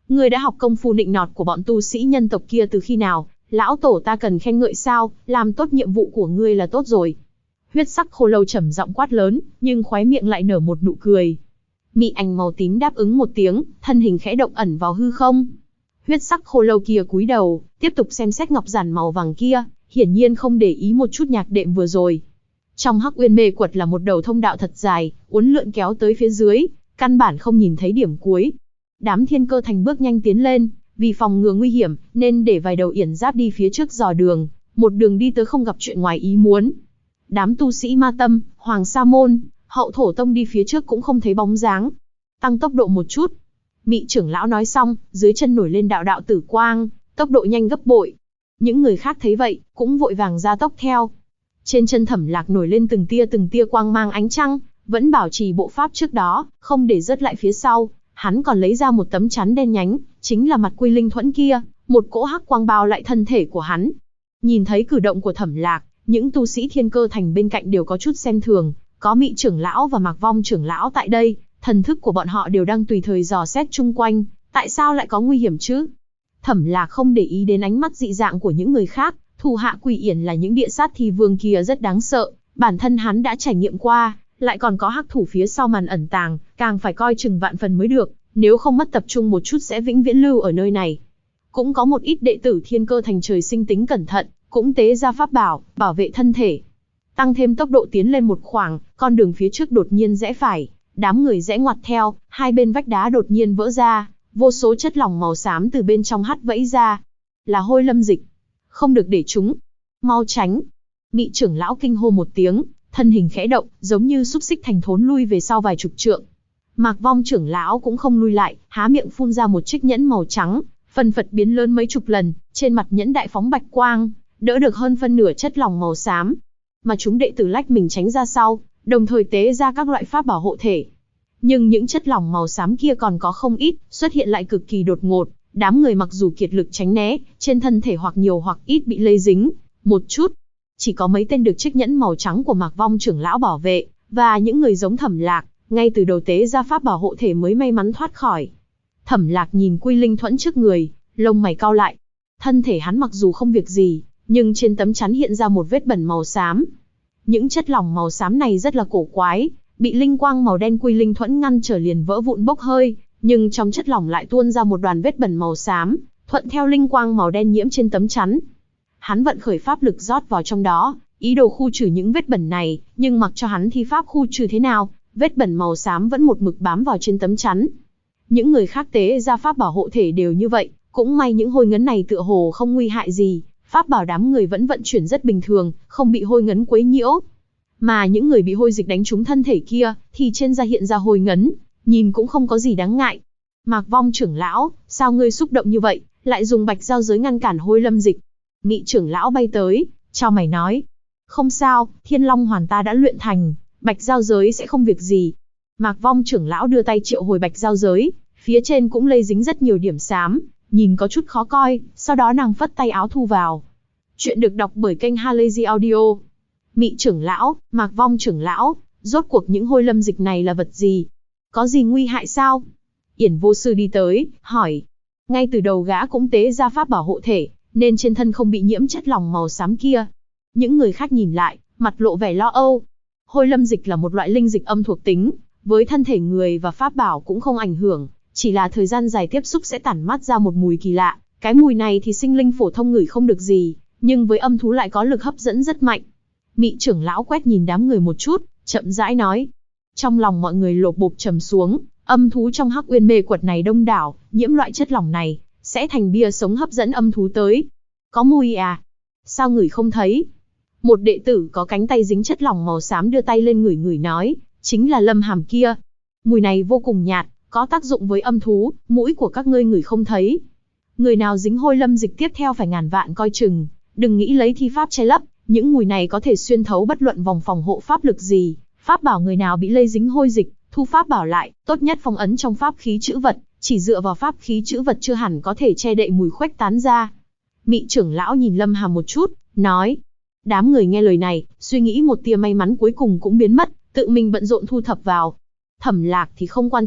Ngươi đã học công phu nịnh nọt của bọn tu sĩ nhân tộc kia từ khi nào? Lão tổ ta cần khen ngợi sao? Làm tốt nhiệm vụ của ngươi là tốt rồi. Huyết sắc khô lâu trầm giọng quát lớn, nhưng khóe miệng lại nở một nụ cười. Mị ảnh màu tím đáp ứng một tiếng, thân hình khẽ động ẩn vào hư không. Huyết sắc khô lâu kia cúi đầu, tiếp tục xem xét ngọc giản màu vàng kia, hiển nhiên không để ý một chút nhạc đệm vừa rồi. Trong Hắc Uyên Mê Quật là một đầu thông đạo thật dài, uốn lượn kéo tới phía dưới, căn bản không nhìn thấy điểm cuối. Đám thiên cơ thành bước nhanh tiến lên, vì phòng ngừa nguy hiểm, nên để vài đầu yển giáp đi phía trước dò đường, một đường đi tới không gặp chuyện ngoài ý muốn. Đám tu sĩ Ma Tâm, Hoàng Sa Môn, Hậu Thổ Tông đi phía trước cũng không thấy bóng dáng. Tăng tốc độ một chút. Mị trưởng lão nói xong, dưới chân nổi lên đạo đạo tử quang, tốc độ nhanh gấp bội. Những người khác thấy vậy, cũng vội vàng gia tốc theo. Trên chân Thẩm Lạc nổi lên từng tia quang mang ánh trăng, vẫn bảo trì bộ pháp trước đó, không để rớt lại phía sau. Hắn còn lấy ra một tấm chắn đen nhánh, chính là mặt Quy Linh Thuẫn kia, một cỗ hắc quang bao lại thân thể của hắn. Nhìn thấy cử động của Thẩm Lạc, những tu sĩ thiên cơ thành bên cạnh đều có chút xem thường, có Mị trưởng lão và Mạc Vong trưởng lão tại đây, thần thức của bọn họ đều đang tùy thời dò xét chung quanh, tại sao lại có nguy hiểm chứ? Thẩm Lạc không để ý đến ánh mắt dị dạng của những người khác, thủ hạ Quỷ Yển là những địa sát thi vương kia rất đáng sợ, bản thân hắn đã trải nghiệm qua, lại còn có hắc thủ phía sau màn ẩn tàng, càng phải coi chừng vạn phần mới được, nếu không mất tập trung một chút sẽ vĩnh viễn lưu ở nơi này. Cũng có một ít đệ tử thiên cơ thành trời sinh tính cẩn thận, cũng tế ra pháp bảo, bảo vệ thân thể. Tăng thêm tốc độ tiến lên một khoảng, con đường phía trước đột nhiên rẽ phải, đám người rẽ ngoặt theo, hai bên vách đá đột nhiên vỡ ra, vô số chất lỏng màu xám từ bên trong hắt vẫy ra. Là hôi lâm dịch. Không được để chúng. Mau tránh. Mị trưởng lão kinh hô một tiếng, thân hình khẽ động, giống như xúc xích thành thốn lui về sau vài chục trượng. Mạc Vong trưởng lão cũng không lui lại, há miệng phun ra một chiếc nhẫn màu trắng, phần phật biến lớn mấy chục lần, trên mặt nhẫn đại phóng bạch quang, đỡ được hơn phân nửa chất lỏng màu xám. Mà chúng đệ tử lách mình tránh ra sau, đồng thời tế ra các loại pháp bảo hộ thể. Nhưng những chất lỏng màu xám kia còn có không ít, xuất hiện lại cực kỳ đột ngột, đám người mặc dù kiệt lực tránh né, trên thân thể hoặc nhiều hoặc ít bị lây dính một chút. Chỉ có mấy tên được chiếc nhẫn màu trắng của Mạc Vong trưởng lão bảo vệ, và những người giống Thẩm Lạc, ngay từ đầu tế ra pháp bảo hộ thể mới may mắn thoát khỏi. Thẩm Lạc nhìn Quy Linh Thuẫn trước người, lông mày cau lại. Thân thể hắn mặc dù không việc gì, nhưng trên tấm chắn hiện ra một vết bẩn màu xám. Những chất lỏng màu xám này rất là cổ quái, bị linh quang màu đen Quy Linh Thuẫn ngăn trở liền vỡ vụn bốc hơi, nhưng trong chất lỏng lại tuôn ra một đoàn vết bẩn màu xám, thuận theo linh quang màu đen nhiễm trên tấm chắn. Hắn vận khởi pháp lực rót vào trong đó, ý đồ khu trừ những vết bẩn này, nhưng mặc cho hắn thi pháp khu trừ thế nào, vết bẩn màu xám vẫn một mực bám vào trên tấm chắn. Những người khác tế ra pháp bảo hộ thể đều như vậy, cũng may những hôi ngấn này tựa hồ không nguy hại gì, pháp bảo đám người vẫn vận chuyển rất bình thường, không bị hôi ngấn quấy nhiễu. Mà những người bị hôi dịch đánh trúng thân thể kia, thì trên da hiện ra hôi ngấn, nhìn cũng không có gì đáng ngại. Mạc Vong trưởng lão, sao ngươi xúc động như vậy, lại dùng bạch giao giới ngăn cản hôi lâm dịch? Mị trưởng lão bay tới, chào mày nói. Không sao, Thiên Long Hoàn ta đã luyện thành, bạch giao giới sẽ không việc gì. Mạc Vong trưởng lão đưa tay triệu hồi bạch giao giới, phía trên cũng lây dính rất nhiều điểm xám, nhìn có chút khó coi, sau đó nàng phất tay áo thu vào. Chuyện được đọc bởi kênh Halazy Audio. Mị trưởng lão, Mạc Vong trưởng lão, rốt cuộc những hôi lâm dịch này là vật gì? Có gì nguy hại sao? Yển vô sư đi tới, hỏi. Ngay từ đầu gã cũng tế ra pháp bảo hộ thể, nên trên thân không bị nhiễm chất lỏng màu xám kia. Những người khác nhìn lại, mặt lộ vẻ lo âu. Hôi lâm dịch là một loại linh dịch âm thuộc tính, với thân thể người và pháp bảo cũng không ảnh hưởng, chỉ là thời gian dài tiếp xúc sẽ tản mát ra một mùi kỳ lạ. Cái mùi này thì sinh linh phổ thông ngửi không được gì, nhưng với âm thú lại có lực hấp dẫn rất mạnh. Mị trưởng lão quét nhìn đám người một chút, chậm rãi nói. Trong lòng mọi người lột bột trầm xuống, âm thú trong Hắc Uyên Mê Quật này đông đảo, nhiễm loại chất lỏng này, sẽ thành bia sống hấp dẫn âm thú tới. Có mùi à? Sao ngửi không thấy? Một đệ tử có cánh tay dính chất lỏng màu xám đưa tay lên ngửi ngửi nói, chính là Lâm Hàm kia. Mùi này vô cùng nhạt, có tác dụng với âm thú, mũi của các ngươi ngửi không thấy. Người nào dính hôi lâm dịch tiếp theo phải ngàn vạn coi chừng, đừng nghĩ lấy thi pháp che lấp, những mùi này có thể xuyên thấu bất luận vòng phòng hộ pháp lực gì. Pháp bảo người nào bị lây dính hôi dịch, thu pháp bảo lại, tốt nhất phong ấn trong pháp khí chữ vật, chỉ dựa vào pháp khí chữ vật chưa hẳn có thể che đậy mùi khuếch tán ra. Mị trưởng lão nhìn Lâm Hàm một chút, nói. Đám người nghe lời này, suy nghĩ một tia may mắn cuối cùng cũng biến mất, tự mình bận rộn thu thập vào. Thẩm Lạc thì không quan trọng,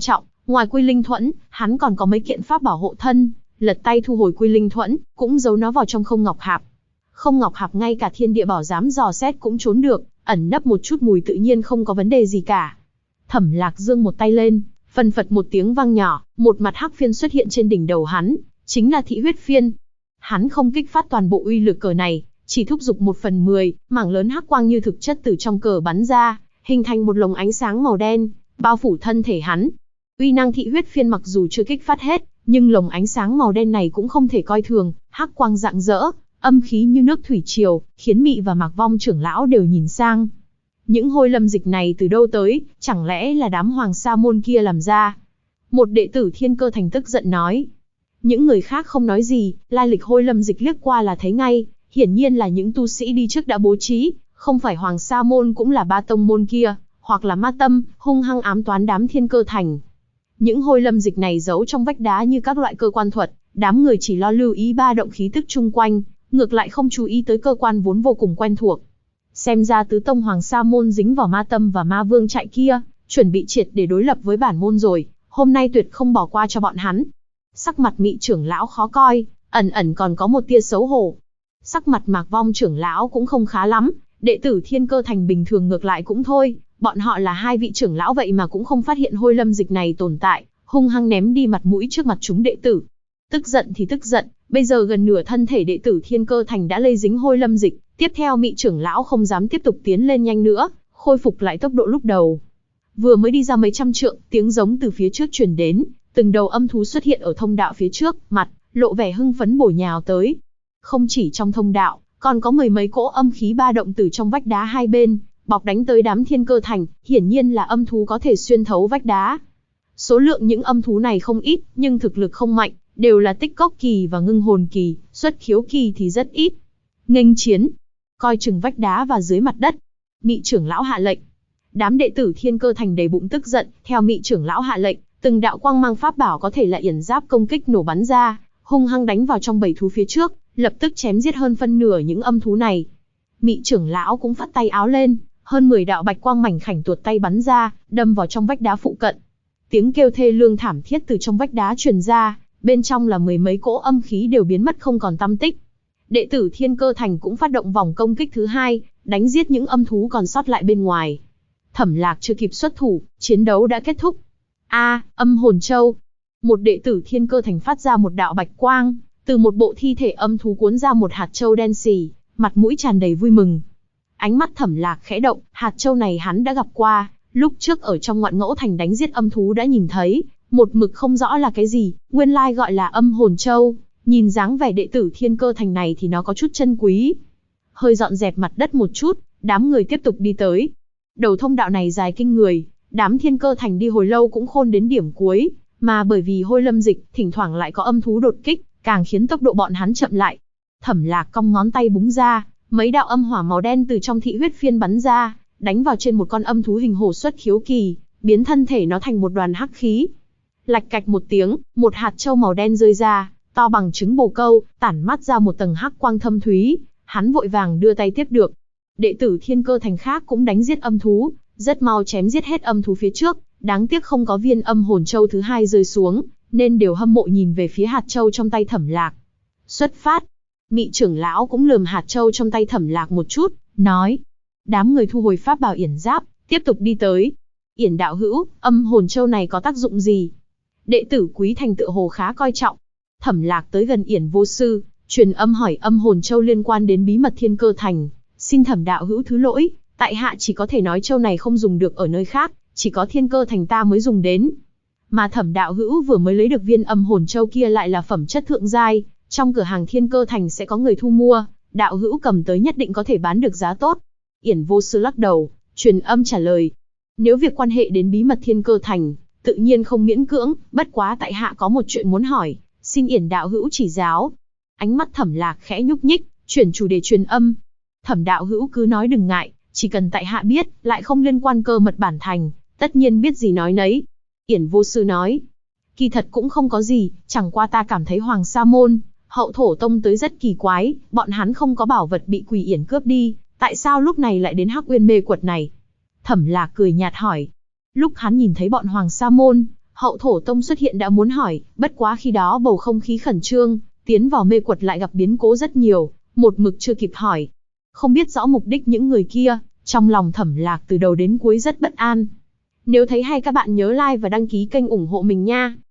Ngoài Quy Linh Thuẫn, hắn còn có mấy kiện pháp bảo hộ thân, lật tay thu hồi Quy Linh Thuẫn, cũng giấu nó vào trong Không Ngọc Hạp. Không Ngọc Hạp ngay cả thiên địa bảo dám dò xét cũng trốn được, ẩn nấp một chút mùi tự nhiên không có vấn đề gì cả. Thẩm Lạc giương một tay lên, phần phật một tiếng vang nhỏ, một mặt hắc phiên xuất hiện trên đỉnh đầu hắn, chính là Thị Huyết Phiên. Hắn không kích phát toàn bộ uy lực cờ này, chỉ thúc giục 1/10, mảng lớn hắc quang như thực chất từ trong cờ bắn ra, hình thành một lồng ánh sáng màu đen, bao phủ thân thể hắn. Uy năng Thị Huyết Phiên mặc dù chưa kích phát hết, nhưng lồng ánh sáng màu đen này cũng không thể coi thường, hắc quang rạng rỡ, âm khí như nước thủy triều, khiến Mị và Mạc Vong trưởng lão đều nhìn sang. Những hôi lâm dịch này từ đâu tới, chẳng lẽ là đám Hoàng Sa môn kia làm ra? Một đệ tử Thiên Cơ Thành tức giận nói. Những người khác không nói gì, lai lịch hôi lâm dịch liếc qua là thấy ngay, hiển nhiên là những tu sĩ đi trước đã bố trí, không phải Hoàng Sa môn cũng là ba tông môn kia, hoặc là ma tâm, hung hăng ám toán đám Thiên Cơ Thành. Những hôi lâm dịch này giấu trong vách đá như các loại cơ quan thuật, đám người chỉ lo lưu ý ba động khí tức chung quanh, ngược lại không chú ý tới cơ quan vốn vô cùng quen thuộc. Xem ra tứ tông Hoàng Sa môn dính vào ma tâm và ma vương trại kia, chuẩn bị triệt để đối lập với bản môn rồi, hôm nay tuyệt không bỏ qua cho bọn hắn. Sắc mặt Mị trưởng lão khó coi, ẩn ẩn còn có một tia xấu hổ. Sắc mặt Mạc Vong trưởng lão cũng không khá lắm, đệ tử Thiên Cơ Thành bình thường ngược lại cũng thôi, bọn họ là hai vị trưởng lão vậy mà cũng không phát hiện hôi lâm dịch này tồn tại, hung hăng ném đi mặt mũi trước mặt chúng đệ tử. Tức giận thì tức giận, bây giờ gần nửa thân thể đệ tử Thiên Cơ Thành đã lây dính hôi lâm dịch, tiếp theo Mị trưởng lão không dám tiếp tục tiến lên nhanh nữa, khôi phục lại tốc độ lúc đầu. Vừa mới đi ra mấy trăm trượng, tiếng giống từ phía trước truyền đến, từng đầu âm thú xuất hiện ở thông đạo phía trước, mặt lộ vẻ hưng phấn bổ nhào tới. Không chỉ trong thông đạo, còn có mười mấy cỗ âm khí ba động từ trong vách đá hai bên, bọc đánh tới đám Thiên Cơ Thành, hiển nhiên là âm thú có thể xuyên thấu vách đá. Số lượng những âm thú này không ít, nhưng thực lực không mạnh, đều là tích cốc kỳ và ngưng hồn kỳ, xuất khiếu kỳ thì rất ít. Nghênh chiến, coi chừng vách đá và dưới mặt đất. Mị trưởng lão hạ lệnh. Đám đệ tử Thiên Cơ Thành đầy bụng tức giận, theo Mị trưởng lão hạ lệnh, từng đạo quang mang pháp bảo có thể là yển giáp công kích nổ bắn ra, hung hăng đánh vào trong bầy thú phía trước, lập tức chém giết hơn phân nửa những âm thú này. Mị trưởng lão cũng phất tay áo lên, hơn 10 đạo bạch quang mảnh khảnh tuột tay bắn ra, đâm vào trong vách đá phụ cận. Tiếng kêu thê lương thảm thiết từ trong vách đá truyền ra, bên trong là mười mấy cỗ âm khí đều biến mất không còn tăm tích. Đệ tử Thiên Cơ Thành cũng phát động vòng công kích thứ hai, đánh giết những âm thú còn sót lại bên ngoài. Thẩm Lạc chưa kịp xuất thủ, chiến đấu đã kết thúc. Âm hồn châu. Một đệ tử Thiên Cơ Thành phát ra một đạo bạch quang, từ một bộ thi thể âm thú cuốn ra một hạt châu đen xì, mặt mũi tràn đầy vui mừng. Ánh mắt Thẩm Lạc khẽ động, hạt châu này hắn đã gặp qua, lúc trước ở trong Ngoạn Ngẫu Thành đánh giết âm thú đã nhìn thấy, một mực không rõ là cái gì, nguyên lai gọi là âm hồn châu. Nhìn dáng vẻ đệ tử Thiên Cơ Thành này thì nó có chút chân quý. Hơi dọn dẹp mặt đất một chút, đám người tiếp tục đi tới. Đầu thông đạo này dài kinh người, đám Thiên Cơ Thành đi hồi lâu cũng khôn đến điểm cuối, mà bởi vì hôi lâm dịch, thỉnh thoảng lại có âm thú đột kích, càng khiến tốc độ bọn hắn chậm lại. Thẩm Lạc cong ngón tay búng ra, mấy đạo âm hỏa màu đen từ trong Thị Huyết Phiên bắn ra, đánh vào trên một con âm thú hình hổ xuất khiếu kỳ, biến thân thể nó thành một đoàn hắc khí. Lạch cạch một tiếng, một hạt châu màu đen rơi ra, to bằng trứng bồ câu, tản mát ra một tầng hắc quang thâm thúy, hắn vội vàng đưa tay tiếp được. Đệ tử Thiên Cơ Thành khác cũng đánh giết âm thú, rất mau chém giết hết âm thú phía trước, đáng tiếc không có viên âm hồn châu thứ hai rơi xuống, nên đều hâm mộ nhìn về phía hạt châu trong tay Thẩm Lạc. Xuất phát. Mị trưởng lão cũng lườm hạt châu trong tay Thẩm Lạc một chút, nói. Đám người thu hồi pháp bảo yển giáp, tiếp tục đi tới. Yển đạo hữu, âm hồn châu này có tác dụng gì? Đệ tử Quý Thành tựa hồ khá coi trọng. Thẩm Lạc tới gần Yển vô sư, truyền âm hỏi âm hồn châu liên quan đến bí mật Thiên Cơ Thành. Xin Thẩm đạo hữu thứ lỗi, tại hạ chỉ có thể nói châu này không dùng được ở nơi khác, chỉ có Thiên Cơ Thành ta mới dùng đến. Mà Thẩm đạo hữu vừa mới lấy được viên âm hồn châu kia lại là phẩm chất thượng giai, trong cửa hàng Thiên Cơ Thành sẽ có người thu mua, đạo hữu cầm tới nhất định có thể bán được giá tốt. Yển vô sư lắc đầu, truyền âm trả lời. Nếu việc quan hệ đến bí mật Thiên Cơ Thành, tự nhiên không miễn cưỡng, bất quá tại hạ có một chuyện muốn hỏi, xin Yển đạo hữu chỉ giáo. Ánh mắt Thẩm Lạc khẽ nhúc nhích, chuyển chủ đề truyền âm. Thẩm đạo hữu cứ nói đừng ngại, chỉ cần tại hạ biết, lại không liên quan cơ mật bản thành, tất nhiên biết gì nói nấy. Yển vô sư nói, kỳ thật cũng không có gì, chẳng qua ta cảm thấy Hoàng Sa môn, Hậu Thổ tông tới rất kỳ quái, bọn hắn không có bảo vật bị Quỷ Yển cướp đi, tại sao lúc này lại đến Hắc Uyên mê quật này? Thẩm Lạc cười nhạt hỏi. Lúc hắn nhìn thấy bọn Hoàng Sa môn, Hậu thổ tông xuất hiện đã muốn hỏi, bất quá khi đó bầu không khí khẩn trương, tiến vào mê quật lại gặp biến cố rất nhiều, một mực chưa kịp hỏi. Không biết rõ mục đích những người kia, trong lòng Thẩm Lạc từ đầu đến cuối rất bất an. Nếu thấy hay các bạn nhớ like và đăng ký kênh ủng hộ mình nha.